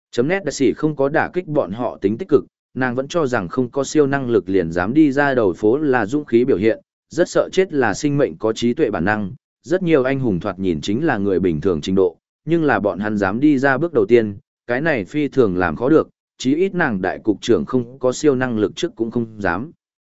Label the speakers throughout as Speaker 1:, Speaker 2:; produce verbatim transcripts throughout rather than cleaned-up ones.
Speaker 1: Chấm nét đại sĩ không có đả kích bọn họ tính tích cực, nàng vẫn cho rằng không có siêu năng lực liền dám đi ra đầu phố là dũng khí biểu hiện, rất sợ chết là sinh mệnh có trí tuệ bản năng, rất nhiều anh hùng thoạt nhìn chính là người bình thường trình độ, nhưng là bọn hắn dám đi ra bước đầu tiên, cái này phi thường làm khó được, chí ít nàng đại cục trưởng không có siêu năng lực trước cũng không dám.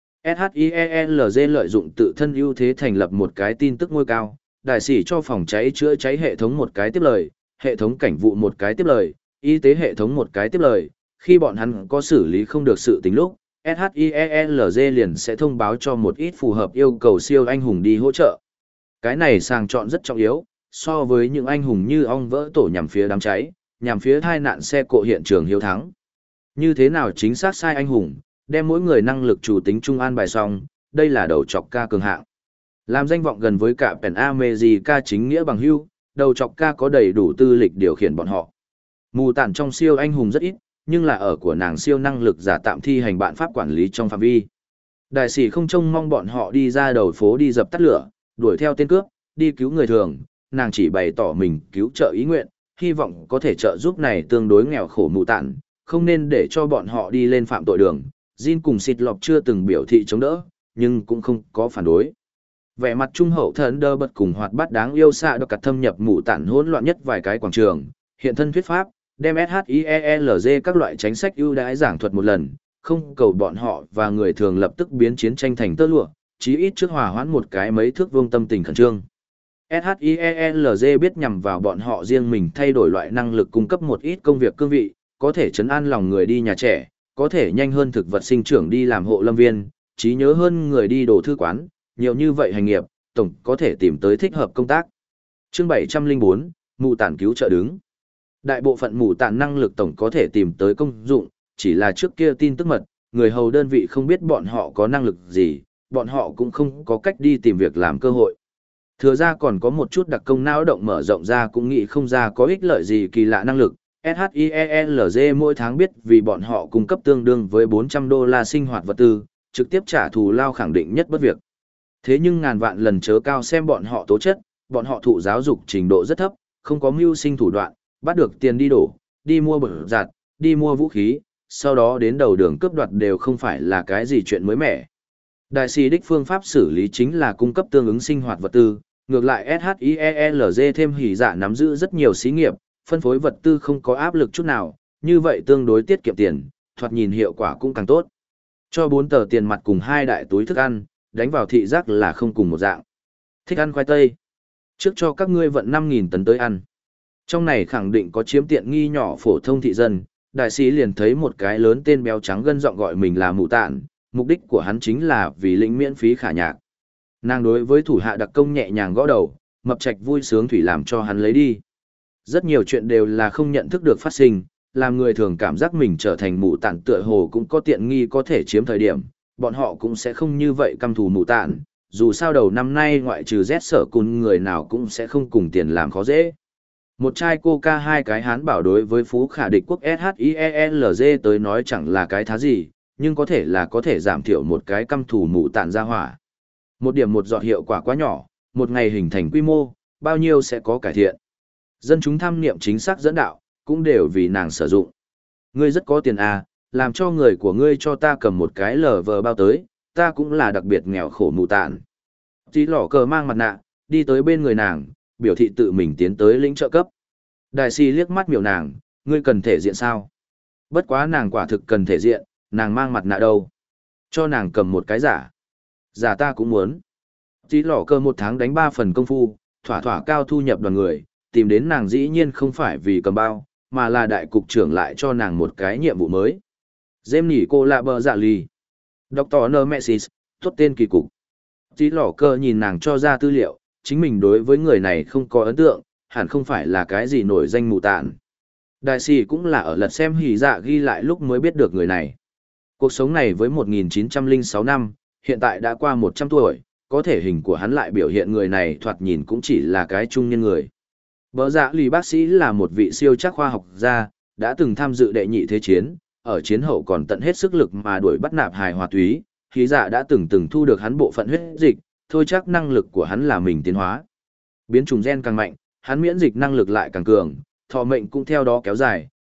Speaker 1: SHIELZ lợi dụng tự thân ưu thế thành lập một cái tin tức ngôi cao, đại sĩ cho phòng cháy chữa cháy hệ thống một cái tiếp lời, hệ thống cảnh vụ một cái tiếp lời, y tế hệ thống một cái tiếp lời, khi bọn hắn có xử lý không được sự tình lúc, SHIELZ liền sẽ thông báo cho một ít phù hợp yêu cầu siêu anh hùng đi hỗ trợ. Cái này sàng chọn rất trọng yếu, so với những anh hùng như ong vỡ tổ nhằm phía đám cháy, nhằm phía thai nạn xe cộ hiện trường hiếu thắng. Như thế nào chính xác sai anh hùng, đem mỗi người năng lực chủ tính trung an bài xong, đây là đầu chọc ca cường hạng. Làm danh vọng gần với cả Pen America chính nghĩa bằng hữu, đầu chọc ca có đầy đủ tư lịch điều khiển bọn họ. Mù tản trong siêu anh hùng rất ít, nhưng là ở của nàng siêu năng lực giả tạm thi hành bạn pháp quản lý trong phạm vi. Đại sĩ không trông mong bọn họ đi ra đầu phố đi dập tắt lửa, đuổi theo tên cướp, đi cứu người thường, nàng chỉ bày tỏ mình cứu trợ ý nguyện, hy vọng có thể trợ giúp này tương đối nghèo khổ mù tản, không nên để cho bọn họ đi lên phạm tội đường. Jin cùng xịt lọc chưa từng biểu thị chống đỡ, nhưng cũng không có phản đối. Vẻ mặt trung hậu thần đơ bật cùng hoạt bát đáng yêu xạ được cặt thâm nhập mù tản hỗn loạn nhất vài cái quảng trường, hiện thân thuyết pháp, đem SHIELZ các loại chính sách ưu đãi giảng thuật một lần, không cầu bọn họ và người thường lập tức biến chiến tranh thành tơ lụa, chí ít trước hòa hoãn một cái mấy thước vuông tâm tình khẩn trương. SHIELZ biết nhằm vào bọn họ riêng mình thay đổi loại năng lực cung cấp một ít công việc cương vị, có thể chấn an lòng người đi nhà trẻ, có thể nhanh hơn thực vật sinh trưởng đi làm hộ lâm viên, trí nhớ hơn người đi đồ thư quán, nhiều như vậy hành nghiệp, tổng có thể tìm tới thích hợp công tác. Chương bảy trăm lẻ bốn, mù tản cứu trợ đứng. Đại bộ phận mù tản năng lực tổng có thể tìm tới công dụng, chỉ là trước kia tin tức mật, người hầu đơn vị không biết bọn họ có năng lực gì, bọn họ cũng không có cách đi tìm việc làm cơ hội. Thừa ra còn có một chút đặc công não động mở rộng ra cũng nghĩ không ra có ích lợi gì kỳ lạ năng lực. SHIELZ mỗi tháng biết vì bọn họ cung cấp tương đương với bốn trăm đô la sinh hoạt vật tư, trực tiếp trả thù lao khẳng định nhất bất việc. Thế nhưng ngàn vạn lần chớ cao xem bọn họ tố chất, bọn họ thụ giáo dục trình độ rất thấp, không có mưu sinh thủ đoạn, bắt được tiền đi đổ, đi mua bờ giặt, đi mua vũ khí, sau đó đến đầu đường cướp đoạt đều không phải là cái gì chuyện mới mẻ. Đại sĩ đích phương pháp xử lý chính là cung cấp tương ứng sinh hoạt vật tư, ngược lại SHIELZ thêm hỉ dạ nắm giữ rất nhiều xí nghiệp, phân phối vật tư không có áp lực chút nào, như vậy tương đối tiết kiệm tiền, thoạt nhìn hiệu quả cũng càng tốt. Cho bốn tờ tiền mặt cùng hai đại túi thức ăn, đánh vào thị giác là không cùng một dạng. Thích ăn khoai tây. Trước cho các ngươi vận năm nghìn tấn tới ăn. Trong này khẳng định có chiếm tiện nghi nhỏ phổ thông thị dân, đại sĩ liền thấy một cái lớn tên béo trắng gân giọng gọi mình là mụ tạn, mục đích của hắn chính là vì lĩnh miễn phí khả nhạc. Nàng đối với thủ hạ đặc công nhẹ nhàng gõ đầu, mập trạch vui sướng thủy làm cho hắn lấy đi. Rất nhiều chuyện đều là không nhận thức được phát sinh, làm người thường cảm giác mình trở thành mụ tạn tựa hồ cũng có tiện nghi có thể chiếm thời điểm, bọn họ cũng sẽ không như vậy căm thù mụ tạn, dù sao đầu năm nay ngoại trừ Z sở cún người nào cũng sẽ không cùng tiền làm khó dễ. Một chai coca hai cái hán bảo đối với phú khả địch quốc SHIELZ tới nói chẳng là cái thá gì, nhưng có thể là có thể giảm thiểu một cái căm thù mụ tạn ra hỏa. Một điểm một giọt hiệu quả quá nhỏ, một ngày hình thành quy mô, bao nhiêu sẽ có cải thiện. Dân chúng tham niệm chính xác dẫn đạo, cũng đều vì nàng sử dụng. Ngươi rất có tiền à, làm cho người của ngươi cho ta cầm một cái lờ vờ bao tới, ta cũng là đặc biệt nghèo khổ mụ tạn. Tí lỏ cờ mang mặt nạ, đi tới bên người nàng, biểu thị tự mình tiến tới lĩnh trợ cấp. Đại sĩ liếc mắt miểu nàng, ngươi cần thể diện sao? Bất quá nàng quả thực cần thể diện, nàng mang mặt nạ đâu? Cho nàng cầm một cái giả. Giả ta cũng muốn. Tí lỏ cơ một tháng đánh ba phần công phu, thỏa thỏa cao thu nhập đoàn người, tìm đến nàng dĩ nhiên không phải vì cầm bao, mà là đại cục trưởng lại cho nàng một cái nhiệm vụ mới. Dêm nỉ cô lạ bờ dạ lì. doctor Nemesis, tốt tên kỳ cục. Tí lỏ cơ nhìn nàng cho ra tư liệu, chính mình đối với người này không có ấn tượng, hẳn không phải là cái gì nổi danh mù tạn. Đại sĩ cũng là ở lật xem hỉ dạ ghi lại lúc mới biết được người này. Cuộc sống này với một nghìn chín trăm lẻ sáu năm, hiện tại đã qua một trăm tuổi, có thể hình của hắn lại biểu hiện người này thoạt nhìn cũng chỉ là cái trung nhân người. Bờ dạ lì bác sĩ là một vị siêu chắc khoa học gia, đã từng tham dự đệ nhị thế chiến, ở chiến hậu còn tận hết sức lực mà đuổi bắt nạp hài hòa túy, khí dạ đã từng từng thu được hắn bộ phận huyết dịch, thôi chắc năng lực của hắn là mình tiến hóa. Biến chủng gen càng mạnh, hắn miễn dịch năng lực lại càng cường, thọ mệnh cũng theo đó kéo dài,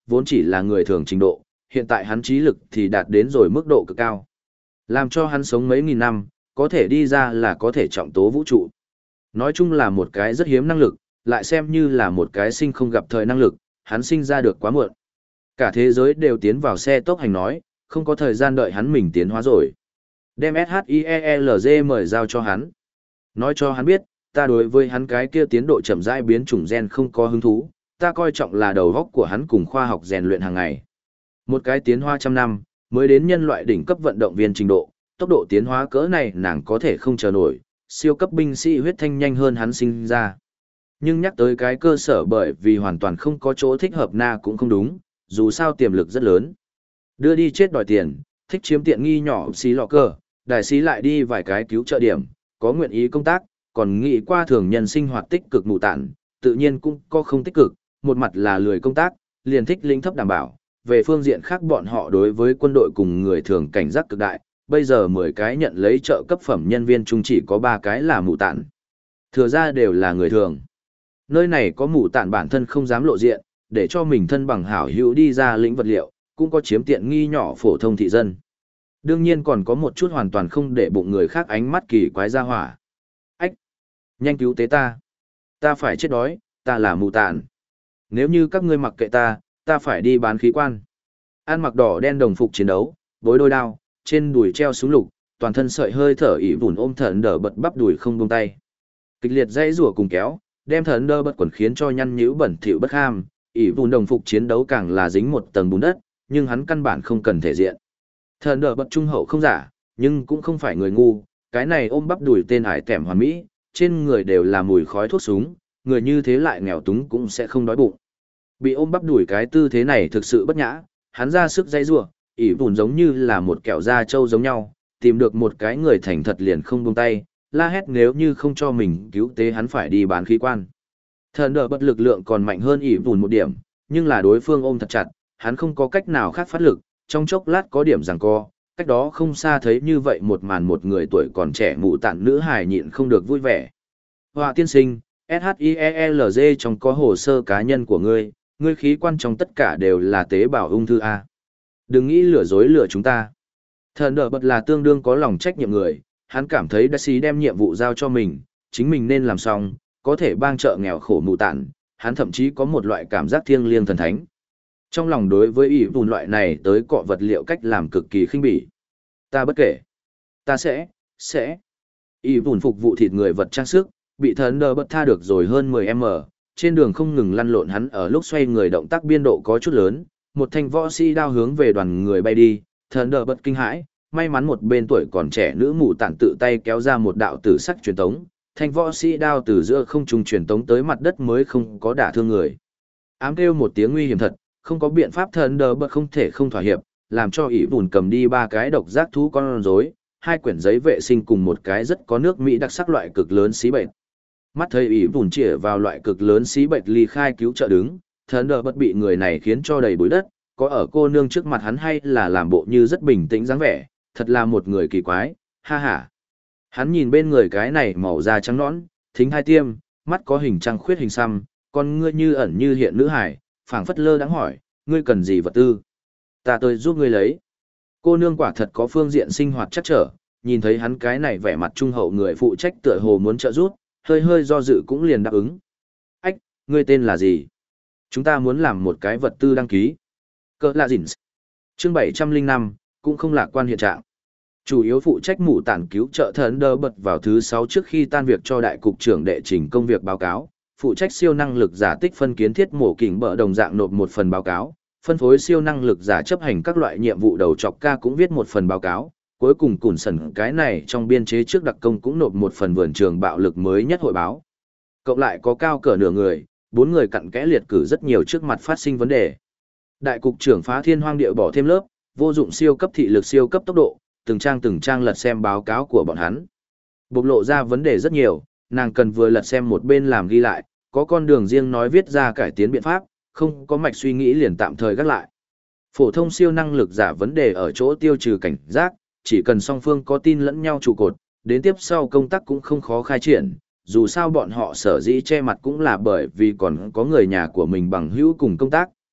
Speaker 1: vốn chỉ là người thường trình độ, hiện tại hắn trí lực thì đạt đến rồi mức độ cực cao. Làm cho hắn sống mấy nghìn năm, có thể đi ra là có thể trọng tố vũ trụ. Nói chung là một cái rất hiếm năng lực, lại xem như là một cái sinh không gặp thời năng lực, hắn sinh ra được quá muộn. Cả thế giới đều tiến vào xe tốc hành nói, không có thời gian đợi hắn mình tiến hóa rồi. Đem ét hát i e lờ giê mời giao cho hắn. Nói cho hắn biết, ta đối với hắn cái kia tiến độ chậm rãi biến chủng gen không có hứng thú, ta coi trọng là đầu óc của hắn cùng khoa học rèn luyện hàng ngày. Một cái tiến hóa trăm năm, mới đến nhân loại đỉnh cấp vận động viên trình độ, tốc độ tiến hóa cỡ này nàng có thể không chờ nổi, siêu cấp binh sĩ huyết thanh nhanh hơn hắn sinh ra. Nhưng nhắc tới cái cơ sở bởi vì hoàn toàn không có chỗ thích hợp na cũng không đúng, dù sao tiềm lực rất lớn. Đưa đi chết đòi tiền, thích chiếm tiện nghi nhỏ xí lọ cơ, đại sĩ lại đi vài cái cứu trợ điểm, có nguyện ý công tác, còn nghĩ qua thường nhân sinh hoạt tích cực mù tản, tự nhiên cũng có không tích cực, một mặt là lười công tác, liền thích lính thấp đảm bảo, về phương diện khác bọn họ đối với quân đội cùng người thường cảnh giác cực đại, bây giờ mười cái nhận lấy trợ cấp phẩm nhân viên chung chỉ có ba cái là mù tản. Thừa ra đều là người thường. Nơi này có mù tản bản thân không dám lộ diện, để cho mình thân bằng hảo hữu đi ra lĩnh vật liệu, cũng có chiếm tiện nghi nhỏ phổ thông thị dân. Đương nhiên còn có một chút hoàn toàn không để bụng người khác ánh mắt kỳ quái ra hỏa. Ách! Nhanh cứu tế ta! Ta phải chết đói, ta là mù tản. Nếu như các ngươi mặc kệ ta, ta phải đi bán khí quan. Ăn mặc đỏ đen đồng phục chiến đấu, bối đôi đao, trên đùi treo súng lục, toàn thân sợi hơi thở ỉ vùn ôm thần đỡ bật bắp đùi không buông tay. Kịch liệt dây rủa cùng kéo, đem thần đỡ bật quần khiến cho nhăn nhữ bẩn thỉu bất ham, ỉ vùn đồng phục chiến đấu càng là dính một tầng bùn đất, nhưng hắn căn bản không cần thể diện. Thần đỡ bật trung hậu không giả, nhưng cũng không phải người ngu, cái này ôm bắp đùi tên ải tẻm hoàn mỹ, trên người đều là mùi khói thuốc súng, người như thế lại nghèo túng cũng sẽ không đói bụng. Bị ôm bắp đùi cái tư thế này thực sự bất nhã, hắn ra sức dây rủa, ỉ vùn giống như là một kẹo da trâu giống nhau, tìm được một cái người thành thật liền không buông tay, la hét nếu như không cho mình cứu tế hắn phải đi bán khí quan. Thần đỡ bật lực lượng còn mạnh hơn ỉ vùn một điểm, nhưng là đối phương ôm thật chặt, hắn không có cách nào khác phát lực, trong chốc lát có điểm giằng co, cách đó không xa thấy như vậy một màn một người tuổi còn trẻ mụ tạn nữ hài nhịn không được vui vẻ. Họa tiên sinh, ét hát i e lờ giê trong có hồ sơ cá nhân của ngươi, ngươi khí quan trong tất cả đều là tế bào ung thư A. Đừng nghĩ lừa dối lừa chúng ta. Thần đỡ bật là tương đương có lòng trách nhiệm người, hắn cảm thấy đại sĩ đem nhiệm vụ giao cho mình, chính mình nên làm xong, có thể bang trợ nghèo khổ mụ tạn, hắn thậm chí có một loại cảm giác thiêng liêng thần thánh. Trong lòng đối với ỷ vùn loại này tới cọ vật liệu cách làm cực kỳ khinh bỉ. Ta bất kể. Ta sẽ, sẽ. ỷ vùn phục vụ thịt người vật trang sức, bị thần đỡ bật tha được rồi hơn mười mét, trên đường không ngừng lăn lộn hắn ở lúc xoay người động tác biên độ có chút lớn, một thanh võ sĩ đao hướng về đoàn người bay đi, thần đỡ bật kinh hãi, may mắn một bên tuổi còn trẻ nữ mụ tản tự tay kéo ra một đạo tử sắc truyền tống, thanh võ sĩ đao từ giữa không trung truyền tống tới mặt đất mới không có đả thương người. Ám kêu một tiếng nguy hiểm thật, không có biện pháp thần đỡ bật không thể không thỏa hiệp, làm cho ỷ vùn cầm đi ba cái độc giác thú con rối, hai quyển giấy vệ sinh cùng một cái rất có nước Mỹ đặc sắc loại cực lớn xí bệnh. Mắt thấy ỷ vùn chĩa vào loại cực lớn xí bệnh ly khai cứu trợ đứng, thần đỡ bật bị người này khiến cho đầy bụi đất, có ở cô nương trước mặt hắn hay là làm bộ như rất bình tĩnh dáng vẻ, thật là một người kỳ quái, ha ha. Hắn nhìn bên người cái này màu da trắng nõn, thính hai tiêm, mắt có hình trăng khuyết hình xăm, con ngươi như ẩn như hiện nữ hải, phảng phất lơ đãng hỏi, ngươi cần gì vật tư? Ta tới giúp ngươi lấy. Cô nương quả thật có phương diện sinh hoạt chắc trở, nhìn thấy hắn cái này vẻ mặt trung hậu người phụ trách tựa hồ muốn trợ giúp, hơi hơi do dự cũng liền đáp ứng. Ách, ngươi tên là gì? Chúng ta muốn làm một cái vật tư đăng ký. Cỡ là dịnh. Chương bảy trăm linh năm, cũng không lạc quan hiện trạng. Chủ yếu phụ trách mụ tản cứu trợ thần đỡ bật vào thứ sáu trước khi tan việc cho đại cục trưởng đệ trình công việc báo cáo, phụ trách siêu năng lực giả tích phân kiến thiết mổ kỉnh bờ đồng dạng nộp một phần báo cáo, phân phối siêu năng lực giả chấp hành các loại nhiệm vụ đầu chọc ca cũng viết một phần báo cáo, cuối cùng cùn sần cái này trong biên chế trước đặc công cũng nộp một phần vườn trường bạo lực mới nhất hội báo. Cộng lại có cao cỡ nửa người, bốn người cặn kẽ liệt cử rất nhiều trước mặt phát sinh vấn đề. Đại cục trưởng phá thiên hoang địa bỏ thêm lớp, vô dụng siêu cấp thị lực siêu cấp tốc độ, từng trang từng trang lật xem báo cáo của bọn hắn. Bộc lộ ra vấn đề rất nhiều, nàng cần vừa lật xem một bên làm ghi lại, có con đường riêng nói viết ra cải tiến biện pháp, không có mạch suy nghĩ liền tạm thời gác lại. Phổ thông siêu năng lực giả vấn đề ở chỗ tiêu trừ cảnh giác, chỉ cần song phương có tin lẫn nhau trụ cột, đến tiếp sau công tác cũng không khó khai triển, dù sao bọn họ sở dĩ che mặt cũng là bởi vì còn có người nhà của mình bằng hữu cùng công tác,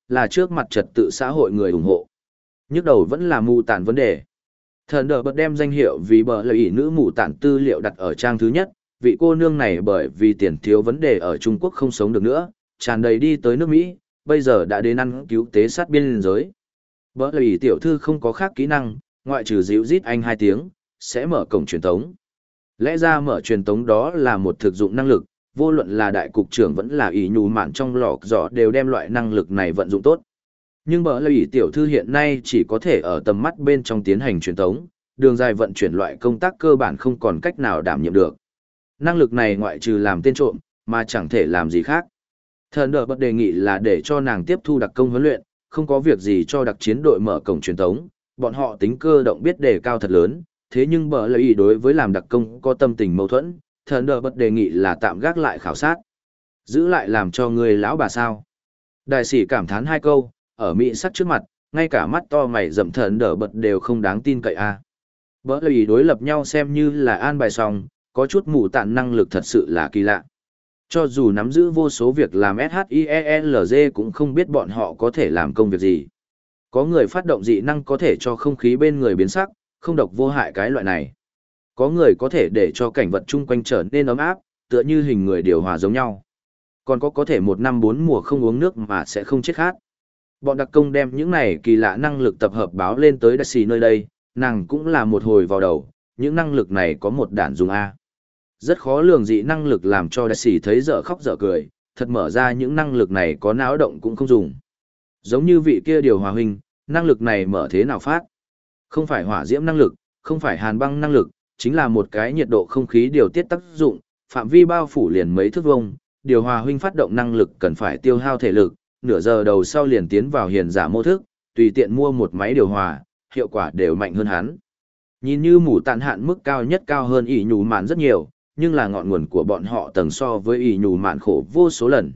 Speaker 1: là trước mặt trật tự xã hội người ủng hộ. Nhức đầu vẫn là mù tản vấn đề. Thần đờ bật đem danh hiệu vì bờ lợi ỷ nữ mù tản tư liệu đặt ở trang thứ nhất, vị cô nương này bởi vì tiền thiếu vấn đề ở Trung Quốc không sống được nữa, tràn đầy đi tới nước Mỹ, bây giờ đã đến ăn cứu tế sát biên giới. Bờ lợi ỷ tiểu thư không có khác kỹ năng, ngoại trừ dịu rít anh hai tiếng, sẽ mở cổng truyền tống. Lẽ ra mở truyền tống đó là một thực dụng năng lực, vô luận là đại cục trưởng vẫn là ỷ nhù mạn trong lò giỏ đều đem loại năng lực này vận dụng tốt. Nhưng bờ lợi ỷ tiểu thư hiện nay chỉ có thể ở tầm mắt bên trong tiến hành truyền tống, đường dài vận chuyển loại công tác cơ bản không còn cách nào đảm nhiệm được. Năng lực này ngoại trừ làm tên trộm, mà chẳng thể làm gì khác. Thần đờ bật đề nghị là để cho nàng tiếp thu đặc công huấn luyện, không có việc gì cho đặc chiến đội mở cổng truyền tống, bọn họ tính cơ động biết đề cao thật lớn, thế nhưng bờ lợi ỷ đối với làm đặc công có tâm tình mâu thuẫn, thần đờ bật đề nghị là tạm gác lại khảo sát. Giữ lại làm cho người lão bà sao. Đại sĩ cảm thán hai câu, ở Mỹ sắc trước mặt, ngay cả mắt to mày rậm thần đờ bật đều không đáng tin cậy a. À. Bờ lợi ỷ đối lập nhau xem như là an bài xong, có chút mù tản năng lực thật sự là kỳ lạ. Cho dù nắm giữ vô số việc làm SHIELZ cũng không biết bọn họ có thể làm công việc gì. Có người phát động dị năng có thể cho không khí bên người biến sắc, không độc vô hại cái loại này. Có người có thể để cho cảnh vật chung quanh trở nên ấm áp, tựa như hình người điều hòa giống nhau. Còn có có thể một năm bốn mùa không uống nước mà sẽ không chết khát. Bọn đặc công đem những này kỳ lạ năng lực tập hợp báo lên tới Daisy nơi đây, nàng cũng là một hồi vào đầu, những năng lực này có một đản dùng A. Rất khó lường dị năng lực làm cho Daisy thấy dở khóc dở cười, thật mở ra những năng lực này có náo động cũng không dùng. Giống như vị kia điều hòa huynh, năng lực này mở thế nào phát? Không phải hỏa diễm năng lực, không phải hàn băng năng lực, chính là một cái nhiệt độ không khí điều tiết tác dụng, phạm vi bao phủ liền mấy thước vuông, điều hòa huynh phát động năng lực cần phải tiêu hao thể lực, nửa giờ đầu sau liền tiến vào hiền giả mô thức, tùy tiện mua một máy điều hòa, hiệu quả đều mạnh hơn hắn. Nhìn như mù tạn hạn mức cao nhất cao hơn ỷ nhù mạn rất nhiều, nhưng là ngọn nguồn của bọn họ tầng so với ỷ nhù mạn khổ vô số lần.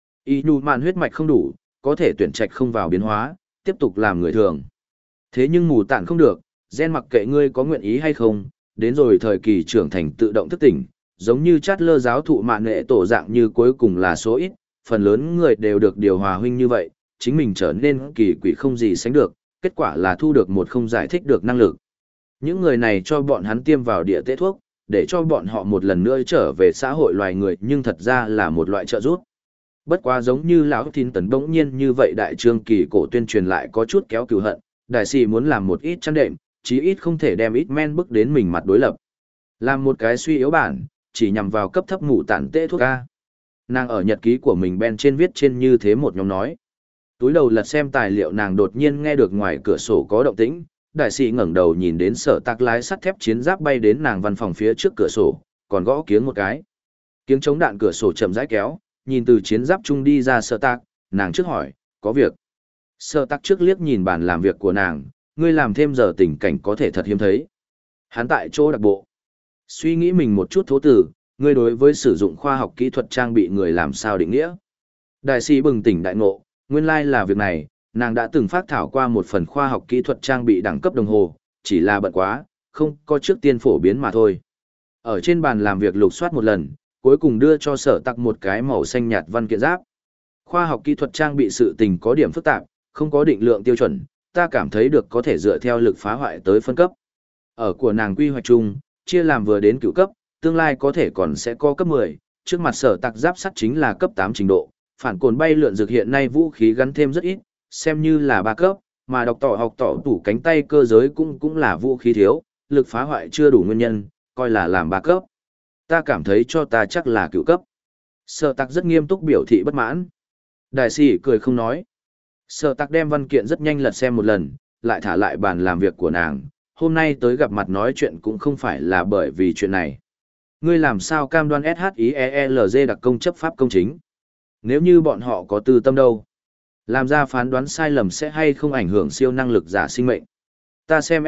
Speaker 1: ỷ nhù mạn huyết mạch không đủ, có thể tuyển trạch không vào biến hóa, tiếp tục làm người thường. Thế nhưng mù tạn không được, gen mặc kệ ngươi có nguyện ý hay không, đến rồi thời kỳ trưởng thành tự động thức tỉnh, giống như chát lơ giáo thụ mạn nghệ tổ dạng như cuối cùng là số ít, phần lớn người đều được điều hòa huynh như vậy, chính mình trở nên kỳ quỷ không gì sánh được, kết quả là thu được một không giải thích được năng lực. Những người này cho bọn hắn tiêm vào địa tế thuốc, để cho bọn họ một lần nữa trở về xã hội loài người nhưng thật ra là một loại trợ giúp. Bất quá giống như lão Thín Tấn bỗng nhiên như vậy đại trương kỳ cổ tuyên truyền lại có chút kéo cừu hận, đại sĩ muốn làm một ít chăn đệm, chí ít không thể đem ít men bước đến mình mặt đối lập. Làm một cái suy yếu bản, chỉ nhằm vào cấp thấp mù tản tê thuốc ca. Nàng ở nhật ký của mình bên trên viết trên như thế một nhóm nói. Túi đầu lật xem tài liệu nàng đột nhiên nghe được ngoài cửa sổ có động tĩnh, đại sĩ ngẩng đầu nhìn đến sở tạc lái sắt thép chiến giáp bay đến nàng văn phòng phía trước cửa sổ, còn gõ kiếng một cái. Kiếng chống đạn cửa sổ chậm rãi kéo, nhìn từ chiến giáp trung đi ra sở tạc, nàng trước hỏi, có việc. Sở tạc trước liếc nhìn bàn làm việc của nàng, ngươi làm thêm giờ tình cảnh có thể thật hiếm thấy. Hắn tại chỗ đặc bộ. Suy nghĩ mình một chút thố tử, ngươi đối với sử dụng khoa học kỹ thuật trang bị người làm sao định nghĩa. Đại sĩ bừng tỉnh đại ngộ, nguyên lai là việc này, nàng đã từng phát thảo qua một phần khoa học kỹ thuật trang bị đẳng cấp đồng hồ, chỉ là bận quá, không có trước tiên phổ biến mà thôi. Ở trên bàn làm việc lục soát một lần, cuối cùng đưa cho sở tặc một cái màu xanh nhạt văn kiện giáp. Khoa học kỹ thuật trang bị sự tình có điểm phức tạp, không có định lượng tiêu chuẩn, ta cảm thấy được có thể dựa theo lực phá hoại tới phân cấp. Ở của nàng quy hoạch chung, chia làm vừa đến cửu cấp, tương lai có thể còn sẽ có cấp mười, trước mặt sở tặc giáp sắt chính là cấp tám trình độ, phản cồn bay lượn dược hiện nay vũ khí gắn thêm rất ít, xem như là ba cấp, mà đọc tỏ học tỏ tủ cánh tay cơ giới cũng cũng là vũ khí thiếu, lực phá hoại chưa đủ nguyên nhân, coi là làm ba cấp. Ta cảm thấy cho ta chắc là cửu cấp. Sở tặc rất nghiêm túc biểu thị bất mãn. Đại sĩ cười không nói. Sở tặc đem văn kiện rất nhanh lật xem một lần, lại thả lại bàn làm việc của nàng. Hôm nay tới gặp mặt nói chuyện cũng không phải là bởi vì chuyện này. Ngươi làm sao cam đoan SHIELZ đặc công chấp pháp công chính? Nếu như bọn họ có tư tâm đâu? Làm ra phán đoán sai lầm sẽ hay không ảnh hưởng siêu năng lực giả sinh mệnh? Ta xem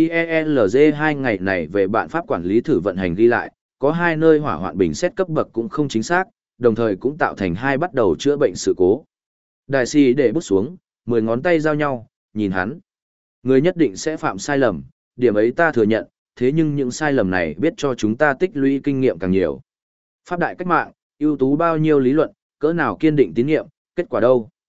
Speaker 1: SHIELZ hai ngày này về bạn pháp quản lý thử vận hành ghi lại, có hai nơi hỏa hoạn bình xét cấp bậc cũng không chính xác, đồng thời cũng tạo thành hai bắt đầu chữa bệnh sự cố. Đại sĩ để bút xuống, mười ngón tay giao nhau, nhìn hắn. Người nhất định sẽ phạm sai lầm, điểm ấy ta thừa nhận, thế nhưng những sai lầm này biết cho chúng ta tích lũy kinh nghiệm càng nhiều. Pháp đại cách mạng, ưu tú bao nhiêu lý luận, cỡ nào kiên định tín nhiệm, kết quả đâu?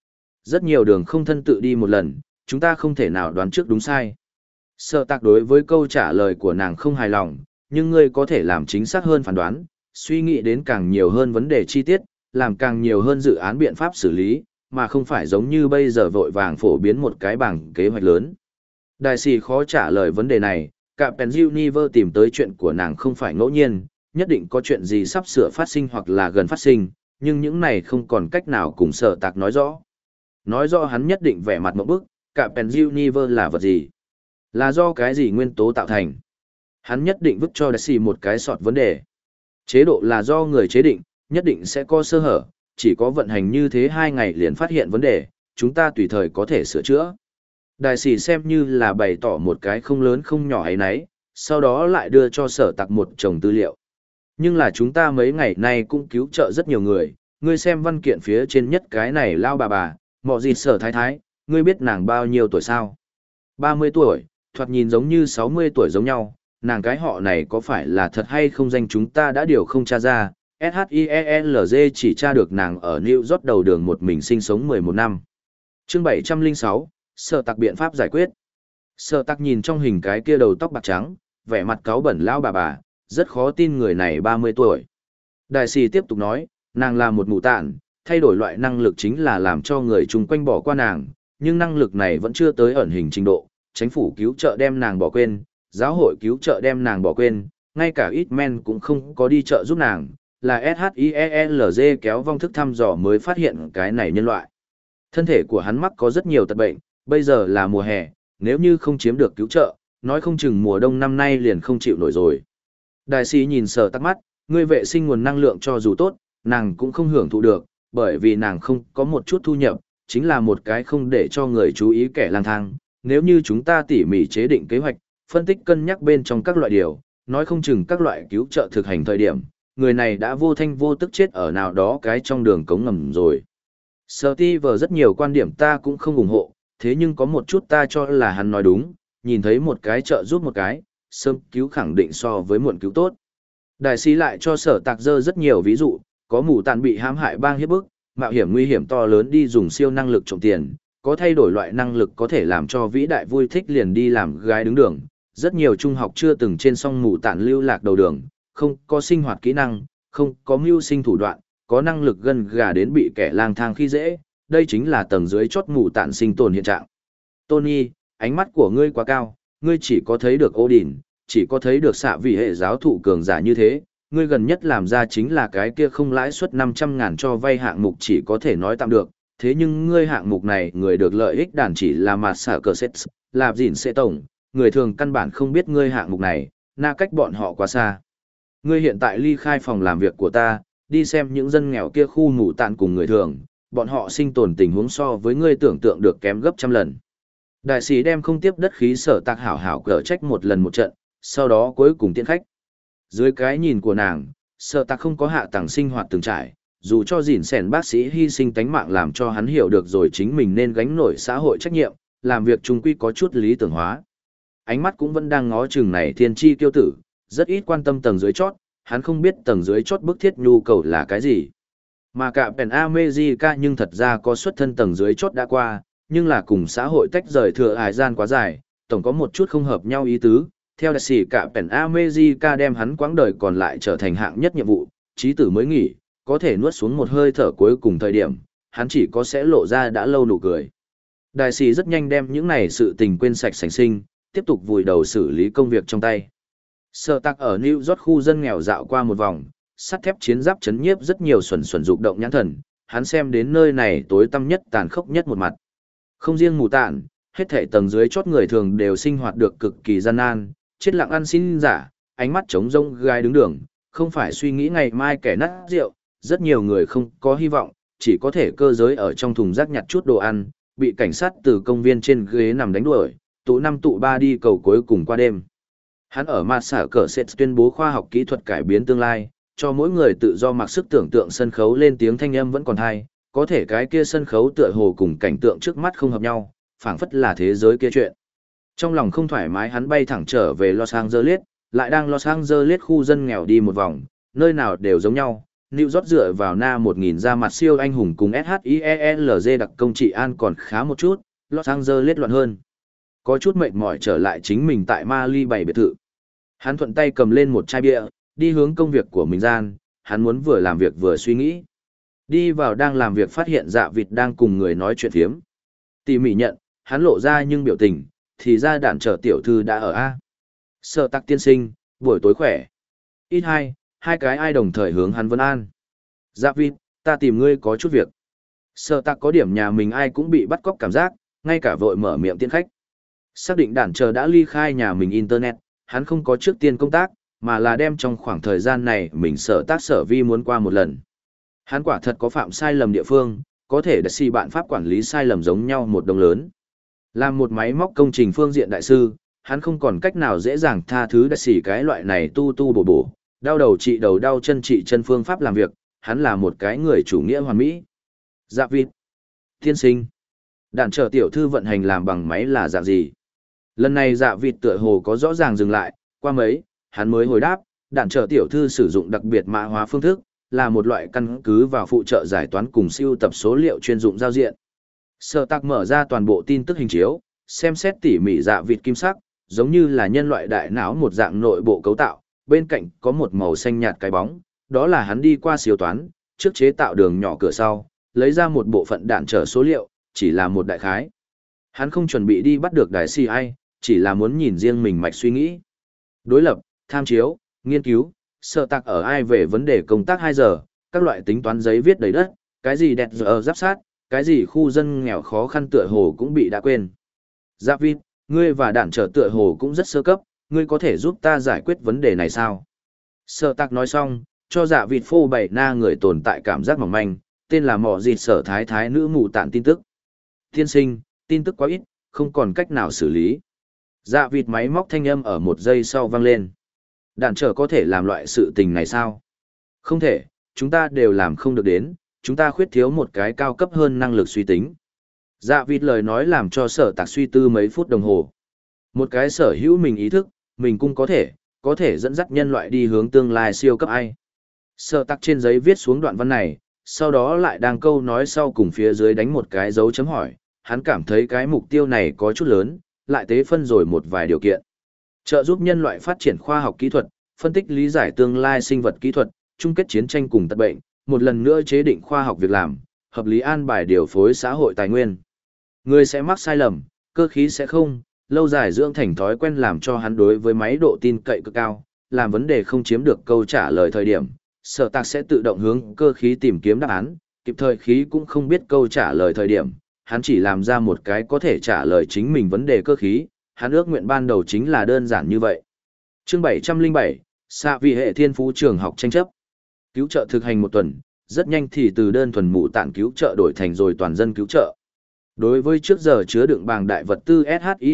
Speaker 1: Rất nhiều đường không thân tự đi một lần, chúng ta không thể nào đoán trước đúng sai. Sở tạc đối với câu trả lời của nàng không hài lòng, nhưng ngươi có thể làm chính xác hơn phán đoán, suy nghĩ đến càng nhiều hơn vấn đề chi tiết, làm càng nhiều hơn dự án biện pháp xử lý, mà không phải giống như bây giờ vội vàng phổ biến một cái bảng kế hoạch lớn. Đại sĩ khó trả lời vấn đề này, cả Penziuniver tìm tới chuyện của nàng không phải ngẫu nhiên, nhất định có chuyện gì sắp sửa phát sinh hoặc là gần phát sinh, nhưng những này không còn cách nào cùng sở tạc nói rõ. Nói rõ hắn nhất định vẻ mặt mộng bức, cả Penziuniver là vật gì? Là do cái gì nguyên tố tạo thành? Hắn nhất định vứt cho đại sĩ một cái sọt vấn đề. Chế độ là do người chế định, nhất định sẽ có sơ hở, chỉ có vận hành như thế hai ngày liền phát hiện vấn đề, chúng ta tùy thời có thể sửa chữa. Đại sĩ xem như là bày tỏ một cái không lớn không nhỏ ấy nấy, sau đó lại đưa cho sở tạc một chồng tư liệu. Nhưng là chúng ta mấy ngày nay cũng cứu trợ rất nhiều người, ngươi xem văn kiện phía trên nhất cái này lao bà bà, mọ gì sở thái thái, ngươi biết nàng bao nhiêu tuổi sao? ba mươi tuổi, thoạt nhìn giống như sáu mươi tuổi giống nhau, nàng cái họ này có phải là thật hay không danh chúng ta đã điều không tra ra, ét hát i e l giê chỉ tra được nàng ở New York đầu đường một mình sinh sống mười một năm. Chương bảy trăm lẻ sáu, Sở tạc biện pháp giải quyết. Sở tạc nhìn trong hình cái kia đầu tóc bạc trắng, vẻ mặt cáu bẩn lao bà bà, rất khó tin người này ba mươi tuổi. Đại sĩ tiếp tục nói, nàng là một mụ tạn, thay đổi loại năng lực chính là làm cho người chung quanh bỏ qua nàng, nhưng năng lực này vẫn chưa tới ẩn hình trình độ, chính phủ cứu trợ đem nàng bỏ quên, giáo hội cứu trợ đem nàng bỏ quên, ngay cả ít men cũng không có đi trợ giúp nàng, là ét hát i e l giê kéo vong thức thăm dò mới phát hiện cái này nhân loại. Thân thể của hắn mắc có rất nhiều tật bệnh, bây giờ là mùa hè, nếu như không chiếm được cứu trợ, nói không chừng mùa đông năm nay liền không chịu nổi rồi. Đại sĩ nhìn Sở tắc mắt, ngươi vệ sinh nguồn năng lượng cho dù tốt, nàng cũng không hưởng thụ được, bởi vì nàng không có một chút thu nhập, chính là một cái không để cho người chú ý kẻ lang thang. Nếu như chúng ta tỉ mỉ chế định kế hoạch, phân tích cân nhắc bên trong các loại điều, nói không chừng các loại cứu trợ thực hành thời điểm, người này đã vô thanh vô tức chết ở nào đó cái trong đường cống ngầm rồi. Steve rất nhiều quan điểm ta cũng không ủng hộ, thế nhưng có một chút ta cho là hắn nói đúng, nhìn thấy một cái trợ giúp một cái, sớm cứu khẳng định so với muộn cứu tốt. Đại sĩ lại cho Sở tạc dơ rất nhiều ví dụ, có mù tàn bị hãm hại bang hiếp bức, mạo hiểm nguy hiểm to lớn đi dùng siêu năng lực trộm tiền, có thay đổi loại năng lực có thể làm cho vĩ đại vui thích liền đi làm gái đứng đường. Rất nhiều trung học chưa từng trên song mù tàn lưu lạc đầu đường, không có sinh hoạt kỹ năng, không có mưu sinh thủ đoạn, có năng lực gần gà đến bị kẻ lang thang khi dễ, đây chính là tầng dưới chót mù tàn sinh tồn hiện trạng. Tony, ánh mắt của ngươi quá cao, ngươi chỉ có thấy được Odin, chỉ có thấy được xạ vị hệ giáo thụ cường giả như thế, ngươi gần nhất làm ra chính là cái kia không lãi suất năm trăm ngàn cho vay hạng mục chỉ có thể nói tạm được, thế nhưng ngươi hạng mục này người được lợi ích đàn chỉ là mặt xả cờ xét, là dịn sẽ tổng, người thường căn bản không biết ngươi hạng mục này, na cách bọn họ quá xa. Ngươi hiện tại ly khai phòng làm việc của ta, đi xem những dân nghèo kia khu ngủ tạn cùng người thường, bọn họ sinh tồn tình huống so với ngươi tưởng tượng được kém gấp trăm lần. Đại sĩ đem không tiếp đất khí Sở tạc hảo hảo cở trách một lần một trận, sau đó cuối cùng tiễn khách. Dưới cái nhìn của nàng, Sở tạc không có hạ tầng sinh hoạt từng trải, dù cho dỉn sẻn bác sĩ hy sinh tánh mạng làm cho hắn hiểu được rồi chính mình nên gánh nổi xã hội trách nhiệm, làm việc chung quy có chút lý tưởng hóa. Ánh mắt cũng vẫn đang ngó chừng này thiên tri kiêu tử, rất ít quan tâm tầng dưới chót, hắn không biết tầng dưới chót bức thiết nhu cầu là cái gì. Mà cả Pen America nhưng thật ra có xuất thân tầng dưới chót đã qua, nhưng là cùng xã hội tách rời thừa hải gian quá dài, tổng có một chút không hợp nhau ý tứ. Theo đại sĩ cả Pen America đem hắn quãng đời còn lại trở thành hạng nhất nhiệm vụ, chí tử mới nghỉ, có thể nuốt xuống một hơi thở cuối cùng thời điểm, hắn chỉ có sẽ lộ ra đã lâu nụ cười. Đại sĩ rất nhanh đem những này sự tình quên sạch sành sinh, tiếp tục vùi đầu xử lý công việc trong tay. Sở tạc ở New York khu dân nghèo dạo qua một vòng, sắt thép chiến giáp chấn nhiếp rất nhiều xuẩn xuẩn dục động nhãn thần, hắn xem đến nơi này tối tăm nhất tàn khốc nhất một mặt. Không riêng mù tạn, hết thảy tầng dưới chót người thường đều sinh hoạt được cực kỳ gian nan, chết lặng ăn xin giả, ánh mắt trống rỗng gai đứng đường, không phải suy nghĩ ngày mai kẻ nát rượu, rất nhiều người không có hy vọng, chỉ có thể cơ giới ở trong thùng rác nhặt chút đồ ăn, bị cảnh sát từ công viên trên ghế nằm đánh đuổi, tụ năm tụ ba đi cầu cuối cùng qua đêm. Hắn ở mặt xả cờ sẽ tuyên bố khoa học kỹ thuật cải biến tương lai, cho mỗi người tự do mặc sức tưởng tượng sân khấu lên tiếng thanh âm vẫn còn hay, có thể cái kia sân khấu tựa hồ cùng cảnh tượng trước mắt không hợp nhau, phảng phất là thế giới kia chuyện. Trong lòng không thoải mái hắn bay thẳng trở về Los Angeles, lại đang Los Angeles khu dân nghèo đi một vòng, nơi nào đều giống nhau, New York dựa vào na một nghìn ra mặt siêu anh hùng cùng SHIELZ đặc công trị an còn khá một chút, Los Angeles loạn hơn. Có chút mệt mỏi trở lại chính mình tại Mali bảy biệt thự. Hắn thuận tay cầm lên một chai bia, đi hướng công việc của mình gian, hắn muốn vừa làm việc vừa suy nghĩ. Đi vào đang làm việc phát hiện Dạ Vịt đang cùng người nói chuyện phiếm. Tỉ mỉ nhận, hắn lộ ra nhưng biểu tình, thì ra đạn trở tiểu thư đã ở A. Sở Tạc tiên sinh, buổi tối khỏe. Ít hai, hai cái ai đồng thời hướng hắn vân an. Dạ Vịt, ta tìm ngươi có chút việc. Sở Tạc có điểm nhà mình ai cũng bị bắt cóc cảm giác, ngay cả vội mở miệng tiễn khách. Xác định đạn trở đã ly khai nhà mình internet, hắn không có trước tiên công tác, mà là đem trong khoảng thời gian này mình sở tác sở vi muốn qua một lần. Hắn quả thật có phạm sai lầm địa phương, có thể đặt xì bạn pháp quản lý sai lầm giống nhau một đồng lớn. Làm một máy móc công trình phương diện đại sư, hắn không còn cách nào dễ dàng tha thứ đặt xì cái loại này tu tu bổ bổ, đau đầu trị đầu đau chân trị chân phương pháp làm việc, hắn là một cái người chủ nghĩa hoàn mỹ. Dạ Vịt. Tiên sinh. Đạn trở tiểu thư vận hành làm bằng máy là dạng gì? Lần này Dạ Vịt tựa hồ có rõ ràng dừng lại, qua mấy, hắn mới hồi đáp, đạn trở tiểu thư sử dụng đặc biệt mã hóa phương thức, là một loại căn cứ vào phụ trợ giải toán cùng siêu tập số liệu chuyên dụng giao diện. Sở Tạc mở ra toàn bộ tin tức hình chiếu, xem xét tỉ mỉ Dạ Vịt kim sắc, giống như là nhân loại đại não một dạng nội bộ cấu tạo, bên cạnh có một màu xanh nhạt cái bóng, đó là hắn đi qua siêu toán, trước chế tạo đường nhỏ cửa sau, lấy ra một bộ phận đạn trở số liệu, chỉ là một đại khái. Hắn không chuẩn bị đi bắt được đài xê i, chỉ là muốn nhìn riêng mình mạch suy nghĩ. Đối lập, tham chiếu, nghiên cứu, Sở Tạc ở ai về vấn đề công tác hai giờ, các loại tính toán giấy viết đầy đất, cái gì đẹp giờ giáp sát, cái gì khu dân nghèo khó khăn tựa hồ cũng bị đã quên. Dạ Vịt, ngươi và đạn trở tựa hồ cũng rất sơ cấp, ngươi có thể giúp ta giải quyết vấn đề này sao? Sở Tạc nói xong, cho Dạ Vịt phô bày na người tồn tại cảm giác mỏng manh, tên là mỏ dịt sở thái thái nữ mù tạn tin tức. Tiên sinh, tin tức quá ít, không còn cách nào xử lý. Dạ Vịt máy móc thanh âm ở một giây sau vang lên. Đạn trở có thể làm loại sự tình này sao? Không thể, chúng ta đều làm không được đến, chúng ta khuyết thiếu một cái cao cấp hơn năng lực suy tính. Dạ Vịt lời nói làm cho Sở Tạc suy tư mấy phút đồng hồ. Một cái sở hữu mình ý thức, mình cũng có thể, có thể dẫn dắt nhân loại đi hướng tương lai siêu cấp ai. Sở Tạc trên giấy viết xuống đoạn văn này, sau đó lại đang câu nói sau cùng phía dưới đánh một cái dấu chấm hỏi, hắn cảm thấy cái mục tiêu này có chút lớn, lại tế phân rồi một vài điều kiện. Trợ giúp nhân loại phát triển khoa học kỹ thuật, phân tích lý giải tương lai sinh vật kỹ thuật, chung kết chiến tranh cùng tật bệnh, một lần nữa chế định khoa học việc làm, hợp lý an bài điều phối xã hội tài nguyên. Người sẽ mắc sai lầm, cơ khí sẽ không, lâu dài dưỡng thành thói quen làm cho hắn đối với máy độ tin cậy cực cao, làm vấn đề không chiếm được câu trả lời thời điểm, Sở Tạc sẽ tự động hướng cơ khí tìm kiếm đáp án, kịp thời khí cũng không biết câu trả lời thời điểm, hắn chỉ làm ra một cái có thể trả lời chính mình vấn đề cơ khí, hắn ước nguyện ban đầu chính là đơn giản như vậy. Chương bảy trăm lẻ bảy, xạ vị hệ thiên phú trường học tranh chấp. Cứu trợ thực hành một tuần, rất nhanh thì từ đơn thuần mụ tạn cứu trợ đổi thành rồi toàn dân cứu trợ. Đối với trước giờ chứa đựng bàng đại vật tư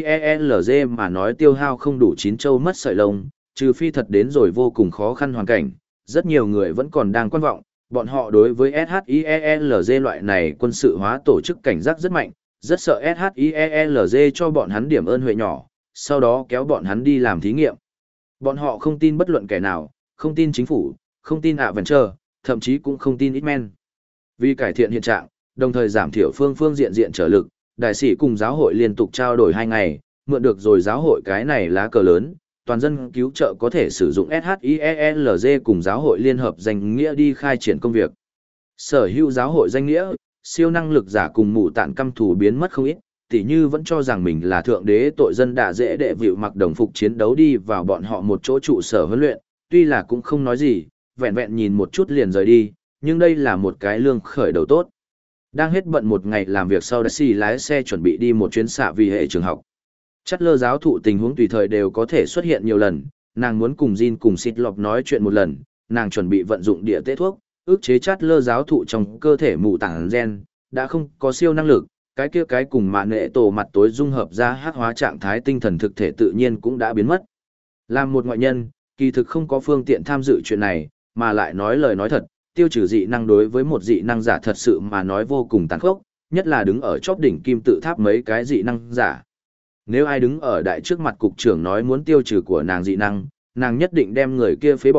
Speaker 1: SHIELZ mà nói tiêu hao không đủ chín châu mất sợi lông, trừ phi thật đến rồi vô cùng khó khăn hoàn cảnh, rất nhiều người vẫn còn đang quan vọng, bọn họ đối với SHIELZ loại này quân sự hóa tổ chức cảnh giác rất mạnh, rất sợ SHIELZ cho bọn hắn điểm ơn huệ nhỏ, sau đó kéo bọn hắn đi làm thí nghiệm. Bọn họ không tin bất luận kẻ nào, không tin chính phủ, không tin Adventure, thậm chí cũng không tin X-Men. Vì cải thiện hiện trạng, đồng thời giảm thiểu phương phương diện diện trở lực, đại sĩ cùng giáo hội liên tục trao đổi hai ngày, mượn được rồi giáo hội cái này lá cờ lớn, toàn dân cứu trợ có thể sử dụng SHIELZ cùng giáo hội liên hợp danh nghĩa đi khai triển công việc. Sở hữu giáo hội danh nghĩa, siêu năng lực giả cùng mụ tạn căm thù biến mất không ít, tỉ như vẫn cho rằng mình là thượng đế tội dân đã dễ đệ vịu mặc đồng phục chiến đấu đi vào bọn họ một chỗ trụ sở huấn luyện, tuy là cũng không nói gì, vẹn vẹn nhìn một chút liền rời đi, nhưng đây là một cái lương khởi đầu tốt. Đang hết bận một ngày làm việc sau, Daisy lái xe chuẩn bị đi một chuyến xạ vì hệ trường học. Chắt lơ giáo thụ tình huống tùy thời đều có thể xuất hiện nhiều lần, nàng muốn cùng Jin cùng Xịt Lọc nói chuyện một lần, nàng chuẩn bị vận dụng địa tế thuốc, ức chế chắt lơ giáo thụ trong cơ thể mù tảng gen, đã không có siêu năng lực, cái kia cái cùng mạ nệ tổ mặt tối dung hợp ra hắc hóa trạng thái tinh thần thực thể tự nhiên cũng đã biến mất. Làm một ngoại nhân, kỳ thực không có phương tiện tham dự chuyện này, mà lại nói lời nói thật, tiêu trừ dị năng đối với một dị năng giả thật sự mà nói vô cùng tàn khốc, nhất là đứng ở chóp đỉnh kim tự tháp mấy cái dị năng giả. Nếu ai đứng ở đại trước mặt cục trưởng nói muốn tiêu trừ của nàng dị năng, nàng nhất định đem người kia phế bỏ,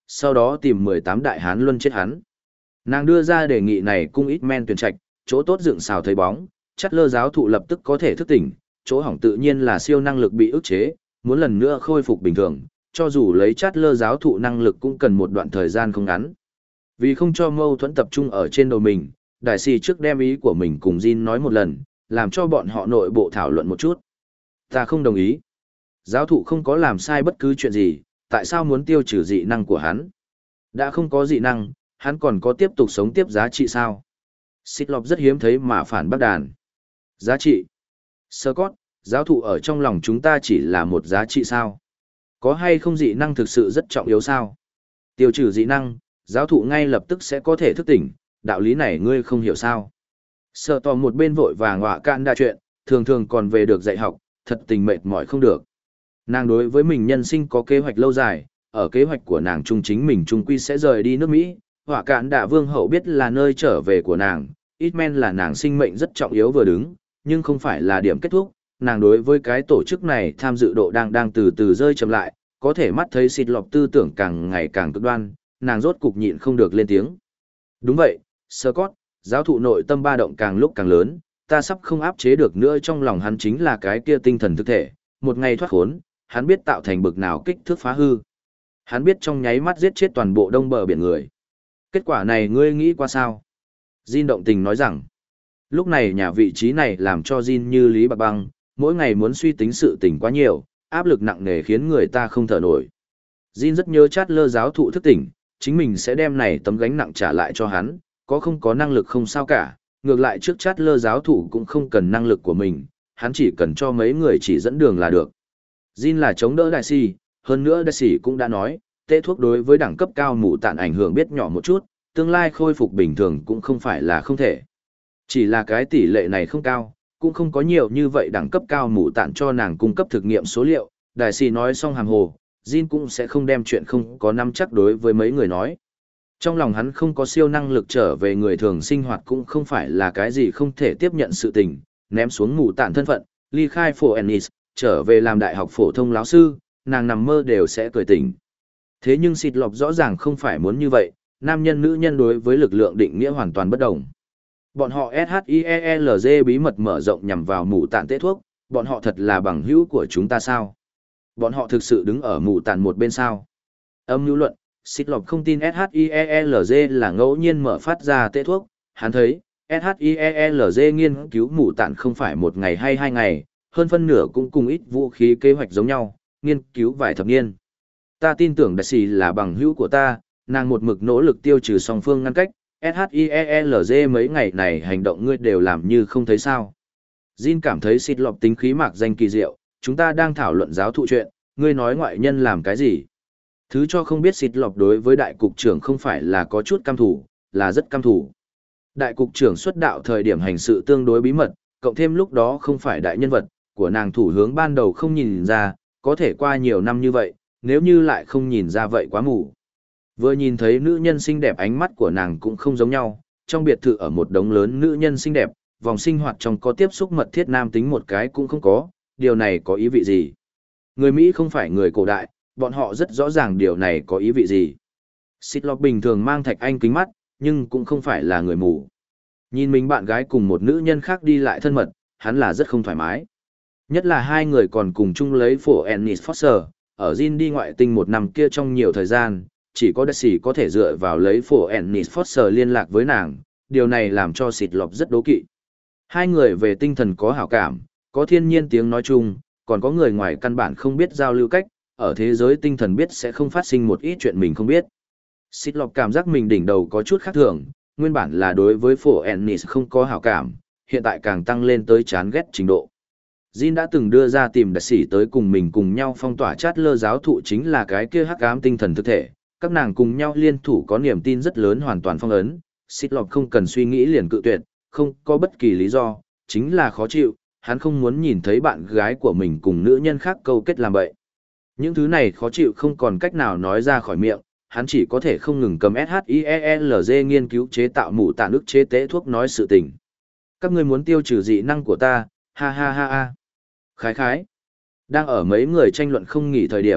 Speaker 1: sau đó tìm mười tám đại hán luân chết hắn. Nàng đưa ra đề nghị này cung ít men tuyển trạch, chỗ tốt dựng xào thấy bóng, chắt lơ giáo thụ lập tức có thể thức tỉnh, chỗ hỏng tự nhiên là siêu năng lực bị ức chế, muốn lần nữa khôi phục bình thường, cho dù lấy chát lơ giáo thụ năng lực cũng cần một đoạn thời gian không ngắn. Vì không cho mâu thuẫn tập trung ở trên đầu mình, đại sĩ trước đem ý của mình cùng Jin nói một lần, làm cho bọn họ nội bộ thảo luận một chút. Ta không đồng ý. Giáo thụ không có làm sai bất cứ chuyện gì, tại sao muốn tiêu trừ dị năng của hắn? Đã không có dị năng, hắn còn có tiếp tục sống tiếp giá trị sao? Xích lọp rất hiếm thấy mà phản bác đàn. Giá trị? Scott, giáo thụ ở trong lòng chúng ta chỉ là một giá trị sao? Có hay không dị năng thực sự rất trọng yếu sao? Tiêu trừ dị năng, giáo thụ ngay lập tức sẽ có thể thức tỉnh, đạo lý này ngươi không hiểu sao? Sợ tò một bên vội vàng họa cạn đa chuyện, thường thường còn về được dạy học, thật tình mệt mỏi không được. Nàng đối với mình nhân sinh có kế hoạch lâu dài, ở kế hoạch của nàng trung chính mình trung quy sẽ rời đi nước Mỹ, họa cạn đạ vương hậu biết là nơi trở về của nàng, ít men là nàng sinh mệnh rất trọng yếu vừa đứng, nhưng không phải là điểm kết thúc, nàng đối với cái tổ chức này tham dự độ đang đang từ từ rơi chậm lại, có thể mắt thấy xịt lọc tư tưởng càng ngày càng cực đoan, nàng rốt cục nhịn không được lên tiếng. Đúng vậy, Scott, giáo thụ nội tâm ba động càng lúc càng lớn, ta sắp không áp chế được nữa, trong lòng hắn chính là cái kia tinh thần thực thể, một ngày thoát khốn, hắn biết tạo thành bực nào kích thước phá hư. Hắn biết trong nháy mắt giết chết toàn bộ đông bờ biển người. Kết quả này ngươi nghĩ qua sao? Jin động tình nói rằng, lúc này nhà vị trí này làm cho Jin như lý bạc băng, mỗi ngày muốn suy tính sự tình quá nhiều, áp lực nặng nề khiến người ta không thở nổi. Jin rất nhớ chát lơ giáo thụ thức tỉnh, chính mình sẽ đem này tấm gánh nặng trả lại cho hắn, có không có năng lực không sao cả, ngược lại trước chát lơ giáo thụ cũng không cần năng lực của mình, hắn chỉ cần cho mấy người chỉ dẫn đường là được. Jin là chống đỡ đại sĩ, hơn nữa đại sĩ cũng đã nói, tê thuốc đối với đẳng cấp cao mù tạn ảnh hưởng biết nhỏ một chút, tương lai khôi phục bình thường cũng không phải là không thể. Chỉ là cái tỷ lệ này không cao, cũng không có nhiều như vậy đẳng cấp cao mù tạn cho nàng cung cấp thực nghiệm số liệu, đại sĩ nói xong hàm hồ, Jin cũng sẽ không đem chuyện không có nắm chắc đối với mấy người nói. Trong lòng hắn không có siêu năng lực trở về người thường sinh hoạt cũng không phải là cái gì không thể tiếp nhận sự tình, ném xuống mù tạn thân phận, ly khai phổ Ennis, trở về làm đại học phổ thông lão sư, nàng nằm mơ đều sẽ cười tỉnh. Thế nhưng xịt lọc rõ ràng không phải muốn như vậy, nam nhân nữ nhân đối với lực lượng định nghĩa hoàn toàn bất đồng. Bọn họ ét hát i e lờ giê bí mật mở rộng nhằm vào mù tạn tế thuốc, bọn họ thật là bằng hữu của chúng ta sao? Bọn họ thực sự đứng ở mù tạn một bên sao? Âm nhu luận, xịt lọc không tin ét hát i e lờ giê là ngẫu nhiên mở phát ra tế thuốc, hắn thấy, ét hát i e lờ giê nghiên cứu mù tạn không phải một ngày hay hai ngày, hơn phân nửa cũng cùng ít vũ khí kế hoạch giống nhau, nghiên cứu vài thập niên. Ta tin tưởng đại sĩ là bằng hữu của ta, nàng một mực nỗ lực tiêu trừ song phương ngăn cách, ét hát i e lờ giê mấy ngày này hành động ngươi đều làm như không thấy sao. Jin cảm thấy xịt lọc tính khí mạc danh kỳ diệu, chúng ta đang thảo luận giáo thụ chuyện, ngươi nói ngoại nhân làm cái gì. Thứ cho không biết xịt lọc đối với đại cục trưởng không phải là có chút căm thủ, là rất căm thủ. Đại cục trưởng xuất đạo thời điểm hành sự tương đối bí mật, cộng thêm lúc đó không phải đại nhân vật, của nàng thủ hướng ban đầu không nhìn ra, có thể qua nhiều năm như vậy, nếu như lại không nhìn ra vậy quá mù. Vừa nhìn thấy nữ nhân xinh đẹp ánh mắt của nàng cũng không giống nhau, trong biệt thự ở một đống lớn nữ nhân xinh đẹp, vòng sinh hoạt trong có tiếp xúc mật thiết nam tính một cái cũng không có, điều này có ý vị gì? Người Mỹ không phải người cổ đại, bọn họ rất rõ ràng điều này có ý vị gì. Xịt lọc bình thường mang thạch anh kính mắt, nhưng cũng không phải là người mù. Nhìn mình bạn gái cùng một nữ nhân khác đi lại thân mật, hắn là rất không thoải mái. Nhất là hai người còn cùng chung lấy phổ Ennis Foster, ở Jin đi ngoại tinh một năm kia trong nhiều thời gian, chỉ có Daisy có thể dựa vào lấy phổ Ennis Foster liên lạc với nàng, điều này làm cho xịt lọc rất đố kỵ. Hai người về tinh thần có hảo cảm, có thiên nhiên tiếng nói chung, còn có người ngoài căn bản không biết giao lưu cách, ở thế giới tinh thần biết sẽ không phát sinh một ít chuyện mình không biết. Xịt lọc cảm giác mình đỉnh đầu có chút khác thường, nguyên bản là đối với phổ Ennis không có hảo cảm, hiện tại càng tăng lên tới chán ghét trình độ. Jin đã từng đưa ra tìm đại sĩ tới cùng mình cùng nhau phong tỏa chát lơ giáo thụ chính là cái kia hắc ám tinh thần thực thể, các nàng cùng nhau liên thủ có niềm tin rất lớn hoàn toàn phong ấn, xịt lọc không cần suy nghĩ liền cự tuyệt, không có bất kỳ lý do, chính là khó chịu, hắn không muốn nhìn thấy bạn gái của mình cùng nữ nhân khác câu kết làm bậy. Những thứ này khó chịu không còn cách nào nói ra khỏi miệng, hắn chỉ có thể không ngừng cầm ét hát i e lờ giê nghiên cứu chế tạo mù tạn ức chế tế thuốc nói sự tình. Các ngươi muốn tiêu trừ dị năng của ta, ha ha ha ha. Khái khái. Đang ở mấy người tranh luận không nghỉ thời điểm,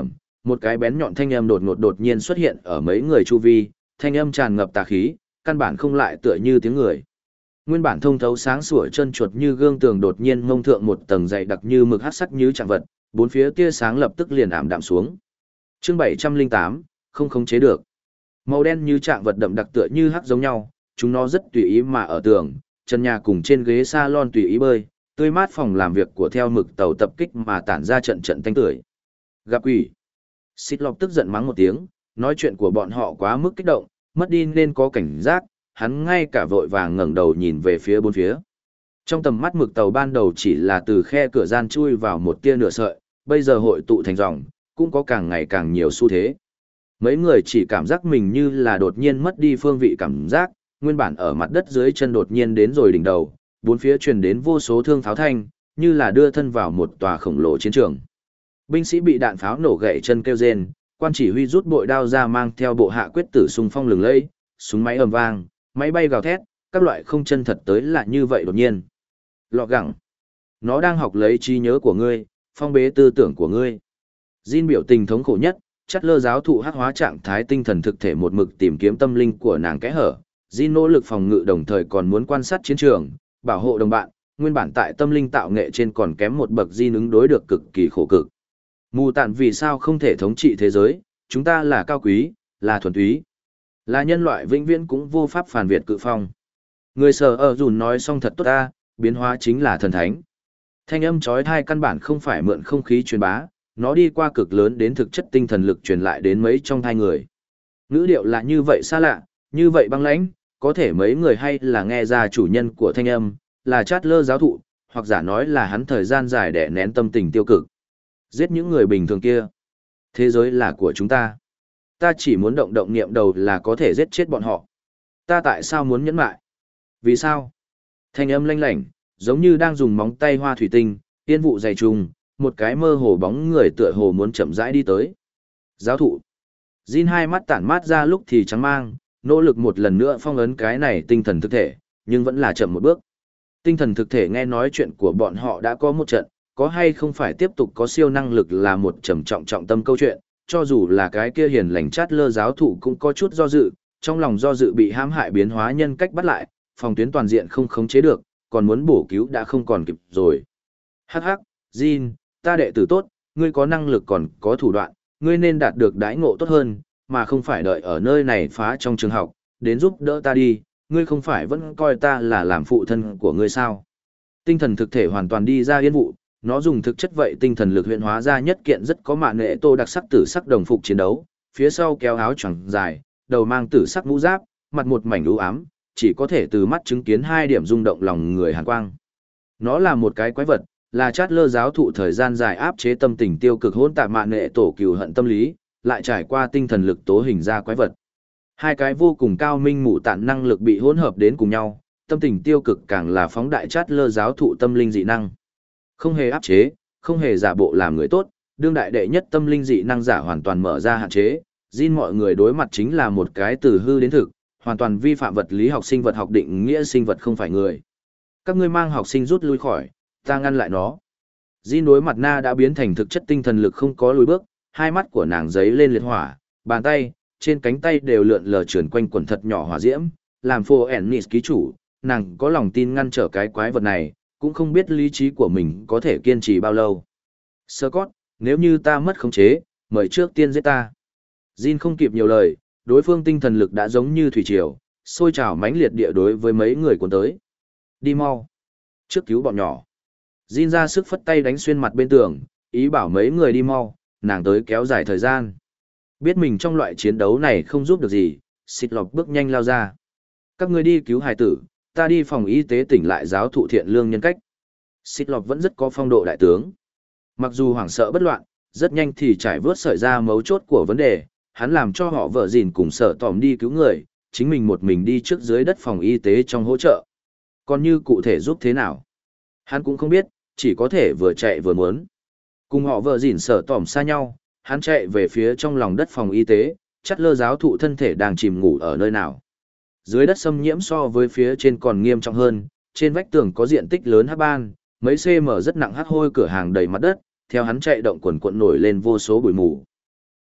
Speaker 1: Một cái bén nhọn thanh âm đột ngột đột nhiên xuất hiện ở mấy người chu vi, thanh âm tràn ngập tà khí, căn bản không lại tựa như tiếng người. Nguyên bản thông thấu sáng sủa chân chuột như gương tường đột nhiên mông thượng một tầng dày đặc như mực hắc sắc như trạng vật, bốn phía tia sáng lập tức liền ảm đạm xuống. Chương bảy trăm lẻ tám, không khống chế được. Màu đen như trạng vật đậm đặc tựa như hắc giống nhau, chúng nó rất tùy ý mà ở tường, chân nhà cùng trên ghế salon tùy ý bơi, tươi mát phòng làm việc của theo mực tàu tập kích mà tản ra trận trận tanh tưởi. Gặp quỷ. Xích Lọc tức giận mắng một tiếng, nói chuyện của bọn họ quá mức kích động, mất đi nên có cảnh giác, hắn ngay cả vội vàng ngẩng đầu nhìn về phía bốn phía. Trong tầm mắt mực tàu ban đầu chỉ là từ khe cửa gian chui vào một tia nửa sợi, bây giờ hội tụ thành dòng, cũng có càng ngày càng nhiều xu thế. Mấy người chỉ cảm giác mình như là đột nhiên mất đi phương vị cảm giác, nguyên bản ở mặt đất dưới chân đột nhiên đến rồi đỉnh đầu, bốn phía truyền đến vô số thương pháo thanh, như là đưa thân vào một tòa khổng lồ chiến trường. Binh sĩ bị đạn pháo nổ gãy chân kêu rên, quan chỉ huy rút bội đao ra mang theo bộ hạ quyết tử xung phong lừng lẫy, súng máy ầm vang, máy bay gào thét, các loại không chân thật tới là như vậy đột nhiên. Lọ gẳng. Nó đang học lấy trí nhớ của ngươi, phong bế tư tưởng của ngươi. Jin biểu tình thống khổ nhất, chắt lơ giáo thụ hắc hóa trạng thái tinh thần thực thể một mực tìm kiếm tâm linh của nàng kẽ hở. Jin nỗ lực phòng ngự đồng thời còn muốn quan sát chiến trường, bảo hộ đồng bạn, nguyên bản tại tâm linh tạo nghệ trên còn kém một bậc Jin ứng đối được cực kỳ khổ cực. Mù tạn vì sao không thể thống trị thế giới, chúng ta là cao quý, là thuần túy. Là nhân loại vĩnh viễn cũng vô pháp phản việt cự phong. Người sở ở dùn nói xong thật tốt ta, biến hóa chính là thần thánh. Thanh âm chói tai căn bản không phải mượn không khí truyền bá, nó đi qua cực lớn đến thực chất tinh thần lực truyền lại đến mấy trong hai người. Ngữ điệu là như vậy xa lạ, như vậy băng lãnh, có thể mấy người hay là nghe ra chủ nhân của thanh âm, là chát lơ giáo thụ, hoặc giả nói là hắn thời gian dài để nén tâm tình tiêu cực. Giết những người bình thường kia. Thế giới là của chúng ta. Ta chỉ muốn động động niệm đầu là có thể giết chết bọn họ. Ta tại sao muốn nhẫn lại? Vì sao? Thanh âm lanh lảnh, giống như đang dùng móng tay hoa thủy tinh, tiên vụ dày trùng, một cái mơ hồ bóng người tựa hồ muốn chậm rãi đi tới. Giáo thụ. Jin hai mắt tản mát ra lúc thì trắng mang, nỗ lực một lần nữa phong ấn cái này tinh thần thực thể, nhưng vẫn là chậm một bước. Tinh thần thực thể nghe nói chuyện của bọn họ đã có một trận, có hay không phải tiếp tục có siêu năng lực là một trầm trọng trọng tâm câu chuyện, cho dù là cái kia hiền lành chát lơ giáo thụ cũng có chút do dự, trong lòng do dự bị hãm hại biến hóa nhân cách bắt lại, phòng tuyến toàn diện không khống chế được, còn muốn bổ cứu đã không còn kịp rồi. Hắc hắc, Jin, ta đệ tử tốt, ngươi có năng lực còn có thủ đoạn, ngươi nên đạt được đãi ngộ tốt hơn, mà không phải đợi ở nơi này phá trong trường học, đến giúp đỡ ta đi, ngươi không phải vẫn coi ta là làm phụ thân của ngươi sao. Tinh thần thực thể hoàn toàn đi ra yên vụ, nó dùng thực chất vậy tinh thần lực huyện hóa ra nhất kiện rất có mạ nghệ tô đặc sắc tử sắc đồng phục chiến đấu, phía sau kéo áo choàng dài, đầu mang tử sắc mũ giáp, mặt một mảnh u ám, chỉ có thể từ mắt chứng kiến hai điểm rung động lòng người hàn quang. Nó là một cái quái vật, là chát lơ giáo thụ thời gian dài áp chế tâm tình tiêu cực hỗn tạp mạ nghệ tổ cừu hận tâm lý, lại trải qua tinh thần lực tố hình ra quái vật. Hai cái vô cùng cao minh mụ tạn năng lực bị hỗn hợp đến cùng nhau, tâm tình tiêu cực càng là phóng đại chát lơ giáo thụ tâm linh dị năng. Không hề áp chế, không hề giả bộ làm người tốt, đương đại đệ nhất tâm linh dị năng giả hoàn toàn mở ra hạn chế, Jin mọi người đối mặt chính là một cái từ hư đến thực, hoàn toàn vi phạm vật lý học sinh vật học định nghĩa sinh vật không phải người. Các ngươi mang học sinh rút lui khỏi, ta ngăn lại nó. Jin đối mặt na đã biến thành thực chất tinh thần lực không có lùi bước, hai mắt của nàng giấy lên liệt hỏa, bàn tay, trên cánh tay đều lượn lờ trườn quanh quần thật nhỏ hỏa diễm, làm phô Ennis ký chủ, nàng có lòng tin ngăn trở cái quái vật này, cũng không biết lý trí của mình có thể kiên trì bao lâu. Scott, nếu như ta mất khống chế, mời trước tiên giết ta. Jin không kịp nhiều lời, đối phương tinh thần lực đã giống như thủy triều, sôi trào mãnh liệt địa đối với mấy người cuốn tới. Đi mau. Trước cứu bọn nhỏ. Jin ra sức phất tay đánh xuyên mặt bên tường, ý bảo mấy người đi mau, nàng tới kéo dài thời gian. Biết mình trong loại chiến đấu này không giúp được gì, xịt lọc bước nhanh lao ra. Các ngươi đi cứu hài tử, ta đi phòng y tế tỉnh lại giáo thụ thiện lương nhân cách. Xịt lọc vẫn rất có phong độ đại tướng. Mặc dù hoảng sợ bất loạn, rất nhanh thì trải vớt sợi ra mấu chốt của vấn đề, hắn làm cho họ vợ dìn cùng sợ tòm đi cứu người, chính mình một mình đi trước dưới đất phòng y tế trong hỗ trợ. Còn như cụ thể giúp thế nào? Hắn cũng không biết, chỉ có thể vừa chạy vừa muốn. Cùng họ vợ dìn sợ tòm xa nhau, hắn chạy về phía trong lòng đất phòng y tế, chắt lơ giáo thụ thân thể đang chìm ngủ ở nơi nào. Dưới đất xâm nhiễm so với phía trên còn nghiêm trọng hơn, trên vách tường có diện tích lớn hắc ban, mấy cm rất nặng hắc hôi cửa hàng đầy mặt đất, theo hắn chạy động quần quận nổi lên vô số bụi mù.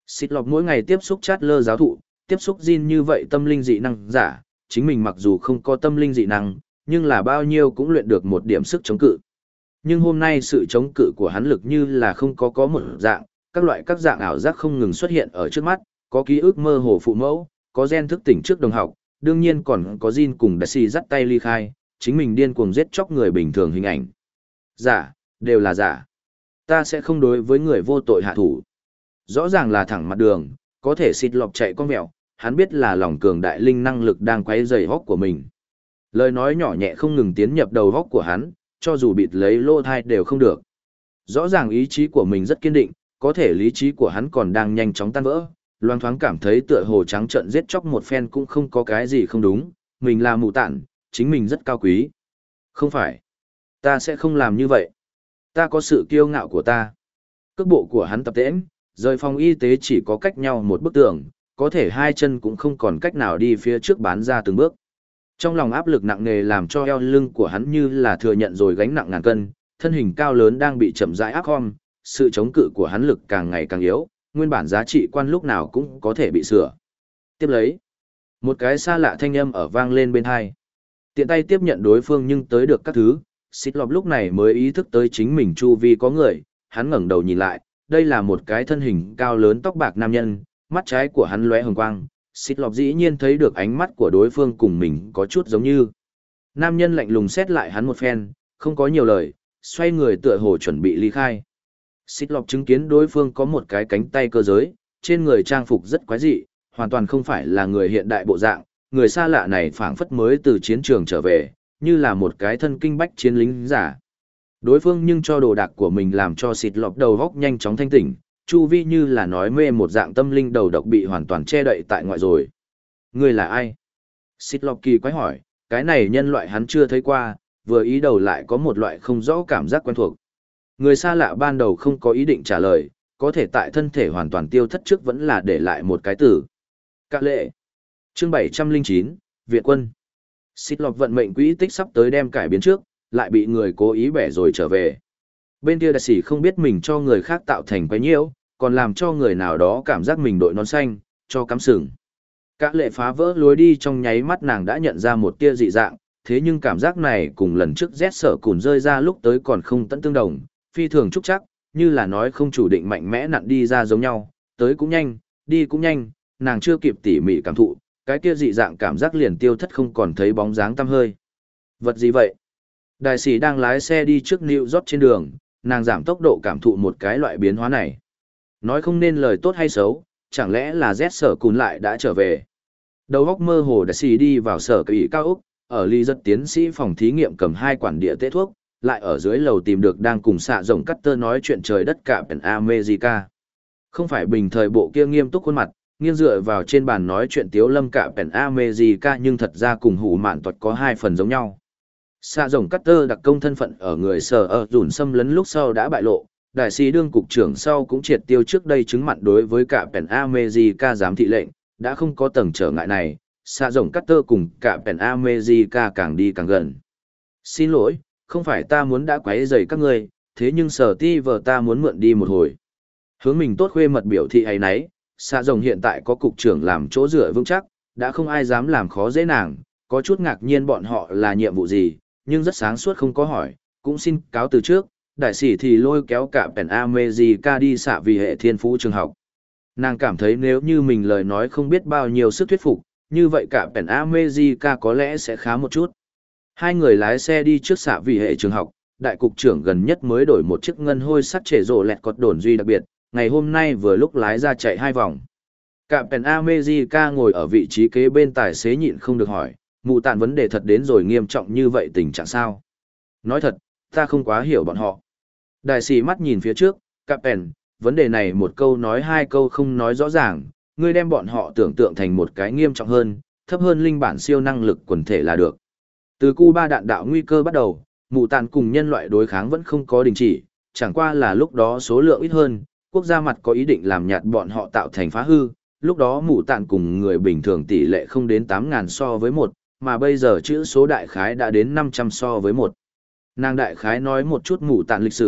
Speaker 1: Xịt lọc mỗi ngày tiếp xúc chát lơ giáo thụ, tiếp xúc Jin như vậy tâm linh dị năng giả, chính mình mặc dù không có tâm linh dị năng, nhưng là bao nhiêu cũng luyện được một điểm sức chống cự. Nhưng hôm nay sự chống cự của hắn lực như là không có có một dạng, các loại các dạng ảo giác không ngừng xuất hiện ở trước mắt, có ký ức mơ hồ phụ mẫu, có gen thức tỉnh trước đồng học, đương nhiên còn có Jin cùng Daisy dắt tay ly khai, chính mình điên cuồng giết chóc người bình thường hình ảnh. Giả, đều là giả. Ta sẽ không đối với người vô tội hạ thủ. Rõ ràng là thẳng mặt đường, có thể xịt lọc chạy con mèo, hắn biết là lòng cường đại linh năng lực đang quấy rầy hốc của mình. Lời nói nhỏ nhẹ không ngừng tiến nhập đầu hốc của hắn, cho dù bịt lấy lô thai đều không được. Rõ ràng ý chí của mình rất kiên định, có thể lý trí của hắn còn đang nhanh chóng tan vỡ, loang thoáng cảm thấy tựa hồ trắng trợn giết chóc một phen cũng không có cái gì không đúng, mình là mù tản, chính mình rất cao quý. Không phải, ta sẽ không làm như vậy. Ta có sự kiêu ngạo của ta. Cước bộ của hắn tập tễnh, rời phòng y tế chỉ có cách nhau một bức tường, có thể hai chân cũng không còn cách nào đi phía trước bán ra từng bước. Trong lòng áp lực nặng nề làm cho eo lưng của hắn như là thừa nhận rồi gánh nặng ngàn cân, thân hình cao lớn đang bị chậm rãi áp khom, sự chống cự của hắn lực càng ngày càng yếu, nguyên bản giá trị quan lúc nào cũng có thể bị sửa. Tiếp lấy, một cái xa lạ thanh âm ở vang lên bên hai. Tiện tay tiếp nhận đối phương nhưng tới được các thứ, xịt lọc lúc này mới ý thức tới chính mình chu vi có người, hắn ngẩng đầu nhìn lại, đây là một cái thân hình cao lớn tóc bạc nam nhân, mắt trái của hắn lóe hồng quang, xịt lọc dĩ nhiên thấy được ánh mắt của đối phương cùng mình có chút giống như. Nam nhân lạnh lùng xét lại hắn một phen, không có nhiều lời, xoay người tựa hồ chuẩn bị ly khai. Xịt lọc chứng kiến đối phương có một cái cánh tay cơ giới, trên người trang phục rất quái dị, hoàn toàn không phải là người hiện đại bộ dạng, người xa lạ này phảng phất mới từ chiến trường trở về, như là một cái thân kinh bách chiến lính giả. Đối phương nhưng cho đồ đạc của mình làm cho xịt lọc đầu góc nhanh chóng thanh tỉnh, chu vi như là nói mê một dạng tâm linh đầu độc bị hoàn toàn che đậy tại ngoại rồi. Người là ai? Xịt lọc kỳ quái hỏi, cái này nhân loại hắn chưa thấy qua, vừa ý đầu lại có một loại không rõ cảm giác quen thuộc. Người xa lạ ban đầu không có ý định trả lời, có thể tại thân thể hoàn toàn tiêu thất trước vẫn là để lại một cái từ. Các lệ. Chương bảy trăm lẻ chín, Viện quân. Xịt lọc vận mệnh quỹ tích sắp tới đem cải biến trước, lại bị người cố ý bẻ rồi trở về. Bên kia đại sĩ không biết mình cho người khác tạo thành quấy nhiễu, còn làm cho người nào đó cảm giác mình đội nón xanh, cho cắm sừng. Các lệ phá vỡ lối đi trong nháy mắt nàng đã nhận ra một tia dị dạng, thế nhưng cảm giác này cùng lần trước rét sợ cùn rơi ra lúc tới còn không tận tương đồng, phi thường trúc chắc, như là nói không chủ định mạnh mẽ nặn đi ra giống nhau, tới cũng nhanh, đi cũng nhanh, nàng chưa kịp tỉ mỉ cảm thụ, cái kia dị dạng cảm giác liền tiêu thất không còn thấy bóng dáng tăm hơi. Vật gì vậy? Đại sĩ đang lái xe đi trước New York trên đường, nàng giảm tốc độ cảm thụ một cái loại biến hóa này. Nói không nên lời tốt hay xấu, chẳng lẽ là Z sở cùn lại đã trở về. Đầu góc mơ hồ đại sĩ đi vào sở kỳ cao Úc, ở ly rất tiến sĩ phòng thí nghiệm cầm hai quản địa tế thuốc, lại ở dưới lầu tìm được đang cùng xạ rồng cắt tơ nói chuyện trời đất cả Pen America. Không phải bình thời bộ kia nghiêm túc khuôn mặt, nghiêng dựa vào trên bàn nói chuyện tiếu lâm cả Pen America nhưng thật ra cùng hủ mạn tuật có hai phần giống nhau. Xạ rồng cắt tơ đặc công thân phận ở người sở ở dùn xâm lấn lúc sau đã bại lộ, đại sĩ đương cục trưởng sau cũng triệt tiêu trước đây chứng mặn đối với cả Pen America giám thị lệnh, đã không có tầng trở ngại này, xạ rồng cắt tơ cùng cả Pen America càng đi càng gần. Xin lỗi, không phải ta muốn đã quấy rầy các ngươi, thế nhưng sở ti vợ ta muốn mượn đi một hồi. Hướng mình tốt khuê mật biểu thị ấy nấy, xạ rồng hiện tại có cục trưởng làm chỗ dựa vững chắc, đã không ai dám làm khó dễ nàng, có chút ngạc nhiên bọn họ là nhiệm vụ gì, nhưng rất sáng suốt không có hỏi, cũng xin cáo từ trước, đại sĩ thì lôi kéo cả Pen America đi xạ vì hệ thiên phú trường học. Nàng cảm thấy nếu như mình lời nói không biết bao nhiêu sức thuyết phục, như vậy cả Pen America có lẽ sẽ khá một chút. Hai người lái xe đi trước xạ vì hệ trường học, đại cục trưởng gần nhất mới đổi một chiếc ngân hôi sắt trễ rộ lẹt cọt đồn duy đặc biệt, ngày hôm nay vừa lúc lái ra chạy hai vòng. Cả Pen America ngồi ở vị trí kế bên tài xế nhịn không được hỏi, mụ tàn vấn đề thật đến rồi nghiêm trọng như vậy tình trạng sao? Nói thật, ta không quá hiểu bọn họ. Đại sĩ mắt nhìn phía trước, Cả Pen, vấn đề này một câu nói hai câu không nói rõ ràng, ngươi đem bọn họ tưởng tượng thành một cái nghiêm trọng hơn, thấp hơn linh bản siêu năng lực quần thể là được. Từ Cuba đạn đạo nguy cơ bắt đầu, mụ tàn cùng nhân loại đối kháng vẫn không có đình chỉ, chẳng qua là lúc đó số lượng ít hơn, quốc gia mặt có ý định làm nhạt bọn họ tạo thành phá hư, lúc đó mụ tàn cùng người bình thường tỷ lệ không đến tám ngàn so với một, mà bây giờ chữ số đại khái đã đến năm trăm so với một. Nàng đại khái nói một chút mụ tàn lịch sử,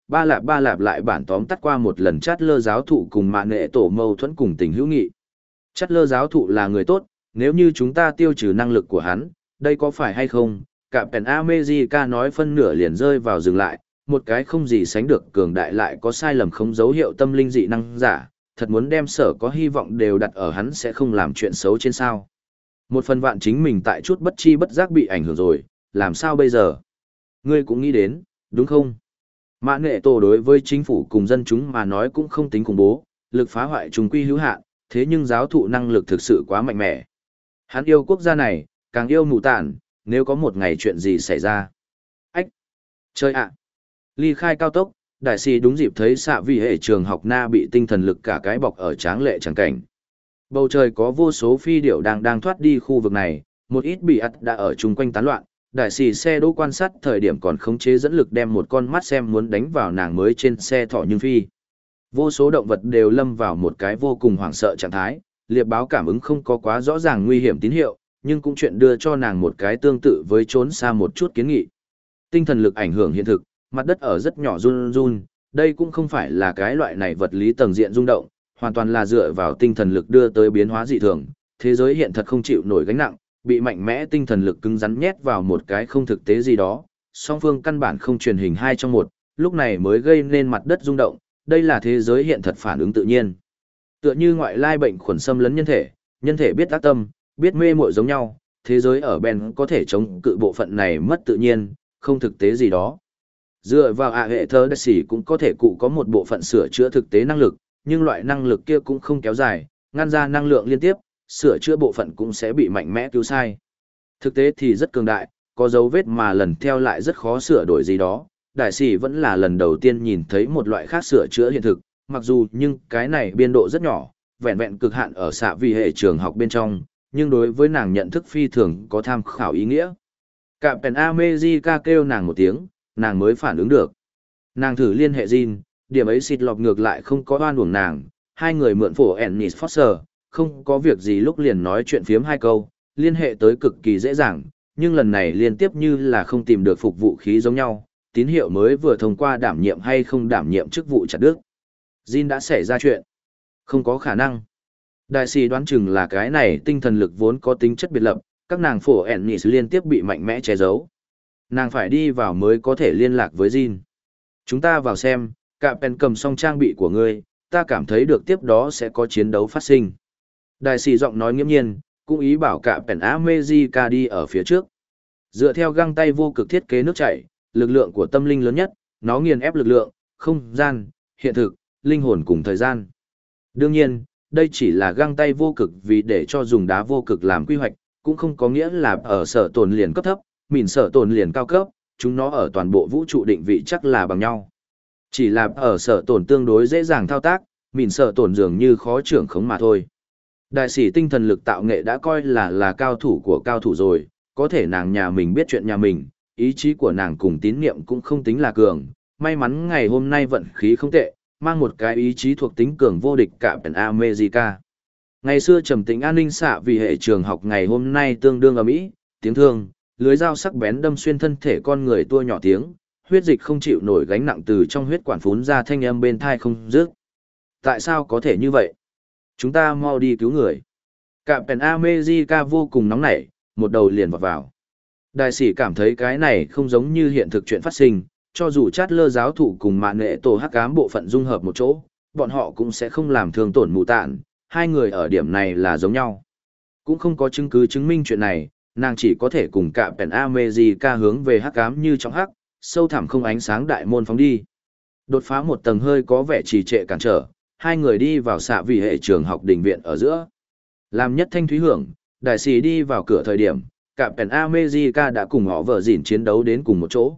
Speaker 1: ba lạp ba lạp lại bản tóm tắt qua một lần chát lơ giáo thụ cùng mạ nệ tổ mâu thuẫn cùng tình hữu nghị. Chát lơ giáo thụ là người tốt, nếu như chúng ta tiêu trừ năng lực của hắn, đây có phải hay không? Cả Pen America nói phân nửa liền rơi vào dừng lại, một cái không gì sánh được cường đại lại có sai lầm không dấu hiệu tâm linh dị năng giả, thật muốn đem sở có hy vọng đều đặt ở hắn sẽ không làm chuyện xấu trên sao. Một phần vạn chính mình tại chút bất chi bất giác bị ảnh hưởng rồi, làm sao bây giờ? Ngươi cũng nghĩ đến, đúng không? Mã Nệ Tổ đối với chính phủ cùng dân chúng mà nói cũng không tính khủng bố, lực phá hoại trùng quy hữu hạn, thế nhưng giáo thụ năng lực thực sự quá mạnh mẽ. Hắn yêu quốc gia này, càng yêu mù tản, nếu có một ngày chuyện gì xảy ra. Ách! Chơi ạ! Ly khai cao tốc, đại sĩ đúng dịp thấy xạ vị hệ trường học na bị tinh thần lực cả cái bọc ở tráng lệ chẳng cảnh. Bầu trời có vô số phi điểu đang đang thoát đi khu vực này, một ít bị ắt đã ở chung quanh tán loạn. Đại sĩ xe đỗ quan sát thời điểm còn khống chế dẫn lực đem một con mắt xem muốn đánh vào nàng mới trên xe thỏ nhưng phi. Vô số động vật đều lâm vào một cái vô cùng hoảng sợ trạng thái, liệp báo cảm ứng không có quá rõ ràng nguy hiểm tín hiệu, nhưng cũng chuyện đưa cho nàng một cái tương tự với trốn xa một chút kiến nghị. Tinh thần lực ảnh hưởng hiện thực, mặt đất ở rất nhỏ run run, đây cũng không phải là cái loại này vật lý tầng diện rung động, hoàn toàn là dựa vào tinh thần lực đưa tới biến hóa dị thường. Thế giới hiện thật không chịu nổi gánh nặng, bị mạnh mẽ tinh thần lực cứng rắn nhét vào một cái không thực tế gì đó, song phương căn bản không truyền hình hai trong một, lúc này mới gây nên mặt đất rung động, đây là thế giới hiện thật phản ứng tự nhiên. Tựa như ngoại lai bệnh khuẩn xâm lấn nhân thể, nhân thể biết ác tâm, biết mê muội giống nhau, thế giới ở bên có thể chống cự bộ phận này mất tự nhiên, không thực tế gì đó. Dựa vào ạ hệ thơ đa sĩ cũng có thể cụ có một bộ phận sửa chữa thực tế năng lực, nhưng loại năng lực kia cũng không kéo dài, ngăn ra năng lượng liên tiếp, sửa chữa bộ phận cũng sẽ bị mạnh mẽ cứu sai. Thực tế thì rất cường đại, có dấu vết mà lần theo lại rất khó sửa đổi gì đó. Đại sĩ vẫn là lần đầu tiên nhìn thấy một loại khác sửa chữa hiện thực, mặc dù nhưng cái này biên độ rất nhỏ, vẹn vẹn cực hạn ở xạ vi hệ trường học bên trong, nhưng đối với nàng nhận thức phi thường có tham khảo ý nghĩa. Cả Pen America kêu nàng một tiếng, nàng mới phản ứng được. Nàng thử liên hệ Jin, điểm ấy xịt lọc ngược lại không có oan uổng nàng, hai người mượn phổ Ennis Foster, không có việc gì lúc liền nói chuyện phiếm hai câu, liên hệ tới cực kỳ dễ dàng, nhưng lần này liên tiếp như là không tìm được phục vụ khí giống nhau, tín hiệu mới vừa thông qua đảm nhiệm hay không đảm nhiệm chức vụ chặt đứt. Jin đã xảy ra chuyện. Không có khả năng. Đại sĩ đoán chừng là cái này tinh thần lực vốn có tính chất biệt lập, các nàng phổ Ennis liên tiếp bị mạnh mẽ che giấu. Nàng phải đi vào mới có thể liên lạc với Jin. Chúng ta vào xem, Cả Pen cầm xong trang bị của ngươi, ta cảm thấy được tiếp đó sẽ có chiến đấu phát sinh. Đại sĩ giọng nói nghiêm nhiên, cũng ý bảo Cả Pen America đi ở phía trước. Dựa theo găng tay vô cực thiết kế nước chảy, lực lượng của tâm linh lớn nhất, nó nghiền ép lực lượng, không gian, hiện thực, linh hồn cùng thời gian. Đương nhiên, đây chỉ là găng tay vô cực vì để cho dùng đá vô cực làm quy hoạch, cũng không có nghĩa là ở sở tồn liền cấp thấp, mìn sở tồn liền cao cấp, chúng nó ở toàn bộ vũ trụ định vị chắc là bằng nhau. Chỉ là ở sở tồn tương đối dễ dàng thao tác, mìn sở tồn dường như khó trưởng khống mà thôi. Đại sĩ tinh thần lực tạo nghệ đã coi là là cao thủ của cao thủ rồi, có thể nàng nhà mình biết chuyện nhà mình, ý chí của nàng cùng tín niệm cũng không tính là cường, may mắn ngày hôm nay vận khí không tệ, mang một cái ý chí thuộc tính cường vô địch cả Pen America. Ngày xưa trầm tĩnh an ninh xạ vì hệ trường học ngày hôm nay tương đương ở Mỹ, tiếng thương, lưới dao sắc bén đâm xuyên thân thể con người tua nhỏ tiếng, huyết dịch không chịu nổi gánh nặng từ trong huyết quản phún ra thanh âm bên thai không dứt. Tại sao có thể như vậy? Chúng ta mau đi cứu người. Cả Pen America vô cùng nóng nảy, một đầu liền vọt vào. Đại sĩ cảm thấy cái này không giống như hiện thực chuyện phát sinh, cho dù chát lơ giáo thụ cùng mạn nghệ tổ hắc ám bộ phận dung hợp một chỗ, bọn họ cũng sẽ không làm thương tổn mù tạn, hai người ở điểm này là giống nhau. Cũng không có chứng cứ chứng minh chuyện này, nàng chỉ có thể cùng cả Pen America hướng về hắc ám như trong hắc, sâu thẳm không ánh sáng đại môn phóng đi. Đột phá một tầng hơi có vẻ trì trệ cản trở, hai người đi vào xạ vì hệ trường học đình viện ở giữa. Làm nhất thanh thúy hưởng, đại sĩ đi vào cửa thời điểm, cả Pen America đã cùng họ vợ dỉn chiến đấu đến cùng một chỗ.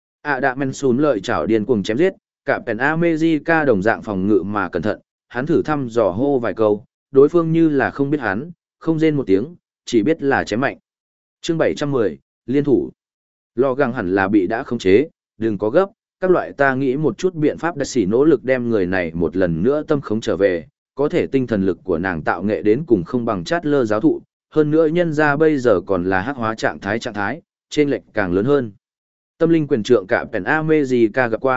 Speaker 1: À đã men xún lợi chảo điên cuồng chém giết, cả Pen America đồng dạng phòng ngự mà cẩn thận, hắn thử thăm dò hô vài câu, đối phương như là không biết hắn, không rên một tiếng, chỉ biết là chém mạnh. Chương bảy trăm mười, liên thủ. Lò găng hẳn là bị đã khống chế, đừng có gấp, các loại ta nghĩ một chút biện pháp đã xỉ nỗ lực đem người này một lần nữa tâm khống trở về, có thể tinh thần lực của nàng tạo nghệ đến cùng không bằng chát lơ giáo thụ, hơn nữa nhân ra bây giờ còn là hắc hóa trạng thái trạng thái, trên lệch càng lớn hơn. Tâm linh quyền trượng cả Pen America gặp qua,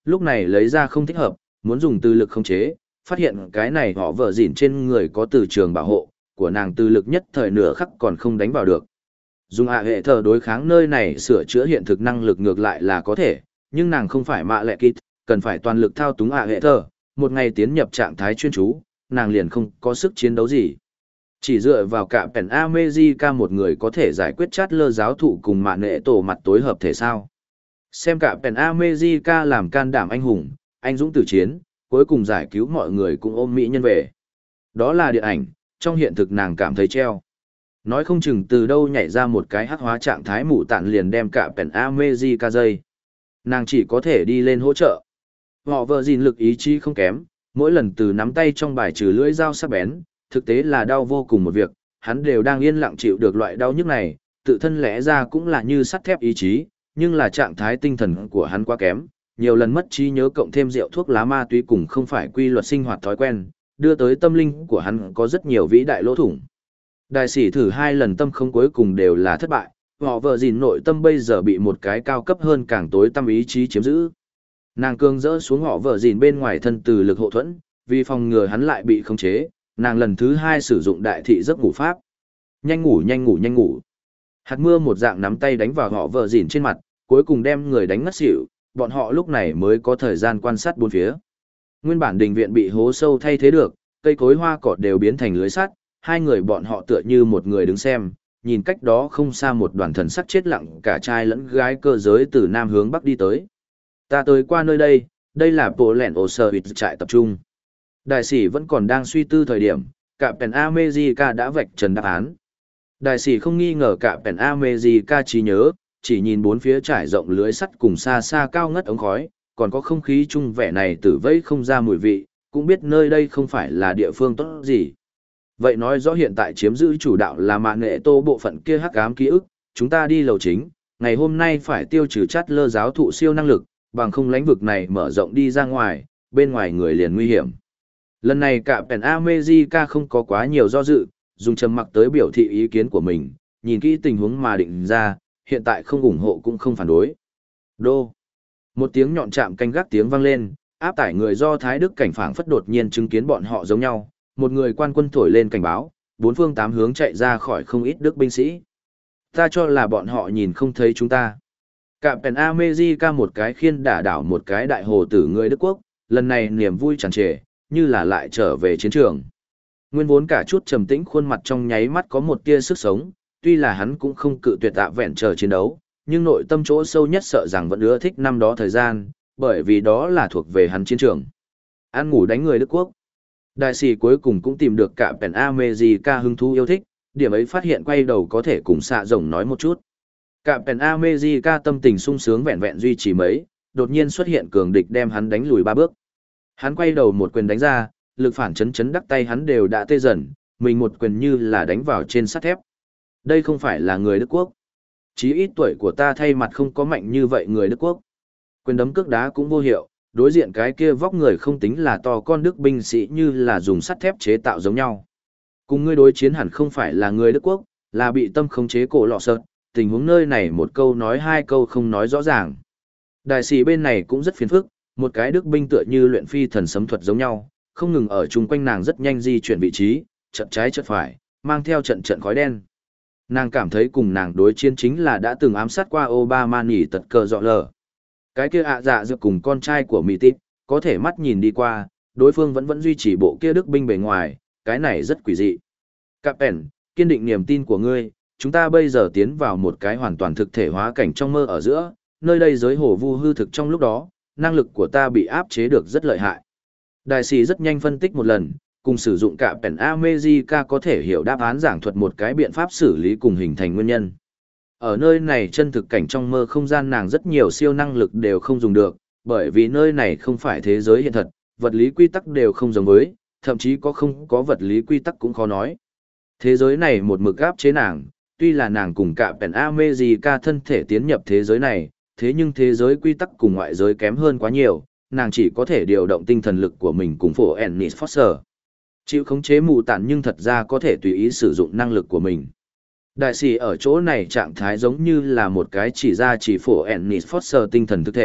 Speaker 1: lúc này lấy ra không thích hợp, muốn dùng từ lực khống chế, phát hiện cái này họ vợ dỉn trên người có từ trường bảo hộ, của nàng từ lực nhất thời nửa khắc còn không đánh vào được. Dùng ạ hệ thờ đối kháng nơi này sửa chữa hiện thực năng lực ngược lại là có thể, nhưng nàng không phải mạ lệ kít, cần phải toàn lực thao túng ạ hệ thờ, một ngày tiến nhập trạng thái chuyên chú, nàng liền không có sức chiến đấu gì. Chỉ dựa vào cả Pen America một người có thể giải quyết chát lơ giáo thụ cùng mạ nệ tổ mặt tối hợp thể sao. Xem cả Pen America làm can đảm anh hùng, anh dũng tử chiến, cuối cùng giải cứu mọi người cũng ôm mỹ nhân về. Đó là điện ảnh, trong hiện thực nàng cảm thấy treo. Nói không chừng từ đâu nhảy ra một cái hắc hóa trạng thái mụ tạn liền đem cả Pen America dây. Nàng chỉ có thể đi lên hỗ trợ. Họ vợ gìn lực ý chí không kém, mỗi lần từ nắm tay trong bài trừ lưỡi dao sắc bén, thực tế là đau vô cùng một việc, hắn đều đang yên lặng chịu được loại đau nhức này, tự thân lẽ ra cũng là như sắt thép ý chí, nhưng là trạng thái tinh thần của hắn quá kém, nhiều lần mất trí nhớ cộng thêm rượu thuốc lá ma túy cùng không phải quy luật sinh hoạt thói quen, đưa tới tâm linh của hắn có rất nhiều vĩ đại lỗ thủng. Đại sĩ thử hai lần tâm không cuối cùng đều là thất bại, họ vợ gìn nội tâm bây giờ bị một cái cao cấp hơn càng tối tâm ý chí chiếm giữ. Nàng cương rỡ xuống họ vợ gìn bên ngoài thân từ lực hộ thuẫn, vì phòng ngừa hắn lại bị khống chế, nàng lần thứ hai sử dụng đại thị giấc ngủ pháp. Nhanh ngủ nhanh ngủ nhanh ngủ. Hạt mưa một dạng nắm tay đánh vào họ vợ dỉn trên mặt, cuối cùng đem người đánh ngất xỉu, bọn họ lúc này mới có thời gian quan sát bốn phía. Nguyên bản đình viện bị hố sâu thay thế được, cây cối hoa cỏ đều biến thành lưới sắt, hai người bọn họ tựa như một người đứng xem, nhìn cách đó không xa một đoàn thần sắc chết lặng cả trai lẫn gái cơ giới từ nam hướng bắc đi tới. Ta tới qua nơi đây, đây là bộ lẻn ổ sở huyệt trại tập trung. Đại sĩ vẫn còn đang suy tư thời điểm, cả Pen America đã vạch trần đáp án. Đại sĩ không nghi ngờ cả Pen America trí nhớ, chỉ nhìn bốn phía trải rộng lưới sắt cùng xa xa cao ngất ống khói, còn có không khí chung vẻ này tử vây không ra mùi vị, cũng biết nơi đây không phải là địa phương tốt gì. Vậy nói rõ hiện tại chiếm giữ chủ đạo là mạng nghệ tô bộ phận kia hắc ám ký ức, chúng ta đi lầu chính, ngày hôm nay phải tiêu trừ chát lơ giáo thụ siêu năng lực, bằng không lãnh vực này mở rộng đi ra ngoài, bên ngoài người liền nguy hiểm. Lần này cả Pen America không có quá nhiều do dự, dùng trầm mặc tới biểu thị ý kiến của mình, nhìn kỹ tình huống mà định ra, hiện tại không ủng hộ cũng không phản đối. Đô. Một tiếng nhọn chạm canh gác tiếng vang lên, áp tải người do Thái Đức cảnh phảng phất đột nhiên chứng kiến bọn họ giống nhau, một người quan quân thổi lên cảnh báo, bốn phương tám hướng chạy ra khỏi không ít Đức binh sĩ. Ta cho là bọn họ nhìn không thấy chúng ta. Cả Pen America một cái khiên đả đảo một cái đại hồ tử người Đức Quốc, lần này niềm vui tràn trề, như là lại trở về chiến trường. Nguyên vốn cả chút trầm tĩnh khuôn mặt trong nháy mắt có một tia sức sống, tuy là hắn cũng không cự tuyệt tạ vẹn chờ chiến đấu, nhưng nội tâm chỗ sâu nhất sợ rằng vẫn ưa thích năm đó thời gian, bởi vì đó là thuộc về hắn chiến trường. Ăn ngủ đánh người Đức Quốc. Đại sĩ cuối cùng cũng tìm được cả Pen America hứng thú yêu thích, điểm ấy phát hiện quay đầu có thể cùng xạ rồng nói một chút. Cả Pen America tâm tình sung sướng vẹn vẹn duy trì mấy, đột nhiên xuất hiện cường địch đem hắn đánh lùi ba bước. Hắn quay đầu một quyền đánh ra, lực phản chấn chấn đắc tay hắn đều đã tê dần, mình một quyền như là đánh vào trên sắt thép. Đây không phải là người Đức Quốc. Chí ít tuổi của ta thay mặt không có mạnh như vậy người Đức Quốc. Quyền đấm cước đá cũng vô hiệu, đối diện cái kia vóc người không tính là to con Đức binh sĩ như là dùng sắt thép chế tạo giống nhau. Cùng ngươi đối chiến hẳn không phải là người Đức Quốc, là bị tâm khống chế cổ lọ sợt, tình huống nơi này một câu nói hai câu không nói rõ ràng. Đại sĩ bên này cũng rất phiền phức, một cái Đức binh tựa như luyện phi thần sấm thuật giống nhau, không ngừng ở chung quanh nàng rất nhanh di chuyển vị trí, trận trái trận phải, mang theo trận trận khói đen. Nàng cảm thấy cùng nàng đối chiến chính là đã từng ám sát qua Obama nỉ tật cờ dọ lờ. Cái kia ạ dạ dược cùng con trai của Mỹ Tít, có thể mắt nhìn đi qua, đối phương vẫn vẫn duy trì bộ kia Đức binh bề ngoài, cái này rất quỷ dị. Captain, kiên định niềm tin của ngươi, chúng ta bây giờ tiến vào một cái hoàn toàn thực thể hóa cảnh trong mơ ở giữa, nơi đây giới hồ vu hư thực trong lúc đó, năng lực của ta bị áp chế được rất lợi hại. Đại sĩ rất nhanh phân tích một lần, cùng sử dụng cả Pen America có thể hiểu đáp án giảng thuật một cái biện pháp xử lý cùng hình thành nguyên nhân. Ở nơi này chân thực cảnh trong mơ không gian nàng rất nhiều siêu năng lực đều không dùng được, bởi vì nơi này không phải thế giới hiện thật, vật lý quy tắc đều không giống với, thậm chí có không có vật lý quy tắc cũng khó nói. Thế giới này một mực áp chế nàng, tuy là nàng cùng cả Pen America thân thể tiến nhập thế giới này, thế nhưng thế giới quy tắc cùng ngoại giới kém hơn quá nhiều, nàng chỉ có thể điều động tinh thần lực của mình cùng phổ Ennis Foster. Chịu khống chế mù tản nhưng thật ra có thể tùy ý sử dụng năng lực của mình. Đại sĩ ở chỗ này trạng thái giống như là một cái chỉ ra chỉ phổ Ennis Foster tinh thần thực thể,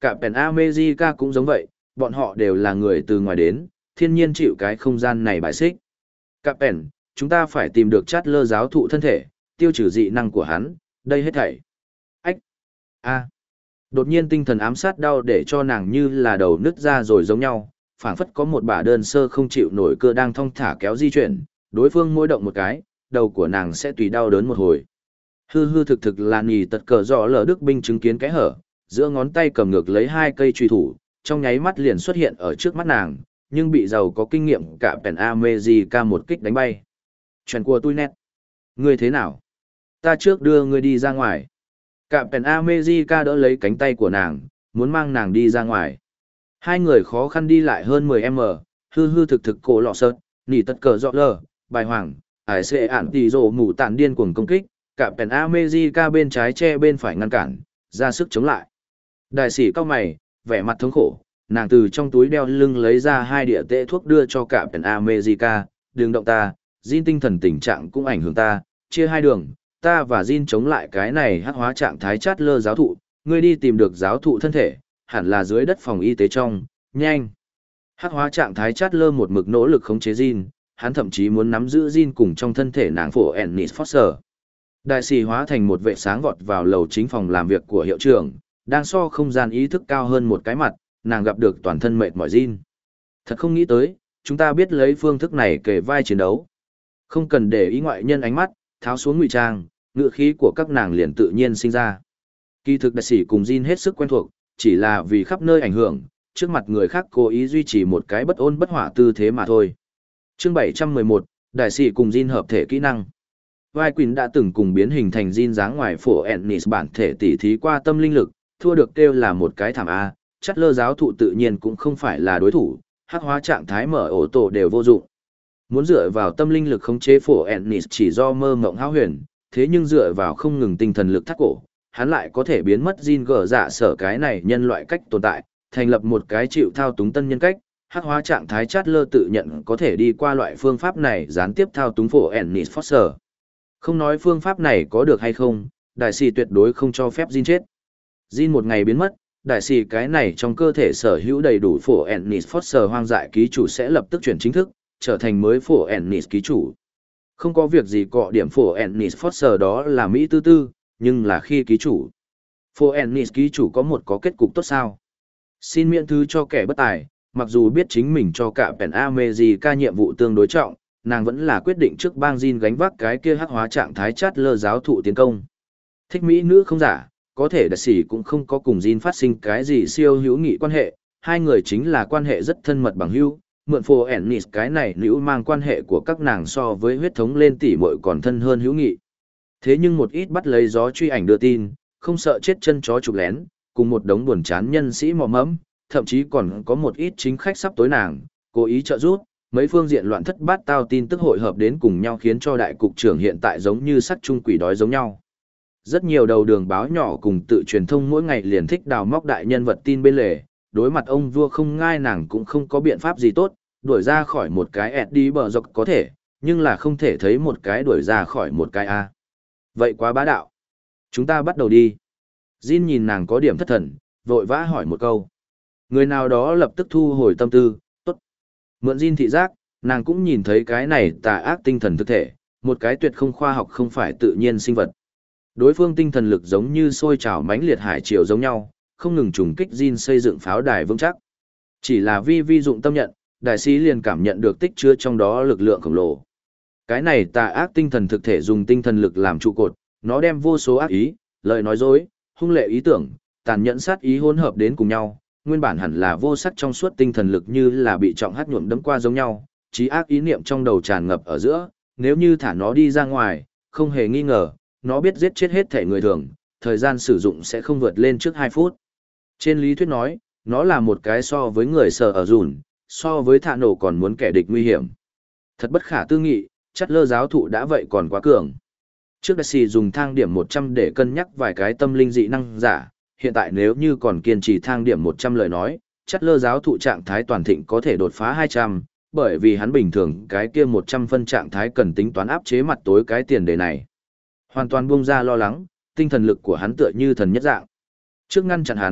Speaker 1: Cả Pen America cũng giống vậy, bọn họ đều là người từ ngoài đến, thiên nhiên chịu cái không gian này bài xích. Cả Pen, chúng ta phải tìm được chát lơ giáo thụ thân thể, tiêu trừ dị năng của hắn, đây hết thảy. Ách! A! Đột nhiên tinh thần ám sát đau để cho nàng như là đầu nứt ra rồi giống nhau, phảng phất có một bả đơn sơ không chịu nổi cơ đang thong thả kéo di chuyển, đối phương mỗi động một cái, đầu của nàng sẽ tùy đau đớn một hồi. Hư hư thực thực là nhì tật cờ rõ lở đức binh chứng kiến cái hở, giữa ngón tay cầm ngược lấy hai cây truy thủ, trong nháy mắt liền xuất hiện ở trước mắt nàng, nhưng bị giàu có kinh nghiệm cả Pen America một kích đánh bay. Chuyện của tôi nét. Ngươi thế nào? Ta trước đưa ngươi đi ra ngoài. Cả Pen America đỡ lấy cánh tay của nàng, muốn mang nàng đi ra ngoài. Hai người khó khăn đi lại hơn mười mét, hư hư thực thực cổ lọ sợt, nỉ tật cờ rõ lở, bài hoàng, ải xệ ản tỷ rổ mù tản điên cuồng công kích, cả Pen America bên trái che bên phải ngăn cản, ra sức chống lại. Đại sĩ cao mày, vẻ mặt thống khổ, nàng từ trong túi đeo lưng lấy ra hai địa tệ thuốc đưa cho cả Pen America, đừng động ta, Jin tinh thần tình trạng cũng ảnh hưởng ta, chia hai đường, ta và Jin chống lại cái này hắc hóa trạng thái chát lơ giáo thụ, ngươi đi tìm được giáo thụ thân thể, hẳn là dưới đất phòng y tế trong, nhanh. Hắc hóa trạng thái chát lơ một mực nỗ lực khống chế Jin, hắn thậm chí muốn nắm giữ Jin cùng trong thân thể nàng phổ Ennis Foster. Đại sĩ hóa thành một vệ sáng vọt vào lầu chính phòng làm việc của hiệu trưởng, đang so không gian ý thức cao hơn một cái mặt, nàng gặp được toàn thân mệt mỏi Jin. Thật không nghĩ tới, chúng ta biết lấy phương thức này kề vai chiến đấu. Không cần để ý ngoại nhân ánh mắt, tháo xuống ngụy trang, ngựa khí của các nàng liền tự nhiên sinh ra. Kỳ thực đại sĩ cùng Jin hết sức quen thuộc, chỉ là vì khắp nơi ảnh hưởng, trước mặt người khác cố ý duy trì một cái bất ôn bất hỏa tư thế mà thôi. Chương bảy trăm mười một, đại sĩ cùng Jin hợp thể kỹ năng. Vai Quỳnh đã từng cùng biến hình thành Jin dáng ngoài phổ Ennis bản thể tỉ thí qua tâm linh lực, thua được kêu là một cái thảm A, chắt lơ giáo thụ tự nhiên cũng không phải là đối thủ, hắc hóa trạng thái mở ổ tổ đều vô dụng. Muốn dựa vào tâm linh lực khống chế phổ Ennis chỉ do mơ mộng hão huyền, thế nhưng dựa vào không ngừng tinh thần lực thắt cổ, hắn lại có thể biến mất Jin gở dạ sở cái này nhân loại cách tồn tại, thành lập một cái chịu thao túng tân nhân cách. Hắc hóa trạng thái chát lơ tự nhận có thể đi qua loại phương pháp này gián tiếp thao túng phổ Ennis Foster. Không nói phương pháp này có được hay không, đại sĩ tuyệt đối không cho phép Jin chết. Jin một ngày biến mất, đại sĩ cái này trong cơ thể sở hữu đầy đủ phổ Ennis Foster hoang dại ký chủ sẽ lập tức chuyển chính thức, trở thành mới phổ Ennis ký chủ. Không có việc gì cọ điểm phổ Ennis Foster đó là Mỹ tư tư, nhưng là khi ký chủ. Phổ Ennis ký chủ có một có kết cục tốt sao? Xin miễn thứ cho kẻ bất tài, mặc dù biết chính mình cho cả Pen America nhiệm vụ tương đối trọng, nàng vẫn là quyết định trước bang Jin gánh vác cái kia hắc hóa trạng thái chát lơ giáo thụ tiến công. Thích Mỹ nữ không giả, có thể đại sĩ cũng không có cùng Jin phát sinh cái gì siêu hữu nghị quan hệ, hai người chính là quan hệ rất thân mật bằng hữu, mượn phổ Ennis cái này nữ mang quan hệ của các nàng so với huyết thống lên tỷ muội còn thân hơn hữu nghị. Thế nhưng một ít bắt lấy gió truy ảnh đưa tin, không sợ chết chân chó chụp lén, cùng một đống buồn chán nhân sĩ mò mẫm, thậm chí còn có một ít chính khách sắp tối nàng, cố ý trợ giúp, mấy phương diện loạn thất bát tao tin tức hội hợp đến cùng nhau khiến cho đại cục trưởng hiện tại giống như sắt chung quỷ đói giống nhau. Rất nhiều đầu đường báo nhỏ cùng tự truyền thông mỗi ngày liền thích đào móc đại nhân vật tin bên lề, đối mặt ông vua không ngai nàng cũng không có biện pháp gì tốt, đuổi ra khỏi một cái ẹt đi bờ dọc có thể, nhưng là không thể thấy một cái đuổi ra khỏi một cái A. Vậy quá bá đạo. Chúng ta bắt đầu đi. Jin nhìn nàng có điểm thất thần, vội vã hỏi một câu. Người nào đó lập tức thu hồi tâm tư, tốt. Mượn Jin thị giác, nàng cũng nhìn thấy cái này tà ác tinh thần thực thể, một cái tuyệt không khoa học không phải tự nhiên sinh vật. Đối phương tinh thần lực giống như sôi trào mãnh liệt hải triều giống nhau, không ngừng trùng kích Jin xây dựng pháo đài vững chắc. Chỉ là vi vi dụng tâm nhận, đại sĩ liền cảm nhận được tích chứa trong đó lực lượng khổng lồ. Cái này tà ác tinh thần thực thể dùng tinh thần lực làm trụ cột, nó đem vô số ác ý, lời nói dối, hung lệ ý tưởng, tàn nhẫn sát ý hỗn hợp đến cùng nhau, nguyên bản hẳn là vô sắc trong suốt tinh thần lực như là bị trọng hắt nhuộm đẫm qua giống nhau, trí ác ý niệm trong đầu tràn ngập ở giữa, nếu như thả nó đi ra ngoài, không hề nghi ngờ, nó biết giết chết hết thể người thường, thời gian sử dụng sẽ không vượt lên trước hai phút. Trên lý thuyết nói, nó là một cái so với người sở ở dùn, so với thạ nổ còn muốn kẻ địch nguy hiểm. Thật bất khả tư nghị, chắt lơ giáo thụ đã vậy còn quá cường. Trước đại sĩ dùng thang điểm một trăm để cân nhắc vài cái tâm linh dị năng giả, hiện tại nếu như còn kiên trì thang điểm một trăm lời nói, chắt lơ giáo thụ trạng thái toàn thịnh có thể đột phá hai trăm, bởi vì hắn bình thường cái kia một trăm phân trạng thái cần tính toán áp chế mặt tối cái tiền đề này. Hoàn toàn buông ra lo lắng, tinh thần lực của hắn tựa như thần nhất dạng. Trước ngăn chặn hắn,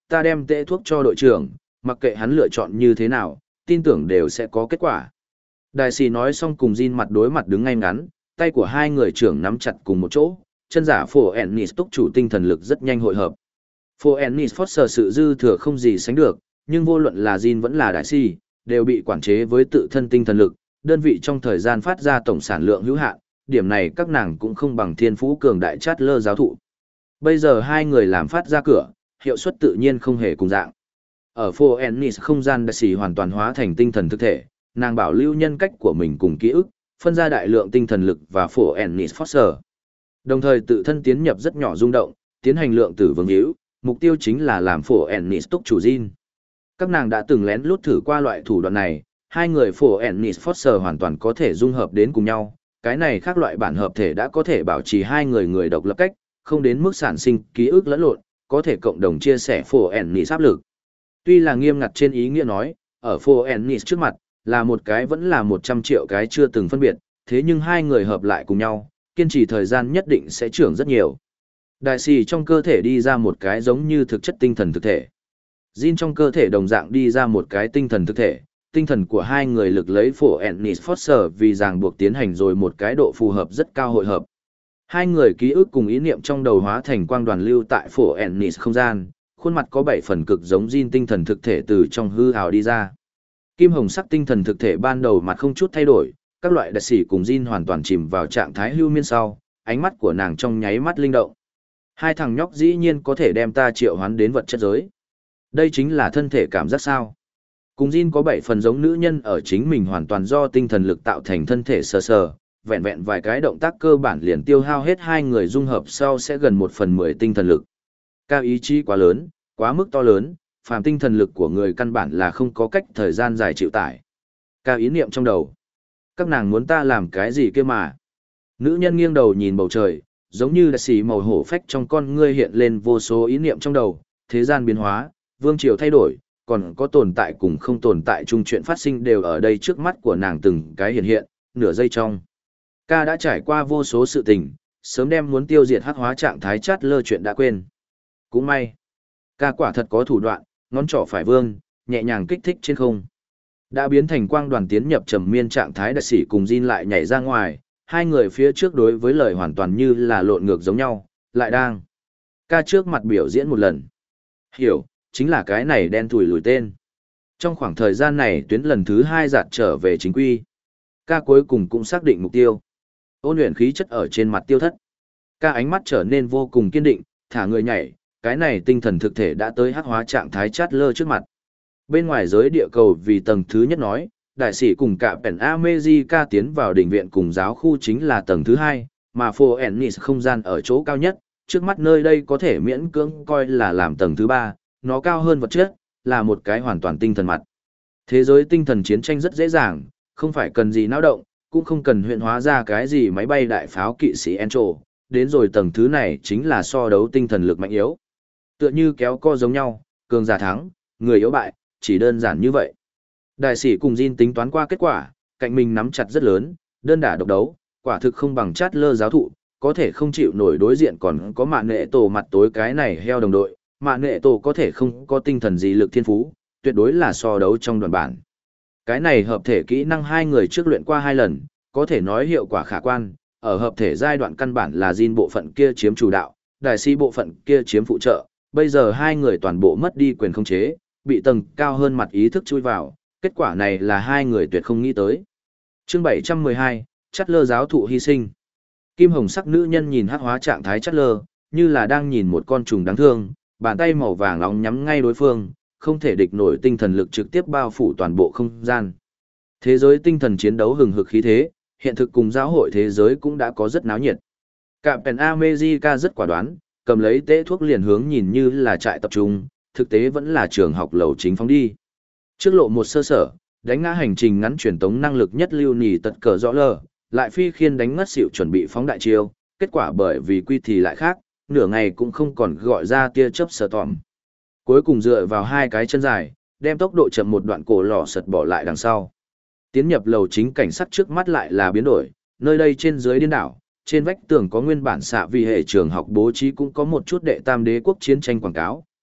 Speaker 1: ta đem tệ thuốc cho đội trưởng, mặc kệ hắn lựa chọn như thế nào, tin tưởng đều sẽ có kết quả. Đại sĩ nói xong cùng Jin mặt đối mặt đứng ngay ngắn, tay của hai người trưởng nắm chặt cùng một chỗ, chân giả phổ Ennis túc chủ tinh thần lực rất nhanh hội hợp. Phổ Ennis Foster sự dư thừa không gì sánh được, nhưng vô luận là Jin vẫn là đại sĩ, đều bị quản chế với tự thân tinh thần lực, đơn vị trong thời gian phát ra tổng sản lượng hữu hạn, điểm này các nàng cũng không bằng thiên phú cường đại chát lơ giáo thụ. Bây giờ hai người làm phát ra cửa, hiệu suất tự nhiên không hề cùng dạng. Ở Phổ Ennis không gian đại sĩ hoàn toàn hóa thành tinh thần thực thể, nàng bảo lưu nhân cách của mình cùng ký ức, phân ra đại lượng tinh thần lực và Phổ Ennis Foster. Đồng thời tự thân tiến nhập rất nhỏ rung động, tiến hành lượng tử vương hữu, mục tiêu chính là làm Phổ Ennis túc chủ Jin. Các nàng đã từng lén lút thử qua loại thủ đoạn này, hai người Phổ Ennis Foster hoàn toàn có thể dung hợp đến cùng nhau, cái này khác loại bản hợp thể đã có thể bảo trì hai người người độc lập cách, không đến mức sản sinh ký ức lẫn lộn, có thể cộng đồng chia sẻ Phổ Ennis áp lực. Tuy là nghiêm ngặt trên ý nghĩa nói, ở Phổ Ennis trước mặt, là một cái vẫn là một trăm triệu cái chưa từng phân biệt, thế nhưng hai người hợp lại cùng nhau, kiên trì thời gian nhất định sẽ trưởng rất nhiều. Đại sĩ trong cơ thể đi ra một cái giống như thực chất tinh thần thực thể. Jin trong cơ thể đồng dạng đi ra một cái tinh thần thực thể, tinh thần của hai người lực lấy Phổ Ennis Foster vì ràng buộc tiến hành rồi một cái độ phù hợp rất cao hội hợp. Hai người ký ức cùng ý niệm trong đầu hóa thành quang đoàn lưu tại Phổ Ennis không gian, khuôn mặt có bảy phần cực giống Jin tinh thần thực thể từ trong hư ảo đi ra. Kim hồng sắc tinh thần thực thể ban đầu mặt không chút thay đổi, các loại đặc sĩ cùng Jin hoàn toàn chìm vào trạng thái hưu miên sau, ánh mắt của nàng trong nháy mắt linh động. Hai thằng nhóc dĩ nhiên có thể đem ta triệu hoán đến vật chất giới. Đây chính là thân thể cảm giác sao. Cùng Jin có bảy phần giống nữ nhân ở chính mình hoàn toàn do tinh thần lực tạo thành thân thể sờ sờ, vẹn vẹn vài cái động tác cơ bản liền tiêu hao hết hai người dung hợp sau sẽ gần một phần mười tinh thần lực. Cao ý chí quá lớn, quá mức to lớn, phàm tinh thần lực của người căn bản là không có cách thời gian dài chịu tải. Cao ý niệm trong đầu. Các nàng muốn ta làm cái gì kia mà. Nữ nhân nghiêng đầu nhìn bầu trời, giống như đại sĩ màu hổ phách trong con ngươi hiện lên vô số ý niệm trong đầu, thế gian biến hóa, vương triều thay đổi, còn có tồn tại cùng không tồn tại chung chuyện phát sinh đều ở đây trước mắt của nàng từng cái hiện hiện, nửa giây trong. Ca đã trải qua vô số sự tình, sớm đem muốn tiêu diệt hắc hóa trạng thái chát lơ chuyện đã quên. Cũng may, ca quả thật có thủ đoạn, ngón trỏ phải vương, nhẹ nhàng kích thích trên không. Đã biến thành quang đoàn tiến nhập trầm miên trạng thái đại sĩ cùng Jin lại nhảy ra ngoài, hai người phía trước đối với lời hoàn toàn như là lộn ngược giống nhau, lại đang. Ca trước mặt biểu diễn một lần. Hiểu, chính là cái này đen thủi lùi tên. Trong khoảng thời gian này tuyến lần thứ hai giạt trở về chính quy. Ca cuối cùng cũng xác định mục tiêu. Ôn luyện khí chất ở trên mặt tiêu thất. Ca ánh mắt trở nên vô cùng kiên định, thả người nhảy, cái này tinh thần thực thể đã tới hắc hóa trạng thái chát lơ trước mặt. Bên ngoài giới địa cầu vì tầng thứ nhất nói, đại sĩ cùng cả Pen America tiến vào đỉnh viện cùng giáo khu chính là tầng thứ hai, mà Phổ Ennis không gian ở chỗ cao nhất, trước mắt nơi đây có thể miễn cưỡng coi là làm tầng thứ ba, nó cao hơn vật chất, là một cái hoàn toàn tinh thần mặt. Thế giới tinh thần chiến tranh rất dễ dàng, không phải cần gì náo động, cũng không cần huyện hóa ra cái gì máy bay đại pháo kỵ sĩ Encho, đến rồi tầng thứ này chính là so đấu tinh thần lực mạnh yếu. Tựa như kéo co giống nhau, cường giả thắng, người yếu bại, chỉ đơn giản như vậy. Đại sĩ cùng Jin tính toán qua kết quả, cạnh mình nắm chặt rất lớn, đơn đả độc đấu, quả thực không bằng chát lơ giáo thụ, có thể không chịu nổi đối diện còn có mạng nệ tổ mặt tối cái này heo đồng đội, mạng nệ tổ có thể không có tinh thần gì lực thiên phú, tuyệt đối là so đấu trong đoàn bản. Cái này hợp thể kỹ năng hai người trước luyện qua hai lần, có thể nói hiệu quả khả quan, ở hợp thể giai đoạn căn bản là Jin bộ phận kia chiếm chủ đạo, đại sĩ bộ phận kia chiếm phụ trợ, bây giờ hai người toàn bộ mất đi quyền khống chế, bị tầng cao hơn mặt ý thức chui vào, kết quả này là hai người tuyệt không nghĩ tới. Chương bảy trăm mười hai, chát lơ giáo thụ hy sinh. Kim hồng sắc nữ nhân nhìn hắc hóa trạng thái chát lơ, như là đang nhìn một con trùng đáng thương, bàn tay màu vàng nóng nhắm ngay đối phương, không thể địch nổi tinh thần lực trực tiếp bao phủ toàn bộ không gian. Thế giới tinh thần chiến đấu hừng hực khí thế, hiện thực cùng giáo hội thế giới cũng đã có rất náo nhiệt. Cả Pen America rất quả đoán, cầm lấy tế thuốc liền hướng nhìn như là trại tập trung, thực tế vẫn là trường học lầu chính phóng đi. Trước lộ một sơ sở, đánh ngã hành trình ngắn truyền tống năng lực nhất lưu nỉ tật cờ rõ lờ, lại phi khiên đánh ngất xỉu chuẩn bị phóng đại chiêu, kết quả bởi vì quy thì lại khác, nửa ngày cũng không còn gọi ra tia chớp sờ tòm. Cuối cùng dựa vào hai cái chân dài, đem tốc độ chậm một đoạn cổ lò sật bỏ lại đằng sau. Tiến nhập lầu chính cảnh sát trước mắt lại là biến đổi, nơi đây trên dưới điên đảo, trên vách tường có nguyên bản xạ vì hệ trường học bố trí cũng có một chút đệ tam đế quốc chiến tranh quảng cáo,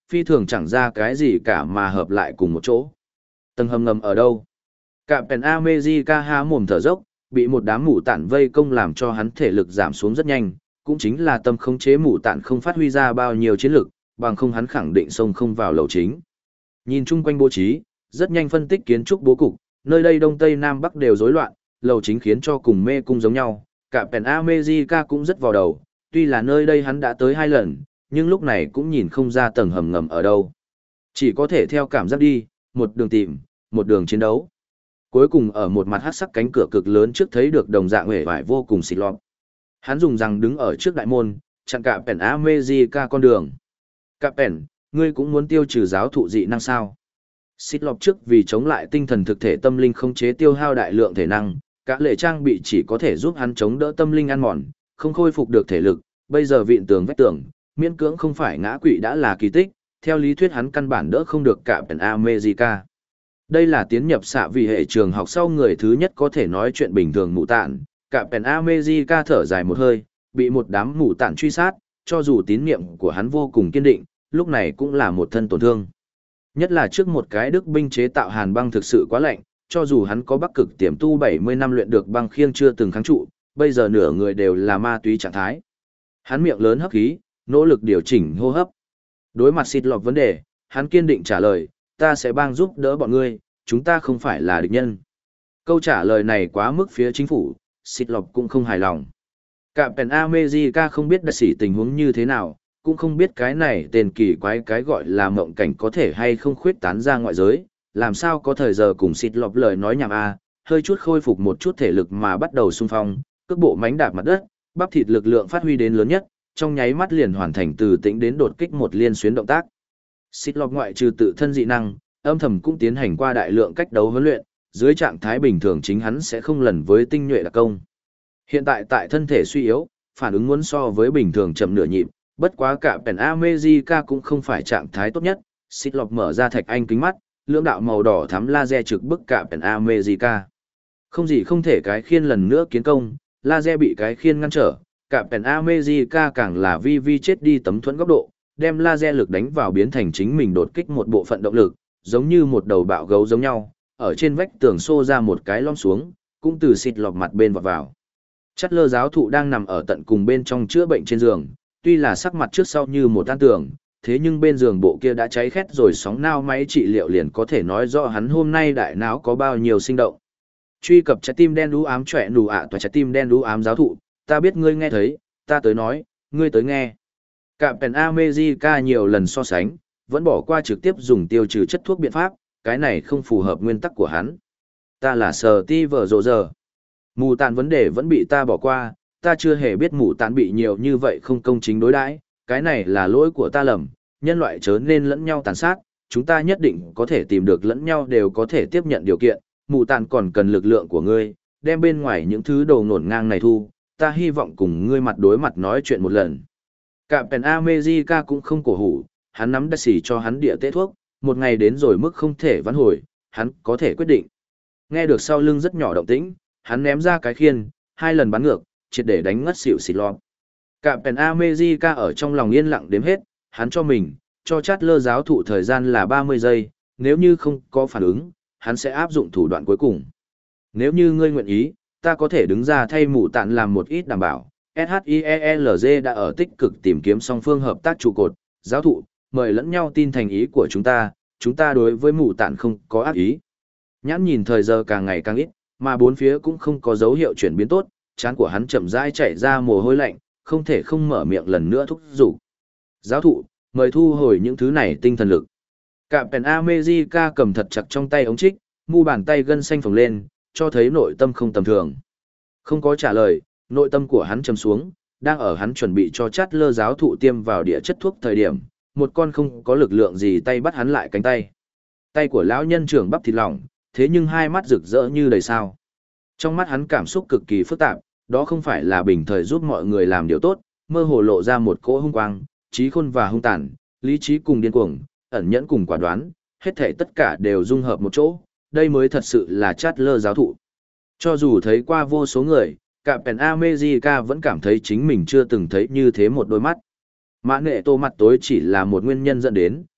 Speaker 1: phi thường chẳng ra cái gì cả mà hợp lại cùng một chỗ. Tầng hầm ngầm ở đâu? Captain America há mồm thở dốc, bị một đám mù tản vây công làm cho hắn thể lực giảm xuống rất nhanh, cũng chính là tâm khống chế mù tản không phát huy ra bao nhiêu chiến lực, bằng không hắn khẳng định xông không vào lầu chính. Nhìn chung quanh bố trí, rất nhanh phân tích kiến trúc bố cục, nơi đây đông tây nam bắc đều rối loạn, lầu chính khiến cho cùng mê cung giống nhau, Captain America cũng rất vào đầu, tuy là nơi đây hắn đã tới hai lần, nhưng lúc này cũng nhìn không ra tầng hầm ngầm ở đâu. Chỉ có thể theo cảm giác đi, một đường tìm, một đường chiến đấu. Cuối cùng ở một mặt hắc sắc cánh cửa cực lớn trước thấy được đồng dạng uể oải vô cùng xịt lọt. Hắn dùng răng đứng ở trước đại môn, chặn cả Captain America con đường. Captain, ngươi cũng muốn tiêu trừ giáo thụ dị năng sao? Xịt lọt trước vì chống lại tinh thần thực thể tâm linh không chế tiêu hao đại lượng thể năng, cả lệ trang bị chỉ có thể giúp hắn chống đỡ tâm linh ăn mòn, không khôi phục được thể lực, bây giờ vịn tường vách tường, miễn cưỡng không phải ngã quỵ đã là kỳ tích, theo lý thuyết hắn căn bản đỡ không được cả Captain America. Đây là tiến nhập xạ vì hệ trường học sau người thứ nhất có thể nói chuyện bình thường mụ tạn, cả Captain America thở dài một hơi, bị một đám mụ tạn truy sát, cho dù tín niệm của hắn vô cùng kiên định, lúc này cũng là một thân tổn thương. Nhất là trước một cái đức binh chế tạo hàn băng thực sự quá lạnh, cho dù hắn có bắc cực tiềm tu bảy mươi năm luyện được băng khiêng chưa từng kháng trụ, bây giờ nửa người đều là ma túy trạng thái. Hắn miệng lớn hấp khí, nỗ lực điều chỉnh hô hấp. Đối mặt xịt lọt vấn đề, hắn kiên định trả lời, ta sẽ bang giúp đỡ bọn ngươi, chúng ta không phải là địch nhân. Câu trả lời này quá mức phía chính phủ, xịt lọt cũng không hài lòng. Captain America không biết đại sĩ tình huống như thế nào, cũng không biết cái này tên kỳ quái cái gọi là mộng cảnh có thể hay không khuyết tán ra ngoại giới, làm sao có thời giờ cùng xịt lọt lời nói nhảm a, hơi chút khôi phục một chút thể lực mà bắt đầu xung phong, cước bộ mánh đạp mặt đất, bắp thịt lực lượng phát huy đến lớn nhất, trong nháy mắt liền hoàn thành từ tĩnh đến đột kích một liên xuyến động tác. Xịt lọt ngoại trừ tự thân dị năng, âm thầm cũng tiến hành qua đại lượng cách đấu huấn luyện, dưới trạng thái bình thường chính hắn sẽ không lần với tinh nhuệ đặc công. Hiện tại tại thân thể suy yếu, phản ứng muốn so với bình thường chậm nửa nhịp, bất quá cả Captain America cũng không phải trạng thái tốt nhất, xịt lọt mở ra thạch anh kính mắt, lưỡng đạo màu đỏ thắm laser trực bức cả Captain America. Không gì không thể cái khiên lần nữa kiến công, laser bị cái khiên ngăn trở, cả Captain America càng là vi vi chết đi tấm thuẫn góc độ, đem laser lực đánh vào biến thành chính mình đột kích một bộ phận động lực, giống như một đầu bạo gấu giống nhau, ở trên vách tường xô ra một cái lõm xuống, cũng từ xịt lọt mặt bên vọt vào. Chát lơ giáo thụ đang nằm ở tận cùng bên trong chữa bệnh trên giường, tuy là sắc mặt trước sau như một tan tường, thế nhưng bên giường bộ kia đã cháy khét rồi sóng nao máy trị liệu liền có thể nói rõ hắn hôm nay đại não có bao nhiêu sinh động. Truy cập trái tim đen đú ám trẻ nụ ạ toa trái tim đen đú ám giáo thụ, ta biết ngươi nghe thấy, ta tới nói, ngươi tới nghe. Captain America nhiều lần so sánh, vẫn bỏ qua trực tiếp dùng tiêu trừ chất thuốc biện pháp, cái này không phù hợp nguyên tắc của hắn. Ta là Steve Rogers. Mù tàn vấn đề vẫn bị ta bỏ qua, ta chưa hề biết mù tàn bị nhiều như vậy không công chính đối đãi, cái này là lỗi của ta lầm, nhân loại chớ nên lẫn nhau tàn sát, chúng ta nhất định có thể tìm được lẫn nhau đều có thể tiếp nhận điều kiện, mù tàn còn cần lực lượng của ngươi, đem bên ngoài những thứ đồ ngổn ngang này thu, ta hy vọng cùng ngươi mặt đối mặt nói chuyện một lần. Captain America cũng không cổ hủ, hắn nắm đắt xỉ cho hắn địa tế thuốc, một ngày đến rồi mức không thể vãn hồi, hắn có thể quyết định. Nghe được sau lưng rất nhỏ động tĩnh, hắn ném ra cái khiên, hai lần bắn ngược, triệt để đánh ngất xỉu xịt lọt. Captain America ở trong lòng yên lặng đếm hết, hắn cho mình, cho chát lơ giáo thụ thời gian là ba mươi giây, nếu như không có phản ứng, hắn sẽ áp dụng thủ đoạn cuối cùng. Nếu như ngươi nguyện ý, ta có thể đứng ra thay mụ tạn làm một ít đảm bảo. ét hát i e lờ giê đã ở tích cực tìm kiếm song phương hợp tác trụ cột, giáo thụ, mời lẫn nhau tin thành ý của chúng ta, chúng ta đối với mụ tạn không có ác ý. Nhãn nhìn thời giờ càng ngày càng ít, mà bốn phía cũng không có dấu hiệu chuyển biến tốt, trán của hắn chậm rãi chảy ra mồ hôi lạnh, không thể không mở miệng lần nữa thúc giục. Giáo thụ, mời thu hồi những thứ này tinh thần lực. Captain America cầm thật chặt trong tay ống trích, mu bàn tay gân xanh phồng lên, cho thấy nội tâm không tầm thường. Không có trả lời, nội tâm của hắn trầm xuống, đang ở hắn chuẩn bị cho chát lơ giáo thụ tiêm vào địa chất thuốc thời điểm, một con không có lực lượng gì tay bắt hắn lại cánh tay. Tay của lão nhân trưởng bắp thịt lỏng, thế nhưng hai mắt rực rỡ như đầy sao. Trong mắt hắn cảm xúc cực kỳ phức tạp, đó không phải là bình thời giúp mọi người làm điều tốt, mơ hồ lộ ra một cỗ hung quang, trí khôn và hung tàn, lý trí cùng điên cuồng, ẩn nhẫn cùng quả đoán, hết thảy tất cả đều dung hợp một chỗ, đây mới thật sự là chát lơ giáo thụ. Cho dù thấy qua vô số người, Captain America vẫn cảm thấy chính mình chưa từng thấy như thế một đôi mắt. Mã nghệ tô mặt tối chỉ là một nguyên nhân dẫn đến,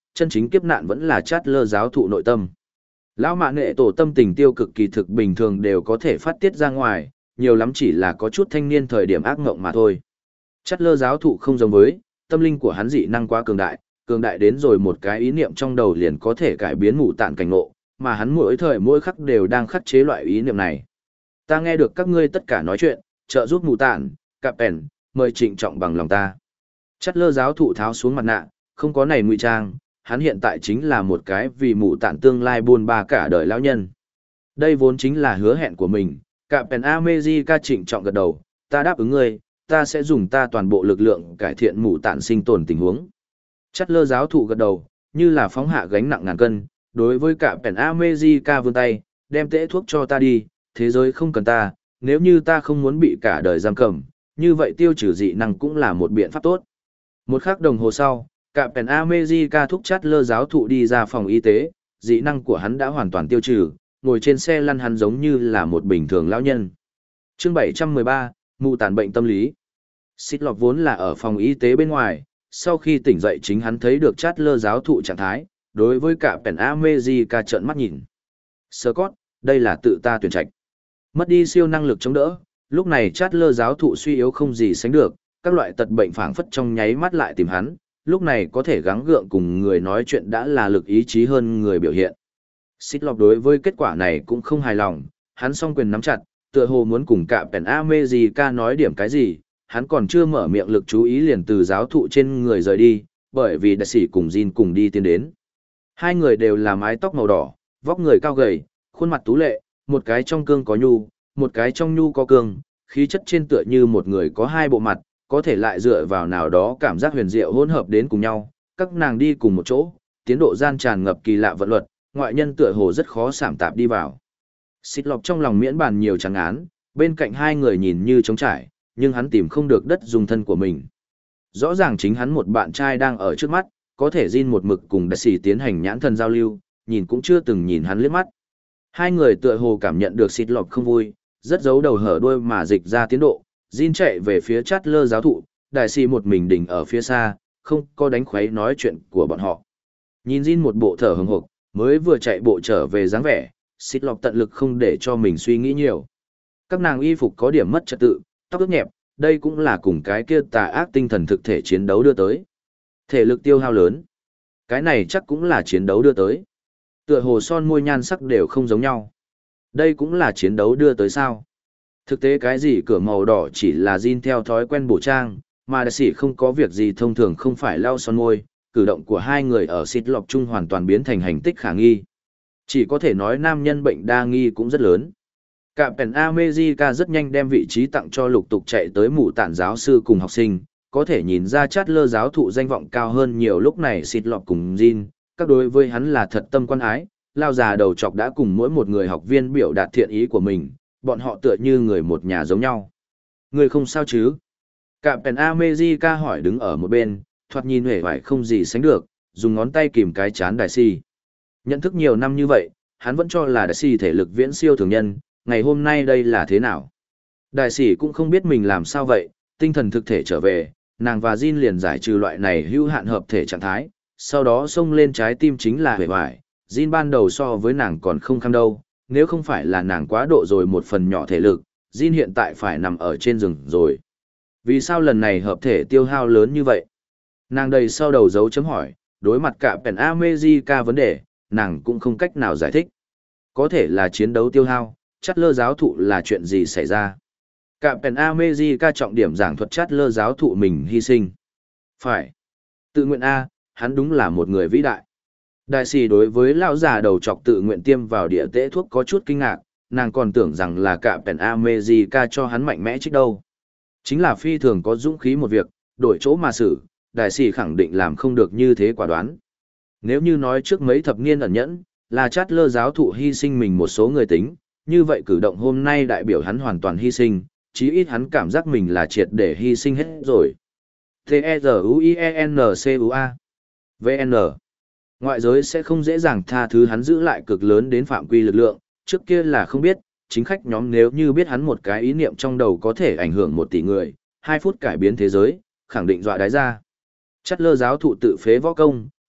Speaker 1: chân chính kiếp nạn vẫn là chát lơ giáo thụ nội tâm. Lão mạ nệ tổ tâm tình tiêu cực kỳ thực bình thường đều có thể phát tiết ra ngoài, nhiều lắm chỉ là có chút thanh niên thời điểm ác ngộng mà thôi. Chát lơ giáo thụ không giống với, tâm linh của hắn dị năng quá cường đại, cường đại đến rồi một cái ý niệm trong đầu liền có thể cải biến mù tạn cảnh ngộ, mà hắn mỗi thời mỗi khắc đều đang khắc chế loại ý niệm này. Ta nghe được các ngươi tất cả nói chuyện, trợ giúp mù tạn, cạp ẻn, mời trịnh trọng bằng lòng ta. Chát lơ giáo thụ tháo xuống mặt nạ, không có này ngụy trang, hắn hiện tại chính là một cái vì mù tạn tương lai buôn ba cả đời lão nhân. Đây vốn chính là hứa hẹn của mình, cạp ẻn America trịnh trọng gật đầu, ta đáp ứng ngươi, ta sẽ dùng ta toàn bộ lực lượng cải thiện mù tạn sinh tồn tình huống. Chát lơ giáo thụ gật đầu, như là phóng hạ gánh nặng ngàn cân, đối với cạp ẻn America vươn tay, đem tễ thuốc cho ta đi, thế giới không cần ta, nếu như ta không muốn bị cả đời giam cầm, như vậy tiêu trừ dị năng cũng là một biện pháp tốt. Một khắc đồng hồ sau, cạp ẻn America thúc chát lơ giáo thụ đi ra phòng y tế, dị năng của hắn đã hoàn toàn tiêu trừ, ngồi trên xe lăn hắn giống như là một bình thường lão nhân. Chương bảy trăm mười ba, mù tàn bệnh tâm lý. Xích lọc vốn là ở phòng y tế bên ngoài, sau khi tỉnh dậy chính hắn thấy được chát lơ giáo thụ trạng thái, đối với cạp ẻn America trợn mắt nhìn. Scott, đây là tự ta tuyển trạch. Mất đi siêu năng lực chống đỡ, lúc này chát lơ giáo thụ suy yếu không gì sánh được, các loại tật bệnh phảng phất trong nháy mắt lại tìm hắn, lúc này có thể gắng gượng cùng người nói chuyện đã là lực ý chí hơn người biểu hiện. Xích lọc đối với kết quả này cũng không hài lòng, hắn song quyền nắm chặt, tựa hồ muốn cùng cạp ẻn America nói điểm cái gì, hắn còn chưa mở miệng lực chú ý liền từ giáo thụ trên người rời đi, bởi vì đại sĩ cùng Jin cùng đi tiến đến. Hai người đều là mái tóc màu đỏ, vóc người cao gầy, khuôn mặt tú lệ, một cái trong cương có nhu, một cái trong nhu có cương, khí chất trên tựa như một người có hai bộ mặt, có thể lại dựa vào nào đó cảm giác huyền diệu hỗn hợp đến cùng nhau, các nàng đi cùng một chỗ, tiến độ gian tràn ngập kỳ lạ vận luật, ngoại nhân tựa hồ rất khó sảm tạp đi vào. Xích lọc trong lòng miễn bàn nhiều trắng án, bên cạnh hai người nhìn như trống trải, nhưng hắn tìm không được đất dùng thân của mình. Rõ ràng chính hắn một bạn trai đang ở trước mắt, có thể Jin một mực cùng đại sĩ tiến hành nhãn thần giao lưu, nhìn cũng chưa từng nhìn hắn liếc mắt. Hai người tựa hồ cảm nhận được xịt lọc không vui, rất giấu đầu hở đuôi mà dịch ra tiến độ, Jin chạy về phía chát lơ giáo thụ, đại sĩ một mình đỉnh ở phía xa, không có đánh khuấy nói chuyện của bọn họ. Nhìn Jin một bộ thở hừng hực, mới vừa chạy bộ trở về dáng vẻ, xịt lọc tận lực không để cho mình suy nghĩ nhiều. Các nàng y phục có điểm mất trật tự, tóc ướt nhẹp, đây cũng là cùng cái kia tà ác tinh thần thực thể chiến đấu đưa tới. Thể lực tiêu hao lớn. Cái này chắc cũng là chiến đấu đưa tới. Tựa hồ son môi nhan sắc đều không giống nhau. Đây cũng là chiến đấu đưa tới sao. Thực tế cái gì cửa màu đỏ chỉ là Jin theo thói quen bổ trang, mà đại sĩ không có việc gì thông thường không phải lau son môi, cử động của hai người ở xịt lọc chung hoàn toàn biến thành hành tích khả nghi. Chỉ có thể nói nam nhân bệnh đa nghi cũng rất lớn. Cạm Pèn America rất nhanh đem vị trí tặng cho lục tục chạy tới mụ tản giáo sư cùng học sinh, có thể nhìn ra chát lơ giáo thụ danh vọng cao hơn nhiều lúc này xịt lọc cùng Jin, các đối với hắn là thật tâm quan ái, lao già đầu chọc đã cùng mỗi một người học viên biểu đạt thiện ý của mình, bọn họ tựa như người một nhà giống nhau. Người không sao chứ? Cạm Pèn America hỏi đứng ở một bên, thoạt nhìn hề vải không gì sánh được, dùng ngón tay kìm cái chán đại si. Nhận thức nhiều năm như vậy, hắn vẫn cho là đại si thể lực viễn siêu thường nhân, ngày hôm nay đây là thế nào? Đại sĩ cũng không biết mình làm sao vậy, tinh thần thực thể trở về, nàng và Jin liền giải trừ loại này hữu hạn hợp thể trạng thái, sau đó xông lên trái tim chính là hề vải. Jin ban đầu so với nàng còn không kham đâu, nếu không phải là nàng quá độ rồi một phần nhỏ thể lực, Jin hiện tại phải nằm ở trên rừng rồi. Vì sao lần này hợp thể tiêu hao lớn như vậy? Nàng đầy sau đầu dấu chấm hỏi, đối mặt cả Pèn America vấn đề, nàng cũng không cách nào giải thích. Có thể là chiến đấu tiêu hao, chát lơ giáo thụ là chuyện gì xảy ra? Cả Pèn America trọng điểm giảng thuật chát lơ giáo thụ mình hy sinh. Phải. Tự nguyện A, hắn đúng là một người vĩ đại. Đại sĩ đối với lão già đầu chọc tự nguyện tiêm vào địa tễ thuốc có chút kinh ngạc, nàng còn tưởng rằng là cả Pèn America cho hắn mạnh mẽ trích đâu. Chính là phi thường có dũng khí một việc, đổi chỗ mà xử, đại sĩ khẳng định làm không được như thế quả đoán. Nếu như nói trước mấy thập niên ẩn nhẫn, là chát lơ giáo thụ hy sinh mình một số người tính, như vậy cử động hôm nay đại biểu hắn hoàn toàn hy sinh, chí ít hắn cảm giác mình là triệt để hy sinh hết rồi. T-E-Z-U-I-E-N-C-U-A vê en Ngoại giới sẽ không dễ dàng tha thứ hắn giữ lại cực lớn đến phạm quy lực lượng, trước kia là không biết, chính khách nhóm nếu như biết hắn một cái ý niệm trong đầu có thể ảnh hưởng một tỷ người, hai phút cải biến thế giới, khẳng định dọa đái ra. Chát lơ giáo thụ tự phế võ công,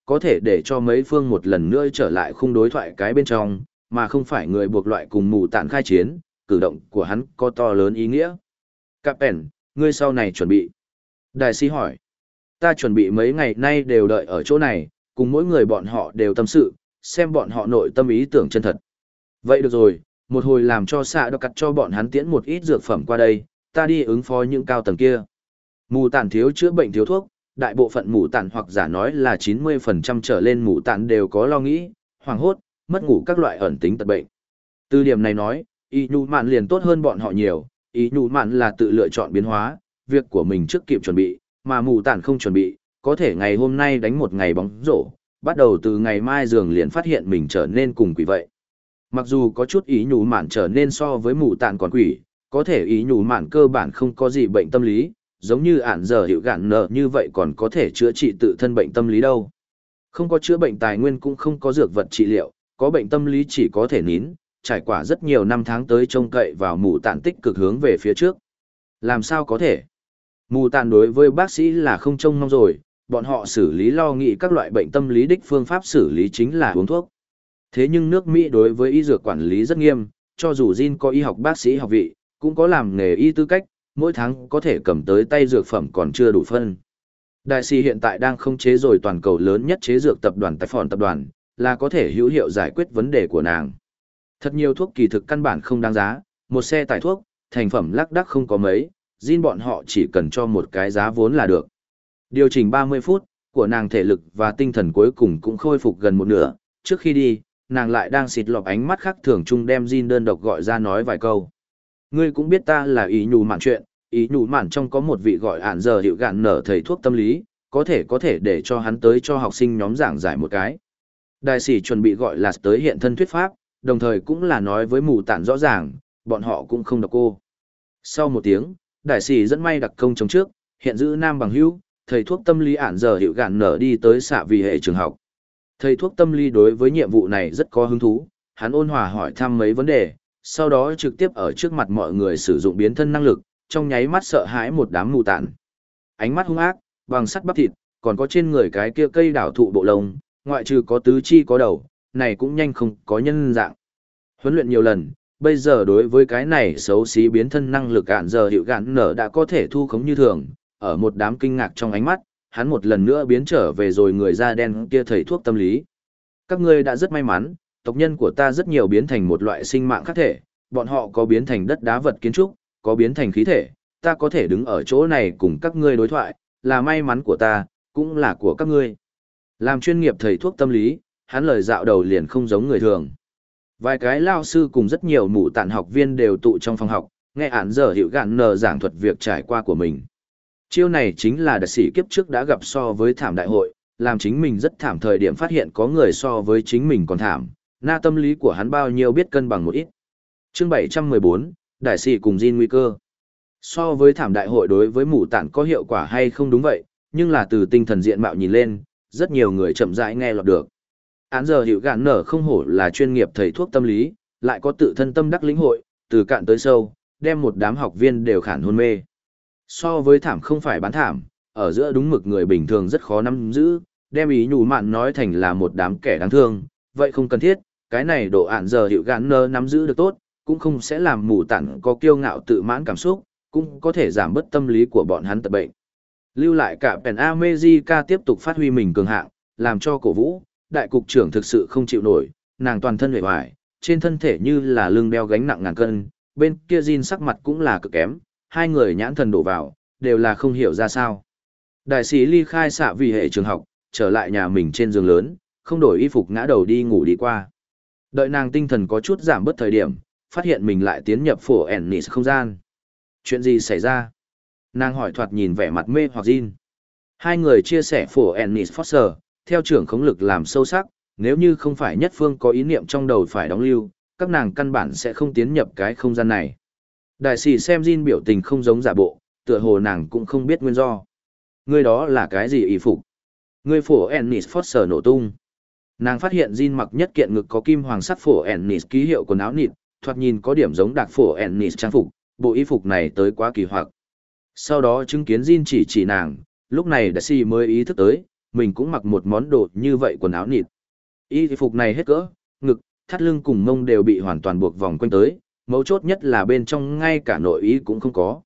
Speaker 1: có thể để cho mấy phương một lần nữa trở lại khung đối thoại cái bên trong, mà không phải người buộc loại cùng mù tản khai chiến, cử động của hắn có to lớn ý nghĩa. Captain, ngươi sau này chuẩn bị. Đại sĩ hỏi. Ta chuẩn bị mấy ngày nay đều đợi ở chỗ này, cùng mỗi người bọn họ đều tâm sự, xem bọn họ nội tâm ý tưởng chân thật. Vậy được rồi, một hồi làm cho xạ đọc cắt cho bọn hắn tiễn một ít dược phẩm qua đây, ta đi ứng phó những cao tầng kia. Mù tản thiếu chữa bệnh thiếu thuốc, đại bộ phận mù tản hoặc giả nói là chín mươi phần trăm trở lên mù tản đều có lo nghĩ, hoảng hốt, mất ngủ các loại ẩn tính tật bệnh. Từ điểm này nói, y nhu mạn liền tốt hơn bọn họ nhiều, y nhu mạn là tự lựa chọn biến hóa, việc của mình trước kịp chuẩn bị, mà mù tản không chuẩn bị, có thể ngày hôm nay đánh một ngày bóng rổ, bắt đầu từ ngày mai giường liền phát hiện mình trở nên cùng quỷ vậy. Mặc dù có chút ý nhủ mạn trở nên so với mù tản còn quỷ, có thể ý nhủ mạn cơ bản không có gì bệnh tâm lý, giống như ản giờ hiệu gạn nợ như vậy còn có thể chữa trị tự thân bệnh tâm lý đâu. Không có chữa bệnh tài nguyên cũng không có dược vật trị liệu, có bệnh tâm lý chỉ có thể nín, trải qua rất nhiều năm tháng tới trông cậy vào mù tản tích cực hướng về phía trước. Làm sao có thể? Mù tản đối với bác sĩ là không trông mong rồi, bọn họ xử lý lo nghĩ các loại bệnh tâm lý đích phương pháp xử lý chính là uống thuốc. Thế nhưng nước Mỹ đối với y dược quản lý rất nghiêm, cho dù Jin có y học bác sĩ học vị, cũng có làm nghề y tư cách, mỗi tháng có thể cầm tới tay dược phẩm còn chưa đủ phân. Đại sĩ hiện tại đang khống chế rồi toàn cầu lớn nhất chế dược tập đoàn Tài Phòn tập đoàn, là có thể hữu hiệu giải quyết vấn đề của nàng. Thật nhiều thuốc kỳ thực căn bản không đáng giá, một xe tải thuốc, thành phẩm lác đác không có mấy, Jin bọn họ chỉ cần cho một cái giá vốn là được. Điều chỉnh ba mươi phút, của nàng thể lực và tinh thần cuối cùng cũng khôi phục gần một nửa, trước khi đi, nàng lại đang xịt lọc ánh mắt khác thường chung đem Jin đơn độc gọi ra nói vài câu. Ngươi cũng biết ta là ý nhủ mạn chuyện, ý nhủ mạn trong có một vị gọi ản giờ hiệu gạn nở thầy thuốc tâm lý, có thể có thể để cho hắn tới cho học sinh nhóm giảng giải một cái. Đại sĩ chuẩn bị gọi là tới hiện thân thuyết pháp, đồng thời cũng là nói với mù tản rõ ràng, bọn họ cũng không độc cô. Sau một tiếng, đại sĩ dẫn may đặc công chống trước, hiện giữ nam bằng hữu, thầy thuốc tâm lý ản giờ hiệu gạn nở đi tới xạ vì hệ trường học. Thầy thuốc tâm lý đối với nhiệm vụ này rất có hứng thú, hắn ôn hòa hỏi thăm mấy vấn đề, sau đó trực tiếp ở trước mặt mọi người sử dụng biến thân năng lực, trong nháy mắt sợ hãi một đám mù tản. Ánh mắt hung ác, bằng sắt bắp thịt, còn có trên người cái kia cây đảo thụ bộ lông, ngoại trừ có tứ chi có đầu, này cũng nhanh không có nhân dạng. Huấn luyện nhiều lần, bây giờ đối với cái này xấu xí biến thân năng lực ản giờ hiệu gạn nở đã có thể thu khống như thường, ở một đám kinh ngạc trong ánh mắt, hắn một lần nữa biến trở về rồi người da đen kia thầy thuốc tâm lý. Các ngươi đã rất may mắn, tộc nhân của ta rất nhiều biến thành một loại sinh mạng khác thể, bọn họ có biến thành đất đá vật kiến trúc, có biến thành khí thể, ta có thể đứng ở chỗ này cùng các ngươi đối thoại, là may mắn của ta, cũng là của các ngươi. Làm chuyên nghiệp thầy thuốc tâm lý, hắn lời dạo đầu liền không giống người thường. Vài cái lao sư cùng rất nhiều mụ tản học viên đều tụ trong phòng học, nghe án giờ hiệu gạn nờ giảng thuật việc trải qua của mình. Chiêu này chính là đặc sĩ kiếp trước đã gặp so với thảm đại hội, làm chính mình rất thảm thời điểm phát hiện có người so với chính mình còn thảm, na tâm lý của hắn bao nhiêu biết cân bằng một ít. Chương bảy trăm mười bốn, Đại sĩ cùng Jin nguy cơ. So với thảm đại hội đối với mụ tản có hiệu quả hay không đúng vậy, nhưng là từ tinh thần diện mạo nhìn lên, rất nhiều người chậm rãi nghe lọt được. Án giờ hiệu gạn nở không hổ là chuyên nghiệp thầy thuốc tâm lý, lại có tự thân tâm đắc lĩnh hội, từ cạn tới sâu, đem một đám học viên đều khản hôn mê. So với thảm không phải bán thảm, ở giữa đúng mực người bình thường rất khó nắm giữ, đem ý nhủ mạn nói thành là một đám kẻ đáng thương, vậy không cần thiết, cái này độ ạn giờ hiệu gạn nở nắm giữ được tốt, cũng không sẽ làm mù tản có kiêu ngạo tự mãn cảm xúc, cũng có thể giảm bớt tâm lý của bọn hắn tật bệnh. Lưu lại cả Pen America tiếp tục phát huy mình cường hạng, làm cho cổ vũ, đại cục trưởng thực sự không chịu nổi, nàng toàn thân hề hoài, trên thân thể như là lưng đeo gánh nặng ngàn cân, bên kia Jin sắc mặt cũng là cực kém, hai người nhãn thần đổ vào, đều là không hiểu ra sao. Đại sĩ ly khai xạ vì hệ trường học, trở lại nhà mình trên giường lớn, không đổi y phục ngã đầu đi ngủ đi qua. Đợi nàng tinh thần có chút giảm bớt thời điểm, phát hiện mình lại tiến nhập phổ Ennis không gian. Chuyện gì xảy ra? Nàng hỏi thoạt nhìn vẻ mặt mê hoặc Jin. Hai người chia sẻ phổ Ennis Foster, theo trưởng khống lực làm sâu sắc, nếu như không phải nhất phương có ý niệm trong đầu phải đóng lưu, các nàng căn bản sẽ không tiến nhập cái không gian này. Đại sĩ xem Jin biểu tình không giống giả bộ, tựa hồ nàng cũng không biết nguyên do. Ngươi đó là cái gì y phục? Ngươi phổ Ennis Foster nổ tung. Nàng phát hiện Jin mặc nhất kiện ngực có kim hoàng sắt phổ Ennis ký hiệu quần áo nịt, thoạt nhìn có điểm giống đặc phổ Ennis trang phục, bộ y phục này tới quá kỳ hoặc. Sau đó chứng kiến Jin chỉ chỉ nàng, lúc này đại sĩ mới ý thức tới, mình cũng mặc một món đồ như vậy quần áo nịt. Y phục này hết cỡ, ngực, thắt lưng cùng mông đều bị hoàn toàn buộc vòng quanh tới, mấu chốt nhất là bên trong ngay cả nội y cũng không có.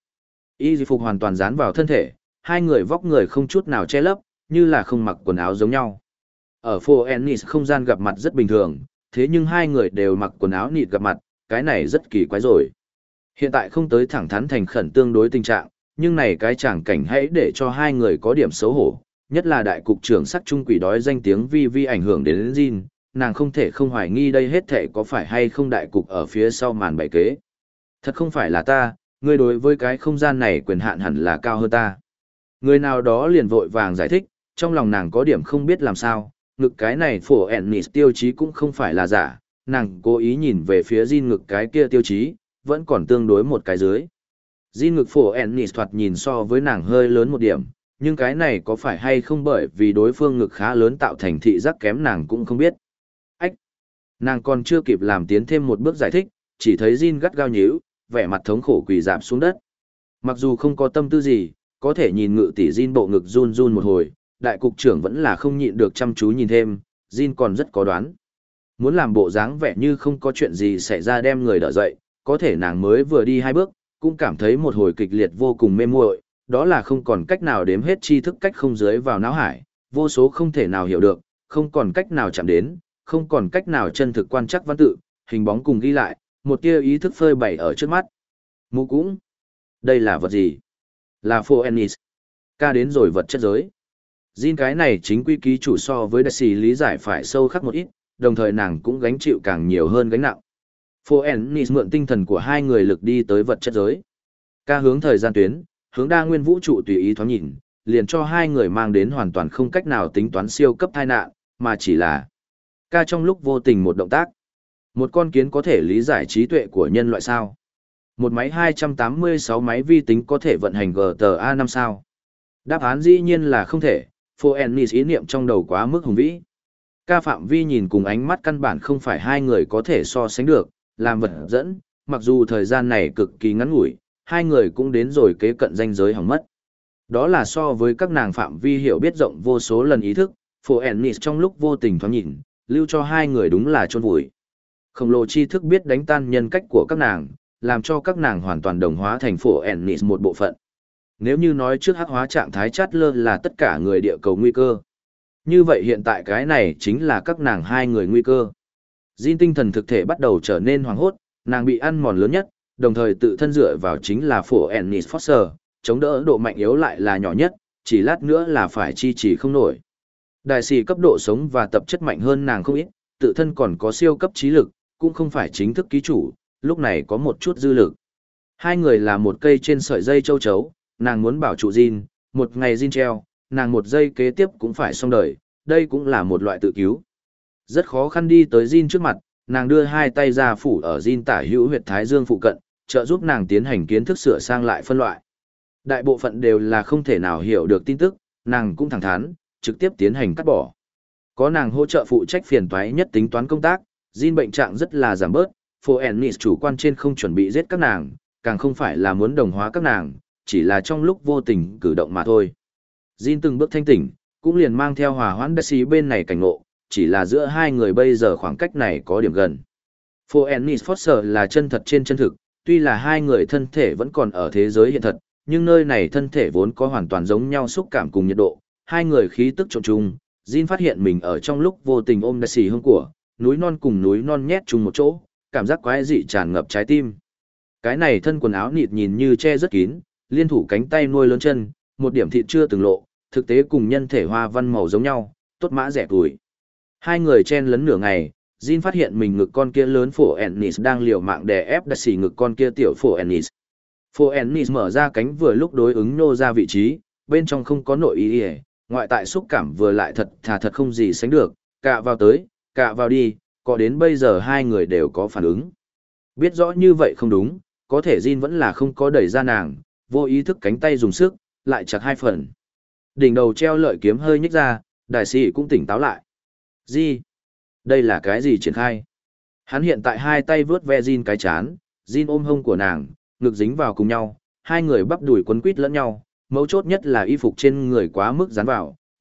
Speaker 1: Y phục hoàn toàn dán vào thân thể, hai người vóc người không chút nào che lấp, như là không mặc quần áo giống nhau. Ở phố Ennis không gian gặp mặt rất bình thường, thế nhưng hai người đều mặc quần áo nịt gặp mặt, cái này rất kỳ quái rồi. Hiện tại không tới thẳng thắn thành khẩn tương đối tình trạng, nhưng này cái chẳng cảnh hãy để cho hai người có điểm xấu hổ, nhất là đại cục trưởng sắc trung quỷ đói danh tiếng vi vi ảnh hưởng đến Jin, nàng không thể không hoài nghi đây hết thể có phải hay không đại cục ở phía sau màn bày kế. Thật không phải là ta, ngươi đối với cái không gian này quyền hạn hẳn là cao hơn ta. Người nào đó liền vội vàng giải thích, trong lòng nàng có điểm không biết làm sao, ngực cái này phổ Ennis tiêu chí cũng không phải là giả, nàng cố ý nhìn về phía Jin ngực cái kia tiêu chí, vẫn còn tương đối một cái dưới. Jin ngực phổ Ennis thoạt nhìn so với nàng hơi lớn một điểm, nhưng cái này có phải hay không bởi vì đối phương ngực khá lớn tạo thành thị giác kém nàng cũng không biết. Ách! Nàng còn chưa kịp làm tiến thêm một bước giải thích, chỉ thấy Jin gắt gao nhíu, vẻ mặt thống khổ quỳ rạp xuống đất. Mặc dù không có tâm tư gì, có thể nhìn ngự tỷ Jin bộ ngực run run một hồi, đại cục trưởng vẫn là không nhịn được chăm chú nhìn thêm, Jin còn rất có đoán. Muốn làm bộ dáng vẻ như không có chuyện gì xảy ra đem người đỡ dậy, có thể nàng mới vừa đi hai bước, cũng cảm thấy một hồi kịch liệt vô cùng mê muội, đó là không còn cách nào đếm hết tri thức cách không dưới vào não hải, vô số không thể nào hiểu được, không còn cách nào chạm đến, không còn cách nào chân thực quan trắc văn tự, hình bóng cùng ghi lại, một tia ý thức phơi bày ở trước mắt. Mù cũng, đây là vật gì? Là Phô Ennis. Ca đến rồi vật chất giới. Jin cái này chính quy ký chủ so với đại sĩ lý giải phải sâu khắc một ít, đồng thời nàng cũng gánh chịu càng nhiều hơn gánh nặng. Phô Ennis mượn tinh thần của hai người lực đi tới vật chất giới. Ca hướng thời gian tuyến, hướng đa nguyên vũ trụ tùy ý thoáng nhìn, liền cho hai người mang đến hoàn toàn không cách nào tính toán siêu cấp tai nạn, mà chỉ là ca trong lúc vô tình một động tác. Một con kiến có thể lý giải trí tuệ của nhân loại sao? Một máy hai trăm tám mươi sáu máy vi tính có thể vận hành giê tê a năm sao? Đáp án dĩ nhiên là không thể, Phô Ennis ý niệm trong đầu quá mức hùng vĩ. Ca phạm vi nhìn cùng ánh mắt căn bản không phải hai người có thể so sánh được, làm vật dẫn, mặc dù thời gian này cực kỳ ngắn ngủi, hai người cũng đến rồi kế cận ranh giới hỏng mất. Đó là so với các nàng phạm vi hiểu biết rộng vô số lần ý thức, Phô Ennis trong lúc vô tình thoáng nhìn, lưu cho hai người đúng là chôn vùi. Khổng lồ tri thức biết đánh tan nhân cách của các nàng, làm cho các nàng hoàn toàn đồng hóa thành Phô Ennis một bộ phận. Nếu như nói trước hắc hóa trạng thái chát lơ là tất cả người địa cầu nguy cơ, như vậy hiện tại cái này chính là các nàng hai người nguy cơ. Jin tinh thần thực thể bắt đầu trở nên hoảng hốt, nàng bị ăn mòn lớn nhất, đồng thời tự thân dựa vào chính là Phổ Ennis Foster, chống đỡ độ mạnh yếu lại là nhỏ nhất, chỉ lát nữa là phải chi trì không nổi. Đại sĩ cấp độ sống và tập chất mạnh hơn nàng không ít, tự thân còn có siêu cấp trí lực, cũng không phải chính thức ký chủ, lúc này có một chút dư lực. Hai người là một cây trên sợi dây châu chấu, nàng muốn bảo trụ Jin, một ngày Jin treo, nàng một giây kế tiếp cũng phải xong đời, đây cũng là một loại tự cứu. Rất khó khăn đi tới Jin trước mặt, nàng đưa hai tay ra phủ ở Jin tả hữu huyệt thái dương phụ cận, trợ giúp nàng tiến hành kiến thức sửa sang lại phân loại. Đại bộ phận đều là không thể nào hiểu được tin tức, nàng cũng thẳng thắn, trực tiếp tiến hành cắt bỏ. Có nàng hỗ trợ phụ trách phiền toái nhất tính toán công tác, Jin bệnh trạng rất là giảm bớt, Phô Ennis chủ quan trên không chuẩn bị giết các nàng, càng không phải là muốn đồng hóa các nàng, chỉ là trong lúc vô tình cử động mà thôi. Jin từng bước thanh tỉnh, cũng liền mang theo hòa hoãn đại sĩ bên này cảnh ngộ, chỉ là giữa hai người bây giờ khoảng cách này có điểm gần. Phô Ennis Foster là chân thật trên chân thực, tuy là hai người thân thể vẫn còn ở thế giới hiện thật, nhưng nơi này thân thể vốn có hoàn toàn giống nhau xúc cảm cùng nhiệt độ, hai người khí tức trộn chung, Jin phát hiện mình ở trong lúc vô tình ôm đại sĩ hông của, núi non cùng núi non nhét chung một chỗ, cảm giác quái dị tràn ngập trái tim. Cái này thân quần áo nịt nhìn như che rất kín, liên thủ cánh tay nuôi lớn chân, một điểm thịt chưa từng lộ, thực tế cùng nhân thể hoa văn màu giống nhau, tốt mã rẻ tuổi. Hai người chen lấn nửa ngày, Jin phát hiện mình ngực con kia lớn Phổ Ennis đang liều mạng đè ép đại sĩ ngực con kia tiểu Phổ Ennis. Phổ Ennis mở ra cánh vừa lúc đối ứng nô ra vị trí, bên trong không có nội ý hề, ngoại tại xúc cảm vừa lại thật thà thật không gì sánh được, cạ vào tới, cạ vào đi, có đến bây giờ hai người đều có phản ứng. Biết rõ như vậy không đúng, có thể Jin vẫn là không có đẩy ra nàng, vô ý thức cánh tay dùng sức, lại chặt hai phần. Đỉnh đầu treo lợi kiếm hơi nhích ra, đại sĩ cũng tỉnh táo lại. Gì? Đây là cái gì triển khai? Hắn hiện tại hai tay vướt ve Jin cái chán, Jin ôm hông của nàng, ngực dính vào cùng nhau, hai người bắp đùi quấn quít lẫn nhau, mấu chốt nhất là y phục trên người quá mức dán vào,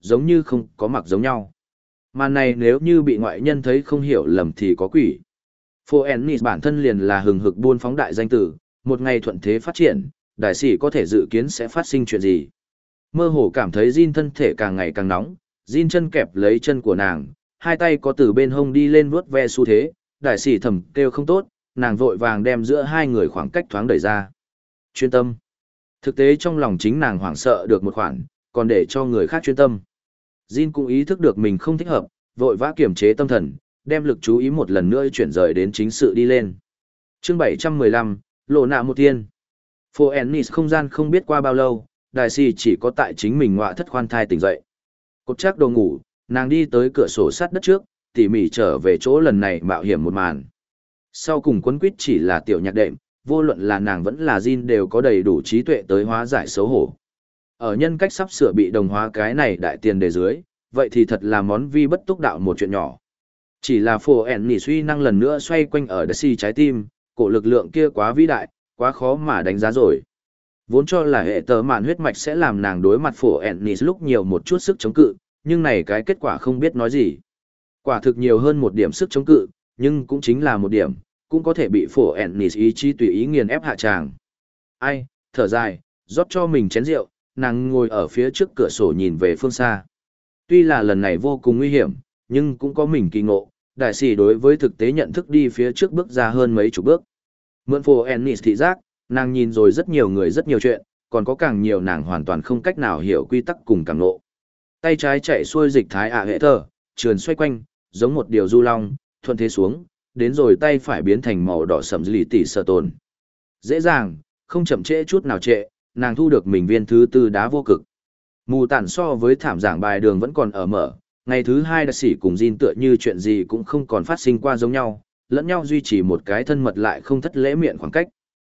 Speaker 1: giống như không có mặc giống nhau. Màn này nếu như bị ngoại nhân thấy không hiểu lầm thì có quỷ. Phoenix bản thân liền là hừng hực buôn phóng đại danh tử, một ngày thuận thế phát triển, đại sĩ có thể dự kiến sẽ phát sinh chuyện gì. Mơ hồ cảm thấy Jin thân thể càng ngày càng nóng, Jin chân kẹp lấy chân của nàng, hai tay có từ bên hông đi lên vuốt ve xu thế, đại sĩ thầm kêu không tốt, nàng vội vàng đem giữa hai người khoảng cách thoáng đẩy ra. Chuyên tâm. Thực tế trong lòng chính nàng hoảng sợ được một khoản, còn để cho người khác chuyên tâm. Jin cũng ý thức được mình không thích hợp, vội vã kiềm chế tâm thần, đem lực chú ý một lần nữa chuyển rời đến chính sự đi lên. Chương bảy trăm mười lăm, Lộ nạ một tiên. Phoenix không gian không biết qua bao lâu, đại sĩ chỉ có tại chính mình ngọa thất khoan thai tỉnh dậy. Cột chắc đồ ngủ, nàng đi tới cửa sổ sát đất trước, tỉ mỉ trở về chỗ lần này mạo hiểm một màn. Sau cùng quấn quýt chỉ là tiểu nhạc đệm, vô luận là nàng vẫn là Jin đều có đầy đủ trí tuệ tới hóa giải xấu hổ. Ở nhân cách sắp sửa bị đồng hóa cái này đại tiền đề dưới, vậy thì thật là món vi bất túc đạo một chuyện nhỏ. Chỉ là phổ ẻn nỉ suy năng lần nữa xoay quanh ở đất si trái tim, cổ lực lượng kia quá vĩ đại, quá khó mà đánh giá rồi. Vốn cho là hệ tờ mạn huyết mạch sẽ làm nàng đối mặt phổ ẻn nỉ lúc nhiều một chút sức chống cự, nhưng này cái kết quả không biết nói gì. Quả thực nhiều hơn một điểm sức chống cự, nhưng cũng chính là một điểm, cũng có thể bị phổ ẻn nỉ ý chí tùy ý nghiền ép hạ tràng. Ai, thở dài, rót cho mình chén rượu, nàng ngồi ở phía trước cửa sổ nhìn về phương xa. Tuy là lần này vô cùng nguy hiểm, nhưng cũng có mình kỳ ngộ, đại sĩ đối với thực tế nhận thức đi phía trước bước ra hơn mấy chục bước. Mượn phổ Ennis thị giác, nàng nhìn rồi rất nhiều người rất nhiều chuyện, còn có càng nhiều nàng hoàn toàn không cách nào hiểu quy tắc cùng cảm ngộ. Tay trái chạy xuôi dịch thái ạ hệ thờ, trườn xoay quanh, giống một điều du long, thuận thế xuống, đến rồi tay phải biến thành màu đỏ sẫm lì tỉ sở tồn. Dễ dàng, không chậm trễ chút nào trễ, nàng thu được mình viên thứ tư đá vô cực. Mù tản so với thảm giảng bài đường vẫn còn ở mở, ngày thứ hai đại sĩ cùng Jin tựa như chuyện gì cũng không còn phát sinh qua giống nhau, lẫn nhau duy trì một cái thân mật lại không thất lễ miệng khoảng cách.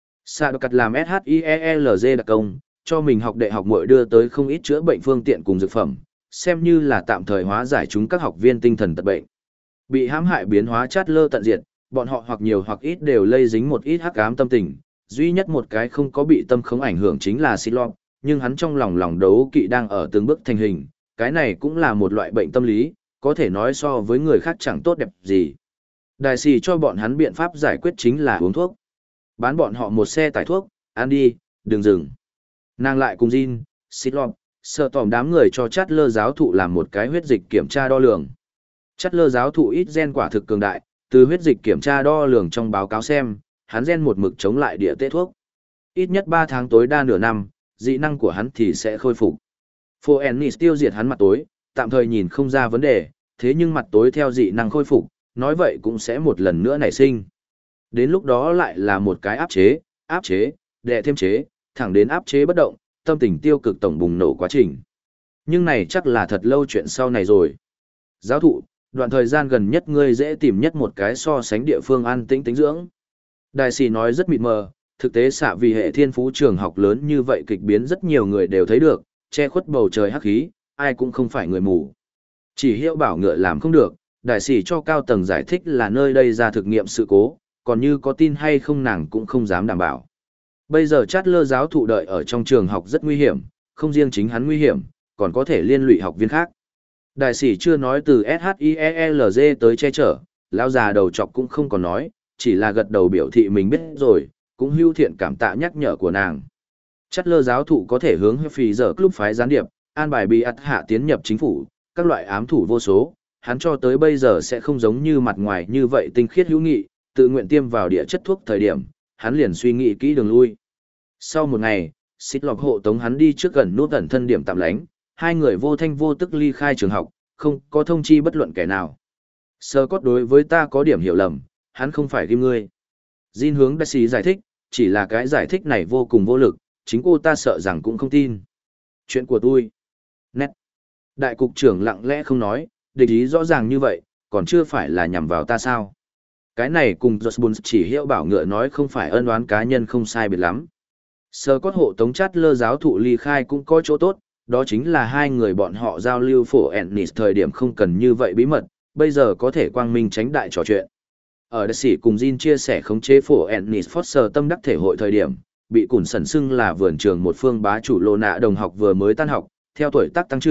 Speaker 1: Sa cắt làm ét hát i e lờ giê đặc công, cho mình học đại học muội đưa tới không ít chữa bệnh phương tiện cùng dược phẩm, xem như là tạm thời hóa giải chúng các học viên tinh thần tật bệnh. Bị hãm hại biến hóa chát lơ tận diệt, bọn họ hoặc nhiều hoặc ít đều lây dính một ít hắc ám tâm tình, duy nhất một cái không có bị tâm khống ảnh hưởng chính là Silop, nhưng hắn trong lòng lòng đấu kỵ đang ở từng bước thành hình, cái này cũng là một loại bệnh tâm lý, có thể nói so với người khác chẳng tốt đẹp gì. Đại sĩ cho bọn hắn biện pháp giải quyết chính là uống thuốc. Bán bọn họ một xe tải thuốc, ăn đi, đừng dừng. Nàng lại cùng Jin, Silop, sợ tỏm đám người cho chát lơ giáo thụ làm một cái huyết dịch kiểm tra đo lường. Chát lơ giáo thụ ít gen quả thực cường đại, từ huyết dịch kiểm tra đo lường trong báo cáo xem, hắn gen một mực chống lại địa tê thuốc. Ít nhất ba tháng tối đa nửa năm, dị năng của hắn thì sẽ khôi phục. Phoenix tiêu diệt hắn mặt tối, tạm thời nhìn không ra vấn đề, thế nhưng mặt tối theo dị năng khôi phục, nói vậy cũng sẽ một lần nữa nảy sinh. Đến lúc đó lại là một cái áp chế, áp chế, đè thêm chế, thẳng đến áp chế bất động, tâm tình tiêu cực tổng bùng nổ quá trình. Nhưng này chắc là thật lâu chuyện sau này rồi. Giáo thụ, đoạn thời gian gần nhất ngươi dễ tìm nhất một cái so sánh địa phương an tĩnh tĩnh dưỡng. Đại sĩ nói rất mịt mờ, thực tế xạ vì hệ thiên phú trường học lớn như vậy kịch biến rất nhiều người đều thấy được, che khuất bầu trời hắc khí, ai cũng không phải người mù. Chỉ hiệu bảo ngựa làm không được, đại sĩ cho cao tầng giải thích là nơi đây ra thực nghiệm sự cố, còn như có tin hay không nàng cũng không dám đảm bảo. Bây giờ chát lơ giáo thụ đợi ở trong trường học rất nguy hiểm, không riêng chính hắn nguy hiểm, còn có thể liên lụy học viên khác. Đại sĩ chưa nói từ ét hát i e lờ giê tới che chở, lão già đầu chọc cũng không còn nói, chỉ là gật đầu biểu thị mình biết rồi, cũng hưu thiện cảm tạ nhắc nhở của nàng. Chát lơ giáo thụ có thể hướng phì giờ club phái gián điệp, an bài bị ắt hạ tiến nhập chính phủ, các loại ám thủ vô số, hắn cho tới bây giờ sẽ không giống như mặt ngoài như vậy tinh khiết hữu nghị, tự nguyện tiêm vào địa chất thuốc thời điểm, hắn liền suy nghĩ kỹ đường lui. Sau một ngày, xích lọc hộ tống hắn đi trước gần nút ẩn thân điểm tạm lánh, hai người vô thanh vô tức ly khai trường học, không có thông chi bất luận kẻ nào. Sơ cốt đối với ta có điểm hiểu lầm, hắn không phải ghim ngươi. Jin hướng đại sĩ giải thích, chỉ là cái giải thích này vô cùng vô lực, chính cô ta sợ rằng cũng không tin. Chuyện của tôi. Nét. Đại cục trưởng lặng lẽ không nói, địch ý rõ ràng như vậy, còn chưa phải là nhằm vào ta sao. Cái này cùng Josbun chỉ hiệu bảo ngựa nói không phải ân oán cá nhân không sai biệt lắm. Sơ cốt hộ tống chát lơ giáo thụ ly khai cũng có chỗ tốt, đó chính là hai người bọn họ giao lưu phổ Ennis thời điểm không cần như vậy bí mật, bây giờ có thể quang minh tránh đại trò chuyện. Ở đại sĩ cùng Jin chia sẻ khống chế phổ Ennis Foster tâm đắc thể hội thời điểm, bị củn sẩn xưng là vườn trường một phương bá chủ lô nạ đồng học vừa mới tan học, theo tuổi tác tăng trưởng,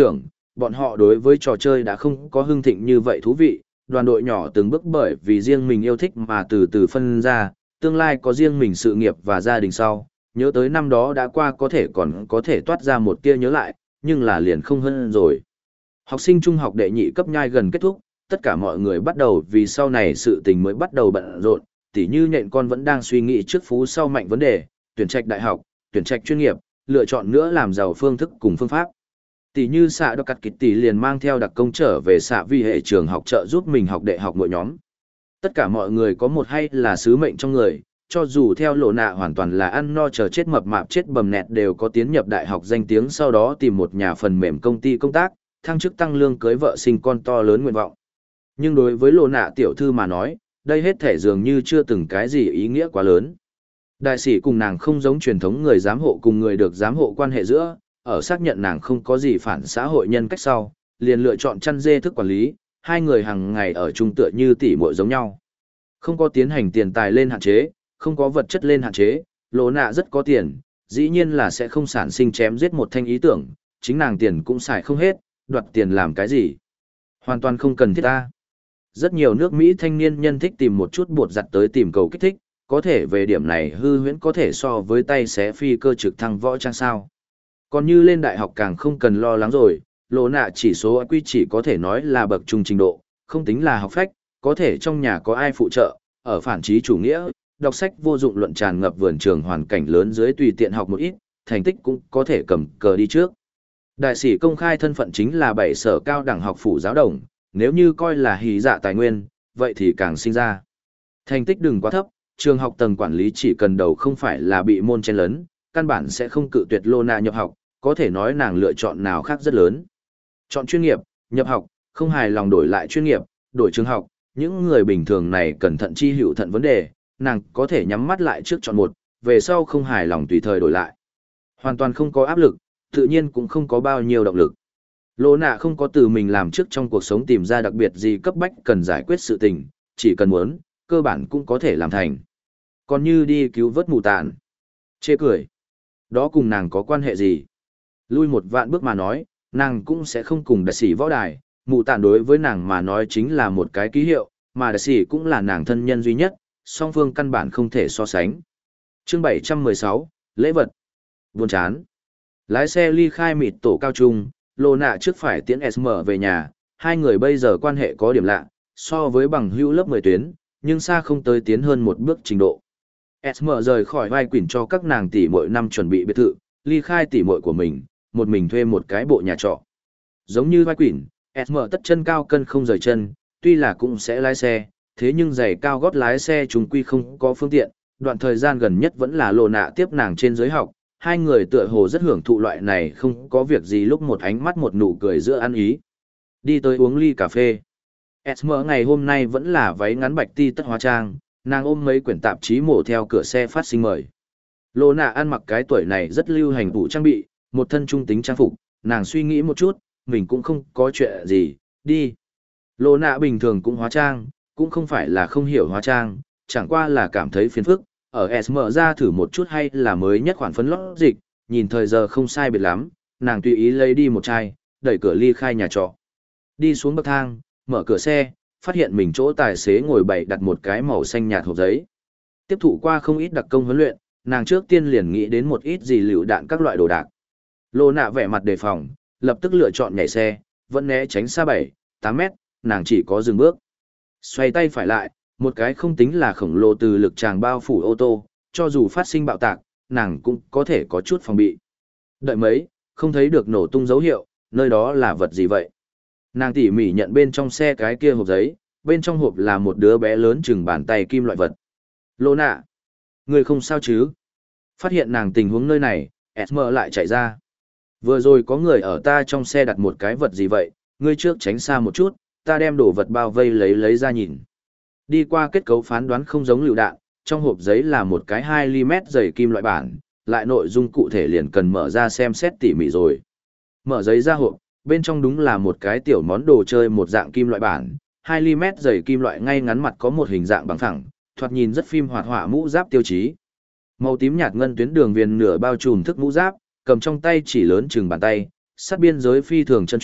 Speaker 1: bọn họ đối với trò chơi đã không có hưng thịnh như vậy thú vị, đoàn đội nhỏ từng bước bởi vì riêng mình yêu thích mà từ từ phân ra, tương lai có riêng mình sự nghiệp và gia đình sau, nhớ tới năm đó đã qua có thể còn có thể toát ra một tia nhớ lại, nhưng là liền không hơn rồi. Học sinh trung học đệ nhị cấp nhai gần kết thúc, tất cả mọi người bắt đầu vì sau này sự tình mới bắt đầu bận rộn, tỉ như nhện con vẫn đang suy nghĩ trước phú sau mạnh vấn đề, tuyển trạch đại học, tuyển trạch chuyên nghiệp, lựa chọn nữa làm giàu phương thức cùng phương pháp. Tỷ như xạ đọc cắt kịch tỷ liền mang theo đặc công trở về xạ vi hệ trường học trợ giúp mình học đệ học mỗi nhóm. Tất cả mọi người có một hay là sứ mệnh trong người, cho dù theo lộ nạ hoàn toàn là ăn no chờ chết mập mạp chết bầm nẹt đều có tiến nhập đại học danh tiếng sau đó tìm một nhà phần mềm công ty công tác, thăng chức tăng lương cưới vợ sinh con to lớn nguyện vọng. Nhưng đối với lộ nạ tiểu thư mà nói, đây hết thể dường như chưa từng cái gì ý nghĩa quá lớn. Đại sĩ cùng nàng không giống truyền thống người giám hộ cùng người được giám hộ quan hệ giữa, ở xác nhận nàng không có gì phản xã hội nhân cách sau, liền lựa chọn chăn dê thức quản lý, hai người hàng ngày ở chung tựa như tỷ muội giống nhau. Không có tiến hành tiền tài lên hạn chế, không có vật chất lên hạn chế, lộ nạ rất có tiền, dĩ nhiên là sẽ không sản sinh chém giết một thanh ý tưởng, chính nàng tiền cũng xài không hết, đoạt tiền làm cái gì. Hoàn toàn không cần thiết ta. Rất nhiều nước Mỹ thanh niên nhân thích tìm một chút bột giặt tới tìm cầu kích thích, có thể về điểm này hư huyễn có thể so với tay xé phi cơ trực thăng võ trang sao. Còn như lên đại học càng không cần lo lắng rồi, lộ nạ chỉ số i kiu chỉ có thể nói là bậc trung trình độ, không tính là học phách, có thể trong nhà có ai phụ trợ, ở phản trí chủ nghĩa, đọc sách vô dụng luận tràn ngập vườn trường hoàn cảnh lớn dưới tùy tiện học một ít, thành tích cũng có thể cầm cờ đi trước. Đại sĩ công khai thân phận chính là bảy sở cao đẳng học phủ giáo đồng, nếu như coi là hí dạ tài nguyên, vậy thì càng sinh ra. Thành tích đừng quá thấp, trường học tầng quản lý chỉ cần đầu không phải là bị môn chen lấn, căn bản sẽ không cự tuyệt lô nạ nhập học, có thể nói nàng lựa chọn nào khác rất lớn. Chọn chuyên nghiệp, nhập học, không hài lòng đổi lại chuyên nghiệp, đổi trường học, những người bình thường này cẩn thận chi hữu thận vấn đề, nàng có thể nhắm mắt lại trước chọn một, về sau không hài lòng tùy thời đổi lại. Hoàn toàn không có áp lực, tự nhiên cũng không có bao nhiêu động lực. Lô nạ không có từ mình làm trước trong cuộc sống tìm ra đặc biệt gì cấp bách cần giải quyết sự tình, chỉ cần muốn, cơ bản cũng có thể làm thành. Còn như đi cứu vớt mù tàn. Chê cười. Đó cùng nàng có quan hệ gì? Lui một vạn bước mà nói, nàng cũng sẽ không cùng đại sĩ võ đài, mù tàn đối với nàng mà nói chính là một cái ký hiệu, mà đại sĩ cũng là nàng thân nhân duy nhất, song phương căn bản không thể so sánh. Chương bảy trăm mười sáu, lễ vật. Buồn chán. Lái xe ly khai mịt tổ cao trung, lô nạ trước phải tiễn ét em về nhà, hai người bây giờ quan hệ có điểm lạ, so với bằng hữu lớp mười tuyến, nhưng xa không tới tiến hơn một bước trình độ. ét em rời khỏi vai quỷ cho các nàng tỷ mỗi năm chuẩn bị biệt thự, ly khai tỷ muội của mình, một mình thuê một cái bộ nhà trọ. Giống như vai quỷ, ét em tất chân cao cân không rời chân, tuy là cũng sẽ lái xe, thế nhưng giày cao gót lái xe chúng quy không có phương tiện, đoạn thời gian gần nhất vẫn là lộ nạ tiếp nàng trên giới học, hai người tựa hồ rất hưởng thụ loại này không có việc gì lúc một ánh mắt một nụ cười giữa ăn ý. Đi tới uống ly cà phê. ét em ngày hôm nay vẫn là váy ngắn bạch ti tất hóa trang, nàng ôm mấy quyển tạp chí mổ theo cửa xe phát sinh mời. Lô nạ ăn mặc cái tuổi này rất lưu hành vụ trang bị, một thân trung tính trang phục, nàng suy nghĩ một chút, mình cũng không có chuyện gì, đi. Lô nạ bình thường cũng hóa trang, cũng không phải là không hiểu hóa trang, chẳng qua là cảm thấy phiền phức, ở ét em ra thử một chút hay là mới nhất khoản phấn lót dịch, nhìn thời giờ không sai biệt lắm, nàng tùy ý lấy đi một chai, đẩy cửa ly khai nhà trọ. Đi xuống bậc thang, mở cửa xe, phát hiện mình chỗ tài xế ngồi bày đặt một cái màu xanh nhạt hộp giấy. Tiếp thụ qua không ít đặc công huấn luyện, nàng trước tiên liền nghĩ đến một ít gì lựu đạn các loại đồ đạc. Lô nạ vẻ mặt đề phòng, lập tức lựa chọn nhảy xe, vẫn né tránh xa bảy, tám mét, nàng chỉ có dừng bước. Xoay tay phải lại, một cái không tính là khổng lồ từ lực tràng bao phủ ô tô, cho dù phát sinh bạo tạc, nàng cũng có thể có chút phòng bị. Đợi mấy, không thấy được nổ tung dấu hiệu, nơi đó là vật gì vậy? Nàng tỉ mỉ nhận bên trong xe cái kia hộp giấy, bên trong hộp là một đứa bé lớn chừng bàn tay kim loại vật. Lô nạ, người không sao chứ? Phát hiện nàng tình huống nơi này, ét em lại chạy ra. Vừa rồi có người ở ta trong xe đặt một cái vật gì vậy, ngươi trước tránh xa một chút, ta đem đồ vật bao vây lấy lấy ra nhìn. Đi qua kết cấu phán đoán không giống lựu đạn, trong hộp giấy là một cái hai mi li mét dày kim loại bản, lại nội dung cụ thể liền cần mở ra xem xét tỉ mỉ rồi. Mở giấy ra hộp, bên trong đúng là một cái tiểu món đồ chơi một dạng kim loại bản, hai mi li mét dày kim loại ngay ngắn mặt có một hình dạng bằng phẳng, thoạt nhìn rất phim hoạt họa mũ giáp tiêu chí. Màu tím nhạt ngân tuyến đường viền nửa bao trùm thức mũ giáp, cầm trong tay chỉ lớn chừng bàn tay, sát biên giới phi thường chân chuột,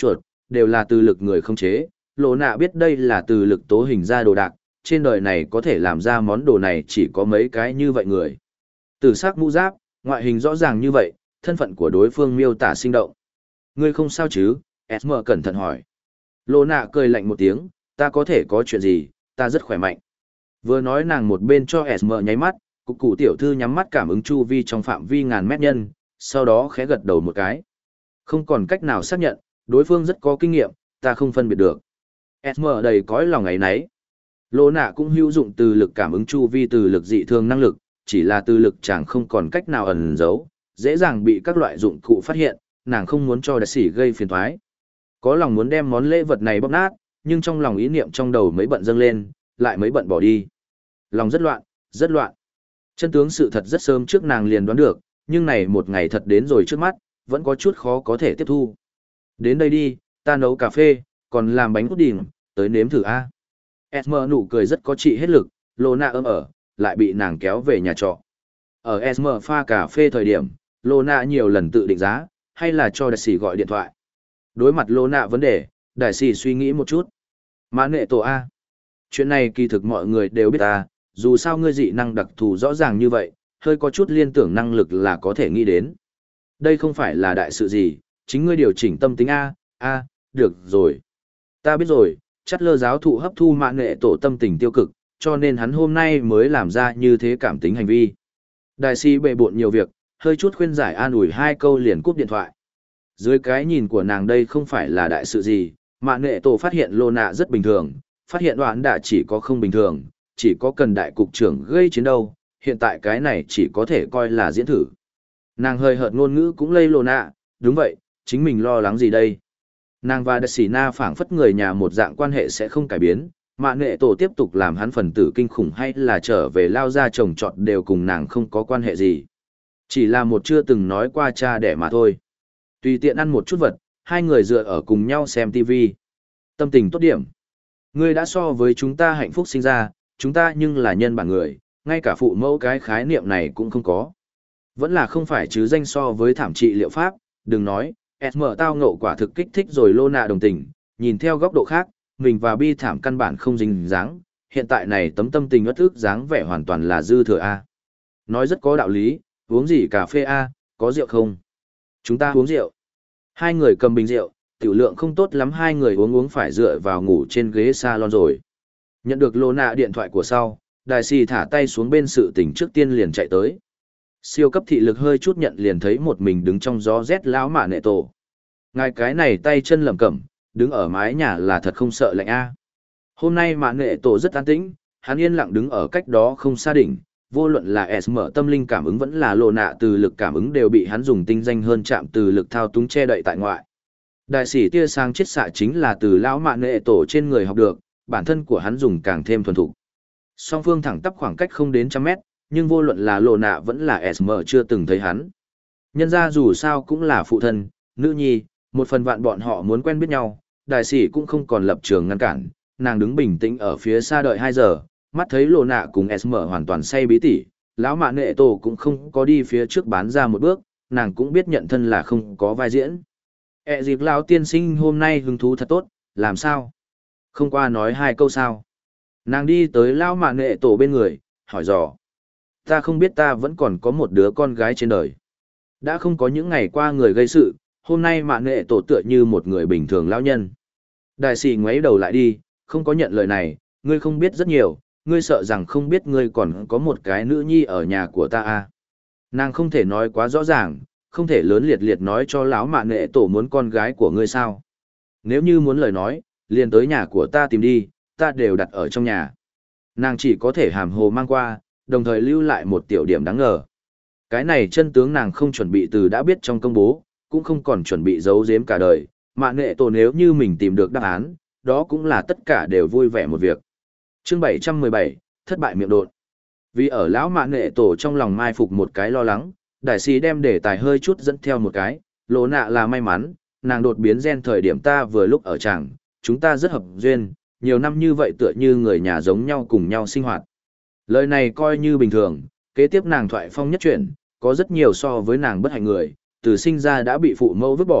Speaker 1: đều là từ lực người không chế, lộ nạ biết đây là từ lực tố hình ra đồ đạc, trên đời này có thể làm ra món đồ này chỉ có mấy cái như vậy người. Tử sắc mũ giáp, ngoại hình rõ ràng như vậy, thân phận của đối phương miêu tả sinh động. Ngươi không sao chứ? Esmer cẩn thận hỏi. Lộ nạ cười lạnh một tiếng, ta có thể có chuyện gì, ta rất khỏe mạnh. Vừa nói nàng một bên cho Esmer nháy mắt, cục cụ tiểu thư nhắm mắt cảm ứng chu vi trong phạm vi ngàn mét nhân, sau đó khẽ gật đầu một cái. Không còn cách nào xác nhận, đối phương rất có kinh nghiệm, ta không phân biệt được. Esmer đầy cõi lòng ấy nấy. Lộ nạ cũng hữu dụng từ lực cảm ứng chu vi từ lực dị thường năng lực, chỉ là từ lực chẳng không còn cách nào ẩn giấu, dễ dàng bị các loại dụng cụ phát hiện, nàng không muốn cho đại sĩ gây phiền toái. Có lòng muốn đem món lễ vật này bóp nát, nhưng trong lòng ý niệm trong đầu mấy bận dâng lên, lại mấy bận bỏ đi. Lòng rất loạn, rất loạn. Chân tướng sự thật rất sớm trước nàng liền đoán được, nhưng này một ngày thật đến rồi trước mắt, vẫn có chút khó có thể tiếp thu. Đến đây đi, ta nấu cà phê, còn làm bánh pudding, tới nếm thử a. Esmer nụ cười rất có trị hết lực, Lô Na ấm ở, lại bị nàng kéo về nhà trọ. Ở Esmer pha cà phê thời điểm, Lô Na nhiều lần tự định giá, hay là cho đại sĩ gọi điện thoại. Đối mặt Lô Na vấn đề, đại sĩ suy nghĩ một chút. Mã nệ tổ A. Chuyện này kỳ thực mọi người đều biết ta, dù sao ngươi dị năng đặc thù rõ ràng như vậy, hơi có chút liên tưởng năng lực là có thể nghĩ đến. Đây không phải là đại sự gì, chính ngươi điều chỉnh tâm tính A, A, được rồi. Ta biết rồi, chắc lơ giáo thụ hấp thu mạng nghệ tổ tâm tình tiêu cực, cho nên hắn hôm nay mới làm ra như thế cảm tính hành vi. Đại sĩ bệ bộn nhiều việc, hơi chút khuyên giải an ủi hai câu liền cúp điện thoại. Dưới cái nhìn của nàng đây không phải là đại sự gì, mạng nghệ tổ phát hiện Lô Nạ rất bình thường, phát hiện đoán đã chỉ có không bình thường, chỉ có cần đại cục trưởng gây chiến đâu, hiện tại cái này chỉ có thể coi là diễn thử. Nàng hơi hợt ngôn ngữ cũng lây Lô Nạ, đúng vậy, chính mình lo lắng gì đây. Nàng và Đại Sĩ Na phảng phất người nhà một dạng quan hệ sẽ không cải biến, mạng nghệ tổ tiếp tục làm hắn phần tử kinh khủng hay là trở về lao ra trồng trọt đều cùng nàng không có quan hệ gì. Chỉ là một chưa từng nói qua cha đẻ mà thôi. Tùy tiện ăn một chút vật, hai người dựa ở cùng nhau xem ti vi. Tâm tình tốt điểm. Ngươi đã so với chúng ta hạnh phúc sinh ra, chúng ta nhưng là nhân bản người, ngay cả phụ mẫu cái khái niệm này cũng không có. Vẫn là không phải chứ danh so với thảm trị liệu pháp, đừng nói, Esmer tao ngộ quả thực kích thích rồi Lô Nạ đồng tình, nhìn theo góc độ khác, mình và bi thảm căn bản không dính dáng, hiện tại này tấm tâm tình uất ức dáng vẻ hoàn toàn là dư thừa A. Nói rất có đạo lý, uống gì cà phê A, có rượu không? Chúng ta uống rượu. Hai người cầm bình rượu, tiểu lượng không tốt lắm hai người uống uống phải dựa vào ngủ trên ghế salon rồi. Nhận được Lô Nạ điện thoại của sau, Đại Sĩ thả tay xuống bên sự tình trước tiên liền chạy tới. Siêu cấp thị lực hơi chút nhận liền thấy một mình đứng trong gió rét lão mạ nệ tổ. Ngài cái này tay chân lẩm cẩm, đứng ở mái nhà là thật không sợ lạnh a. Hôm nay mạ nệ tổ rất an tĩnh, hắn yên lặng đứng ở cách đó không xa đỉnh, vô luận là S mở tâm linh cảm ứng vẫn là Lô Nạ từ lực cảm ứng đều bị hắn dùng tinh danh hơn chạm từ lực thao túng che đậy tại ngoại. Đại sĩ tia sáng chiết xạ chính là từ lão mạ nệ tổ trên người học được, bản thân của hắn dùng càng thêm thuần thục. Song phương thẳng tắp khoảng cách không đến trăm mét, nhưng vô luận là Lô Nạ vẫn là S mở chưa từng thấy hắn. Nhân ra dù sao cũng là phụ thân, nữ nhi, một phần vạn bọn họ muốn quen biết nhau, đại sĩ cũng không còn lập trường ngăn cản, nàng đứng bình tĩnh ở phía xa đợi hai giờ, mắt thấy Lô Nạ cùng S mở hoàn toàn say bí tỉ, lão mạ nệ tổ cũng không có đi phía trước bán ra một bước, nàng cũng biết nhận thân là không có vai diễn. E dịp lão tiên sinh hôm nay hứng thú thật tốt, làm sao? Không qua nói hai câu sao? Nàng đi tới lão mạ nệ tổ bên người, hỏi dò. Ta không biết ta vẫn còn có một đứa con gái trên đời. Đã không có những ngày qua người gây sự, hôm nay mạ nệ tổ tựa như một người bình thường lão nhân. Đại sĩ ngoáy đầu lại đi, không có nhận lời này, ngươi không biết rất nhiều, ngươi sợ rằng không biết ngươi còn có một cái nữ nhi ở nhà của ta à. Nàng không thể nói quá rõ ràng, không thể lớn liệt liệt nói cho lão mạ nệ tổ muốn con gái của ngươi sao. Nếu như muốn lời nói, liền tới nhà của ta tìm đi, ta đều đặt ở trong nhà. Nàng chỉ có thể hàm hồ mang qua, đồng thời lưu lại một tiểu điểm đáng ngờ. Cái này chân tướng nàng không chuẩn bị từ đã biết trong công bố, cũng không còn chuẩn bị giấu giếm cả đời, mạ nệ tổ nếu như mình tìm được đáp án, đó cũng là tất cả đều vui vẻ một việc. Chương bảy trăm mười bảy, thất bại miệng đột. Vì ở lão mạ nệ tổ trong lòng mai phục một cái lo lắng, đại sĩ đem đề tài hơi chút dẫn theo một cái, Lô Nạ là may mắn, nàng đột biến gen thời điểm ta vừa lúc ở tràng, chúng ta rất hợp duyên, nhiều năm như vậy tựa như người nhà giống nhau cùng nhau sinh hoạt. Lời này coi như bình thường, kế tiếp nàng thoại phong nhất chuyển, có rất nhiều so với nàng bất hạnh người, từ sinh ra đã bị phụ mẫu vứt bỏ,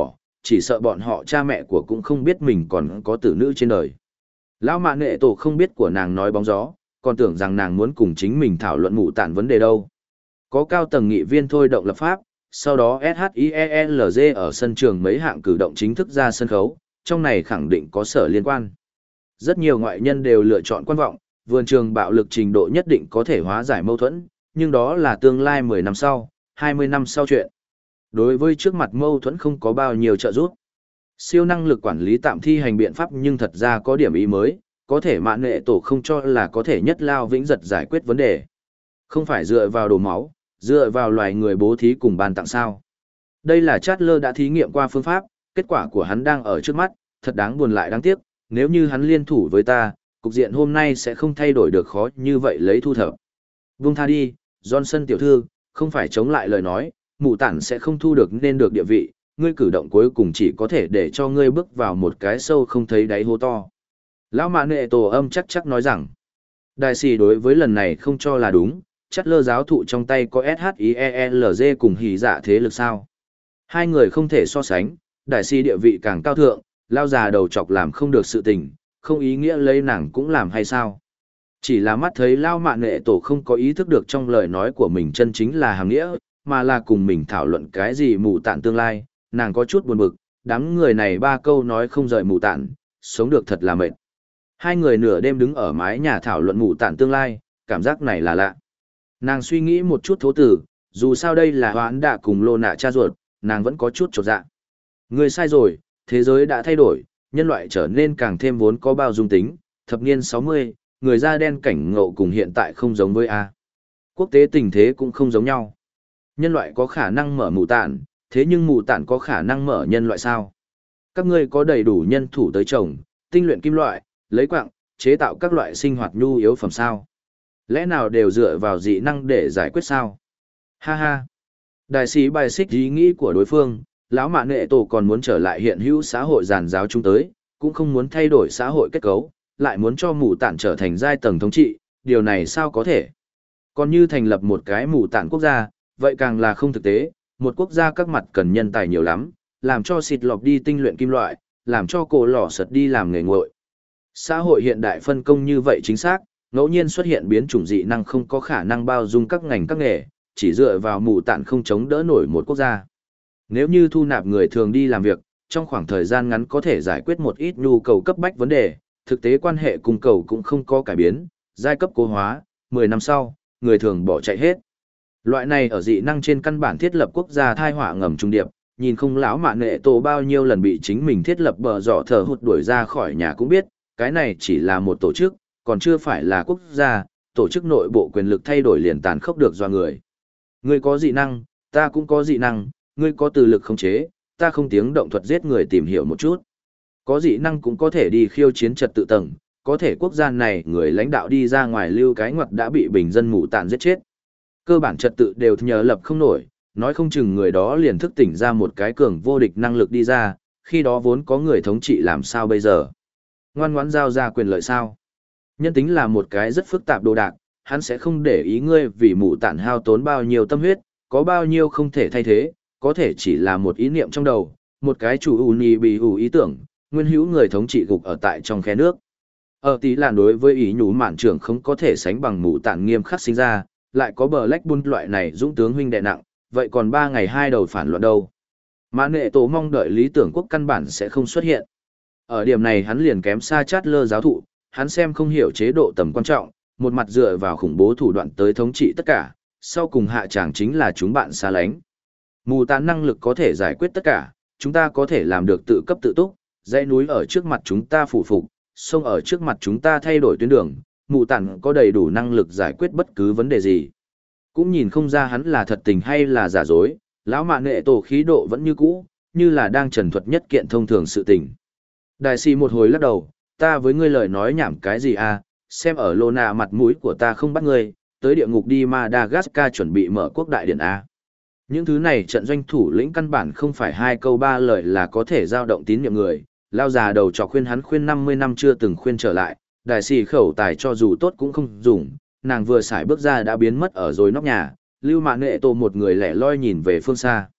Speaker 1: chỉ sợ bọn họ cha mẹ của cũng không biết mình còn có tử nữ trên đời. Lão mạ nệ tổ không biết của nàng nói bóng gió, còn tưởng rằng nàng muốn cùng chính mình thảo luận mù tản vấn đề đâu. Có cao tầng nghị viên thôi động lập pháp, sau đó ét hát i e lờ giê ở sân trường mấy hạng cử động chính thức ra sân khấu, trong này khẳng định có sở liên quan. Rất nhiều ngoại nhân đều lựa chọn quan vọng, vườn trường bạo lực trình độ nhất định có thể hóa giải mâu thuẫn, nhưng đó là tương lai mười năm sau, hai mươi năm sau chuyện. Đối với trước mặt mâu thuẫn không có bao nhiêu trợ giúp. Siêu năng lực quản lý tạm thi hành biện pháp nhưng thật ra có điểm ý mới, có thể mạn nghệ tổ không cho là có thể nhất lao vĩnh giật giải quyết vấn đề. Không phải dựa vào đổ máu, dựa vào loài người bố thí cùng ban tặng sao. Đây là Chatler đã thí nghiệm qua phương pháp, kết quả của hắn đang ở trước mắt, thật đáng buồn lại đáng tiếc, nếu như hắn liên thủ với ta, cục diện hôm nay sẽ không thay đổi được khó như vậy lấy thu thập. Vung tha đi, Johnson tiểu thư, không phải chống lại lời nói, mụ tản sẽ không thu được nên được địa vị, ngươi cử động cuối cùng chỉ có thể để cho ngươi bước vào một cái sâu không thấy đáy hố to. Lão mạ nệ tổ âm chắc chắc nói rằng, đại sĩ đối với lần này không cho là đúng, chắc lơ giáo thụ trong tay có ét hát i e lờ giê cùng hỉ dạ thế lực sao. Hai người không thể so sánh, đại sĩ địa vị càng cao thượng, lao già đầu chọc làm không được sự tình, không ý nghĩa lấy nàng cũng làm hay sao. Chỉ là mắt thấy lao mạ nệ tổ không có ý thức được trong lời nói của mình chân chính là hàng nghĩa, mà là cùng mình thảo luận cái gì mù tản tương lai, nàng có chút buồn bực, đám người này ba câu nói không rời mù tản, sống được thật là mệt. Hai người nửa đêm đứng ở mái nhà thảo luận mù tản tương lai, cảm giác này là lạ. Nàng suy nghĩ một chút thố tử, dù sao đây là hoán đạ cùng lô nạ cha ruột, nàng vẫn có chút chột dạ. Người sai rồi, thế giới đã thay đổi, nhân loại trở nên càng thêm vốn có bao dung tính, thập niên sáu mươi, người da đen cảnh ngộ cùng hiện tại không giống với A. Quốc tế tình thế cũng không giống nhau. Nhân loại có khả năng mở mù tản, thế nhưng mù tản có khả năng mở nhân loại sao? Các ngươi có đầy đủ nhân thủ tới trồng, tinh luyện kim loại, lấy quặng, chế tạo các loại sinh hoạt nhu yếu phẩm sao? Lẽ nào đều dựa vào dị năng để giải quyết sao? Ha ha! Đại sĩ bài xích ý nghĩ của đối phương, lão mạ nệ tổ còn muốn trở lại hiện hữu xã hội giàn giáo chúng tới, cũng không muốn thay đổi xã hội kết cấu, lại muốn cho mù tản trở thành giai tầng thống trị, điều này sao có thể? Còn như thành lập một cái mù tản quốc gia, vậy càng là không thực tế, một quốc gia các mặt cần nhân tài nhiều lắm, làm cho xịt lọc đi tinh luyện kim loại, làm cho cổ lò sật đi làm nghề nguội. Xã hội hiện đại phân công như vậy chính xác, ngẫu nhiên xuất hiện biến chủng dị năng không có khả năng bao dung các ngành các nghề, chỉ dựa vào mù tản không chống đỡ nổi một quốc gia. Nếu như thu nạp người thường đi làm việc, trong khoảng thời gian ngắn có thể giải quyết một ít nhu cầu cấp bách vấn đề, thực tế quan hệ cung cầu cũng không có cải biến, giai cấp cố hóa, mười năm sau, người thường bỏ chạy hết. Loại này ở dị năng trên căn bản thiết lập quốc gia thai họa ngầm trung điệp, nhìn không lão mạ nệ tổ bao nhiêu lần bị chính mình thiết lập bờ dọ thở hụt đuổi ra khỏi nhà cũng biết, cái này chỉ là một tổ chức, còn chưa phải là quốc gia, tổ chức nội bộ quyền lực thay đổi liền tàn khốc được do người. Ngươi có dị năng, ta cũng có dị năng, ngươi có từ lực khống chế, ta không tiếng động thuật giết người tìm hiểu một chút. Có dị năng cũng có thể đi khiêu chiến trật tự tầng, có thể quốc gia này người lãnh đạo đi ra ngoài lưu cái ngoặt đã bị bình dân mù tản giết chết. Cơ bản trật tự đều nhờ lập không nổi, nói không chừng người đó liền thức tỉnh ra một cái cường vô địch năng lực đi ra, khi đó vốn có người thống trị làm sao bây giờ. Ngoan ngoãn giao ra quyền lợi sao. Nhân tính là một cái rất phức tạp đồ đạc, hắn sẽ không để ý ngươi vì mù tản hao tốn bao nhiêu tâm huyết, có bao nhiêu không thể thay thế, có thể chỉ là một ý niệm trong đầu, một cái chủ ù nhì bì ù ý tưởng, nguyên hữu người thống trị gục ở tại trong khe nước. Ở tí là đối với ý nhủ mạn trưởng không có thể sánh bằng mù tản nghiêm khắc sinh ra, lại có bờ lách buôn loại này dũng tướng huynh đệ nặng, vậy còn ba ngày hai đầu phản loạn đâu. Mã nệ tổ mong đợi lý tưởng quốc căn bản sẽ không xuất hiện. Ở điểm này hắn liền kém xa chát lơ giáo thụ, hắn xem không hiểu chế độ tầm quan trọng, một mặt dựa vào khủng bố thủ đoạn tới thống trị tất cả, sau cùng hạ tràng chính là chúng bạn xa lánh. Mù tán năng lực có thể giải quyết tất cả, chúng ta có thể làm được tự cấp tự túc, dãy núi ở trước mặt chúng ta phủ phục, sông ở trước mặt chúng ta thay đổi tuyến đường, mù tản có đầy đủ năng lực giải quyết bất cứ vấn đề gì. Cũng nhìn không ra hắn là thật tình hay là giả dối, lão mạ nệ tổ khí độ vẫn như cũ, như là đang trần thuật nhất kiện thông thường sự tình. Đại sĩ một hồi lắc đầu, ta với ngươi lời nói nhảm cái gì à, xem ở lô nạ mặt mũi của ta không bắt ngươi, tới địa ngục đi Madagascar chuẩn bị mở quốc đại điện à. Những thứ này trận doanh thủ lĩnh căn bản không phải hai câu ba lời là có thể giao động tín nhiệm người, lao già đầu trò khuyên hắn khuyên năm mươi năm chưa từng khuyên trở lại, đại sĩ khẩu tài cho dù tốt cũng không dùng, nàng vừa xài bước ra đã biến mất ở rồi nóc nhà, lưu mạ nệ tổ một người lẻ loi nhìn về phương xa.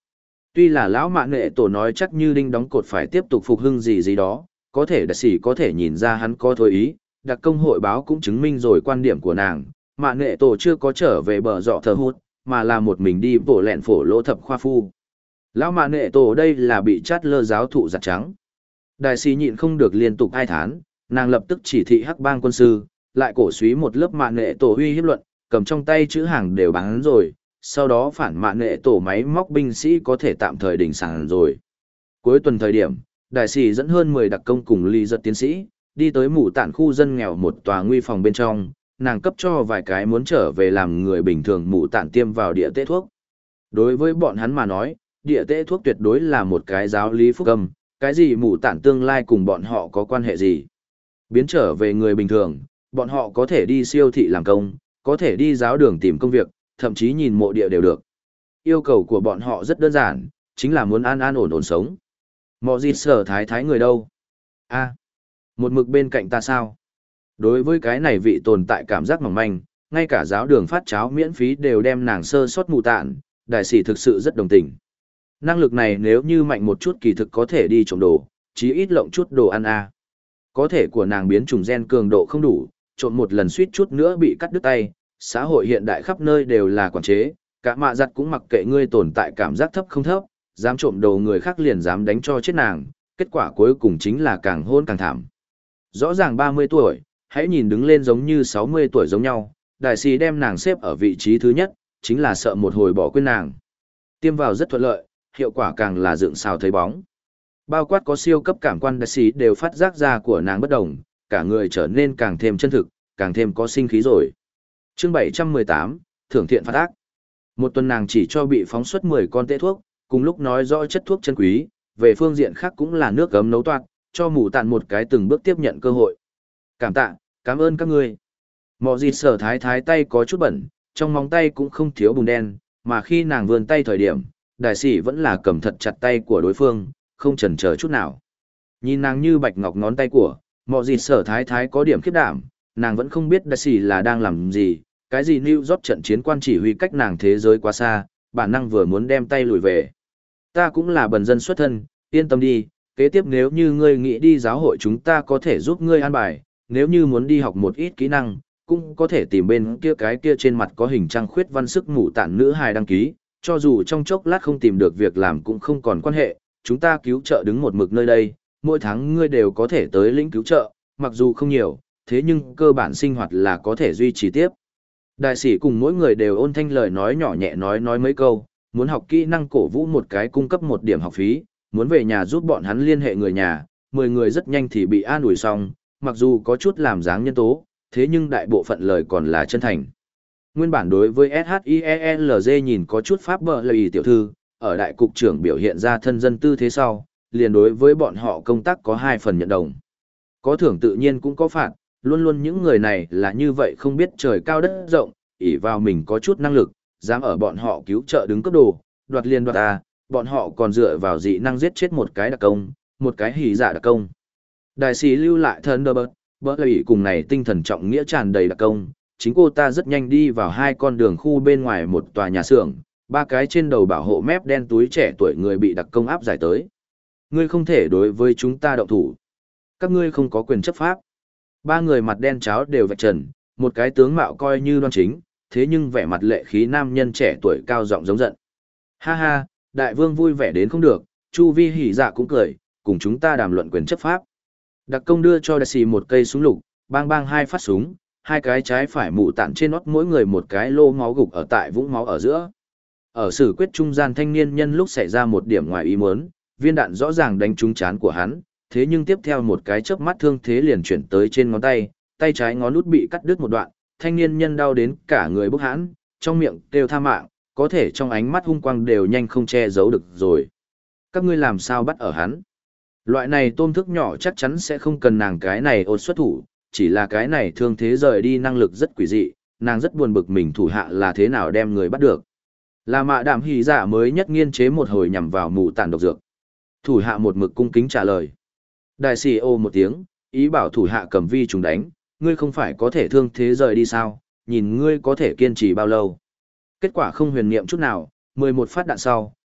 Speaker 1: Tuy là lão mạ nghệ tổ nói chắc như đinh đóng cột phải tiếp tục phục hưng gì gì đó, có thể đặc sĩ có thể nhìn ra hắn có thôi ý, đặc công hội báo cũng chứng minh rồi quan điểm của nàng, mạ nghệ tổ chưa có trở về bờ dọ thờ hút, mà là một mình đi bổ lẹn phổ lỗ thập khoa phu. Lão mạ nghệ tổ đây là bị chát lơ giáo thụ giặt trắng. Đại sĩ nhịn không được liên tục ai thán, nàng lập tức chỉ thị hắc bang quân sư, lại cổ suý một lớp mạ nghệ tổ uy hiếp luận, cầm trong tay chữ hàng đều bán rồi, sau đó phản mạ nghệ tổ máy móc binh sĩ có thể tạm thời đình sản rồi. Cuối tuần thời điểm, đại sĩ dẫn hơn mười đặc công cùng ly giật tiến sĩ, đi tới mù tản khu dân nghèo một tòa nguy phòng bên trong, nàng cấp cho vài cái muốn trở về làm người bình thường mù tản tiêm vào địa tế thuốc. Đối với bọn hắn mà nói, địa tế thuốc tuyệt đối là một cái giáo lý phúc âm, cái gì mù tản tương lai cùng bọn họ có quan hệ gì. Biến trở về người bình thường, bọn họ có thể đi siêu thị làm công, có thể đi giáo đường tìm công việc, thậm chí nhìn mộ địa đều được. Yêu cầu của bọn họ rất đơn giản, chính là muốn an an ổn ổn sống. Mọ gì sở thái thái người đâu? A, một mực bên cạnh ta sao? Đối với cái này vị tồn tại cảm giác mỏng manh, ngay cả giáo đường phát cháo miễn phí đều đem nàng sơ sót mù tạn, đại sĩ thực sự rất đồng tình. Năng lực này nếu như mạnh một chút kỳ thực có thể đi trộm đồ, chí ít lộng chút đồ ăn a. Có thể của nàng biến chủng gen cường độ không đủ, trộm một lần suýt chút nữa bị cắt đứt tay, xã hội hiện đại khắp nơi đều là quản chế, cả mạ giặt cũng mặc kệ ngươi tồn tại cảm giác thấp không thấp, dám trộm đồ người khác liền dám đánh cho chết nàng, kết quả cuối cùng chính là càng hôn càng thảm. Rõ ràng ba mươi tuổi, hãy nhìn đứng lên giống như sáu mươi tuổi giống nhau, đại sĩ đem nàng xếp ở vị trí thứ nhất, chính là sợ một hồi bỏ quên nàng. Tiêm vào rất thuận lợi, hiệu quả càng là dựng xào thấy bóng. Bao quát có siêu cấp cảm quan đại sĩ đều phát giác ra của nàng bất đồng, cả người trở nên càng thêm chân thực, càng thêm có sinh khí rồi. Chương bảy trăm mười tám, Thưởng thiện phạt ác. Một tuần nàng chỉ cho bị phóng xuất mười con tê thuốc, cùng lúc nói rõ chất thuốc chân quý, về phương diện khác cũng là nước gấm nấu toát, cho mù tạn một cái từng bước tiếp nhận cơ hội. Cảm tạ, cảm ơn các ngươi. Mọ dịt sở thái thái tay có chút bẩn, trong móng tay cũng không thiếu bùn đen, mà khi nàng vươn tay thời điểm, đại sĩ vẫn là cầm thật chặt tay của đối phương, không chần chờ chút nào. Nhìn nàng như bạch ngọc ngón tay của, mọ dịt sở thái thái có điểm khiếp đảm, nàng vẫn không biết đại sĩ là đang làm gì, cái gì New York trận chiến quan chỉ huy cách nàng thế giới quá xa, bản năng vừa muốn đem tay lùi về. Ta cũng là bần dân xuất thân, yên tâm đi, kế tiếp nếu như ngươi nghĩ đi giáo hội chúng ta có thể giúp ngươi an bài, nếu như muốn đi học một ít kỹ năng, cũng có thể tìm bên kia cái kia trên mặt có hình trăng khuyết văn sức mù tản nữ hài đăng ký, cho dù trong chốc lát không tìm được việc làm cũng không còn quan hệ, chúng ta cứu trợ đứng một mực nơi đây, mỗi tháng ngươi đều có thể tới lĩnh cứu trợ, mặc dù không nhiều, thế nhưng cơ bản sinh hoạt là có thể duy trì tiếp. Đại sĩ cùng mỗi người đều ôn thanh lời nói nhỏ nhẹ nói nói mấy câu, muốn học kỹ năng cổ vũ một cái cung cấp một điểm học phí, muốn về nhà giúp bọn hắn liên hệ người nhà, mười người rất nhanh thì bị an ủi xong, mặc dù có chút làm dáng nhân tố, thế nhưng đại bộ phận lời còn là chân thành. Nguyên bản đối với ét hát i e lờ giê nhìn có chút pháp bờ lời tiểu thư, ở đại cục trưởng biểu hiện ra thân dân tư thế sau, liền đối với bọn họ công tác có hai phần nhận đồng. Có thưởng tự nhiên cũng có phạt, luôn luôn những người này là như vậy không biết trời cao đất rộng, ỷ vào mình có chút năng lực, dám ở bọn họ cứu trợ đứng cấp đồ, đoạt liền đoạt à, bọn họ còn dựa vào dị năng giết chết một cái đặc công, một cái hỉ giả đặc công. Đại sĩ lưu lại Thunderbird, bỡ lời cùng này tinh thần trọng nghĩa tràn đầy đặc công, chính cô ta rất nhanh đi vào hai con đường khu bên ngoài một tòa nhà xưởng, ba cái trên đầu bảo hộ mép đen túi trẻ tuổi người bị đặc công áp giải tới. Ngươi không thể đối với chúng ta động thủ. Các ngươi không có quyền chấp pháp. Ba người mặt đen cháo đều vạch trần, một cái tướng mạo coi như đoan chính, thế nhưng vẻ mặt lệ khí nam nhân trẻ tuổi cao giọng giống giận. Ha ha, đại vương vui vẻ đến không được, Chu Vi hỉ dạ cũng cười, cùng chúng ta đàm luận quyền chấp pháp. Đặc công đưa cho đại sĩ một cây súng lục, bang bang hai phát súng, hai cái trái phải mụ tản trên nót mỗi người một cái lô máu gục ở tại vũng máu ở giữa. Ở xử quyết trung gian thanh niên nhân lúc xảy ra một điểm ngoài ý muốn, viên đạn rõ ràng đánh trúng trán của hắn, thế nhưng tiếp theo một cái chớp mắt thương thế liền chuyển tới trên ngón tay, tay trái ngón út bị cắt đứt một đoạn, thanh niên nhân đau đến cả người bốc hãn, trong miệng kêu tha mạng, có thể trong ánh mắt hung quang đều nhanh không che giấu được rồi. Các ngươi làm sao bắt ở hắn? Loại này tôm thức nhỏ chắc chắn sẽ không cần nàng cái này ôn xuất thủ, chỉ là cái này thương thế rời đi năng lực rất quỷ dị, nàng rất buồn bực mình thủ hạ là thế nào đem người bắt được. Là mạ đạm hỉ dạ mới nhất nghiên chế một hồi nhằm vào mù tản độc dược. Thủ hạ một mực cung kính trả lời. Đại sĩ ô một tiếng, ý bảo thủ hạ cầm vi trùng đánh, ngươi không phải có thể thương thế rời đi sao, nhìn ngươi có thể kiên trì bao lâu. Kết quả không huyền niệm chút nào, mười một phát đạn sau,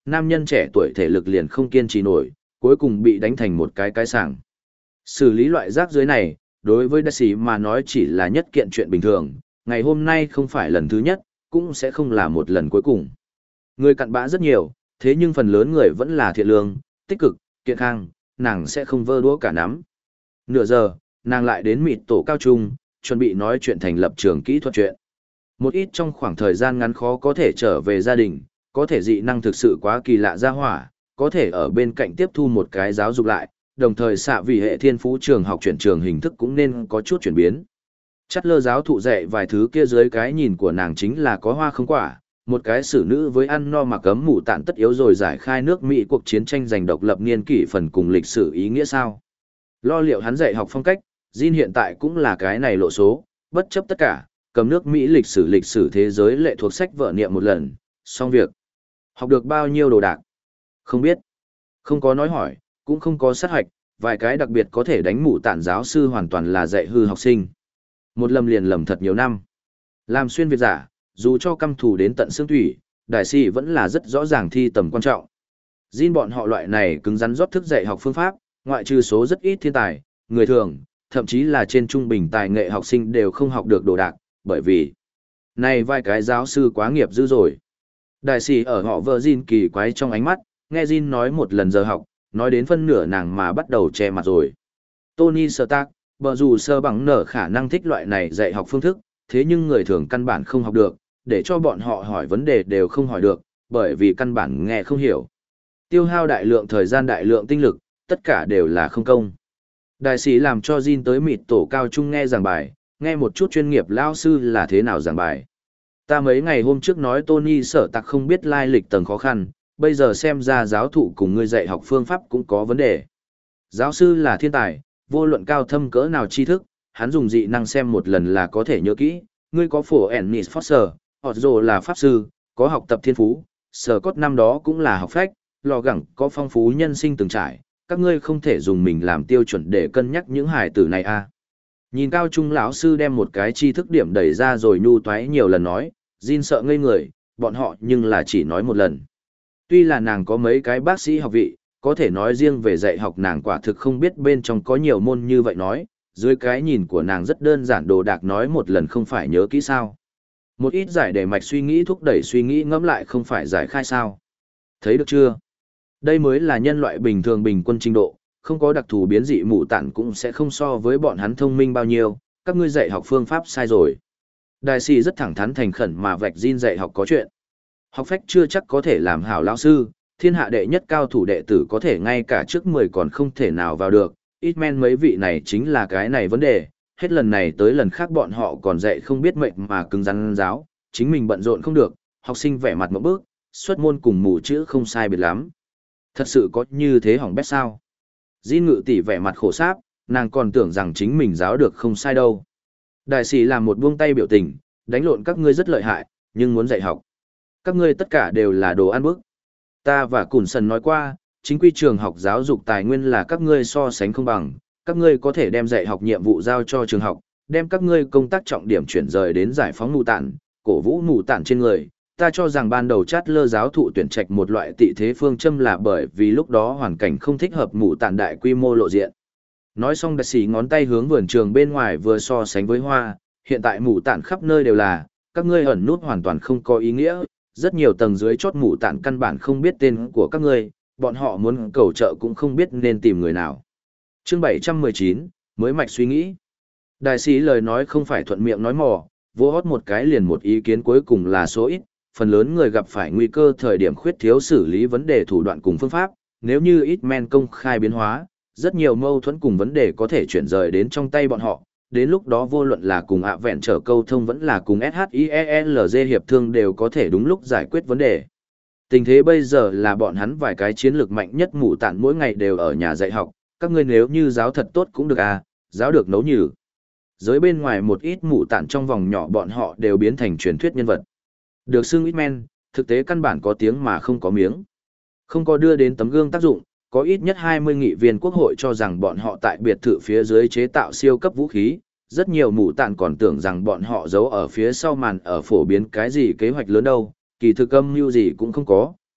Speaker 1: nam nhân trẻ tuổi thể lực liền không kiên trì nổi, cuối cùng bị đánh thành một cái cái sảng. Xử lý loại rác dưới này, đối với đại sĩ mà nói chỉ là nhất kiện chuyện bình thường, ngày hôm nay không phải lần thứ nhất, cũng sẽ không là một lần cuối cùng. Người cặn bã rất nhiều, thế nhưng phần lớn người vẫn là thiện lương, tích cực, kiện khang, nàng sẽ không vơ đũa cả nắm. Nửa giờ, nàng lại đến mịt tổ cao trung, chuẩn bị nói chuyện thành lập trường kỹ thuật chuyện. Một ít trong khoảng thời gian ngắn khó có thể trở về gia đình, có thể dị năng thực sự quá kỳ lạ ra hỏa, có thể ở bên cạnh tiếp thu một cái giáo dục lại, đồng thời xạ vì hệ thiên phú trường học chuyển trường hình thức cũng nên có chút chuyển biến. Chắt lơ giáo thụ dạy vài thứ kia dưới cái nhìn của nàng chính là có hoa không quả, một cái xử nữ với ăn no mà cấm mụ tạn tất yếu rồi giải khai nước Mỹ cuộc chiến tranh giành độc lập niên kỷ phần cùng lịch sử ý nghĩa sao. Lo liệu hắn dạy học phong cách, Jin hiện tại cũng là cái này lộ số, bất chấp tất cả, cầm nước Mỹ lịch sử lịch sử thế giới lệ thuộc sách vợ niệm một lần, xong việc. Học được bao nhiêu đồ đạc? Không biết. Không có nói hỏi, cũng không có sát hoạch, vài cái đặc biệt có thể đánh mụ tạn giáo sư hoàn toàn là dạy hư học sinh. Một lầm liền lầm thật nhiều năm. Làm xuyên Việt giả, dù cho căm thù đến tận xương thủy, đại sĩ vẫn là rất rõ ràng thi tầm quan trọng. Jin bọn họ loại này cứng rắn rót thức dạy học phương pháp, ngoại trừ số rất ít thiên tài, người thường, thậm chí là trên trung bình tài nghệ học sinh đều không học được đồ đạc, bởi vì này vài cái giáo sư quá nghiệp dư rồi. Đại sĩ ở họ vợ Jin kỳ quái trong ánh mắt, nghe Jin nói một lần giờ học, nói đến phân nửa nàng mà bắt đầu che mặt rồi. Tony Stark, bờ dù sơ bằng nở khả năng thích loại này dạy học phương thức, thế nhưng người thường căn bản không học được, để cho bọn họ hỏi vấn đề đều không hỏi được, bởi vì căn bản nghe không hiểu. Tiêu hao đại lượng thời gian đại lượng tinh lực, tất cả đều là không công. Đại sĩ làm cho Jin tới mịt tổ cao trung nghe giảng bài, nghe một chút chuyên nghiệp lao sư là thế nào giảng bài. Ta mấy ngày hôm trước nói Tony sở tặc không biết lai lịch tầng khó khăn, bây giờ xem ra giáo thụ cùng người dạy học phương pháp cũng có vấn đề. Giáo sư là thiên tài, vô luận cao thâm cỡ nào tri thức, hắn dùng dị năng xem một lần là có thể nhớ kỹ, ngươi có phổ Ennis Foster, Otto là pháp sư, có học tập thiên phú, sở cốt năm đó cũng là học phách, lò gẳng có phong phú nhân sinh từng trải, các ngươi không thể dùng mình làm tiêu chuẩn để cân nhắc những hài tử này a. À. Nhìn cao trung lão sư đem một cái tri thức điểm đẩy ra rồi nhu toái nhiều lần nói, Jin sợ ngây người, bọn họ nhưng là chỉ nói một lần. Tuy là nàng có mấy cái bác sĩ học vị, có thể nói riêng về dạy học nàng quả thực không biết bên trong có nhiều môn như vậy nói, dưới cái nhìn của nàng rất đơn giản đồ đạc nói một lần không phải nhớ kỹ sao. Một ít giải đề mạch suy nghĩ thúc đẩy suy nghĩ ngẫm lại không phải giải khai sao. Thấy được chưa? Đây mới là nhân loại bình thường bình quân trình độ, không có đặc thù biến dị mụ tản cũng sẽ không so với bọn hắn thông minh bao nhiêu, các ngươi dạy học phương pháp sai rồi. Đại sĩ rất thẳng thắn thành khẩn mà vạch Jin dạy học có chuyện. Học phách chưa chắc có thể làm hảo lão sư, thiên hạ đệ nhất cao thủ đệ tử có thể ngay cả trước mười còn không thể nào vào được, ít men mấy vị này chính là cái này vấn đề, hết lần này tới lần khác bọn họ còn dạy không biết mệnh mà cứng rắn giáo, chính mình bận rộn không được, học sinh vẻ mặt một bước, xuất môn cùng mù chữ không sai biệt lắm. Thật sự có như thế hỏng bét sao? Jin ngự tỷ vẻ mặt khổ sáp, nàng còn tưởng rằng chính mình giáo được không sai đâu. Đại sĩ làm một buông tay biểu tình, đánh lộn các ngươi rất lợi hại, nhưng muốn dạy học. Các ngươi tất cả đều là đồ ăn bức. Ta và Cùn Sần nói qua, chính quy trường học giáo dục tài nguyên là các ngươi so sánh không bằng, các ngươi có thể đem dạy học nhiệm vụ giao cho trường học, đem các ngươi công tác trọng điểm chuyển rời đến giải phóng mù tản, cổ vũ mù tản trên người. Ta cho rằng ban đầu chát lơ giáo thụ tuyển trạch một loại tị thế phương châm là bởi vì lúc đó hoàn cảnh không thích hợp mù tản đại quy mô lộ diện. Nói xong đại sĩ ngón tay hướng vườn trường bên ngoài vừa so sánh với hoa, hiện tại mù tản khắp nơi đều là, các ngươi ẩn nút hoàn toàn không có ý nghĩa, rất nhiều tầng dưới chót mù tản căn bản không biết tên của các ngươi, bọn họ muốn cầu trợ cũng không biết nên tìm người nào. Chương bảy trăm mười chín, mới mạch suy nghĩ. Đại sĩ lời nói không phải thuận miệng nói mò, vô hót một cái liền một ý kiến cuối cùng là số ít, phần lớn người gặp phải nguy cơ thời điểm khuyết thiếu xử lý vấn đề thủ đoạn cùng phương pháp, nếu như ít men công khai biến hóa, rất nhiều mâu thuẫn cùng vấn đề có thể chuyển rời đến trong tay bọn họ, đến lúc đó vô luận là cùng ạ vẹn trở câu thông vẫn là cùng SHIELZ hiệp thương đều có thể đúng lúc giải quyết vấn đề. Tình thế bây giờ là bọn hắn vài cái chiến lược mạnh nhất mụ tản mỗi ngày đều ở nhà dạy học, các ngươi nếu như giáo thật tốt cũng được à, giáo được nấu nhừ. Giới bên ngoài một ít mụ tản trong vòng nhỏ bọn họ đều biến thành truyền thuyết nhân vật. Được xưng ít men, thực tế căn bản có tiếng mà không có miếng. Không có đưa đến tấm gương tác dụng, có ít nhất hai mươi nghị viên quốc hội cho rằng bọn họ tại biệt thự phía dưới chế tạo siêu cấp vũ khí. Rất nhiều mụ tản còn tưởng rằng bọn họ giấu ở phía sau màn ở phổ biến cái gì kế hoạch lớn đâu, kỳ thực âm mưu gì cũng không có,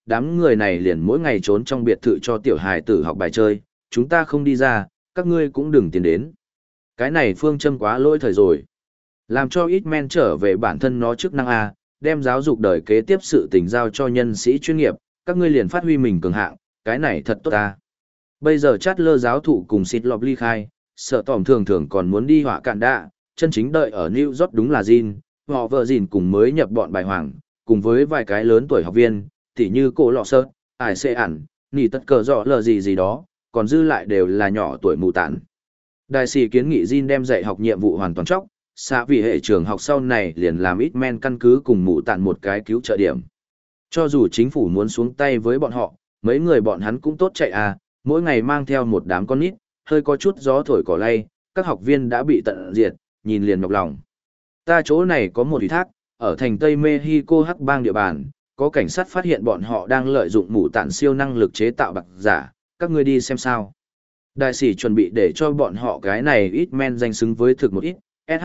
Speaker 1: đám người này liền mỗi ngày trốn trong biệt thự cho tiểu hài tử học bài chơi, chúng ta không đi ra, các ngươi cũng đừng tiến đến. Cái này phương châm quá lỗi thời rồi. Làm cho ít men trở về bản thân nó chức năng A, đem giáo dục đời kế tiếp sự tình giao cho nhân sĩ chuyên nghiệp, các ngươi liền phát huy mình cường hạng, cái này thật tốt ta. Bây giờ chát lơ giáo thụ cùng xịt lọp ly khai, sợ tỏm thường thường còn muốn đi họa cạn đạ, chân chính đợi ở New York đúng là Jin, họ vợ Jin cùng mới nhập bọn bài hoàng, cùng với vài cái lớn tuổi học viên, tỉ như cô lọ sơ, ải xê ản, nỉ tất cờ rõ lờ gì gì đó, còn dư lại đều là nhỏ tuổi mù tản. Đại sĩ kiến nghị Jin đem dạy học nhiệm vụ hoàn toàn chóc, xã vì hệ trường học sau này liền làm ít men căn cứ cùng mù tản một cái cứu trợ điểm. Cho dù chính phủ muốn xuống tay với bọn họ, mấy người bọn hắn cũng tốt chạy à, mỗi ngày mang theo một đám con nít, hơi có chút gió thổi cỏ lay, các học viên đã bị tận diệt, nhìn liền nhọc lòng. Ta chỗ này có một ủy thác, ở thành Tây Mexico Hắc bang địa bàn, có cảnh sát phát hiện bọn họ đang lợi dụng mù tản siêu năng lực chế tạo bạc giả, các ngươi đi xem sao. Đại sĩ chuẩn bị để cho bọn họ cái này ít men danh xứng với thực một ít,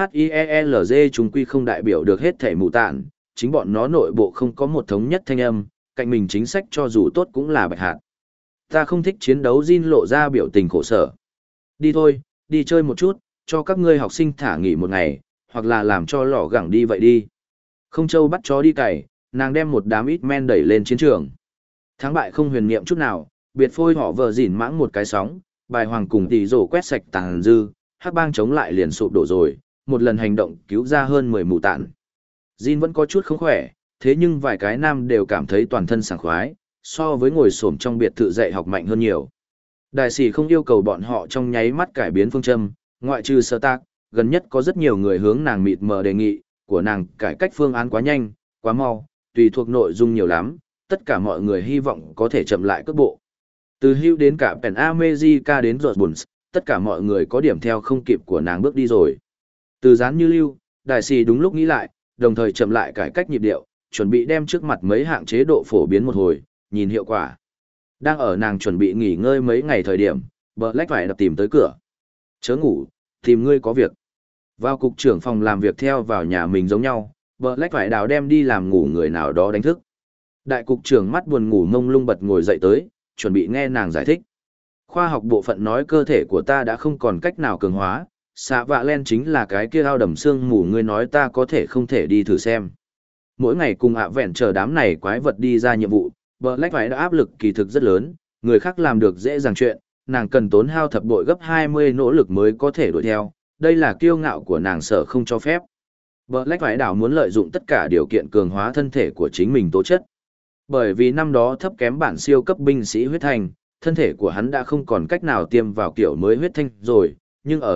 Speaker 1: SHIELZ chúng quy không đại biểu được hết thể mù tản, chính bọn nó nội bộ không có một thống nhất thanh âm, cạnh mình chính sách cho dù tốt cũng là bạch hạt. Ta không thích chiến đấu, Jin lộ ra biểu tình khổ sở. Đi thôi, đi chơi một chút, cho các ngươi học sinh thả nghỉ một ngày, hoặc là làm cho lỏ gẳng đi vậy đi. Không châu bắt chó đi cày, nàng đem một đám ít men đẩy lên chiến trường. Thắng bại không huyền niệm chút nào, biệt phôi họ vờ dỉn mãng một cái sóng, bài hoàng cùng tỷ rổ quét sạch tàn dư, hắc bang chống lại liền sụp đổ rồi, một lần hành động cứu ra hơn mười mù tạn. Jin vẫn có chút không khỏe, thế nhưng vài cái nam đều cảm thấy toàn thân sảng khoái, so với ngồi xổm trong biệt thự dạy học mạnh hơn nhiều. Đại sĩ không yêu cầu bọn họ trong nháy mắt cải biến phương châm, ngoại trừ sơ tác, gần nhất có rất nhiều người hướng nàng mịt mờ đề nghị, của nàng cải cách phương án quá nhanh, quá mau, tùy thuộc nội dung nhiều lắm, tất cả mọi người hy vọng có thể chậm lại cước bộ. Từ Hugh đến cả Pen America đến George, tất cả mọi người có điểm theo không kịp của nàng bước đi rồi. Từ gián như lưu, đại sĩ đúng lúc nghĩ lại, đồng thời chậm lại cải cách nhịp điệu, chuẩn bị đem trước mặt mấy hạng chế độ phổ biến một hồi, nhìn hiệu quả. Đang ở nàng chuẩn bị nghỉ ngơi mấy ngày thời điểm, Black phải đập tìm tới cửa. Chớ ngủ, tìm ngươi có việc. Vào cục trưởng phòng làm việc theo vào nhà mình giống nhau, Black phải đào đem đi làm ngủ người nào đó đánh thức. Đại cục trưởng mắt buồn ngủ mông lung bật ngồi dậy tới, chuẩn bị nghe nàng giải thích. Khoa học bộ phận nói cơ thể của ta đã không còn cách nào cường hóa, xạ vạ len chính là cái kia ao đầm xương mù, ngươi nói ta có thể không thể đi thử xem. Mỗi ngày cùng ạ vẹn chờ đám này quái vật đi ra nhiệm vụ, Black phải đã áp lực kỳ thực rất lớn, người khác làm được dễ dàng chuyện, nàng cần tốn hao thập bội gấp hai mươi nỗ lực mới có thể đuổi theo, đây là kiêu ngạo của nàng sợ không cho phép. Black phải đảo muốn lợi dụng tất cả điều kiện cường hóa thân thể của chính mình tố chất. Bởi vì năm đó thấp kém bản siêu cấp binh sĩ huyết thanh, thân thể của hắn đã không còn cách nào tiêm vào kiểu mới huyết thanh rồi, nhưng ở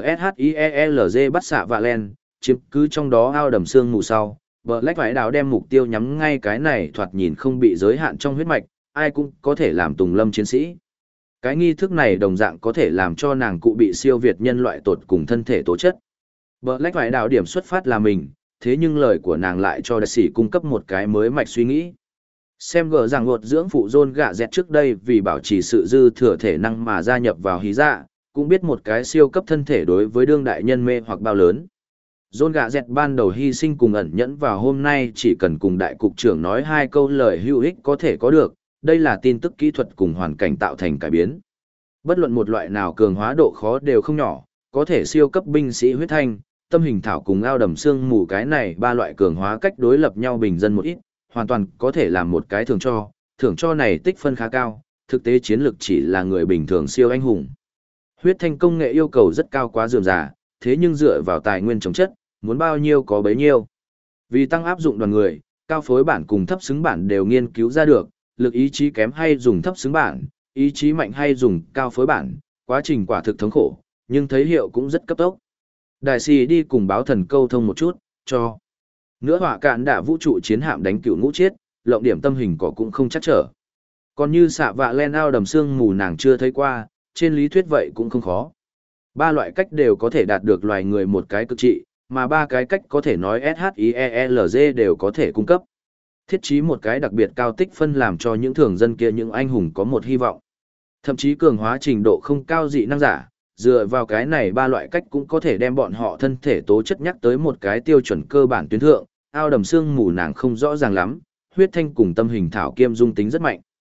Speaker 1: SHIELZ bắt xạ vạ len, chiếm cứ trong đó ao đầm xương mù sau, Black phải đảo đem mục tiêu nhắm ngay cái này thoạt nhìn không bị giới hạn trong huyết mạch, ai cũng có thể làm tùng lâm chiến sĩ. Cái nghi thức này đồng dạng có thể làm cho nàng cụ bị siêu việt nhân loại tột cùng thân thể tố chất. Black phải đảo điểm xuất phát là mình, thế nhưng lời của nàng lại cho đại sĩ cung cấp một cái mới mạch suy nghĩ. Xem gỡ rằng ngột dưỡng phụ John gạ dẹt trước đây vì bảo trì sự dư thừa thể năng mà gia nhập vào hí dạ, cũng biết một cái siêu cấp thân thể đối với đương đại nhân mê hoặc bao lớn. John gạ dẹt ban đầu hy sinh cùng ẩn nhẫn vào hôm nay chỉ cần cùng đại cục trưởng nói hai câu lời hữu ích có thể có được, đây là tin tức kỹ thuật cùng hoàn cảnh tạo thành cải biến. Bất luận một loại nào cường hóa độ khó đều không nhỏ, có thể siêu cấp binh sĩ huyết thanh, tâm hình thảo cùng ao đầm xương mù cái này ba loại cường hóa cách đối lập nhau bình dân một ít, hoàn toàn có thể làm một cái thưởng cho, thưởng cho này tích phân khá cao, thực tế chiến lược chỉ là người bình thường siêu anh hùng. Huyết thanh công nghệ yêu cầu rất cao quá rườm rà, thế nhưng dựa vào tài nguyên chống chất, muốn bao nhiêu có bấy nhiêu. Vì tăng áp dụng đoàn người, cao phối bản cùng thấp xứng bản đều nghiên cứu ra được, lực ý chí kém hay dùng thấp xứng bản, ý chí mạnh hay dùng cao phối bản, quá trình quả thực thống khổ, nhưng thấy hiệu cũng rất cấp tốc. Đại sĩ đi cùng báo thần câu thông một chút, cho. Nữa họa cạn đả vũ trụ chiến hạm đánh cựu ngũ chết, lộng điểm tâm hình cỏ cũng không chắc trở. Còn như xạ vạ len ao đầm xương mù nàng chưa thấy qua, trên lý thuyết vậy cũng không khó. Ba loại cách đều có thể đạt được loài người một cái cực trị, mà ba cái cách có thể nói SHIELZ đều có thể cung cấp. Thiết trí một cái đặc biệt cao tích phân làm cho những thường dân kia những anh hùng có một hy vọng. Thậm chí cường hóa trình độ không cao dị năng giả, dựa vào cái này ba loại cách cũng có thể đem bọn họ thân thể tố chất nhắc tới một cái tiêu chuẩn cơ bản tuyến thượng, ao đầm xương mù nàng không rõ ràng lắm, huyết thanh cùng tâm hình thảo kiêm dung tính rất mạnh.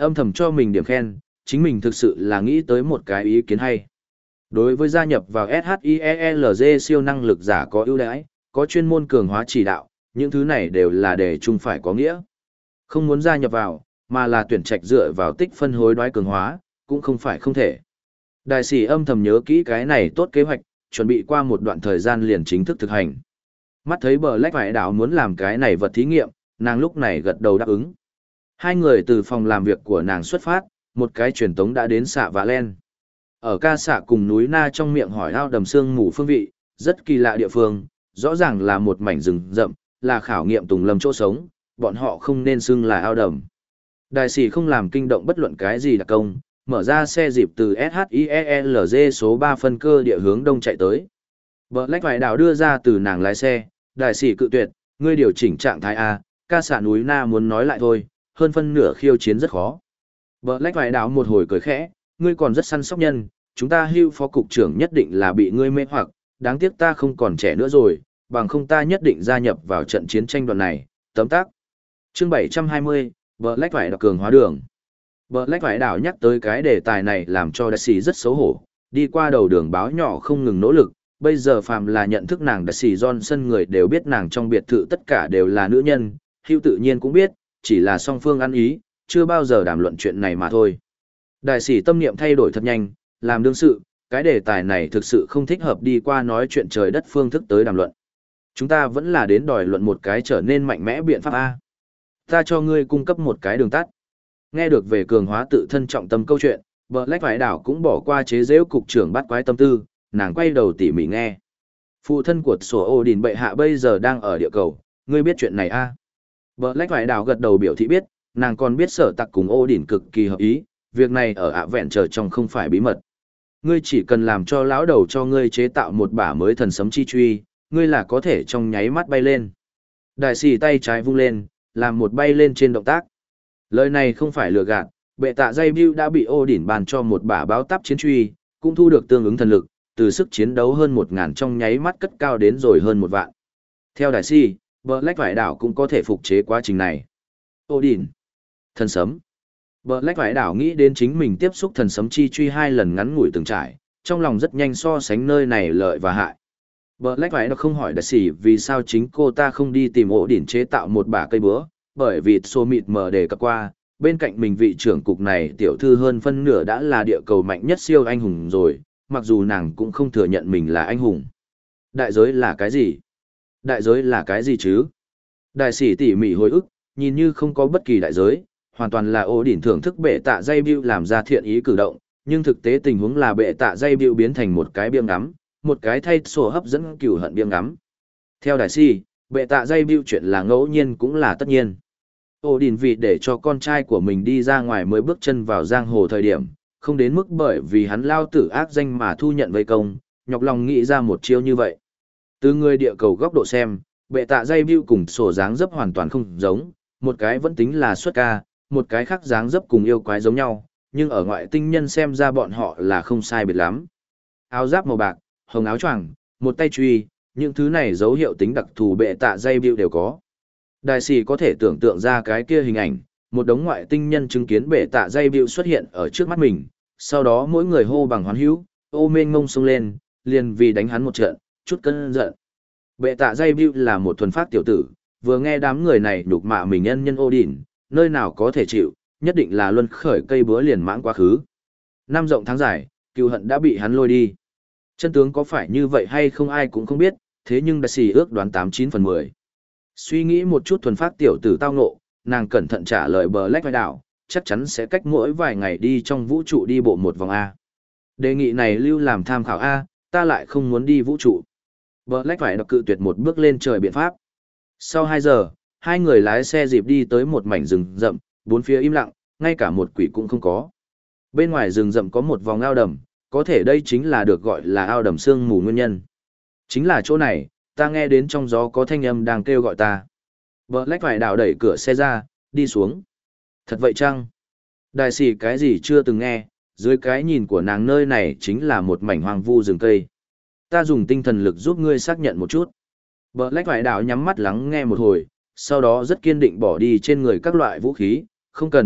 Speaker 1: Âm thầm cho mình điểm khen, chính mình thực sự là nghĩ tới một cái ý kiến hay. Đối với gia nhập vào ét hát i e lờ giê siêu năng lực giả có ưu đãi, có chuyên môn cường hóa chỉ đạo, những thứ này đều là để chung phải có nghĩa. Không muốn gia nhập vào, mà là tuyển trạch dựa vào tích phân hối đoái cường hóa, cũng không phải không thể. Đại sĩ âm thầm nhớ kỹ cái này tốt kế hoạch, chuẩn bị qua một đoạn thời gian liền chính thức thực hành. Mắt thấy bờ lách vải đảo muốn làm cái này vật thí nghiệm, nàng lúc này gật đầu đáp ứng. Hai người từ phòng làm việc của nàng xuất phát, một cái truyền tống đã đến xạ Vạ Len. Ở ca xạ cùng núi Na trong miệng hỏi ao đầm sương mù phương vị, rất kỳ lạ địa phương, rõ ràng là một mảnh rừng rậm, là khảo nghiệm tùng lâm chỗ sống, bọn họ không nên xưng là ao đầm. Đại sĩ không làm kinh động bất luận cái gì đặc công, mở ra xe dịp từ ét hát i e lờ giê số ba phân cơ địa hướng đông chạy tới. Black Vải Đảo đưa ra từ nàng lái xe, đại sĩ cự tuyệt, ngươi điều chỉnh trạng thái A, ca xạ núi Na muốn nói lại thôi, hơn phân nửa khiêu chiến rất khó. Black Vải Đảo một hồi cười khẽ, ngươi còn rất săn sóc nhân, chúng ta hưu phó cục trưởng nhất định là bị ngươi mê hoặc, đáng tiếc ta không còn trẻ nữa rồi, bằng không ta nhất định gia nhập vào trận chiến tranh đoạn này, tấm tắc. Chương bảy trăm hai mươi, Black Vải Đảo cường hóa đường. Black Vải Đảo nhắc tới cái đề tài này làm cho đại sĩ rất xấu hổ, đi qua đầu đường báo nhỏ không ngừng nỗ lực, bây giờ phàm là nhận thức nàng đại sĩ Johnson người đều biết nàng trong biệt thự tất cả đều là nữ nhân, hưu tự nhiên cũng biết, chỉ là song phương ăn ý, chưa bao giờ đàm luận chuyện này mà thôi. Đại sĩ tâm niệm thay đổi thật nhanh, làm đương sự, cái đề tài này thực sự không thích hợp đi qua nói chuyện trời đất phương thức tới đàm luận. Chúng ta vẫn là đến đòi luận một cái trở nên mạnh mẽ biện pháp A. Ta cho ngươi cung cấp một cái đường tắt. Nghe được về cường hóa tự thân trọng tâm câu chuyện, Black Vải Đảo cũng bỏ qua chế giễu cục trưởng bắt quái tâm tư, nàng quay đầu tỉ mỉ nghe. Phụ thân của sổ Odin bệ hạ bây giờ đang ở địa cầu, ngươi biết chuyện này A. Black Vải Đảo gật đầu biểu thị biết, nàng còn biết sở tặc cùng Odin cực kỳ hợp ý, việc này ở ạ vẹn trở trong không phải bí mật. Ngươi chỉ cần làm cho lão đầu cho ngươi chế tạo một bả mới thần sấm chi truy, ngươi là có thể trong nháy mắt bay lên. Đại sĩ tay trái vung lên, làm một bay lên trên động tác. Lời này không phải lừa gạt, bệ tạ dây Bill đã bị Odin bàn cho một bả báo táp chiến truy, cũng thu được tương ứng thần lực, từ sức chiến đấu hơn một ngàn trong nháy mắt cất cao đến rồi hơn một vạn. Theo đại sĩ, Black Vải Đảo cũng có thể phục chế quá trình này. Odin, thần sấm. Black Vải Đảo nghĩ đến chính mình tiếp xúc thần sấm chi truy hai lần ngắn ngủi từng trải, trong lòng rất nhanh so sánh nơi này lợi và hại. Black Vải Đảo không hỏi đại sĩ vì sao chính cô ta không đi tìm Odin chế tạo một bả cây búa, bởi vì xô mịt mờ đề cập qua, bên cạnh mình vị trưởng cục này tiểu thư hơn phân nửa đã là địa cầu mạnh nhất siêu anh hùng rồi, mặc dù nàng cũng không thừa nhận mình là anh hùng. Đại giới là cái gì? Đại giới là cái gì chứ? Đại sĩ tỉ mỉ hồi ức, nhìn như không có bất kỳ đại giới, hoàn toàn là ổ đỉnh thưởng thức bệ tạ dây bưu làm ra thiện ý cử động, nhưng thực tế tình huống là bệ tạ dây bưu biến thành một cái biếng ngắm, một cái thay sổ hấp dẫn cửu hận biếng ngắm. Theo đại sĩ, bệ tạ dây bưu chuyện là ngẫu nhiên cũng là tất nhiên. Ổ đỉnh vì để cho con trai của mình đi ra ngoài mới bước chân vào giang hồ thời điểm, không đến mức bởi vì hắn lao tử ác danh mà thu nhận vây công, nhọc lòng nghĩ ra một chiêu như vậy. Từ người địa cầu góc độ xem, bệ tạ dây bưu cùng sổ dáng dấp hoàn toàn không giống, một cái vẫn tính là xuất ca, một cái khác dáng dấp cùng yêu quái giống nhau, nhưng ở ngoại tinh nhân xem ra bọn họ là không sai biệt lắm. Áo giáp màu bạc, hồng áo choàng, một tay truy, những thứ này dấu hiệu tính đặc thù bệ tạ dây bưu đều có. Đại sĩ có thể tưởng tượng ra cái kia hình ảnh, một đống ngoại tinh nhân chứng kiến bệ tạ dây bưu xuất hiện ở trước mắt mình, sau đó mỗi người hô bằng hoán hữu, ô mênh ngông xông lên, liền vì đánh hắn một trận, chút cơn giận. Bệ tạ dây bưu là một thuần phát tiểu tử, vừa nghe đám người này nhục mạ mình nhân nhân Odin, nơi nào có thể chịu, nhất định là luân khởi cây búa liền mãng quá khứ. Năm rộng tháng dài, cựu hận đã bị hắn lôi đi. Chân tướng có phải như vậy hay không ai cũng không biết, thế nhưng đại sĩ ước đoán tám chín phần mười. Suy nghĩ một chút thuần phát tiểu tử tao ngộ, nàng cẩn thận trả lời Black Vải Đảo, chắc chắn sẽ cách mỗi vài ngày đi trong vũ trụ đi bộ một vòng A. Đề nghị này lưu làm tham khảo A, ta lại không muốn đi vũ trụ. Black Vải Đảo cự tuyệt một bước lên trời biện pháp. Sau hai giờ, hai người lái xe dịp đi tới một mảnh rừng rậm, bốn phía im lặng, ngay cả một quỷ cũng không có. Bên ngoài rừng rậm có một vòng ao đầm, có thể đây chính là được gọi là ao đầm sương mù nguyên nhân. Chính là chỗ này, ta nghe đến trong gió có thanh âm đang kêu gọi ta. Black Vải Đảo đẩy cửa xe ra, đi xuống. Thật vậy chăng? Đại sĩ cái gì chưa từng nghe, dưới cái nhìn của nàng nơi này chính là một mảnh hoang vu rừng cây. Ta dùng tinh thần lực giúp ngươi xác nhận một chút. Black Vải Đảo nhắm mắt lắng nghe một hồi, sau đó rất kiên định bỏ đi trên người các loại vũ khí, không cần,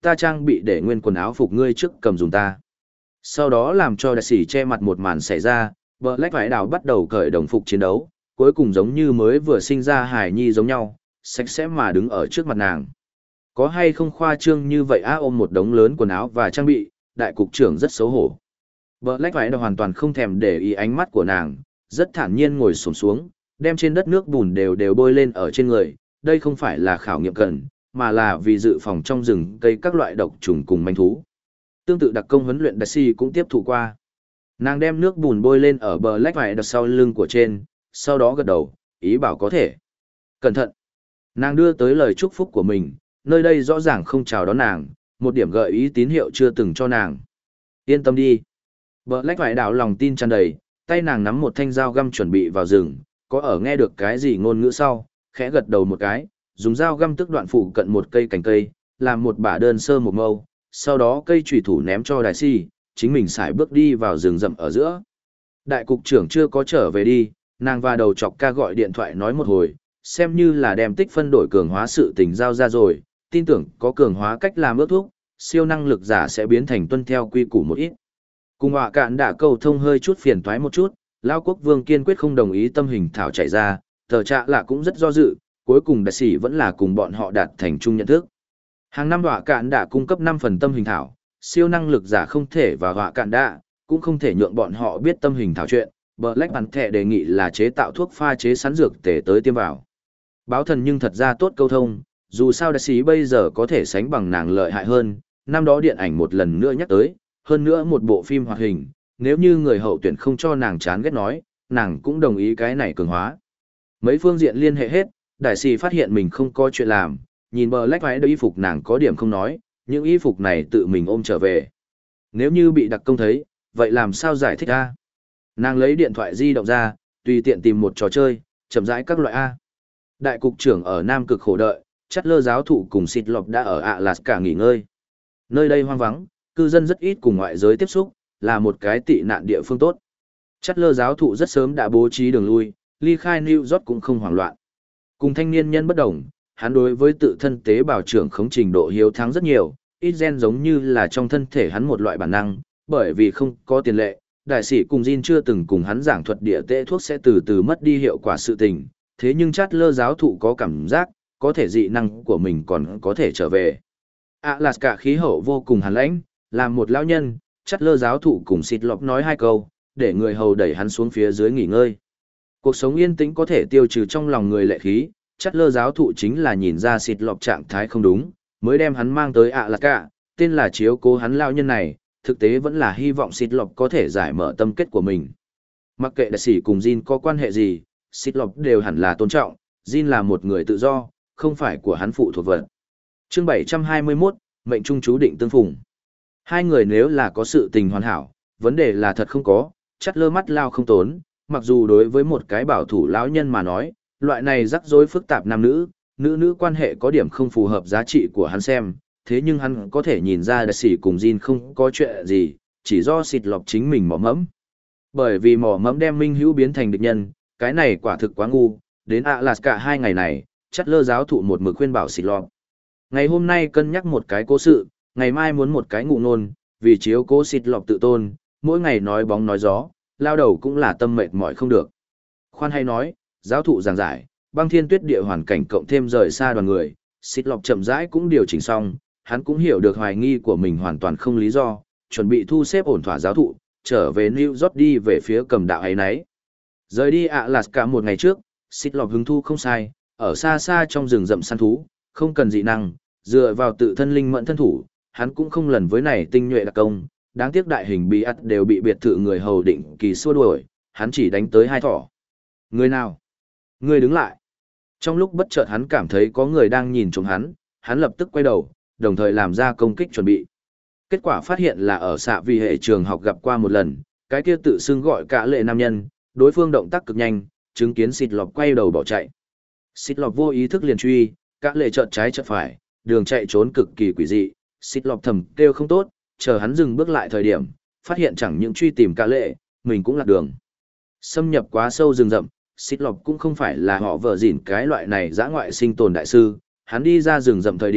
Speaker 1: ta trang bị để nguyên quần áo phục ngươi trước cầm dùng ta. Sau đó làm cho đại sĩ che mặt một màn xảy ra, Black vải đảo bắt đầu cởi đồng phục chiến đấu, cuối cùng giống như mới vừa sinh ra hài nhi giống nhau, sạch sẽ mà đứng ở trước mặt nàng. Có hay không khoa trương như vậy á, ôm một đống lớn quần áo và trang bị, đại cục trưởng rất xấu hổ. Black vải đảo hoàn toàn không thèm để ý ánh mắt của nàng, rất thản nhiên ngồi xổm xuống, đem trên đất nước bùn đều đều bôi lên ở trên người, đây không phải là khảo nghiệm cần, mà là vì dự phòng trong rừng cây các loại độc trùng cùng manh thú. Tương tự đặc công huấn luyện đại sĩ cũng tiếp thụ qua. Nàng đem nước bùn bôi lên ở bờ lách vải đặt sau lưng của trên, sau đó gật đầu, ý bảo có thể. Cẩn thận. Nàng đưa tới lời chúc phúc của mình, nơi đây rõ ràng không chào đón nàng, một điểm gợi ý tín hiệu chưa từng cho nàng. Yên tâm đi. Bờ lách vải đảo lòng tin tràn đầy, tay nàng nắm một thanh dao găm chuẩn bị vào rừng, có ở nghe được cái gì ngôn ngữ sau, khẽ gật đầu một cái, dùng dao găm tức đoạn phụ cận một cây cành cây, làm một bả đơn sơ một mâu, sau đó cây chủy thủ ném cho đại si, chính mình xài bước đi vào rừng rậm ở giữa. Đại cục trưởng chưa có trở về đi, nàng và đầu chọc ca gọi điện thoại nói một hồi, xem như là đem tích phân đổi cường hóa sự tình giao ra rồi, tin tưởng có cường hóa cách làm ước thuốc, siêu năng lực giả sẽ biến thành tuân theo quy củ một ít. Cùng họa cạn đã cầu thông hơi chút phiền toái một chút, Lao Quốc Vương kiên quyết không đồng ý tâm hình thảo chạy ra, tờ trạ lạ cũng rất do dự, cuối cùng đại sĩ vẫn là cùng bọn họ đạt thành chung nhận thức. Hàng năm họa cạn đã cung cấp năm phần tâm hình thảo, siêu năng lực giả không thể và họa cạn đã, cũng không thể nhượng bọn họ biết tâm hình thảo chuyện. Black Panther đề nghị là chế tạo thuốc pha chế sẵn dược tể tới tiêm vào. Báo thần nhưng thật ra tốt câu thông, dù sao đại sĩ bây giờ có thể sánh bằng nàng lợi hại hơn, năm đó điện ảnh một lần nữa nhắc tới, hơn nữa một bộ phim hoạt hình, nếu như người hậu tuyển không cho nàng chán ghét nói, nàng cũng đồng ý cái này cường hóa. Mấy phương diện liên hệ hết, đại sĩ phát hiện mình không có chuyện làm, nhìn Black váy y phục nàng có điểm không nói, những y phục này tự mình ôm trở về. Nếu như bị đặc công thấy, vậy làm sao giải thích a? Nàng lấy điện thoại di động ra, tùy tiện tìm một trò chơi, chậm rãi các loại A. Đại cục trưởng ở Nam Cực khổ đợi, Chắt Lơ giáo thụ cùng Xịt Lộc đã ở Alaska nghỉ ngơi. Nơi đây hoang vắng, cư dân rất ít cùng ngoại giới tiếp xúc, là một cái tị nạn địa phương tốt. Chắt Lơ giáo thụ rất sớm đã bố trí đường lui, ly khai New York cũng không hoảng loạn. Cùng thanh niên nhân bất đồng, hắn đối với tự thân tế bào trưởng khống trình độ hiếu thắng rất nhiều, ít gen giống như là trong thân thể hắn một loại bản năng, bởi vì không có tiền lệ, đại sĩ cùng Jin chưa từng cùng hắn giảng thuật địa tệ thuốc sẽ từ từ mất đi hiệu quả sự tình, thế nhưng Chát Lơ giáo thụ có cảm giác, có thể dị năng của mình còn có thể trở về. Alaska khí hậu vô cùng hàn lãnh, làm một lão nhân, Chát Lơ giáo thụ cùng Xịt Lộc nói hai câu, để người hầu đẩy hắn xuống phía dưới nghỉ ngơi. Cuộc sống yên tĩnh có thể tiêu trừ trong lòng người lệ khí, Chát Lơ giáo thụ chính là nhìn ra Xịt Lộc trạng thái không đúng, mới đem hắn mang tới Alaska, tên là chiếu cố hắn lão nhân này, thực tế vẫn là hy vọng Xịt Lộc có thể giải mở tâm kết của mình. Mặc kệ đại sĩ cùng Jin có quan hệ gì, Xịt Lộc đều hẳn là tôn trọng, Jin là một người tự do, không phải của hắn phụ thuộc vật. Chương bảy trăm hai mươi mốt, mệnh trung chú định tương phùng. Hai người nếu là có sự tình hoàn hảo, vấn đề là thật không có, Chát Lơ mắt lao không tốn, mặc dù đối với một cái bảo thủ lão nhân mà nói, loại này rắc rối phức tạp nam nữ, nữ nữ quan hệ có điểm không phù hợp giá trị của hắn xem, thế nhưng hắn có thể nhìn ra đại sĩ cùng Jin không có chuyện gì, chỉ do Xịt Lộc chính mình mỏ mẫm. Bởi vì mỏ mẫm đem Minh Hữu biến thành địch nhân, cái này quả thực quá ngu, đến Alaska hai ngày này, Chát Lơ giáo thụ một mực khuyên bảo Xịt Lộc. Ngày hôm nay cân nhắc một cái cố sự, ngày mai muốn một cái ngụ nôn, vì chiếu cố Xịt Lộc tự tôn, mỗi ngày nói bóng nói gió, lao đầu cũng là tâm mệt mỏi không được. Khoan hay nói, giáo thụ giảng giải, băng thiên tuyết địa hoàn cảnh cộng thêm rời xa đoàn người, Xịt Lộc chậm rãi cũng điều chỉnh xong, hắn cũng hiểu được hoài nghi của mình hoàn toàn không lý do, chuẩn bị thu xếp ổn thỏa giáo thụ, trở về New York đi về phía cầm đạo ấy nấy. Rời đi Alaska một ngày trước, Xịt Lộc hứng thu không sai, ở xa xa trong rừng rậm săn thú, không cần dị năng, dựa vào tự thân linh mẫn thân thủ, hắn cũng không lần với này tinh nhuệ đặc công, đáng tiếc đại hình bí ắt đều bị biệt thự người hầu định kỳ xua đuổi, hắn chỉ đánh tới hai thỏ. Người nào? Người đứng lại. Trong lúc bất chợt hắn cảm thấy có người đang nhìn trộm hắn, hắn lập tức quay đầu, đồng thời làm ra công kích chuẩn bị. Kết quả phát hiện là ở xạ vì hệ trường học gặp qua một lần, cái kia tự xưng gọi cả lệ nam nhân, đối phương động tác cực nhanh, chứng kiến Xịt Lộc quay đầu bỏ chạy. Xịt Lộc vô ý thức liền truy, cả lệ chợt trái chợt phải, đường chạy trốn cực kỳ quỷ dị, Xịt Lộc thầm kêu không tốt, chờ hắn dừng bước lại thời điểm, phát hiện chẳng những truy tìm cả lệ, mình cũng lạc đường. Xâm nhập quá sâu rừng rậm, Xịt Lộc cũng không phải là họ vợ dỉn cái loại này dã ngoại sinh tồn đại sư, hắn đi ra rừng rậm thời điểm,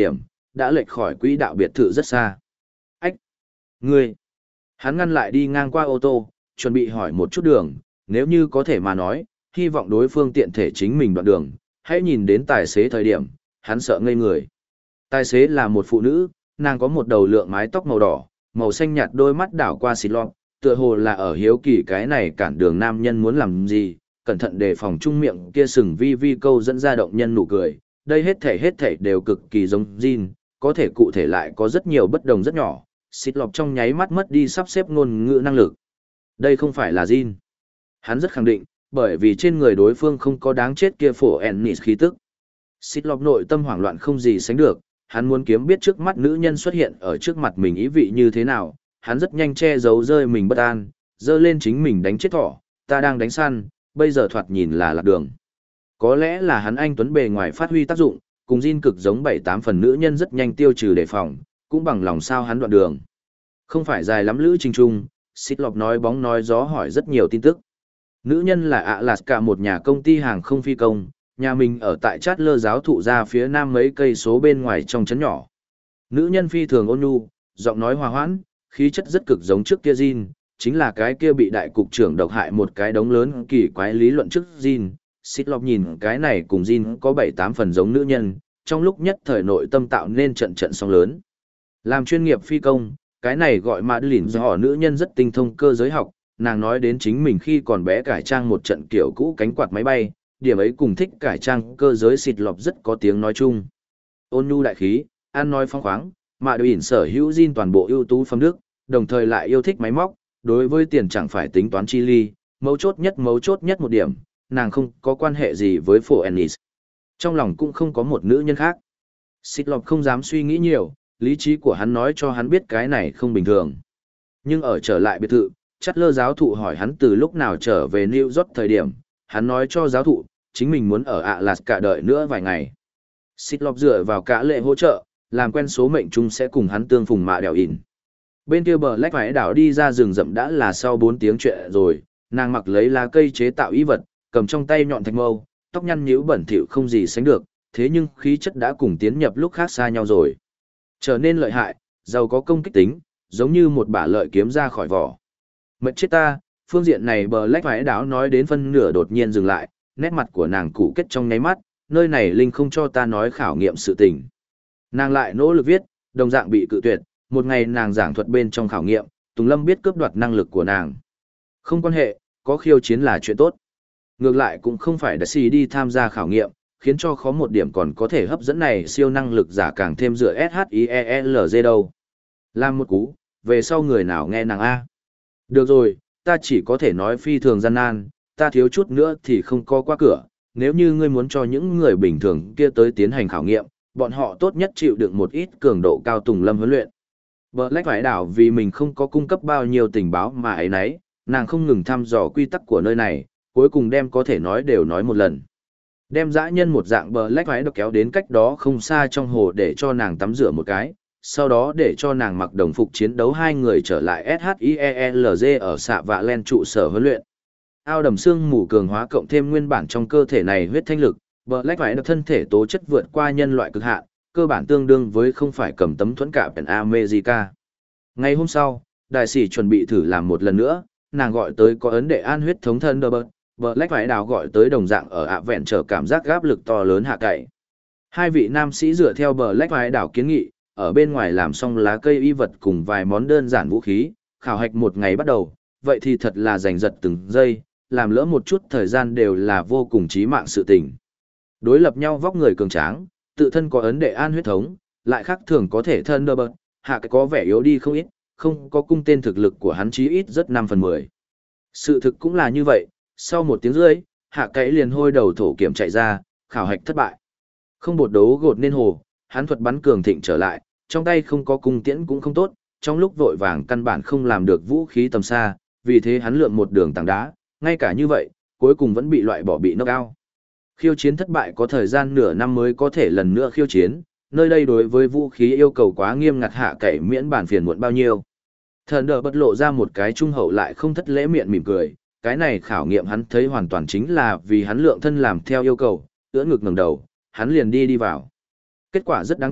Speaker 1: đã lệch khỏi quỹ đạo biệt thự rất xa. Ách! Ngươi! Hắn ngăn lại đi ngang qua ô tô, chuẩn bị hỏi một chút đường, nếu như có thể mà nói, hy vọng đối phương tiện thể chính mình đoạn đường, hãy nhìn đến tài xế thời điểm, hắn sợ ngây người. Tài xế là một phụ nữ, nàng có một đầu lượng mái tóc màu đỏ, màu xanh nhạt đôi mắt đảo qua xịt lọt, tựa hồ là ở hiếu kỳ cái này cản đường nam nhân muốn làm gì, cẩn thận đề phòng trung miệng kia sừng vi vi câu dẫn ra động nhân nụ cười, đây hết thể hết thể đều cực kỳ giống Jin, có thể cụ thể lại có rất nhiều bất đồng rất nhỏ, xịt lọt trong nháy mắt mất đi sắp xếp ngôn ngữ năng lực. Đây không phải là Jin. Hắn rất khẳng định, bởi vì trên người đối phương không có đáng chết kia phổ Ennis khí tức. Xịt lọt nội tâm hoảng loạn không gì sánh được, hắn muốn kiếm biết trước mắt nữ nhân xuất hiện ở trước mặt mình ý vị như thế nào, hắn rất nhanh che giấu rơi mình bất an, dơ lên chính mình đánh chết thỏ, ta đang đánh săn, bây giờ thoạt nhìn là lạc đường. Có lẽ là hắn anh tuấn bề ngoài phát huy tác dụng, cùng Jin cực giống bảy tám phần nữ nhân rất nhanh tiêu trừ đề phòng, cũng bằng lòng sao hắn đoạn đường. Không phải dài lắm lữ trình trung, xịt lọt nói bóng nói gió hỏi rất nhiều tin tức. Nữ nhân là Alaska một nhà công ty hàng không phi công, nhà mình ở tại Chatler giáo thụ ra phía nam mấy cây số bên ngoài trong trấn nhỏ. Nữ nhân phi thường ôn nhu, giọng nói hòa hoãn, khí chất rất cực giống trước kia Jin, chính là cái kia bị đại cục trưởng độc hại một cái đống lớn kỳ quái lý luận trước Jin. Xịt lọt nhìn cái này cùng Jin có bảy tám phần giống nữ nhân, trong lúc nhất thời nội tâm tạo nên trận trận sóng lớn. Làm chuyên nghiệp phi công, cái này gọi Madeline do họ nữ nhân rất tinh thông cơ giới học, nàng nói đến chính mình khi còn bé cải trang một trận kiểu cũ cánh quạt máy bay, điểm ấy cùng thích cải trang cơ giới xịt lọt rất có tiếng nói chung. Ôn nhu đại khí, ăn nói phong khoáng, Madeline sở hữu Jin toàn bộ ưu tú phẩm đức, đồng thời lại yêu thích máy móc, đối với tiền chẳng phải tính toán chi ly, mấu chốt nhất mấu chốt nhất một điểm, nàng không có quan hệ gì với phổ Ennis. Trong lòng cũng không có một nữ nhân khác. Xịt lọt không dám suy nghĩ nhiều, lý trí của hắn nói cho hắn biết cái này không bình thường. Nhưng ở trở lại biệt thự, Chatler giáo thụ hỏi hắn từ lúc nào trở về New York thời điểm, hắn nói cho giáo thụ, chính mình muốn ở Alaska đợi nữa vài ngày. Xịt lọt dựa vào cả lệ hỗ trợ, làm quen số mệnh chung sẽ cùng hắn tương phùng mạ đèo ỉn. Bên kia bờ lách vải đảo đi ra rừng rậm đã là sau bốn tiếng chuyện rồi, nàng mặc lấy lá cây chế tạo y vật, cầm trong tay nhọn thạch mâu, tóc nhăn nhíu bẩn thỉu không gì sánh được, thế nhưng khí chất đã cùng tiến nhập lúc khác xa nhau rồi. Trở nên lợi hại, giàu có công kích tính, giống như một bả lợi kiếm ra khỏi vỏ. Mệt chết ta, phương diện này bờ lách vải đảo nói đến phân nửa đột nhiên dừng lại, nét mặt của nàng cụ kết trong nháy mắt, nơi này Linh không cho ta nói khảo nghiệm sự tình. Nàng lại nỗ lực viết, đồng dạng bị cự tuyệt, một ngày nàng giảng thuật bên trong khảo nghiệm, Tùng Lâm biết cướp đoạt năng lực của nàng. Không quan hệ, có khiêu chiến là chuyện tốt. Ngược lại cũng không phải đã xì đi tham gia khảo nghiệm, khiến cho khó một điểm còn có thể hấp dẫn này siêu năng lực giả càng thêm dựa ét hát i e lờ giê đâu. Làm một cú, về sau người nào nghe nàng A. Được rồi, ta chỉ có thể nói phi thường gian nan, ta thiếu chút nữa thì không có qua cửa, nếu như ngươi muốn cho những người bình thường kia tới tiến hành khảo nghiệm, bọn họ tốt nhất chịu đựng một ít cường độ cao Tùng Lâm huấn luyện. Black phải đảo vì mình không có cung cấp bao nhiêu tình báo mà ấy nấy, nàng không ngừng thăm dò quy tắc của nơi này, cuối cùng đem có thể nói đều nói một lần. Đem dã nhân một dạng Black phải được kéo đến cách đó không xa trong hồ để cho nàng tắm rửa một cái, sau đó để cho nàng mặc đồng phục chiến đấu hai người trở lại ét hát i e lờ giê ở xạ vạ len trụ sở huấn luyện. Ao đầm xương mù cường hóa cộng thêm nguyên bản trong cơ thể này huyết thanh lực, Black phải được thân thể tố chất vượt qua nhân loại cực hạn, cơ bản tương đương với không phải cầm tấm thuẫn cả Pen America. Ngày hôm sau, đại sĩ chuẩn bị thử làm một lần nữa, nàng gọi tới có ấn đệ an huyết thống thân Thunderbird, Black phải đào gọi tới đồng dạng ở ạ vẹn trở cảm giác áp lực to lớn hạ cậy. Hai vị nam sĩ dựa theo Black phải đảo kiến nghị, ở bên ngoài làm xong lá cây y vật cùng vài món đơn giản vũ khí, khảo hạch một ngày bắt đầu, vậy thì thật là giành giật từng giây, làm lỡ một chút thời gian đều là vô cùng chí mạng sự tình. Đối lập nhau vóc người cường tráng, tự thân có ấn đệ an huyết thống, lại khác thường có thể thân đơ bật, hạ cái có vẻ yếu đi không ít, không có cung tên thực lực của hắn chí ít rất năm phần mười. Sự thực cũng là như vậy, sau một tiếng rưỡi, hạ cái liền hôi đầu thổ kiểm chạy ra, khảo hạch thất bại. Không bột đấu gột nên hồ, hắn thuật bắn cường thịnh trở lại, trong tay không có cung tiễn cũng không tốt, trong lúc vội vàng căn bản không làm được vũ khí tầm xa, vì thế hắn lượm một đường tảng đá, ngay cả như vậy, cuối cùng vẫn bị loại bỏ bị knock out. Khiêu chiến thất bại có thời gian nửa năm mới có thể lần nữa khiêu chiến, nơi đây đối với vũ khí yêu cầu quá nghiêm ngặt hạ cậy miễn bản phiền muộn bao nhiêu. Thần đờ bất lộ ra một cái trung hậu lại không thất lễ miệng mỉm cười, cái này khảo nghiệm hắn thấy hoàn toàn chính là vì hắn lượng thân làm theo yêu cầu, ưỡn ngực ngẩng đầu, hắn liền đi đi vào. Kết quả rất đáng tiếc,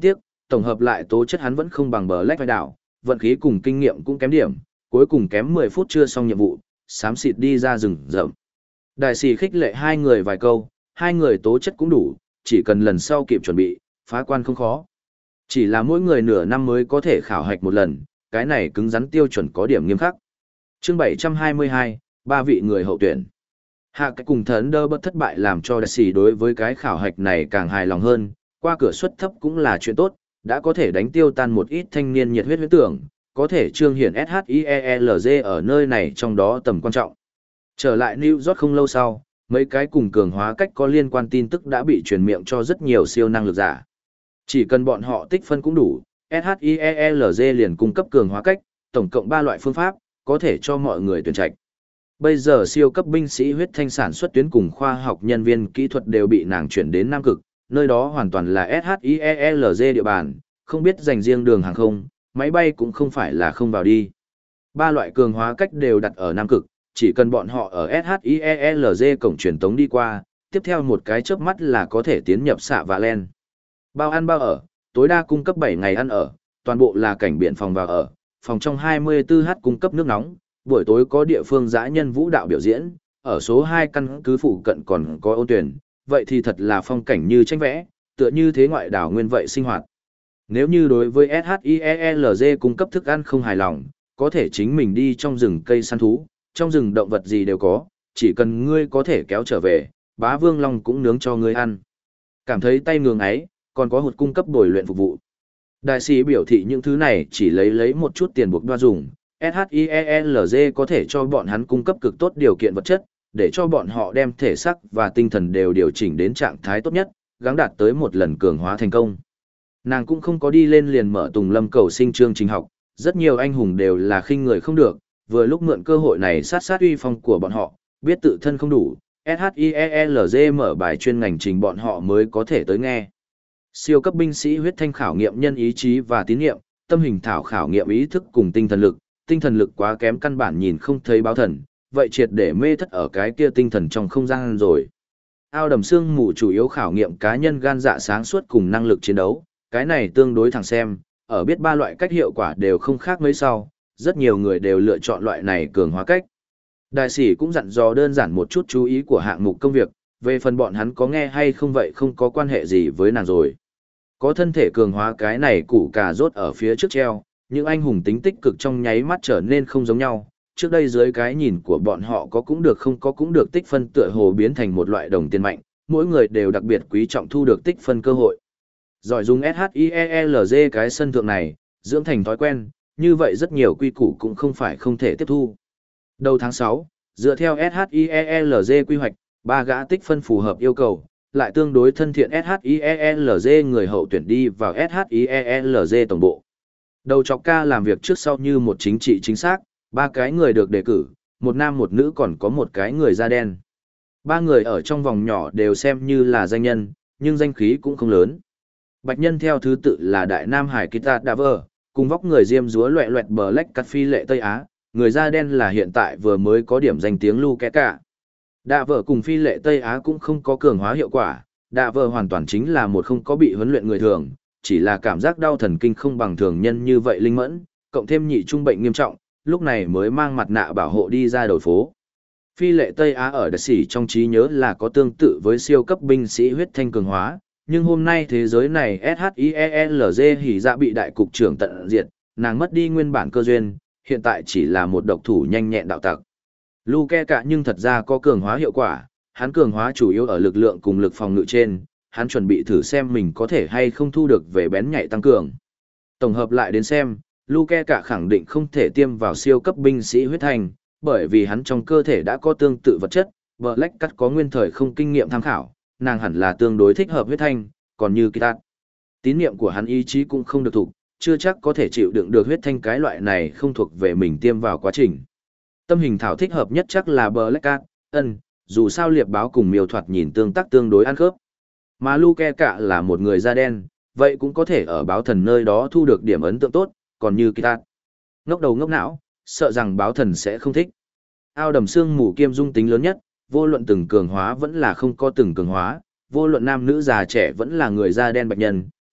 Speaker 1: tổng hợp lại tố chất hắn vẫn không bằng Black Widow, vận khí cùng kinh nghiệm cũng kém điểm, cuối cùng kém mười phút chưa xong nhiệm vụ, xám xịt đi ra rừng rậm. Đại sĩ khích lệ hai người vài câu, hai người tố chất cũng đủ, chỉ cần lần sau kịp chuẩn bị, phá quan không khó. Chỉ là mỗi người nửa năm mới có thể khảo hạch một lần, cái này cứng rắn tiêu chuẩn có điểm nghiêm khắc. Chương bảy trăm hai mươi hai, ba vị người hậu tuyển. Hạ cái cùng thần đơ bất thất bại làm cho đại sĩ đối với cái khảo hạch này càng hài lòng hơn, qua cửa suất thấp cũng là chuyện tốt, đã có thể đánh tiêu tan một ít thanh niên nhiệt huyết huyết tưởng, có thể trương hiển ét hát i e lờ giê ở nơi này trong đó tầm quan trọng. Trở lại New York không lâu sau, mấy cái cùng cường hóa cách có liên quan tin tức đã bị truyền miệng cho rất nhiều siêu năng lực giả. Chỉ cần bọn họ tích phân cũng đủ, ét hát i e lờ giê liền cung cấp cường hóa cách, tổng cộng ba loại phương pháp, có thể cho mọi người tuyển trạch. Bây giờ siêu cấp binh sĩ huyết thanh sản xuất tuyến cùng khoa học nhân viên kỹ thuật đều bị nàng chuyển đến Nam Cực, nơi đó hoàn toàn là ét hát i e lờ giê địa bàn, không biết dành riêng đường hàng không, máy bay cũng không phải là không vào đi. Ba loại cường hóa cách đều đặt ở Nam Cực, chỉ cần bọn họ ở ét hát i e lờ giê cổng truyền tống đi qua, tiếp theo một cái chớp mắt là có thể tiến nhập xạ và len. Bao ăn bao ở, tối đa cung cấp bảy ngày ăn ở, toàn bộ là cảnh biển phòng vào ở, phòng trong hai mươi tư h cung cấp nước nóng, buổi tối có địa phương dã nhân vũ đạo biểu diễn, ở số hai căn cứ phụ cận còn có ôn tuyển, vậy thì thật là phong cảnh như tranh vẽ, tựa như thế ngoại đảo nguyên vậy sinh hoạt. Nếu như đối với ét hát i e lờ giê cung cấp thức ăn không hài lòng, có thể chính mình đi trong rừng cây săn thú, trong rừng động vật gì đều có, chỉ cần ngươi có thể kéo trở về, bá vương long cũng nướng cho ngươi ăn. Cảm thấy tay ngường ấy, còn có hụt cung cấp bồi luyện phục vụ. Đại sĩ biểu thị những thứ này chỉ lấy lấy một chút tiền buộc đoa dùng, ét hát i e lờ giê có thể cho bọn hắn cung cấp cực tốt điều kiện vật chất, để cho bọn họ đem thể xác và tinh thần đều điều chỉnh đến trạng thái tốt nhất, gắng đạt tới một lần cường hóa thành công. Nàng cũng không có đi lên liền mở Tùng Lâm cầu sinh chương trình học, rất nhiều anh hùng đều là khinh người không được, vừa lúc mượn cơ hội này sát sát uy phong của bọn họ, biết tự thân không đủ, ét hát i e lờ giê mở bài chuyên ngành trình bọn họ mới có thể tới nghe. Siêu cấp binh sĩ huyết thanh khảo nghiệm nhân ý chí và tín nhiệm, tâm hình thảo khảo nghiệm ý thức cùng tinh thần lực, tinh thần lực quá kém căn bản nhìn không thấy báo thần, vậy triệt để mê thất ở cái kia tinh thần trong không gian rồi. Ao đầm xương mù chủ yếu khảo nghiệm cá nhân gan dạ sáng suốt cùng năng lực chiến đấu, cái này tương đối thẳng xem, ở biết ba loại cách hiệu quả đều không khác mấy sau, rất nhiều người đều lựa chọn loại này cường hóa cách. Đại sĩ cũng dặn dò đơn giản một chút chú ý của hạng mục công việc, về phần bọn hắn có nghe hay không vậy không có quan hệ gì với nàng rồi. Có thân thể cường hóa cái này củ cà rốt ở phía trước treo, những anh hùng tính tích cực trong nháy mắt trở nên không giống nhau. Trước đây dưới cái nhìn của bọn họ có cũng được không có cũng được tích phân tựa hồ biến thành một loại đồng tiền mạnh, mỗi người đều đặc biệt quý trọng thu được tích phân cơ hội. Giỏi dùng ét hát i e lờ giê cái sân thượng này, dưỡng thành thói quen, như vậy rất nhiều quy củ cũng không phải không thể tiếp thu. Đầu tháng sáu, dựa theo ét hát i e lờ giê quy hoạch, ba gã tích phân phù hợp yêu cầu, lại tương đối thân thiện ét hát i e lờ giê người hậu tuyển đi vào ét hát i e lờ giê tổng bộ. Đầu chọc ca làm việc trước sau như một chính trị chính xác, ba cái người được đề cử, một nam một nữ còn có một cái người da đen. Ba người ở trong vòng nhỏ đều xem như là danh nhân, nhưng danh khí cũng không lớn. Bạch nhân theo thứ tự là Đại Nam Hải Kita Daver, cùng vóc người diêm dúa loẹ loẹt bờ lách cắt phi lệ Tây Á, người da đen là hiện tại vừa mới có điểm danh tiếng Lu Kẽ Cả. Daver cùng phi lệ Tây Á cũng không có cường hóa hiệu quả, Daver hoàn toàn chính là một không có bị huấn luyện người thường, chỉ là cảm giác đau thần kinh không bằng thường nhân như vậy linh mẫn, cộng thêm nhị trung bệnh nghiêm trọng, lúc này mới mang mặt nạ bảo hộ đi ra đầu phố. Phi lệ Tây Á ở đặc sĩ trong trí nhớ là có tương tự với siêu cấp binh sĩ huyết thanh cường hóa, nhưng hôm nay thế giới này ét hát i e lờ giê hỉ dạ bị đại cục trưởng tận diệt, nàng mất đi nguyên bản cơ duyên, hiện tại chỉ là một độc thủ nhanh nhẹn đạo tặc. Lu Ke Cả nhưng thật ra có cường hóa hiệu quả, hắn cường hóa chủ yếu ở lực lượng cùng lực phòng ngự trên, hắn chuẩn bị thử xem mình có thể hay không thu được về bén nhạy tăng cường. Tổng hợp lại đến xem, Lu Ke Cả khẳng định không thể tiêm vào siêu cấp binh sĩ huyết thanh, bởi vì hắn trong cơ thể đã có tương tự vật chất, Black Cat có nguyên thời không kinh nghiệm tham khảo, nàng hẳn là tương đối thích hợp huyết thanh, còn như Kita. Tín niệm của hắn ý chí cũng không được thuộc, chưa chắc có thể chịu đựng được huyết thanh cái loại này không thuộc về mình tiêm vào quá trình. Tâm hình thảo thích hợp nhất chắc là Black Cat, ân, dù sao liệp báo cùng miêu thoạt nhìn tương tác tương đối ăn khớp. Mà Lu Ke Cả là một người da đen, vậy cũng có thể ở báo thần nơi đó thu được điểm ấn tượng tốt, còn như Kita. Ngốc đầu ngốc não, sợ rằng báo thần sẽ không thích. Ao đầm xương mù kiêm dung tính lớn nhất, vô luận từng cường hóa vẫn là không có từng cường hóa, vô luận nam nữ già trẻ vẫn là người da đen bạch nhân,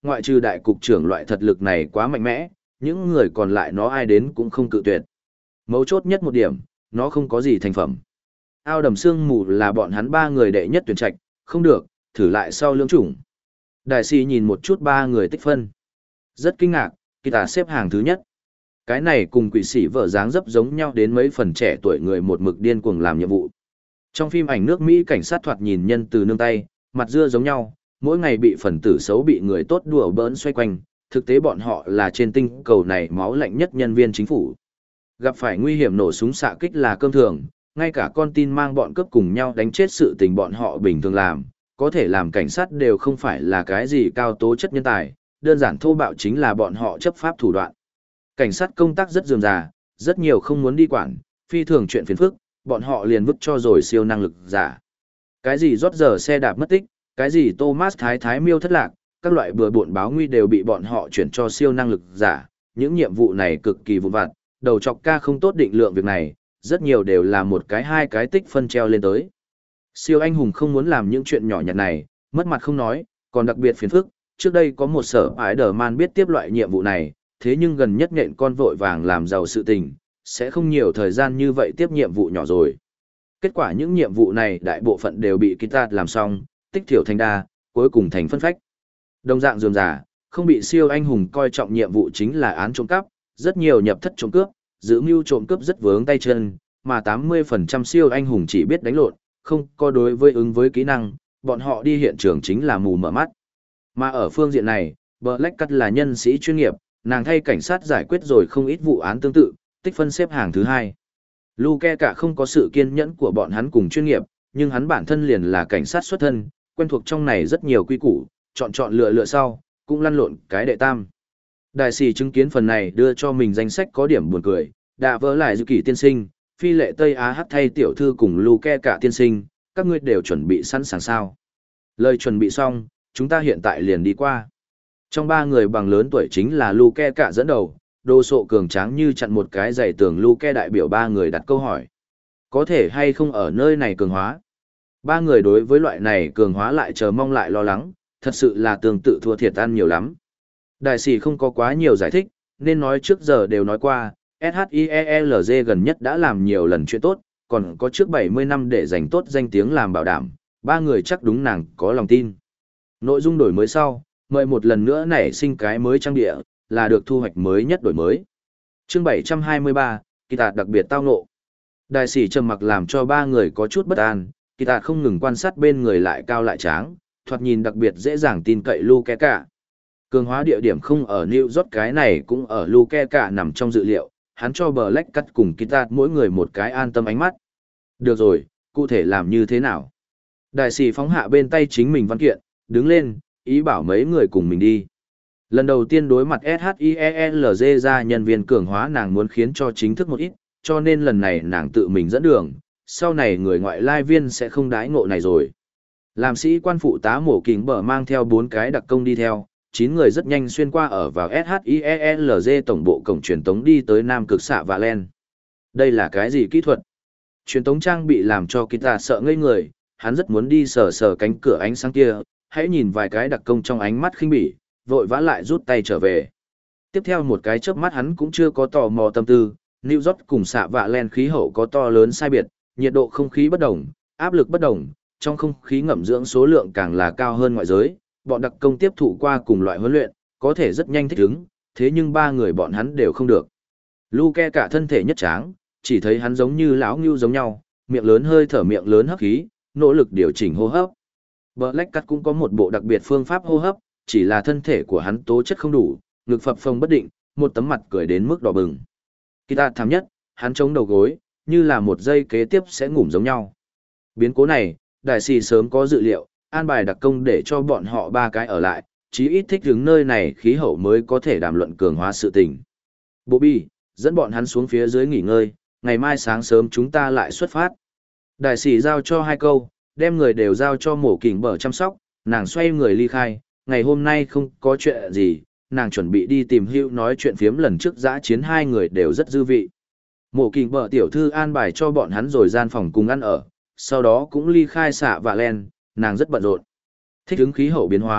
Speaker 1: ngoại trừ đại cục trưởng loại thật lực này quá mạnh mẽ, những người còn lại nó ai đến cũng không cự tuyệt. Mấu chốt nhất một điểm, nó không có gì thành phẩm. Ao đầm sương mù là bọn hắn ba người đệ nhất tuyển trạch, không được, thử lại sau lưỡng chủng. Đại sĩ nhìn một chút ba người tích phân. Rất kinh ngạc, kỳ tà xếp hàng thứ nhất. Cái này cùng quỷ sĩ vợ dáng dấp giống nhau đến mấy phần trẻ tuổi người một mực điên cuồng làm nhiệm vụ. Trong phim ảnh nước Mỹ cảnh sát thoạt nhìn nhân từ nương tay, mặt dưa giống nhau, mỗi ngày bị phần tử xấu bị người tốt đùa bỡn xoay quanh, thực tế bọn họ là trên tinh cầu này máu lạnh nhất nhân viên chính phủ. Gặp phải nguy hiểm nổ súng xạ kích là cơm thường, ngay cả con tin mang bọn cướp cùng nhau đánh chết sự tình bọn họ bình thường làm, có thể làm cảnh sát đều không phải là cái gì cao tố chất nhân tài, đơn giản thô bạo chính là bọn họ chấp pháp thủ đoạn. Cảnh sát công tác rất rườm rà, rất nhiều không muốn đi quản, phi thường chuyện phiền phức, bọn họ liền vứt cho rồi siêu năng lực giả. Cái gì rót giờ xe đạp mất tích, cái gì Thomas Thái Thái miêu thất lạc, các loại bừa bộn báo nguy đều bị bọn họ chuyển cho siêu năng lực giả. Những nhiệm vụ này cực kỳ vụn vặt, đầu chọc ca không tốt định lượng việc này, rất nhiều đều là một cái hai cái tích phân treo lên tới. Siêu anh hùng không muốn làm những chuyện nhỏ nhặt này, mất mặt không nói, còn đặc biệt phiền phức. Trước đây có một sở Spider-Man biết tiếp loại nhiệm vụ này, thế nhưng gần nhất nhện con vội vàng làm giàu sự tình, sẽ không nhiều thời gian như vậy tiếp nhiệm vụ nhỏ rồi. Kết quả những nhiệm vụ này đại bộ phận đều bị Kita làm xong, tích thiểu thành đa, cuối cùng thành phân phách. Đồng dạng rườm rà, không bị siêu anh hùng coi trọng nhiệm vụ chính là án trộm cắp, rất nhiều nhập thất trộm cướp, giữ mưu trộm cướp rất vướng tay chân, mà tám mươi phần trăm siêu anh hùng chỉ biết đánh lộn, không có đối với ứng với kỹ năng, bọn họ đi hiện trường chính là mù mở mắt. Mà ở phương diện này, Black Cat là nhân sĩ chuyên nghiệp, nàng thay cảnh sát giải quyết rồi không ít vụ án tương tự, tích phân xếp hàng thứ hai. Luke cả không có sự kiên nhẫn của bọn hắn cùng chuyên nghiệp, nhưng hắn bản thân liền là cảnh sát xuất thân, quen thuộc trong này rất nhiều quy củ, chọn chọn lựa lựa sau, cũng lăn lộn cái đệ tam. Đại sĩ chứng kiến phần này đưa cho mình danh sách có điểm buồn cười, đã vỡ lại dự kỷ tiên sinh, phi lệ Tây Á hát thay tiểu thư cùng Luke cả tiên sinh, các ngươi đều chuẩn bị sẵn sàng sao. Lời chuẩn bị xong, chúng ta hiện tại liền đi qua. Trong ba người bằng lớn tuổi chính là Luke cả dẫn đầu, đồ sộ cường tráng như chặn một cái giày tường Luke đại biểu ba người đặt câu hỏi. Có thể hay không ở nơi này cường hóa? Ba người đối với loại này cường hóa lại chờ mong lại lo lắng, thật sự là tương tự thua thiệt ăn nhiều lắm. Đại sĩ không có quá nhiều giải thích, nên nói trước giờ đều nói qua, ét hát i e lờ giê gần nhất đã làm nhiều lần chuyện tốt, còn có trước bảy mươi năm để giành tốt danh tiếng làm bảo đảm, ba người chắc đúng nàng có lòng tin. Nội dung đổi mới sau, mời một lần nữa nảy sinh cái mới trang địa, là được thu hoạch mới nhất đổi mới. Chương bảy trăm hai mươi ba, kỳ tạt đặc biệt tao ngộ. Đại sĩ trầm mặc làm cho ba người có chút bất an, kỳ tạt không ngừng quan sát bên người lại cao lại tráng, thoạt nhìn đặc biệt dễ dàng tin cậy Luke cả. Cường hóa địa điểm không ở New York, cái này cũng ở Luke cả nằm trong dự liệu, hắn cho Black Cat cùng kỳ tạt mỗi người một cái an tâm ánh mắt. Được rồi, cụ thể làm như thế nào? Đại sĩ phóng hạ bên tay chính mình văn kiện, đứng lên, ý bảo mấy người cùng mình đi. Lần đầu tiên đối mặt ét hát i e lờ giê ra nhân viên cường hóa nàng muốn khiến cho chính thức một ít, cho nên lần này nàng tự mình dẫn đường, sau này người ngoại lai viên sẽ không đái ngộ này rồi. Làm sĩ quan phụ tá mổ kính bờ mang theo bốn cái đặc công đi theo, chín người rất nhanh xuyên qua ở vào ét hát i e lờ giê tổng bộ cổng truyền tống đi tới Nam Cực xạ Vạ Len. Đây là cái gì kỹ thuật? Truyền tống trang bị làm cho Kita sợ ngây người, hắn rất muốn đi sờ sờ cánh cửa ánh sáng kia, hãy nhìn vài cái đặc công trong ánh mắt khinh bỉ, vội vã lại rút tay trở về. Tiếp theo một cái chớp mắt hắn cũng chưa có tò mò tâm tư, New York cùng xạ Vạ Len khí hậu có to lớn sai biệt, nhiệt độ không khí bất đồng, áp lực bất đồng, trong không khí ngậm dưỡng số lượng càng là cao hơn ngoại giới, bọn đặc công tiếp thụ qua cùng loại huấn luyện, có thể rất nhanh thích ứng, thế nhưng ba người bọn hắn đều không được. Luke cả thân thể nhất tráng, chỉ thấy hắn giống như lão ngưu giống nhau, miệng lớn hơi thở miệng lớn hấp khí, nỗ lực điều chỉnh hô hấp. Black Cat cũng có một bộ đặc biệt phương pháp hô hấp, chỉ là thân thể của hắn tố chất không đủ, ngực phập phồng bất định, một tấm mặt cười đến mức đỏ bừng. Kita thảm nhất, hắn chống đầu gối, như là một giây kế tiếp sẽ ngủm giống nhau. Biến cố này, đại sĩ sớm có dự liệu, an bài đặc công để cho bọn họ ba cái ở lại, chí ít thích ứng nơi này khí hậu mới có thể đàm luận cường hóa sự tình. Bobby, dẫn bọn hắn xuống phía dưới nghỉ ngơi, ngày mai sáng sớm chúng ta lại xuất phát. Đại sĩ giao cho hai câu, đem người đều giao cho mổ kỉnh bờ chăm sóc, nàng xoay người ly khai, ngày hôm nay không có chuyện gì, nàng chuẩn bị đi tìm Hữu nói chuyện phiếm lần trước dã chiến hai người đều rất dư vị. Mổ kỉnh bờ tiểu thư an bài cho bọn hắn rồi gian phòng cùng ăn ở, sau đó cũng ly khai xạ Vạ Len, nàng rất bận rộn. Thích ứng khí hậu biến hóa,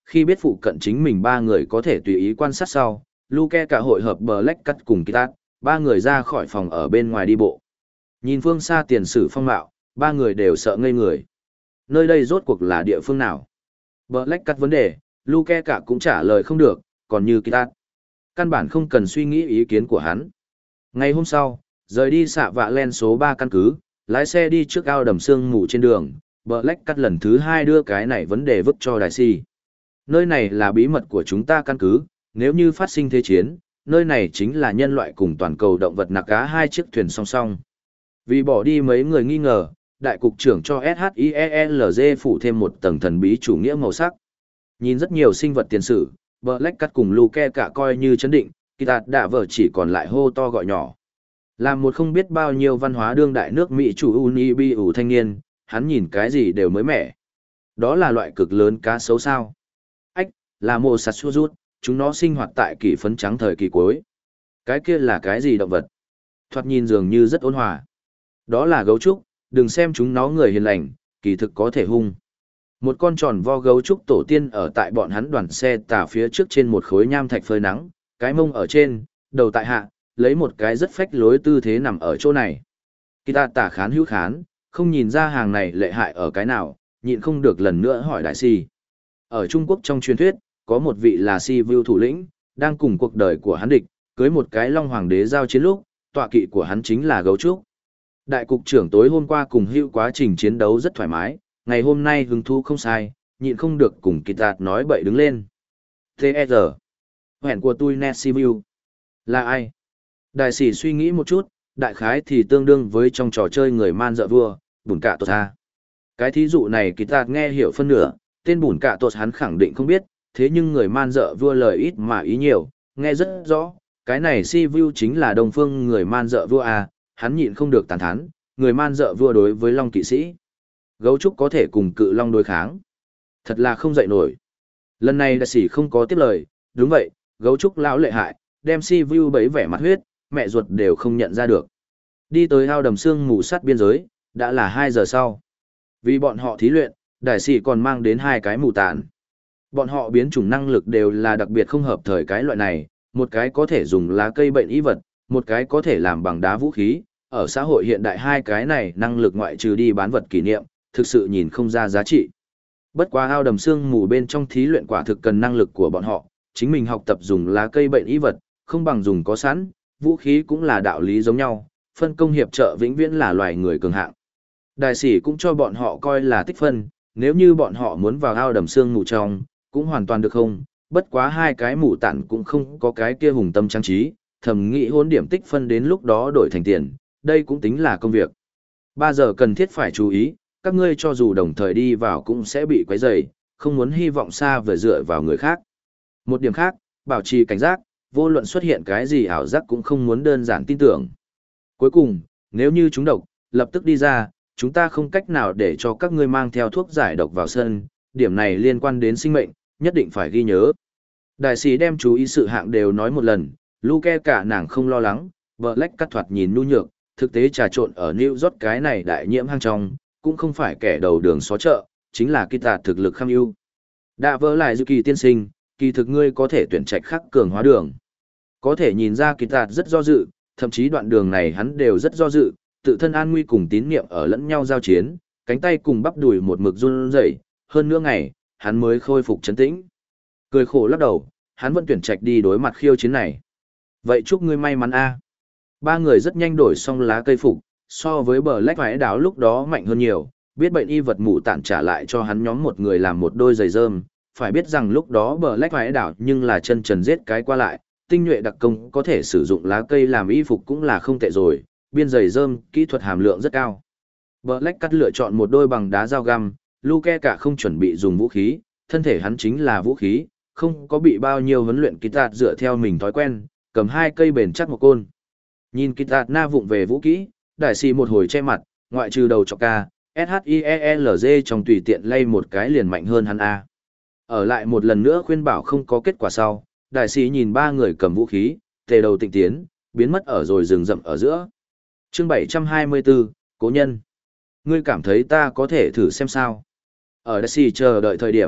Speaker 1: Khi biết phụ cận chính mình ba người có thể tùy ý quan sát sau, Luke cả hội hợp Black Cat cùng Kitat, ba người ra khỏi phòng ở bên ngoài đi bộ. Nhìn phương xa tiền sử phong mạo, ba người đều sợ ngây người. Nơi đây rốt cuộc là địa phương nào? Black Cat vấn đề, Luke cả cũng trả lời không được, còn như Kitat. Căn bản không cần suy nghĩ ý kiến của hắn. Ngày hôm sau, rời đi xạ vạ len số ba căn cứ, lái xe đi trước ao đầm sương mù trên đường, Black Cat lần thứ hai đưa cái này vấn đề vứt cho Đại Si. Nơi này là bí mật của chúng ta căn cứ, nếu như phát sinh thế chiến, nơi này chính là nhân loại cùng toàn cầu động vật nạc cá hai chiếc thuyền song song. Vì bỏ đi mấy người nghi ngờ, đại cục trưởng cho ét hát i e lờ giê phủ thêm một tầng thần bí chủ nghĩa màu sắc. Nhìn rất nhiều sinh vật tiền sử, Black Cat cùng Luke cả coi như chấn định, Kitat đã vợ chỉ còn lại hô to gọi nhỏ. Làm một không biết bao nhiêu văn hóa đương đại nước Mỹ chủ Unibi ủ thanh niên, hắn nhìn cái gì đều mới mẻ. Đó là loại cực lớn cá sấu sao. Ách, là mô sạt xua rút, chúng nó sinh hoạt tại kỷ phấn trắng thời kỳ cuối. Cái kia là cái gì động vật? Thoạt nhìn dường như rất ôn hòa. Đó là gấu trúc, đừng xem chúng nó người hiền lành, kỳ thực có thể hung. Một con tròn vo gấu trúc tổ tiên ở tại bọn hắn đoàn xe tà phía trước trên một khối nham thạch phơi nắng, cái mông ở trên, đầu tại hạ, lấy một cái rất phách lối tư thế nằm ở chỗ này. Kỳ ta tả khán hữu khán, không nhìn ra hàng này lệ hại ở cái nào, nhịn không được lần nữa hỏi đại si. Ở Trung Quốc trong truyền thuyết, có một vị là si view thủ lĩnh, đang cùng cuộc đời của hắn địch, cưới một cái long hoàng đế giao chiến lúc, tọa kỵ của hắn chính là gấu trúc. Đại cục trưởng tối hôm qua cùng hữu quá trình chiến đấu rất thoải mái, ngày hôm nay hứng thú không sai, nhịn không được cùng kỳ tạt nói bậy đứng lên. tê e rờ. Hẹn của tôi net si view. Là ai? Đại sĩ suy nghĩ một chút, đại khái thì tương đương với trong trò chơi người man dợ vua, bùn cạ tột ha. Cái thí dụ này kỳ tạt nghe hiểu phân nửa, tên bùn cạ tột hắn khẳng định không biết, thế nhưng người man dợ vua lời ít mà ý nhiều, nghe rất rõ, cái này si view chính là đồng phương người man dợ vua à, hắn nhịn không được tàn thán, người man dợ vua đối với long kỵ sĩ. Gấu trúc có thể cùng cự long đối kháng. Thật là không dậy nổi. Lần này đại sĩ không có tiếp lời, đúng vậy, gấu trúc lão lệ hại, đem si view bấy vẻ mặt huyết, mẹ ruột đều không nhận ra được. Đi tới ao đầm sương mù sát biên giới, đã là hai giờ sau. Vì bọn họ thí luyện, đại sĩ còn mang đến hai cái mù tàn. Bọn họ biến chủng năng lực đều là đặc biệt không hợp thời cái loại này, một cái có thể dùng lá cây bệnh y vật, một cái có thể làm bằng đá vũ khí. Ở xã hội hiện đại hai cái này năng lực ngoại trừ đi bán vật kỷ niệm, thực sự nhìn không ra giá trị. Bất quá ao đầm sương mù bên trong thí luyện quả thực cần năng lực của bọn họ, chính mình học tập dùng lá cây bệnh y vật, không bằng dùng có sẵn, vũ khí cũng là đạo lý giống nhau, phân công hiệp trợ vĩnh viễn là loài người cường hạng. Đại sĩ cũng cho bọn họ coi là tích phân, nếu như bọn họ muốn vào ao đầm sương mù trong, cũng hoàn toàn được không, bất quá hai cái mù tản cũng không có cái kia hùng tâm trang trí, thầm nghĩ hỗn điểm tích phân đến lúc đó đổi thành tiền, đây cũng tính là công việc. Ba giờ cần thiết phải chú ý, các ngươi cho dù đồng thời đi vào cũng sẽ bị quấy rầy, không muốn hy vọng xa vời dựa vào người khác. Một điểm khác, bảo trì cảnh giác, vô luận xuất hiện cái gì ảo giác cũng không muốn đơn giản tin tưởng. Cuối cùng, nếu như chúng độc, lập tức đi ra, chúng ta không cách nào để cho các ngươi mang theo thuốc giải độc vào sân, điểm này liên quan đến sinh mệnh, nhất định phải ghi nhớ. Đại sĩ đem chú ý sự hạng đều nói một lần, Luke cả nàng không lo lắng, Black cắt thoạt nhìn nhu nhược, thực tế trà trộn ở New York cái này đại nhiễm hang trong, cũng không phải kẻ đầu đường xó chợ, chính là kỳ tạt thực lực kham ưu. Đã vỡ lại dự kỳ tiên sinh, kỳ thực ngươi có thể tuyển trạch khắc cường hóa đường. Có thể nhìn ra kỳ tạt rất do dự, thậm chí đoạn đường này hắn đều rất do dự, tự thân an nguy cùng tín niệm ở lẫn nhau giao chiến, cánh tay cùng bắp đùi một mực run rẩy, hơn nửa ngày, hắn mới khôi phục trấn tĩnh. Cười khổ lắc đầu, hắn vẫn tuyển trạch đi đối mặt khiêu chiến này. Vậy chúc ngươi may mắn a. Ba người rất nhanh đổi xong lá cây phục, so với bờ lách vải đáo lúc đó mạnh hơn nhiều, biết bệnh y vật mù tản trả lại cho hắn nhóm một người làm một đôi giày rơm, phải biết rằng lúc đó bờ lách vải đảo nhưng là chân trần giết cái qua lại, tinh nhuệ đặc công có thể sử dụng lá cây làm y phục cũng là không tệ rồi, biên giày rơm, kỹ thuật hàm lượng rất cao. Bờ lách cắt lựa chọn một đôi bằng đá dao găm, Luke cả không chuẩn bị dùng vũ khí, thân thể hắn chính là vũ khí, không có bị bao nhiêu huấn luyện kỹ tạt dựa theo mình thói quen, cầm hai cây bền chắc một côn. Nhìn kỹ tạt na vụng về vũ kỹ, đại sĩ một hồi che mặt, ngoại trừ đầu chọc ca, ét hát i e lờ giê trong tùy tiện lay một cái liền mạnh hơn hắn A. Ở lại một lần nữa khuyên bảo không có kết quả sau, đại sĩ nhìn ba người cầm vũ khí, tề đầu tịnh tiến, biến mất ở rồi rừng rậm ở giữa. Chương bảy trăm hai mươi bốn, Cố nhân. Ngươi cảm thấy ta có thể thử xem sao. Ở đại sĩ chờ đợi thời điểm,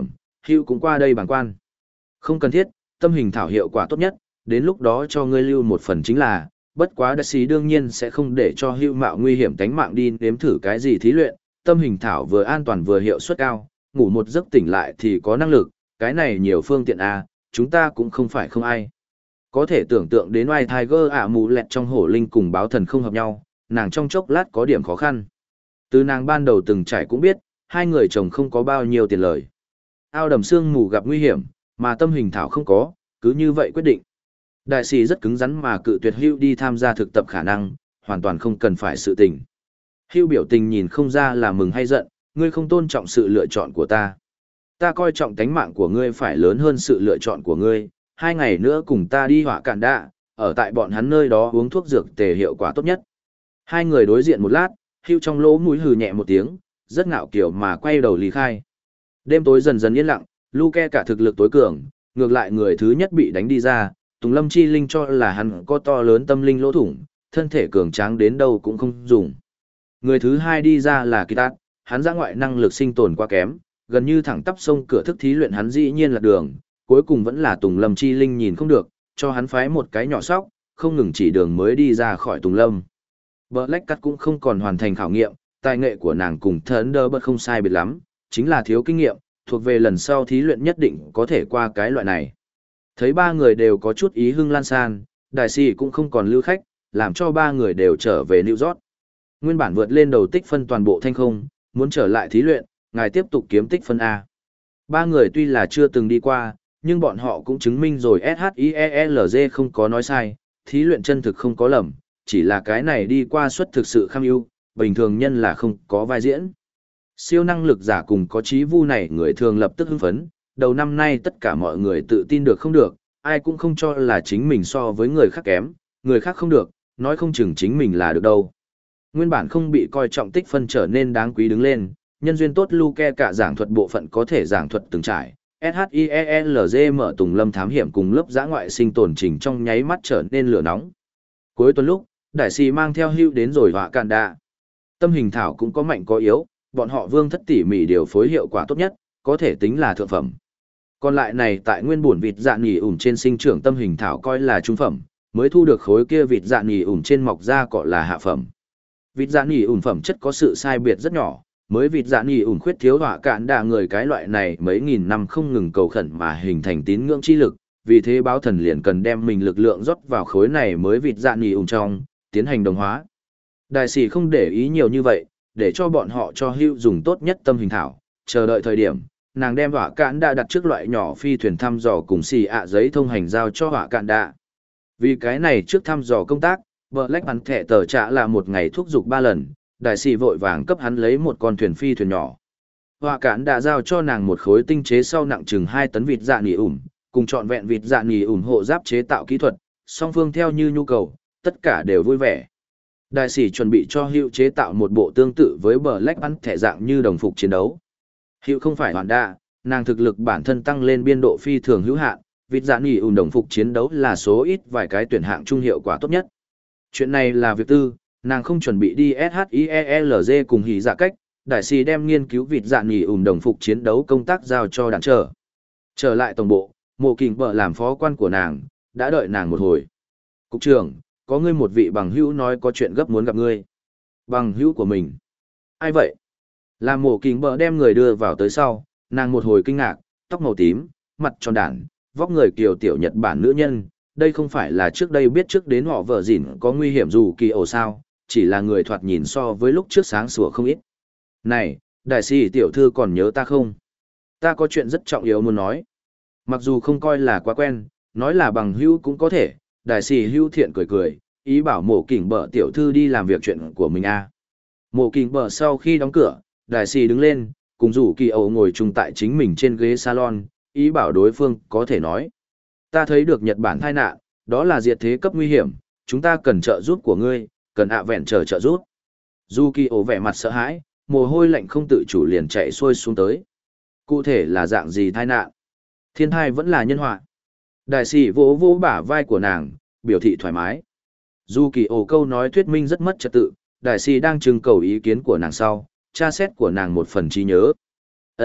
Speaker 1: Hữu cũng qua đây bàng quan. Không cần thiết, tâm hình thảo hiệu quả tốt nhất, đến lúc đó cho ngươi lưu một phần chính là, bất quá đại sĩ đương nhiên sẽ không để cho Hữu mạo nguy hiểm tánh mạng đi nếm thử cái gì thí luyện, tâm hình thảo vừa an toàn vừa hiệu suất cao, ngủ một giấc tỉnh lại thì có năng lực, cái này nhiều phương tiện à, chúng ta cũng không phải không ai. Có thể tưởng tượng đến oai Tiger ạ mù lẹt trong hổ linh cùng báo thần không hợp nhau, nàng trong chốc lát có điểm khó khăn. Từ nàng ban đầu từng trải cũng biết, hai người chồng không có bao nhiêu tiền lời. Ao đầm sương mù gặp nguy hiểm, mà tâm hình thảo không có, cứ như vậy quyết định. Đại sĩ rất cứng rắn mà cự tuyệt Hưu đi tham gia thực tập khả năng, hoàn toàn không cần phải sự tình. Hưu biểu tình nhìn không ra là mừng hay giận, ngươi không tôn trọng sự lựa chọn của ta. Ta coi trọng tánh mạng của ngươi phải lớn hơn sự lựa chọn của ngươi, hai ngày nữa cùng ta đi hỏa cạn đạ, ở tại bọn hắn nơi đó uống thuốc dược tề hiệu quả tốt nhất. Hai người đối diện một lát, Hưu trong lỗ mũi hừ nhẹ một tiếng, rất ngạo kiểu mà quay đầu lý khai. Đêm tối dần dần yên lặng, Luke cả thực lực tối cường, ngược lại người thứ nhất bị đánh đi ra, Tùng Lâm Chi Linh cho là hắn có to lớn tâm linh lỗ thủng, thân thể cường tráng đến đâu cũng không dùng. Người thứ hai đi ra là Kitat, hắn ra ngoại năng lực sinh tồn quá kém, gần như thẳng tắp sông cửa thức thí luyện hắn dĩ nhiên là đường, cuối cùng vẫn là Tùng Lâm Chi Linh nhìn không được, cho hắn phái một cái nhỏ sóc, không ngừng chỉ đường mới đi ra khỏi Tùng Lâm. Black Cat cũng không còn hoàn thành khảo nghiệm, tài nghệ của nàng cùng Thunderbird không sai biệt lắm, chính là thiếu kinh nghiệm, thuộc về lần sau thí luyện nhất định có thể qua cái loại này. Thấy ba người đều có chút ý hưng lan san, đại sĩ cũng không còn lưu khách, làm cho ba người đều trở về New York. Nguyên bản vượt lên đầu tích phân toàn bộ thanh không, muốn trở lại thí luyện, ngài tiếp tục kiếm tích phân A. Ba người tuy là chưa từng đi qua, nhưng bọn họ cũng chứng minh rồi ét hát i e lờ giê không có nói sai, thí luyện chân thực không có lầm, chỉ là cái này đi qua suất thực sự kham ưu, bình thường nhân là không có vai diễn. Siêu năng lực giả cùng có trí vu này người thường lập tức hưng phấn, đầu năm nay tất cả mọi người tự tin được không được, ai cũng không cho là chính mình so với người khác kém, người khác không được, nói không chừng chính mình là được đâu. Nguyên bản không bị coi trọng tích phân trở nên đáng quý đứng lên, nhân duyên tốt Luke cả giảng thuật bộ phận có thể giảng thuật từng trải, ét hát i e lờ giê mở Tùng Lâm thám hiểm cùng lớp giã ngoại sinh tồn trình trong nháy mắt trở nên lửa nóng. Cuối tuần lúc, đại sĩ mang theo Hưu đến rồi họa cạn đạ. Tâm hình thảo cũng có mạnh có yếu, bọn họ vương thất tỉ mỉ điều phối hiệu quả tốt nhất, có thể tính là thượng phẩm. Còn lại này tại nguyên bổn vịt dạ nhì ủn trên sinh trưởng tâm hình thảo coi là trung phẩm, mới thu được khối kia vịt dạ nhì ủn trên mọc ra cọ là hạ phẩm. Vịt dạ nhì ủn phẩm chất có sự sai biệt rất nhỏ, mới vịt dạ nhì ủn khuyết thiếu họa cạn đạ người cái loại này mấy nghìn năm không ngừng cầu khẩn mà hình thành tín ngưỡng chi lực, vì thế báo thần liền cần đem mình lực lượng rót vào khối này mới vịt dạ nhì ủn trong, tiến hành đồng hóa. Đại sĩ không để ý nhiều như vậy, để cho bọn họ cho Hưu dùng tốt nhất tâm hình thảo, chờ đợi thời điểm, nàng đem họa cạn đạ đặt trước loại nhỏ phi thuyền thăm dò cùng xì ạ giấy thông hành giao cho họa cạn đạ. Vì cái này trước thăm dò công tác, Black bắn thẻ tờ trả là một ngày thúc giục ba lần, đại sĩ vội vàng cấp hắn lấy một con thuyền phi thuyền nhỏ. Họa cạn đã giao cho nàng một khối tinh chế sau nặng chừng hai tấn vịt dạ nỉ ủm, cùng trọn vẹn vịt dạ nỉ ủm hộ giáp chế tạo kỹ thuật, song phương theo như nhu cầu, tất cả đều vui vẻ. Đại sĩ chuẩn bị cho Hưu chế tạo một bộ tương tự với Black bắn thẻ dạng như đồng phục chiến đấu. Hưu không phải hoàn đa, nàng thực lực bản thân tăng lên biên độ phi thường hữu hạn, vịt dạ nỉ ủm đồng phục chiến đấu là số ít vài cái tuyển hạng trung hiệu quả tốt nhất. Chuyện này là việc tư, nàng không chuẩn bị đi ét hát i e lờ giê cùng hỉ dạ cách, đại sĩ đem nghiên cứu vịt dạ nỉ ủm đồng phục chiến đấu công tác giao cho đàn trở. Trở lại tổng bộ, Mộ Kình Bợ làm phó quan của nàng, đã đợi nàng một hồi. Cục trưởng, có ngươi một vị bằng hữu nói có chuyện gấp muốn gặp ngươi. Bằng hữu của mình. Ai vậy? Làm Mộ Kình Bợ đem người đưa vào tới sau, nàng một hồi kinh ngạc, tóc màu tím, mặt tròn đản, vóc người kiều tiểu Nhật Bản nữ nhân. Đây không phải là trước đây biết trước đến họ vợ dỉn có nguy hiểm dù kỳ ổ sao, chỉ là người thoạt nhìn so với lúc trước sáng sủa không ít. Này, đại sĩ tiểu thư còn nhớ ta không? Ta có chuyện rất trọng yếu muốn nói. Mặc dù không coi là quá quen, nói là bằng hữu cũng có thể, đại sĩ hữu thiện cười cười, ý bảo Mộ Kình Bợ tiểu thư đi làm việc chuyện của mình a. À. Mộ Kình Bợ sau khi đóng cửa, đại sĩ đứng lên, cùng rủ kỳ ổ ngồi chung tại chính mình trên ghế salon, ý bảo đối phương có thể nói. Ta thấy được Nhật Bản tai nạn, đó là diệt thế cấp nguy hiểm, chúng ta cần trợ giúp của ngươi, cần ạ vẹn chờ trợ giúp. Dù kỳ ổ vẻ mặt sợ hãi, mồ hôi lạnh không tự chủ liền chạy xuôi xuống tới. Cụ thể là dạng gì tai nạn? Thiên thai vẫn là nhân họa. Đại sĩ vỗ vỗ bả vai của nàng, biểu thị thoải mái. Dù kỳ ổ câu nói thuyết minh rất mất trật tự, đại sĩ đang trưng cầu ý kiến của nàng sau, tra xét của nàng một phần trí nhớ. Ân,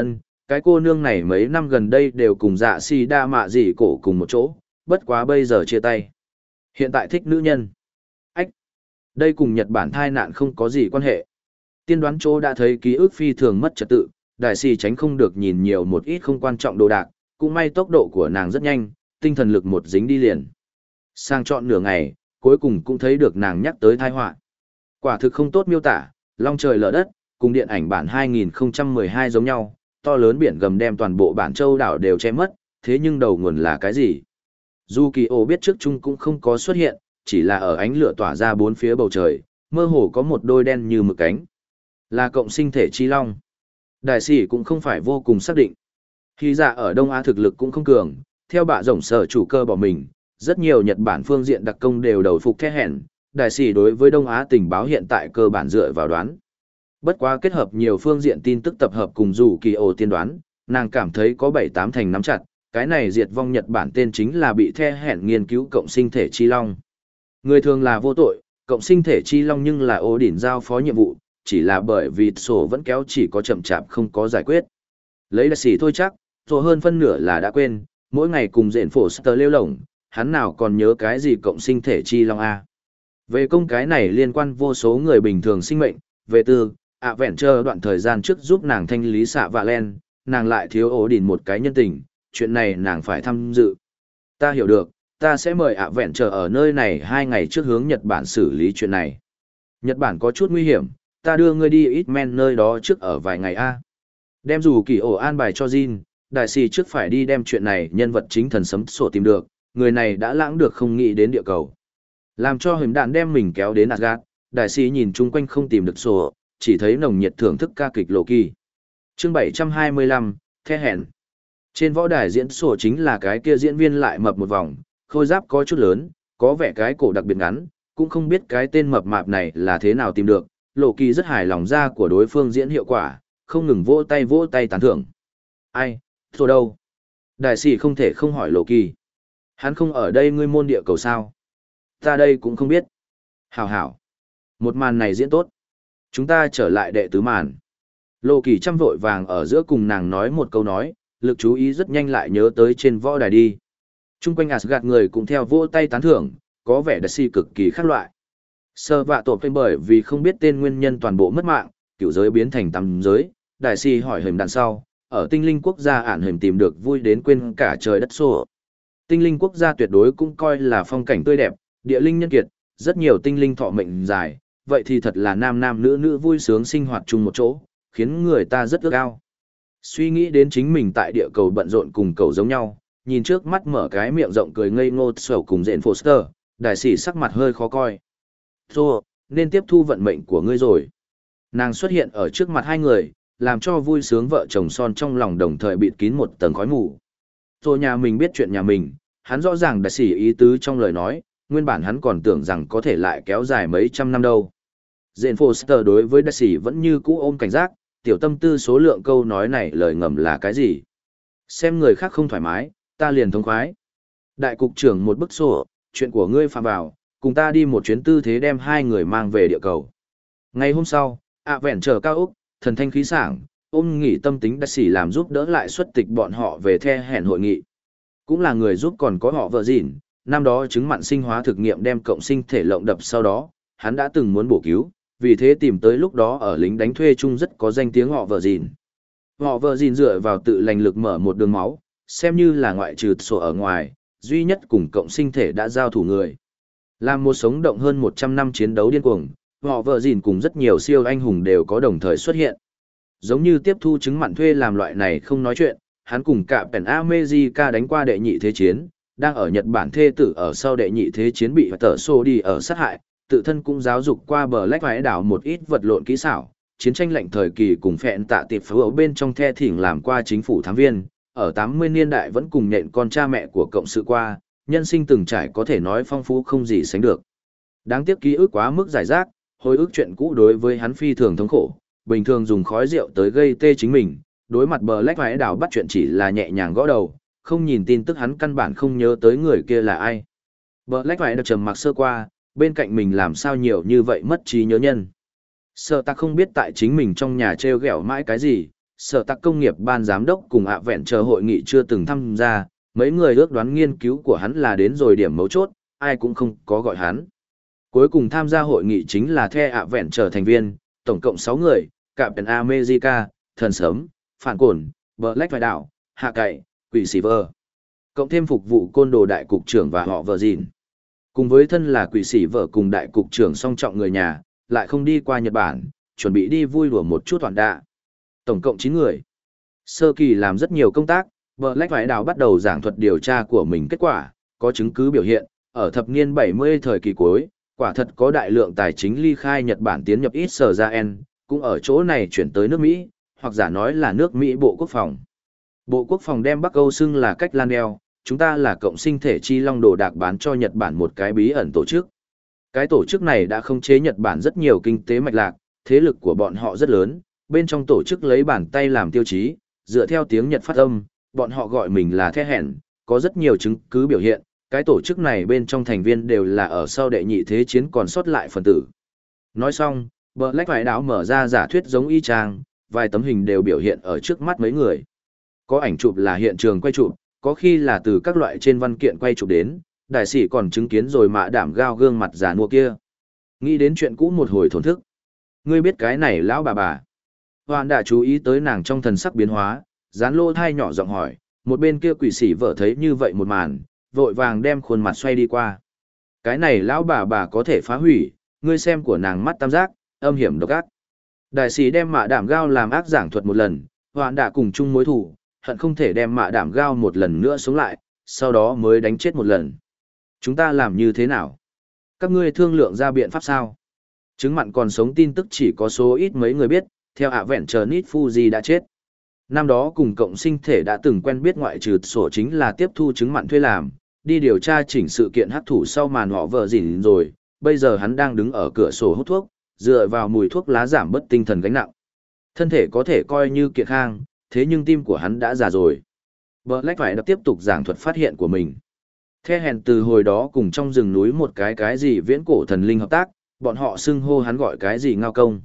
Speaker 1: cái cô nương này mấy năm gần đây đều cùng dạ si đa mạ dị cổ cùng một chỗ, bất quá bây giờ chia tay. Hiện tại thích nữ nhân. Ách! Đây cùng Nhật Bản thai nạn không có gì quan hệ. Tiên đoán chỗ đã thấy ký ức phi thường mất trật tự, đại sĩ tránh không được nhìn nhiều một ít không quan trọng đồ đạc, cũng may tốc độ của nàng rất nhanh, tinh thần lực một dính đi liền. Sang chọn nửa ngày, cuối cùng cũng thấy được nàng nhắc tới tai họa. Quả thực không tốt miêu tả, long trời lở đất, cùng điện ảnh bản hai nghìn không trăm mười hai giống nhau, to lớn biển gầm đem toàn bộ bản châu đảo đều che mất, thế nhưng đầu nguồn là cái gì? Dù kỳ ô biết trước chung cũng không có xuất hiện, chỉ là ở ánh lửa tỏa ra bốn phía bầu trời, mơ hồ có một đôi đen như mực cánh. Là cộng sinh thể chi long. Đại sĩ cũng không phải vô cùng xác định. Khi dạ ở Đông Á thực lực cũng không cường, theo bạ rộng sở chủ cơ bỏ mình, rất nhiều Nhật Bản phương diện đặc công đều đầu phục the hẹn, đại sĩ đối với Đông Á tình báo hiện tại cơ bản dựa vào đoán. Bất quá kết hợp nhiều phương diện tin tức tập hợp cùng dù kỳ ổ tiên đoán, nàng cảm thấy có bảy tám thành nắm chặt, cái này diệt vong Nhật Bản tên chính là bị the hẹn nghiên cứu cộng sinh thể chi long. Người thường là vô tội, cộng sinh thể chi long nhưng là ổ đỉnh giao phó nhiệm vụ, chỉ là bởi vì sổ vẫn kéo chỉ có chậm chạp không có giải quyết. Lấy là xỉ thôi chắc, rồi hơn phân nửa là đã quên, mỗi ngày cùng dện phổ sơ lêu lổng, hắn nào còn nhớ cái gì cộng sinh thể chi long A. Về công cái này liên quan vô số người bình thường sinh mệnh, về tư, ạ vẹn chờ đoạn thời gian trước giúp nàng thanh lý xạ vạ len, nàng lại thiếu ổ đỉnh một cái nhân tình, chuyện này nàng phải tham dự. Ta hiểu được, ta sẽ mời ạ vẹn chờ ở nơi này hai ngày trước hướng Nhật Bản xử lý chuyện này. Nhật Bản có chút nguy hiểm, ta đưa ngươi đi ít men nơi đó trước ở vài ngày A. Đem dù kỳ ổ an bài cho Jin, đại sĩ trước phải đi đem chuyện này nhân vật chính thần sấm sổ tìm được, người này đã lãng được không nghĩ đến địa cầu. Làm cho hình đạn đem mình kéo đến Asgard, đại sĩ nhìn chung quanh không tìm được sổ, chỉ thấy nồng nhiệt thưởng thức ca kịch Lộ Kỳ. Chương bảy trăm hai mươi lăm, The Hẹn. Trên võ đài diễn sổ chính là cái kia diễn viên lại mập một vòng, khôi giáp có chút lớn, có vẻ cái cổ đặc biệt ngắn, cũng không biết cái tên mập mạp này là thế nào tìm được. Lộ Kỳ rất hài lòng ra của đối phương diễn hiệu quả, không ngừng vỗ tay vỗ tay tán thưởng. Ai, thôi đâu? Đại sĩ không thể không hỏi Lộ Kỳ. Hắn không ở đây ngươi môn địa cầu sao? Ta đây cũng không biết. Hảo hảo. Một màn này diễn tốt. Chúng ta trở lại đệ tứ màn. Lộ Kỳ chăm vội vàng ở giữa cùng nàng nói một câu nói, lực chú ý rất nhanh lại nhớ tới trên võ đài đi. Trung quanh Asgard người cũng theo vỗ tay tán thưởng, có vẻ đại sĩ cực kỳ khác loại. Sơ vạ tổ phên bởi vì không biết tên nguyên nhân toàn bộ mất mạng, cựu giới biến thành tăm giới, đại sĩ hỏi hình đằng sau, ở tinh linh quốc gia ản hình tìm được vui đến quên cả trời đất xô. Tinh linh quốc gia tuyệt đối cũng coi là phong cảnh tươi đẹp, địa linh nhân kiệt, rất nhiều tinh linh thọ mệnh dài, vậy thì thật là nam nam nữ nữ vui sướng sinh hoạt chung một chỗ, khiến người ta rất ước ao. Suy nghĩ đến chính mình tại địa cầu bận rộn cùng cầu giống nhau, nhìn trước mắt mở cái miệng rộng cười ngây ngô sầu cùng dện Foster, đại sĩ sắc mặt hơi khó coi. Thô, nên tiếp thu vận mệnh của ngươi rồi. Nàng xuất hiện ở trước mặt hai người, làm cho vui sướng vợ chồng son trong lòng đồng thời bịt kín một tầng khói mù. Thô nhà mình biết chuyện nhà mình, hắn rõ ràng đại sĩ ý tứ trong lời nói, nguyên bản hắn còn tưởng rằng có thể lại kéo dài mấy trăm năm đâu. Jane Foster đối với đại sĩ vẫn như cũ ôm cảnh giác, tiểu tâm tư số lượng câu nói này lời ngầm là cái gì. Xem người khác không thoải mái, ta liền thống khoái. Đại cục trưởng một bức sổ, chuyện của ngươi phạm vào, cùng ta đi một chuyến tư thế đem hai người mang về địa cầu. Ngày hôm sau, ạ vẹn chờ cao Úc, thần thanh khí sảng, ôm nghỉ tâm tính đại sĩ làm giúp đỡ lại xuất tịch bọn họ về the hẹn hội nghị. Cũng là người giúp còn có họ vợ dịn, năm đó chứng mặn sinh hóa thực nghiệm đem cộng sinh thể lộng đập sau đó, hắn đã từng muốn bổ cứu, vì thế tìm tới lúc đó ở lính đánh thuê chung rất có danh tiếng họ vợ dịn. Họ vợ dịn dựa vào tự lành lực mở một đường máu, xem như là ngoại trừ sổ ở ngoài, duy nhất cùng cộng sinh thể đã giao thủ người. Làm một sống động hơn một trăm năm chiến đấu điên cuồng, họ vợ dịn cùng rất nhiều siêu anh hùng đều có đồng thời xuất hiện. Giống như tiếp thu chứng mặn thuê làm loại này không nói chuyện, hắn cùng cả Pen America đánh qua đệ nhị thế chiến, đang ở Nhật Bản thê tử ở sau đệ nhị thế chiến bị tờ xô đi ở sát hại, tự thân cũng giáo dục qua bờ lách vãi đảo một ít vật lộn kỹ xảo, chiến tranh lạnh thời kỳ cùng phẹn tạ tiệp phấu ở bên trong the thỉnh làm qua chính phủ thám viên, ở tám mươi niên đại vẫn cùng nhện con cha mẹ của cộng sự qua, nhân sinh từng trải có thể nói phong phú không gì sánh được. Đáng tiếc ký ức quá mức giải rác, hồi ức chuyện cũ đối với hắn phi thường thống khổ, bình thường dùng khói rượu tới gây tê chính mình, đối mặt bờ lách vãi đảo bắt chuyện chỉ là nhẹ nhàng gõ đầu, không nhìn tin tức hắn căn bản không nhớ tới người kia là ai. Bờ lách vãi đảo trầm mặc sơ qua, bên cạnh mình làm sao nhiều như vậy mất trí nhớ nhân. Sợ ta không biết tại chính mình trong nhà treo gẹo mãi cái gì, sở tạc công nghiệp ban giám đốc cùng ạ vẹn chờ hội nghị chưa từng tham gia, mấy người ước đoán nghiên cứu của hắn là đến rồi điểm mấu chốt, ai cũng không có gọi hắn. Cuối cùng tham gia hội nghị chính là The ạ vẹn chờ thành viên, tổng cộng sáu người, Captain America, Thần Sớm, Phản Cổn, Black Vài Đảo, Hạ Cậy, Quỷ Sĩ Vơ. Cộng thêm phục vụ côn đồ đại cục trưởng và họ vợ dìn. Cùng với thân là Quỷ Sĩ Vợ cùng đại cục trưởng song trọng người nhà, lại không đi qua Nhật Bản, chuẩn bị đi vui đùa một chút toàn đạ. Tổng cộng chín người. Sơ kỳ làm rất nhiều công tác, Black Vài Đảo bắt đầu giảng thuật điều tra của mình kết quả, có chứng cứ biểu hiện, ở thập niên bảy mươi thời kỳ cuối, quả thật có đại lượng tài chính ly khai Nhật Bản tiến nhập Israel, cũng ở chỗ này chuyển tới nước Mỹ, hoặc giả nói là nước Mỹ Bộ Quốc phòng. Bộ Quốc phòng đem Bắc Âu xưng là cách lan đeo, chúng ta là cộng sinh thể chi long đồ đạc bán cho Nhật Bản một cái bí ẩn tổ chức. Cái tổ chức này đã khống chế Nhật Bản rất nhiều kinh tế mạch lạc, thế lực của bọn họ rất lớn, bên trong tổ chức lấy bàn tay làm tiêu chí, dựa theo tiếng Nhật phát âm, bọn họ gọi mình là The Hẹn, có rất nhiều chứng cứ biểu hiện, cái tổ chức này bên trong thành viên đều là ở sau đệ nhị thế chiến còn sót lại phần tử. Nói xong, Black Vài Đảo mở ra giả thuyết giống y chang, vài tấm hình đều biểu hiện ở trước mắt mấy người. Có ảnh chụp là hiện trường quay chụp, có khi là từ các loại trên văn kiện quay chụp đến, đại sĩ còn chứng kiến rồi mạ đảm gao gương mặt già nua kia. Nghĩ đến chuyện cũ một hồi thổn thức. Ngươi biết cái này lão bà bà. Hoàn đã chú ý tới nàng trong thần sắc biến hóa, dán lô thai nhỏ giọng hỏi, một bên kia quỷ sĩ vợ thấy như vậy một màn, vội vàng đem khuôn mặt xoay đi qua. Cái này lão bà bà có thể phá hủy, ngươi xem của nàng mắt tam giác, âm hiểm độc ác. Đại sĩ đem mạ đảm gao làm ác giảng thuật một lần, hoàn đã cùng chung mối thủ, hận không thể đem mạ đảm gao một lần nữa sống lại, sau đó mới đánh chết một lần. Chúng ta làm như thế nào? Các ngươi thương lượng ra biện pháp sao? Chứng mặn còn sống tin tức chỉ có số ít mấy người biết, theo ạ vẹn chờ Nít Fuji đã chết. Năm đó cùng cộng sinh thể đã từng quen biết ngoại trừ sổ chính là tiếp thu chứng mặn thuê làm, đi điều tra chỉnh sự kiện hắc thủ sau màn họ vợ dỉn rồi, bây giờ hắn đang đứng ở cửa sổ hút thuốc, dựa vào mùi thuốc lá giảm bớt tinh thần gánh nặng. Thân thể có thể coi như kiệt khang, thế nhưng tim của hắn đã già rồi. Black phải đập tiếp tục giảng thuật phát hiện của mình. The Hẹn từ hồi đó cùng trong rừng núi một cái cái gì viễn cổ thần linh hợp tác, bọn họ xưng hô hắn gọi cái gì ngao công.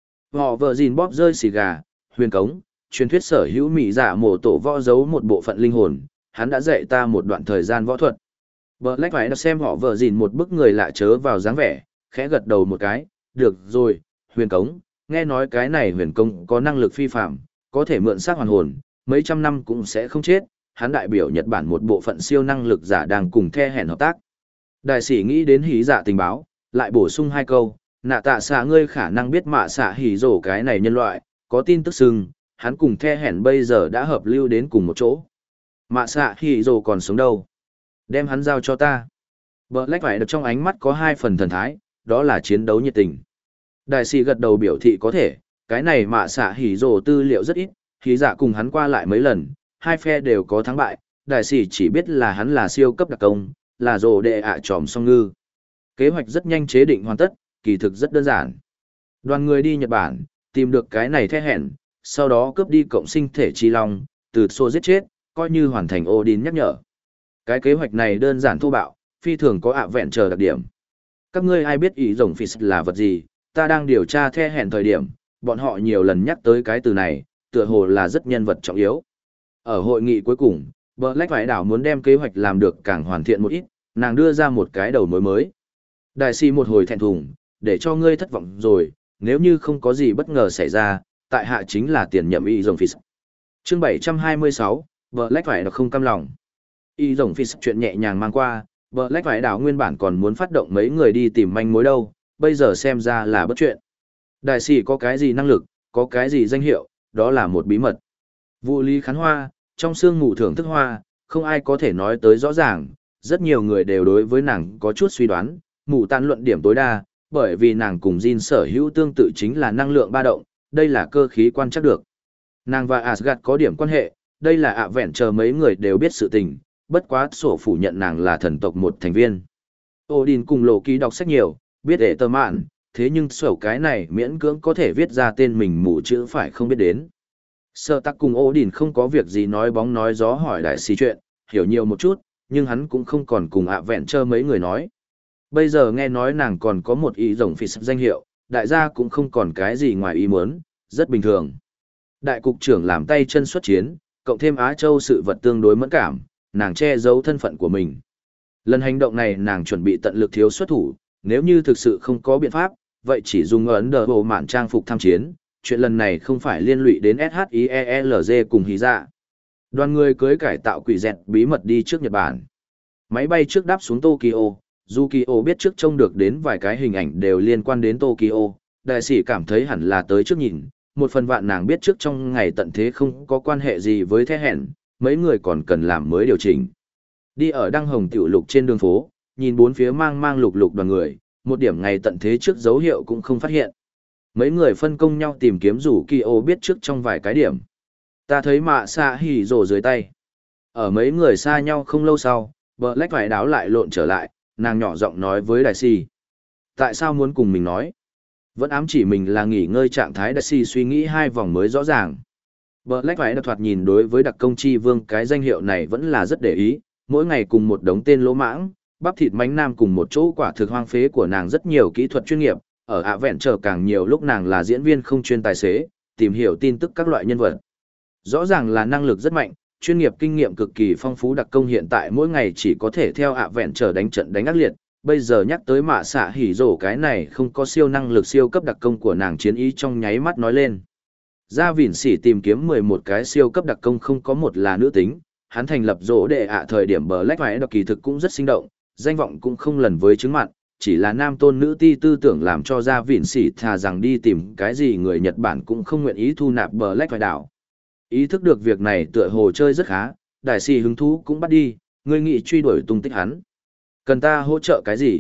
Speaker 1: Họ vợ gìn bóp rơi xì gà, huyền cống, truyền thuyết sở hữu mỹ giả mổ tổ võ giấu một bộ phận linh hồn, hắn đã dạy ta một đoạn thời gian võ thuật. Black phải đập xem họ vợ gìn một bức người lạ chớ vào dáng vẻ, khẽ gật đầu một cái, được rồi, huyền cống, nghe nói cái này huyền công có năng lực phi phạm, có thể mượn xác hoàn hồn, mấy trăm năm cũng sẽ không chết, hắn đại biểu Nhật Bản một bộ phận siêu năng lực giả đang cùng The Hẹn hợp tác. Đại sĩ nghĩ đến hí giả tình báo, lại bổ sung hai câu, nạ tạ xạ ngươi khả năng biết mạ xạ hỉ rổ cái này nhân loại, có tin tức sưng, hắn cùng The Hẹn bây giờ đã hợp lưu đến cùng một chỗ. Mạ xạ hỉ rổ còn sống đâu? Đem hắn giao cho ta. Black phải được trong ánh mắt có hai phần thần thái, đó là chiến đấu nhiệt tình. Đại sĩ gật đầu biểu thị có thể, cái này mạ xạ hỉ rổ tư liệu rất ít, hí giả cùng hắn qua lại mấy lần, hai phe đều có thắng bại, đại sĩ chỉ biết là hắn là siêu cấp đặc công, là rổ đệ ạ tròm song ngư. Kế hoạch rất nhanh chế định hoàn tất, kỳ thực rất đơn giản. Đoàn người đi Nhật Bản, tìm được cái này The Hẹn, sau đó cướp đi cộng sinh thể chi long, từ xô giết chết, coi như hoàn thành Odin nhắc nhở. Cái kế hoạch này đơn giản thô bạo, phi thường có ạ vẹn chờ đặc điểm. Các ngươi ai biết ý rồng phì là vật gì, ta đang điều tra The Hẹn thời điểm, bọn họ nhiều lần nhắc tới cái từ này, tựa hồ là rất nhân vật trọng yếu. Ở hội nghị cuối cùng, Black Vải Đảo muốn đem kế hoạch làm được càng hoàn thiện một ít, nàng đưa ra một cái đầu mối mới. Đại sĩ một hồi thẹn thùng, để cho ngươi thất vọng rồi, nếu như không có gì bất ngờ xảy ra, tại hạ chính là tiền nhậm y rồng phì. Chương bảy trăm hai mươi sáu, Black Vải Đảo không cam lòng. Y rồng phì chuyện nhẹ nhàng mang qua, Black Vải Đảo nguyên bản còn muốn phát động mấy người đi tìm manh mối đâu, bây giờ xem ra là bất chuyện. Đại sĩ có cái gì năng lực, có cái gì danh hiệu, đó là một bí mật. Vụ lý khán hoa, trong sương mù thưởng thức hoa, không ai có thể nói tới rõ ràng, rất nhiều người đều đối với nàng có chút suy đoán, mù tan luận điểm tối đa, bởi vì nàng cùng Jin sở hữu tương tự chính là năng lượng ba động, đây là cơ khí quan chắc được. Nàng và Asgard có điểm quan hệ, đây là ạ vẹn chờ mấy người đều biết sự tình, bất quá sổ phủ nhận nàng là thần tộc một thành viên. Odin cùng Lộ Ký đọc sách nhiều, biết ệ tơ mạn, thế nhưng sổ cái này miễn cưỡng có thể viết ra tên mình mù chữ phải không biết đến. Sở tắc cùng Odin không có việc gì nói bóng nói gió hỏi đại sĩ chuyện, hiểu nhiều một chút, nhưng hắn cũng không còn cùng ạ vẹn chờ mấy người nói. Bây giờ nghe nói nàng còn có một ý rồng phì danh hiệu, đại gia cũng không còn cái gì ngoài ý muốn, rất bình thường. Đại cục trưởng làm tay chân xuất chiến, cộng thêm Á Châu sự vật tương đối mẫn cảm, nàng che giấu thân phận của mình. Lần hành động này nàng chuẩn bị tận lực thiếu xuất thủ, nếu như thực sự không có biện pháp, vậy chỉ dùng ấn đờ bộ mạn trang phục tham chiến, chuyện lần này không phải liên lụy đến ét hát i e lờ giê cùng hí dạ. Đoàn người cưới cải tạo quỷ dẹt bí mật đi trước Nhật Bản. Máy bay trước đáp xuống Tokyo, Yukio biết trước trông được đến vài cái hình ảnh đều liên quan đến Tokyo, đại sĩ cảm thấy hẳn là tới trước nhìn, một phần vạn nàng biết trước trong ngày tận thế không có quan hệ gì với thế hẹn, mấy người còn cần làm mới điều chỉnh. Đi ở đăng hồng tiểu lục trên đường phố, nhìn bốn phía mang mang lục lục đoàn người, một điểm ngày tận thế trước dấu hiệu cũng không phát hiện. Mấy người phân công nhau tìm kiếm rủ Kyo biết trước trong vài cái điểm. Ta thấy mạ xạ hỉ rồ dưới tay. Ở mấy người xa nhau không lâu sau, bờ lách vải đáo lại lộn trở lại, nàng nhỏ giọng nói với đại si. Tại sao muốn cùng mình nói? Vẫn ám chỉ mình là nghỉ ngơi trạng thái, đại si suy nghĩ hai vòng mới rõ ràng. Bờ lách vải đặc thoạt nhìn đối với đặc công chi vương cái danh hiệu này vẫn là rất để ý, mỗi ngày cùng một đống tên lỗ mãng, bắp thịt mánh nam cùng một chỗ quả thực hoang phế của nàng rất nhiều kỹ thuật chuyên nghiệp, ở ạ vẹn trở càng nhiều lúc nàng là diễn viên không chuyên tài xế, tìm hiểu tin tức các loại nhân vật. Rõ ràng là năng lực rất mạnh, chuyên nghiệp kinh nghiệm cực kỳ phong phú đặc công hiện tại mỗi ngày chỉ có thể theo ạ vẹn trở đánh trận đánh ác liệt, bây giờ nhắc tới mạ xạ hỉ rổ cái này không có siêu năng lực siêu cấp đặc công của nàng chiến ý trong nháy mắt nói lên. Gia Vịn Sỉ tìm kiếm mười một cái siêu cấp đặc công không có một là nữ tính, hắn thành lập rỗ đệ ạ thời điểm bờ lách vải đặc kỳ thực cũng rất sinh động, danh vọng cũng không lần với chứng mặn, chỉ là nam tôn nữ ti tư tưởng làm cho Gia Vịn Sỉ thà rằng đi tìm cái gì người Nhật Bản cũng không nguyện ý thu nạp bờ lách vải đảo. Ý thức được việc này tựa hồ chơi rất khá, đại sĩ hứng thú cũng bắt đi, người nghị truy đuổi tung tích hắn. Cần ta hỗ trợ cái gì?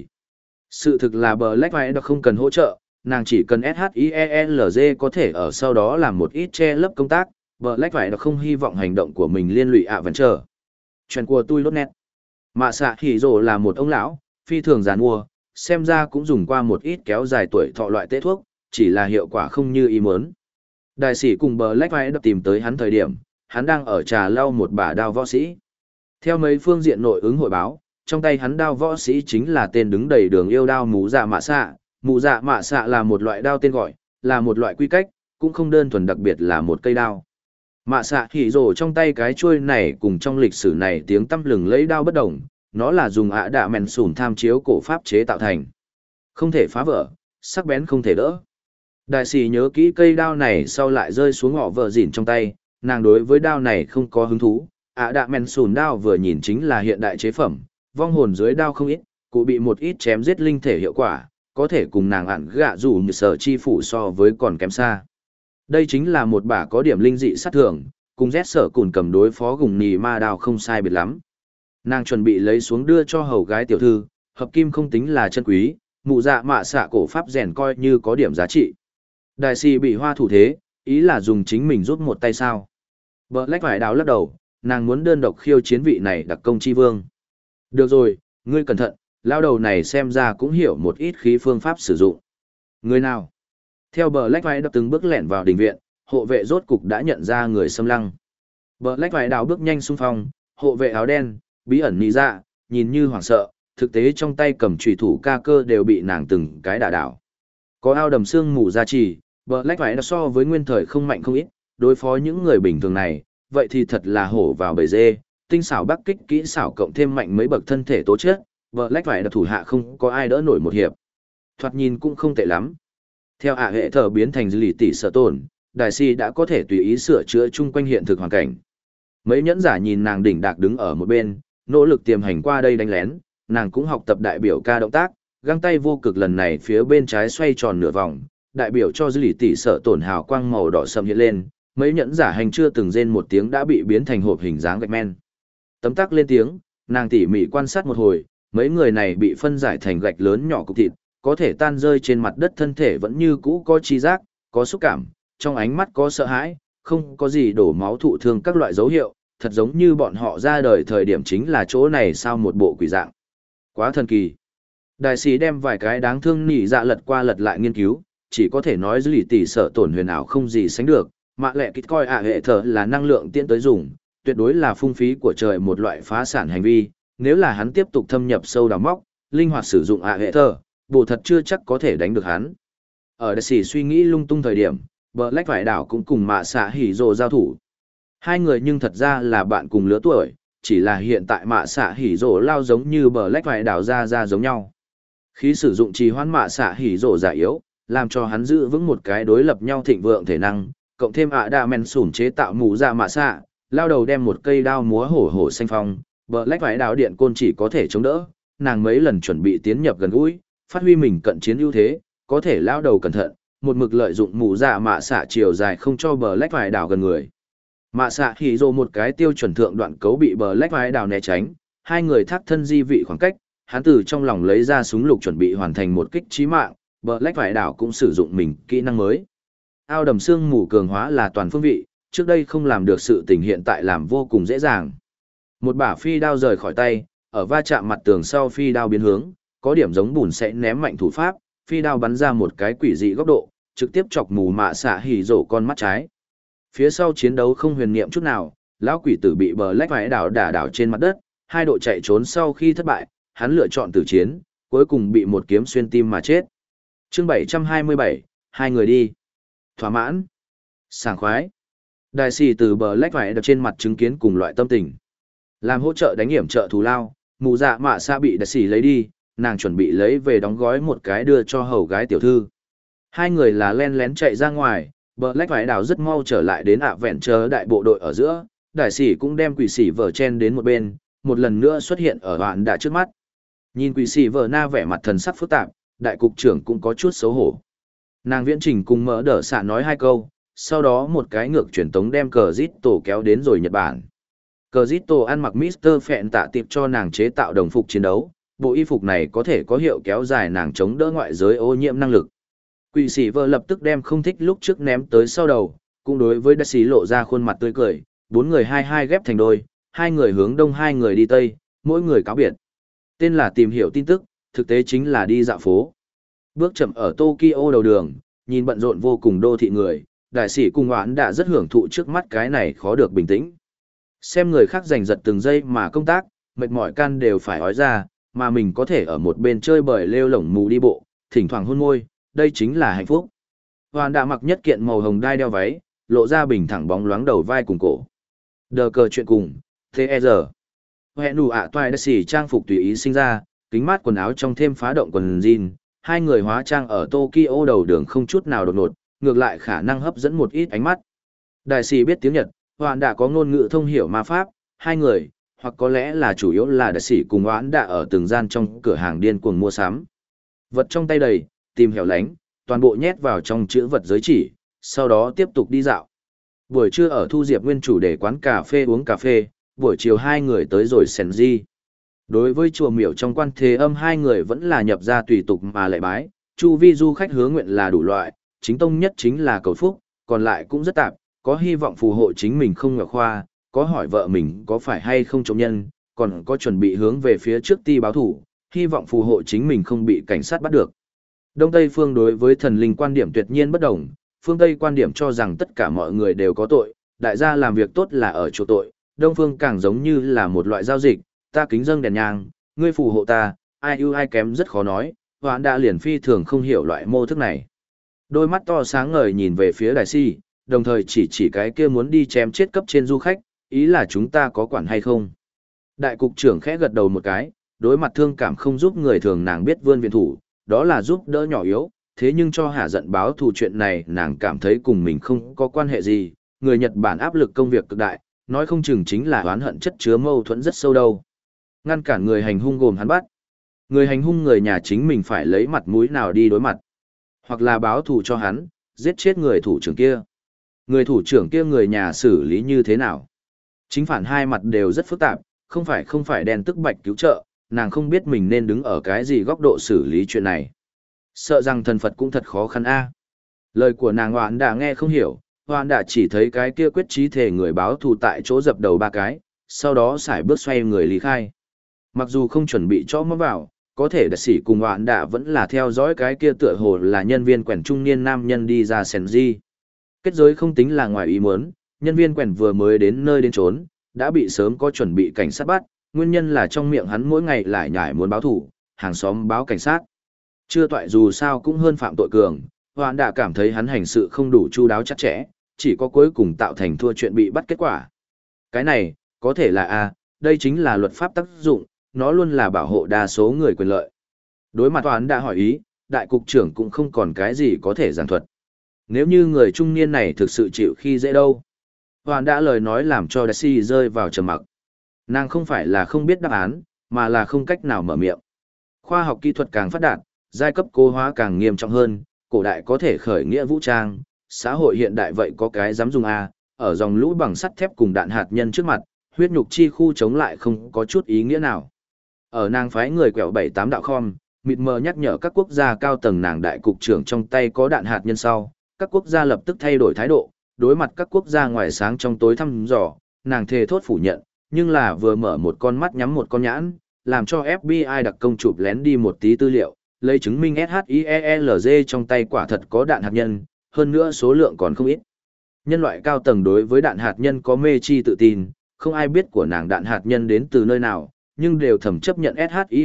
Speaker 1: Sự thực là bờ lách vải đặc không cần hỗ trợ, nàng chỉ cần ét hát i e lờ giê có thể ở sau đó làm một ít che lấp công tác, bờ lách vải đặc không hy vọng hành động của mình liên lụy ạ vẫn chờ. Chuyện của tôi lốt nét. Mạ xạ hỉ rồ là một ông lão, phi thường giàn mua, xem ra cũng dùng qua một ít kéo dài tuổi thọ loại tế thuốc, chỉ là hiệu quả không như ý muốn. Đại sĩ cùng bờ lách vải đặc tìm tới hắn thời điểm, hắn đang ở trà lau một bả đao võ sĩ. Theo mấy phương diện nội ứng hội báo, trong tay hắn đao võ sĩ chính là tên đứng đầy đường yêu đao mũ dạ mạ xạ. Mũ dạ mạ xạ là một loại đao tên gọi, là một loại quy cách, cũng không đơn thuần đặc biệt là một cây đao. Mạ xạ hỉ rồ trong tay cái chuôi này cùng trong lịch sử này tiếng tăm lừng lấy đao bất đồng, nó là dùng ạ đạ mèn sùn tham chiếu cổ pháp chế tạo thành. Không thể phá vỡ, sắc bén không thể đỡ. Đại sĩ nhớ kỹ cây đao này sau lại rơi xuống ngọ vợ dỉn trong tay, nàng đối với đao này không có hứng thú. ạ đạ mèn sùn đao vừa nhìn chính là hiện đại chế phẩm, vong hồn dưới đao không ít, cụ bị một ít chém giết linh thể hiệu quả, có thể cùng nàng ạn gạ dù như sở chi phủ so với còn kém xa. Đây chính là một bả có điểm linh dị sát thường, cùng rét sở cùn cầm đối phó gùng nì ma đao không sai biệt lắm. Nàng chuẩn bị lấy xuống đưa cho hầu gái tiểu thư, hợp kim không tính là chân quý, mụ dạ mạ xạ cổ pháp rèn coi như có điểm giá trị. Đại sĩ bị hoa thủ thế, ý là dùng chính mình rút một tay sao. Bờ lách vải đáo lắc đầu, nàng muốn đơn độc khiêu chiến vị này đặc công chi vương. Được rồi, ngươi cẩn thận, lao đầu này xem ra cũng hiểu một ít khí phương pháp sử dụng. Người nào? Theo bờ lách vải đập từng bước lẻn vào đình viện, hộ vệ rốt cục đã nhận ra người xâm lăng. Bờ lách vải đào bước nhanh xung phong, hộ vệ áo đen, bí ẩn nị dạ, nhìn như hoảng sợ, thực tế trong tay cầm chùy thủ ca cơ đều bị nàng từng cái đả đảo. Có ao đầm xương mù ra trì, bờ lách vải so với nguyên thời không mạnh không ít, đối phó những người bình thường này, vậy thì thật là hổ vào bầy dê, tinh xảo bắc kích kỹ xảo cộng thêm mạnh mấy bậc thân thể tố chất, bờ lách vải thủ hạ không có ai đỡ nổi một hiệp. Thoạt nhìn cũng không tệ lắm. Theo ạ hệ thờ biến thành lì tỷ sở tổn, đại si đã có thể tùy ý sửa chữa chung quanh hiện thực hoàn cảnh. Mấy nhẫn giả nhìn nàng đỉnh đạc đứng ở một bên, nỗ lực tiềm hành qua đây đánh lén, nàng cũng học tập đại biểu ca động tác, găng tay vô cực lần này phía bên trái xoay tròn nửa vòng, đại biểu cho lì tỷ sở tổn hào quang màu đỏ sầm hiện lên, mấy nhẫn giả hành chưa từng rên một tiếng đã bị biến thành hộp hình dáng gạch men. Tấm tắc lên tiếng, nàng tỉ mỉ quan sát một hồi, mấy người này bị phân giải thành gạch lớn nhỏ cục thịt, có thể tan rơi trên mặt đất thân thể vẫn như cũ có chi giác, có xúc cảm, trong ánh mắt có sợ hãi, không có gì đổ máu thụ thương các loại dấu hiệu, thật giống như bọn họ ra đời thời điểm chính là chỗ này sao một bộ quỷ dạng. Quá thần kỳ. Đại sĩ đem vài cái đáng thương nỉ dạ lật qua lật lại nghiên cứu, chỉ có thể nói lì tỷ sợ tổn huyền ảo không gì sánh được, mạ lẹ kích coi ạ hệ thở là năng lượng tiễn tới dùng, tuyệt đối là phung phí của trời một loại phá sản hành vi, nếu là hắn tiếp tục thâm nhập sâu đào móc, linh hoạt sử dụng ạ hệ thở, bộ thật chưa chắc có thể đánh được hắn. Ở đại sĩ suy nghĩ lung tung thời điểm, Black Vải Đảo cũng cùng mạ xạ hỉ rồ giao thủ. Hai người nhưng thật ra là bạn cùng lứa tuổi, chỉ là hiện tại mạ xạ hỉ rồ lao giống như Black Vải Đảo ra ra giống nhau. Khi sử dụng trì hoãn mạ xạ hỉ rồ giả yếu, làm cho hắn giữ vững một cái đối lập nhau thịnh vượng thể năng, cộng thêm ạ đa men sủn chế tạo mũ ra mạ xạ, lao đầu đem một cây đao múa hổ hổ xanh phong, Black Vải Đảo điện côn chỉ có thể chống đỡ, nàng mấy lần chuẩn bị tiến nhập gần gũi, phát huy mình cận chiến ưu thế, có thể lao đầu cẩn thận, một mực lợi dụng mũ dạ mạ xạ chiều dài không cho Black Vải Đảo gần người. Mạ xạ hỉ rồ một cái tiêu chuẩn thượng đoạn cấu bị Black Vải Đảo né tránh, hai người thác thân di vị khoảng cách, hắn từ trong lòng lấy ra súng lục chuẩn bị hoàn thành một kích chí mạng, Black Vải Đảo cũng sử dụng mình kỹ năng mới. Ao đầm xương mù cường hóa là toàn phương vị, trước đây không làm được sự tình hiện tại làm vô cùng dễ dàng. Một bả phi đao rời khỏi tay, ở va chạm mặt tường sau phi đao biến hướng, có điểm giống bùn sẽ ném mạnh thủ pháp, phi đao bắn ra một cái quỷ dị góc độ, trực tiếp chọc mù mạ xạ hỉ rổ con mắt trái. Phía sau chiến đấu không huyền niệm chút nào, lão quỷ tử bị Black Vải Đảo đả đảo trên mặt đất, hai độ chạy trốn sau khi thất bại, hắn lựa chọn tử chiến, cuối cùng bị một kiếm xuyên tim mà chết. Chương bảy trăm hai mươi bảy, hai người đi. Thỏa mãn. Sảng khoái. Đại sĩ từ Black Vải Đảo trên mặt chứng kiến cùng loại tâm tình. Làm hỗ trợ đánh hiểm trợ thù lao, mù dạ mạ xạ bị đại sĩ lấy đi, nàng chuẩn bị lấy về đóng gói một cái đưa cho hầu gái tiểu thư. Hai người là len lén chạy ra ngoài, Black Vải Đảo rất mau trở lại đến ạ vẹn chờ đại bộ đội ở giữa, đại sĩ cũng đem quỷ sĩ vở chen đến một bên, một lần nữa xuất hiện ở bạn đã trước mắt. Nhìn quỷ sĩ vở na vẻ mặt thần sắc phức tạp, đại cục trưởng cũng có chút xấu hổ. Nàng viễn trình cùng mỡ đỡ xạ nói hai câu, sau đó một cái ngược truyền tống đem cờ dít tổ kéo đến rồi Nhật Bản. Cờ dít tổ ăn mặc Mister Phẹn tạ tiệp cho nàng chế tạo đồng phục chiến đấu, bộ y phục này có thể có hiệu kéo dài nàng chống đỡ ngoại giới ô nhiễm năng lực. Quỷ sĩ vợ lập tức đem không thích lúc trước ném tới sau đầu, cũng đối với đại sĩ lộ ra khuôn mặt tươi cười, bốn người hai hai ghép thành đôi, hai người hướng đông hai người đi tây, mỗi người cáo biệt. Tên là tìm hiểu tin tức, thực tế chính là đi dạo phố. Bước chậm ở Tokyo đầu đường, nhìn bận rộn vô cùng đô thị người, đại sĩ cùng oán đã rất hưởng thụ trước mắt cái này khó được bình tĩnh. Xem người khác giành giật từng giây mà công tác, mệt mỏi can đều phải ói ra, mà mình có thể ở một bên chơi bời lêu lổng mù đi bộ, thỉnh thoảng hôn môi, đây chính là hạnh phúc. Hoàn đã mặc nhất kiện màu hồng đai đeo váy, lộ ra bình thẳng bóng loáng đầu vai cùng cổ. Đờ cờ chuyện cùng, tê e rờ. Hẹn đủ ạ toài đã xỉ trang phục tùy ý sinh ra, kính mát quần áo trong thêm phá động quần jean, hai người hóa trang ở Tokyo đầu đường không chút nào đột ngột, ngược lại khả năng hấp dẫn một ít ánh mắt. Đại sĩ biết tiếng Nhật, Hoàn đã có ngôn ngữ thông hiểu ma pháp, hai người, hoặc có lẽ là chủ yếu là đại sĩ cùng Hoán đã ở từng gian trong cửa hàng điên cuồng mua sắm. Vật trong tay đầy, tìm hẻo lánh, toàn bộ nhét vào trong chữ vật giới chỉ, sau đó tiếp tục đi dạo. Buổi trưa ở Thu Diệp Nguyên chủ để quán cà phê uống cà phê, buổi chiều hai người tới rồi Senji. Đối với chùa miểu trong quan thế âm hai người vẫn là nhập ra tùy tục mà lệ bái, chu vi du khách hứa nguyện là đủ loại, chính tông nhất chính là cầu phúc, còn lại cũng rất tạp, có hy vọng phù hộ chính mình không ngờ khoa, có hỏi vợ mình có phải hay không chống nhân, còn có chuẩn bị hướng về phía trước ti báo thủ, hy vọng phù hộ chính mình không bị cảnh sát bắt được. Đông Tây phương đối với thần linh quan điểm tuyệt nhiên bất đồng, phương Tây quan điểm cho rằng tất cả mọi người đều có tội, đại gia làm việc tốt là ở chỗ tội, Đông phương càng giống như là một loại giao dịch, ta kính dâng đèn nhang, ngươi phù hộ ta, ai ưu ai kém rất khó nói, Hoán đã liền phi thường không hiểu loại mô thức này. Đôi mắt to sáng ngời nhìn về phía đại si, đồng thời chỉ chỉ cái kia muốn đi chém chết cấp trên du khách, ý là chúng ta có quản hay không. Đại cục trưởng khẽ gật đầu một cái, đối mặt thương cảm không giúp người thường nàng biết vươn viện thủ, đó là giúp đỡ nhỏ yếu, thế nhưng cho hạ giận báo thù chuyện này nàng cảm thấy cùng mình không có quan hệ gì, người Nhật Bản áp lực công việc cực đại, nói không chừng chính là oán hận chất chứa mâu thuẫn rất sâu đâu. Ngăn cản người hành hung gồm hắn bắt. Người hành hung người nhà chính mình phải lấy mặt mũi nào đi đối mặt. Hoặc là báo thù cho hắn, giết chết người thủ trưởng kia. Người thủ trưởng kia người nhà xử lý như thế nào? Chính phản hai mặt đều rất phức tạp, không phải không phải đen tức bạch cứu trợ, nàng không biết mình nên đứng ở cái gì góc độ xử lý chuyện này. Sợ rằng thần Phật cũng thật khó khăn a. Lời của nàng Hoán đã nghe không hiểu, Hoán đã chỉ thấy cái kia quyết chí thể người báo thù tại chỗ dập đầu ba cái, sau đó xài bước xoay người lý khai. Mặc dù không chuẩn bị cho mắm vào, có thể đại sĩ cùng Hoán đã vẫn là theo dõi cái kia tựa hồ là nhân viên quèn trung niên nam nhân đi ra Senji. Kết giới không tính là ngoài ý muốn, nhân viên quèn vừa mới đến nơi đến trốn, đã bị sớm có chuẩn bị cảnh sát bắt, nguyên nhân là trong miệng hắn mỗi ngày lại nhải muốn báo thủ, hàng xóm báo cảnh sát. Chưa toại dù sao cũng hơn phạm tội cường, Hoạn đã cảm thấy hắn hành sự không đủ chu đáo chắc chẽ, chỉ có cuối cùng tạo thành thua chuyện bị bắt kết quả. Cái này, có thể là A, đây chính là luật pháp tác dụng, nó luôn là bảo hộ đa số người quyền lợi. Đối mặt Hoạn đã hỏi ý, đại cục trưởng cũng không còn cái gì có thể giảng thuật. Nếu như người trung niên này thực sự chịu khi dễ đâu. Hoạn đã lời nói làm cho Daisy rơi vào trầm mặc. Nàng không phải là không biết đáp án, mà là không cách nào mở miệng. Khoa học kỹ thuật càng phát đạt, giai cấp cố hóa càng nghiêm trọng hơn, cổ đại có thể khởi nghĩa vũ trang, xã hội hiện đại vậy có cái dám dùng A, ở dòng lũ bằng sắt thép cùng đạn hạt nhân trước mặt, huyết nhục chi khu chống lại không có chút ý nghĩa nào. Ở nàng phái người quẹo bảy tám đạo khom, mịt mờ nhắc nhở các quốc gia cao tầng nàng đại cục trưởng trong tay có đạn hạt nhân sau, các quốc gia lập tức thay đổi thái độ, đối mặt các quốc gia ngoài sáng trong tối thăm dò, nàng thề thốt phủ nhận, nhưng là vừa mở một con mắt nhắm một con nhãn, làm cho ép bê i đặc công chụp lén đi một tí tư liệu, lấy chứng minh SHIELZ trong tay quả thật có đạn hạt nhân, hơn nữa số lượng còn không ít. Nhân loại cao tầng đối với đạn hạt nhân có mê chi tự tin, không ai biết của nàng đạn hạt nhân đến từ nơi nào, nhưng đều thầm chấp nhận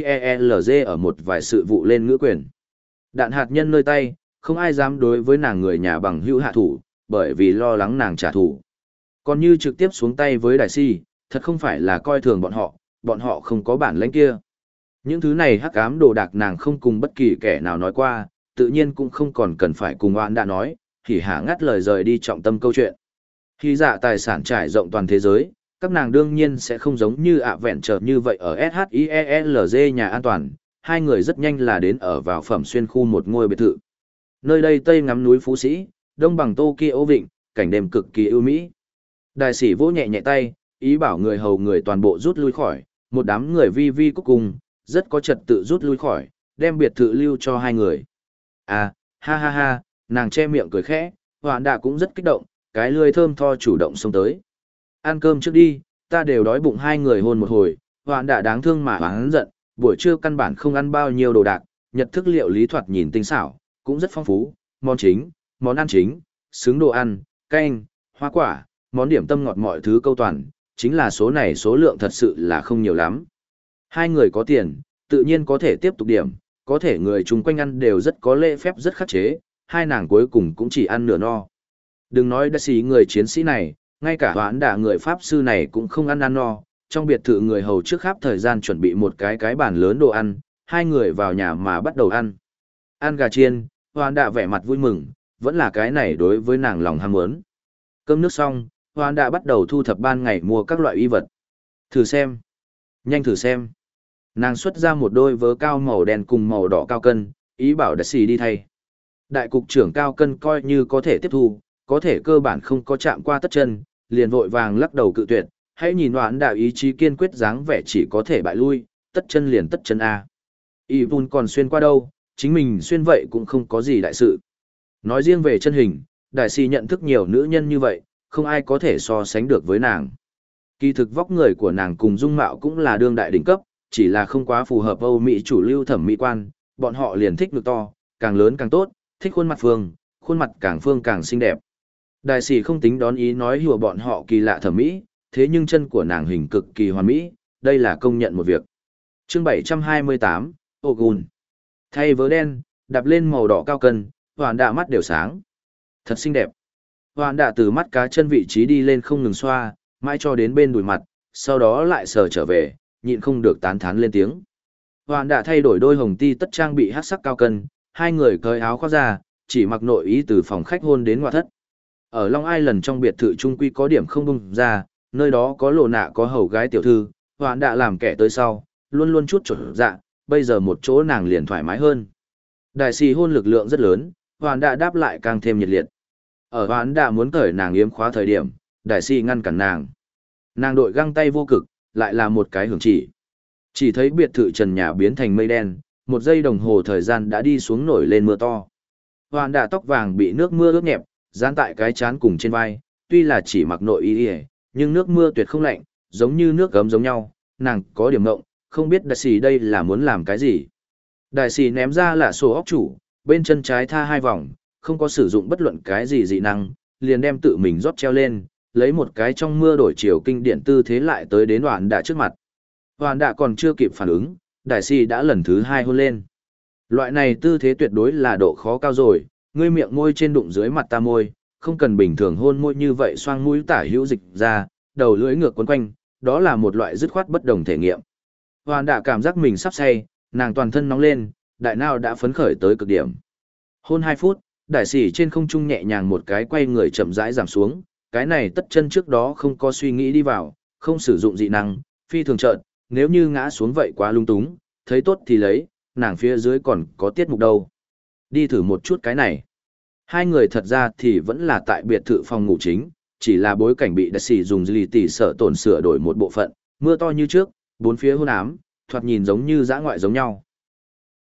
Speaker 1: SHIELZ ở một vài sự vụ lên ngữ quyền. Đạn hạt nhân nơi tay, không ai dám đối với nàng người nhà bằng hữu hạ thủ, bởi vì lo lắng nàng trả thù. Còn như trực tiếp xuống tay với đại si, thật không phải là coi thường bọn họ, bọn họ không có bản lĩnh kia. Những thứ này hắc ám đồ đạc nàng không cùng bất kỳ kẻ nào nói qua, tự nhiên cũng không còn cần phải cùng oan đã nói, thì hả ngắt lời rời đi trọng tâm câu chuyện. Khi dạ tài sản trải rộng toàn thế giới, các nàng đương nhiên sẽ không giống như ạ vẹn trở như vậy ở SHIELZ nhà an toàn, hai người rất nhanh là đến ở vào phẩm xuyên khu một ngôi biệt thự. Nơi đây tây ngắm núi Phú Sĩ, đông bằng Tokyo Vịnh, cảnh đêm cực kỳ ưu mỹ. Đại sĩ vỗ nhẹ nhẹ tay, ý bảo người hầu người toàn bộ rút lui khỏi, một đám người vi vi cúc cùng, rất có trật tự rút lui khỏi, đem biệt thự lưu cho hai người. À, ha ha ha, nàng che miệng cười khẽ, Hoạn Đạ cũng rất kích động, cái lưỡi thơm tho chủ động xông tới. Ăn cơm trước đi, ta đều đói bụng. Hai người hôn một hồi, Hoạn Đạ đáng thương mà oán giận, buổi trưa căn bản không ăn bao nhiêu đồ đạc, nhật thức liệu lý thoạt nhìn tinh xảo, cũng rất phong phú, món chính, món ăn chính, xứng đồ ăn, canh, hoa quả, món điểm tâm ngọt mọi thứ câu toàn, chính là số này số lượng thật sự là không nhiều lắm. Hai người có tiền, tự nhiên có thể tiếp tục điểm, có thể người chung quanh ăn đều rất có lễ phép rất khắc chế, hai nàng cuối cùng cũng chỉ ăn nửa no. Đừng nói đã xí người chiến sĩ này, ngay cả Hoán Đạ người pháp sư này cũng không ăn ăn no, trong biệt thự người hầu trước khắp thời gian chuẩn bị một cái cái bàn lớn đồ ăn, hai người vào nhà mà bắt đầu ăn. Ăn gà chiên, Hoán Đạ vẻ mặt vui mừng, vẫn là cái này đối với nàng lòng ham muốn. Cơm nước xong, Hoán Đạ bắt đầu thu thập ban ngày mua các loại y vật. Thử xem. Nhanh thử xem. Nàng xuất ra một đôi vớ cao màu đen cùng màu đỏ cao cân, ý bảo đại sĩ đi thay. Đại cục trưởng cao cân coi như có thể tiếp thu, có thể cơ bản không có chạm qua tất chân, liền vội vàng lắc đầu cự tuyệt, hãy nhìn Hoán Đạ ý chí kiên quyết dáng vẻ chỉ có thể bại lui, tất chân liền tất chân A. Y Vun còn xuyên qua đâu, chính mình xuyên vậy cũng không có gì đại sự. Nói riêng về chân hình, đại sĩ nhận thức nhiều nữ nhân như vậy, không ai có thể so sánh được với nàng. Kỳ thực vóc người của nàng cùng dung mạo cũng là đương đại đỉnh cấp, chỉ là không quá phù hợp Âu Mỹ chủ lưu thẩm mỹ quan, bọn họ liền thích ngực to, càng lớn càng tốt, thích khuôn mặt phương, khuôn mặt càng phương càng xinh đẹp. Đại sĩ không tính đón ý nói hùa bọn họ kỳ lạ thẩm mỹ, thế nhưng chân của nàng hình cực kỳ hoàn mỹ, đây là công nhận một việc. Chương bảy trăm hai mươi tám, Ogun. Thay vớ đen, đạp lên màu đỏ cao cân, Hoán Đạ mắt đều sáng. Thật xinh đẹp. Hoán Đạ từ mắt cá chân vị trí đi lên không ngừng xoa, mãi cho đến bên đùi mặt, sau đó lại sờ trở về, nhịn không được tán thán lên tiếng. Hoán Đạ thay đổi đôi hồng ti tất trang bị hắc sắc cao cân, hai người cởi áo khoác ra, chỉ mặc nội ý từ phòng khách hôn đến ngoại thất. Ở Long Island trong biệt thự trung quy có điểm không bung ra, nơi đó có lộ nạ có hầu gái tiểu thư, Hoán Đạ làm kẻ tới sau, luôn luôn chút trở dạ, bây giờ một chỗ nàng liền thoải mái hơn. Đại sĩ hôn lực lượng rất lớn, Hoán Đạ đáp lại càng thêm nhiệt liệt. Ở Hoán Đạ muốn cởi nàng yếm khóa thời điểm, đại sĩ ngăn cản nàng. Nàng đội găng tay vô cực, lại là một cái hưởng chỉ. Chỉ thấy biệt thự trần nhà biến thành mây đen, một giây đồng hồ thời gian đã đi xuống nổi lên mưa to. Hoán Đạ tóc vàng bị nước mưa ướt nhẹp, dán tại cái chán cùng trên vai, tuy là chỉ mặc nội y y, nhưng nước mưa tuyệt không lạnh, giống như nước gấm giống nhau, nàng có điểm ngộng, không biết đại sĩ đây là muốn làm cái gì. Đại sĩ ném ra là sổ óc chủ, bên chân trái tha hai vòng, không có sử dụng bất luận cái gì dị năng, liền đem tự mình rót treo lên, lấy một cái trong mưa đổi chiều kinh điển tư thế lại tới đến Hoán Đạ trước mặt. Hoán Đạ còn chưa kịp phản ứng, đại sĩ đã lần thứ hai hôn lên. Loại này tư thế tuyệt đối là độ khó cao rồi, ngươi miệng môi trên đụng dưới mặt ta môi, không cần bình thường hôn môi như vậy xoang mũi tả hữu dịch ra, đầu lưỡi ngược quấn quanh, đó là một loại dứt khoát bất đồng thể nghiệm. Hoàn đã cảm giác mình sắp say, nàng toàn thân nóng lên, đại não đã phấn khởi tới cực điểm. Hôn hai phút, đại sĩ trên không trung nhẹ nhàng một cái quay người chậm rãi giảm xuống, cái này tất chân trước đó không có suy nghĩ đi vào, không sử dụng dị năng, phi thường trợn, nếu như ngã xuống vậy quá lung túng, thấy tốt thì lấy, nàng phía dưới còn có tiết mục đâu. Đi thử một chút cái này. Hai người thật ra thì vẫn là tại biệt thự phòng ngủ chính, chỉ là bối cảnh bị đại sĩ dùng lì tỉ sợ tổn sửa đổi một bộ phận, mưa to như trước, bốn phía hôn ám, thoạt nhìn giống như dã ngoại giống nhau.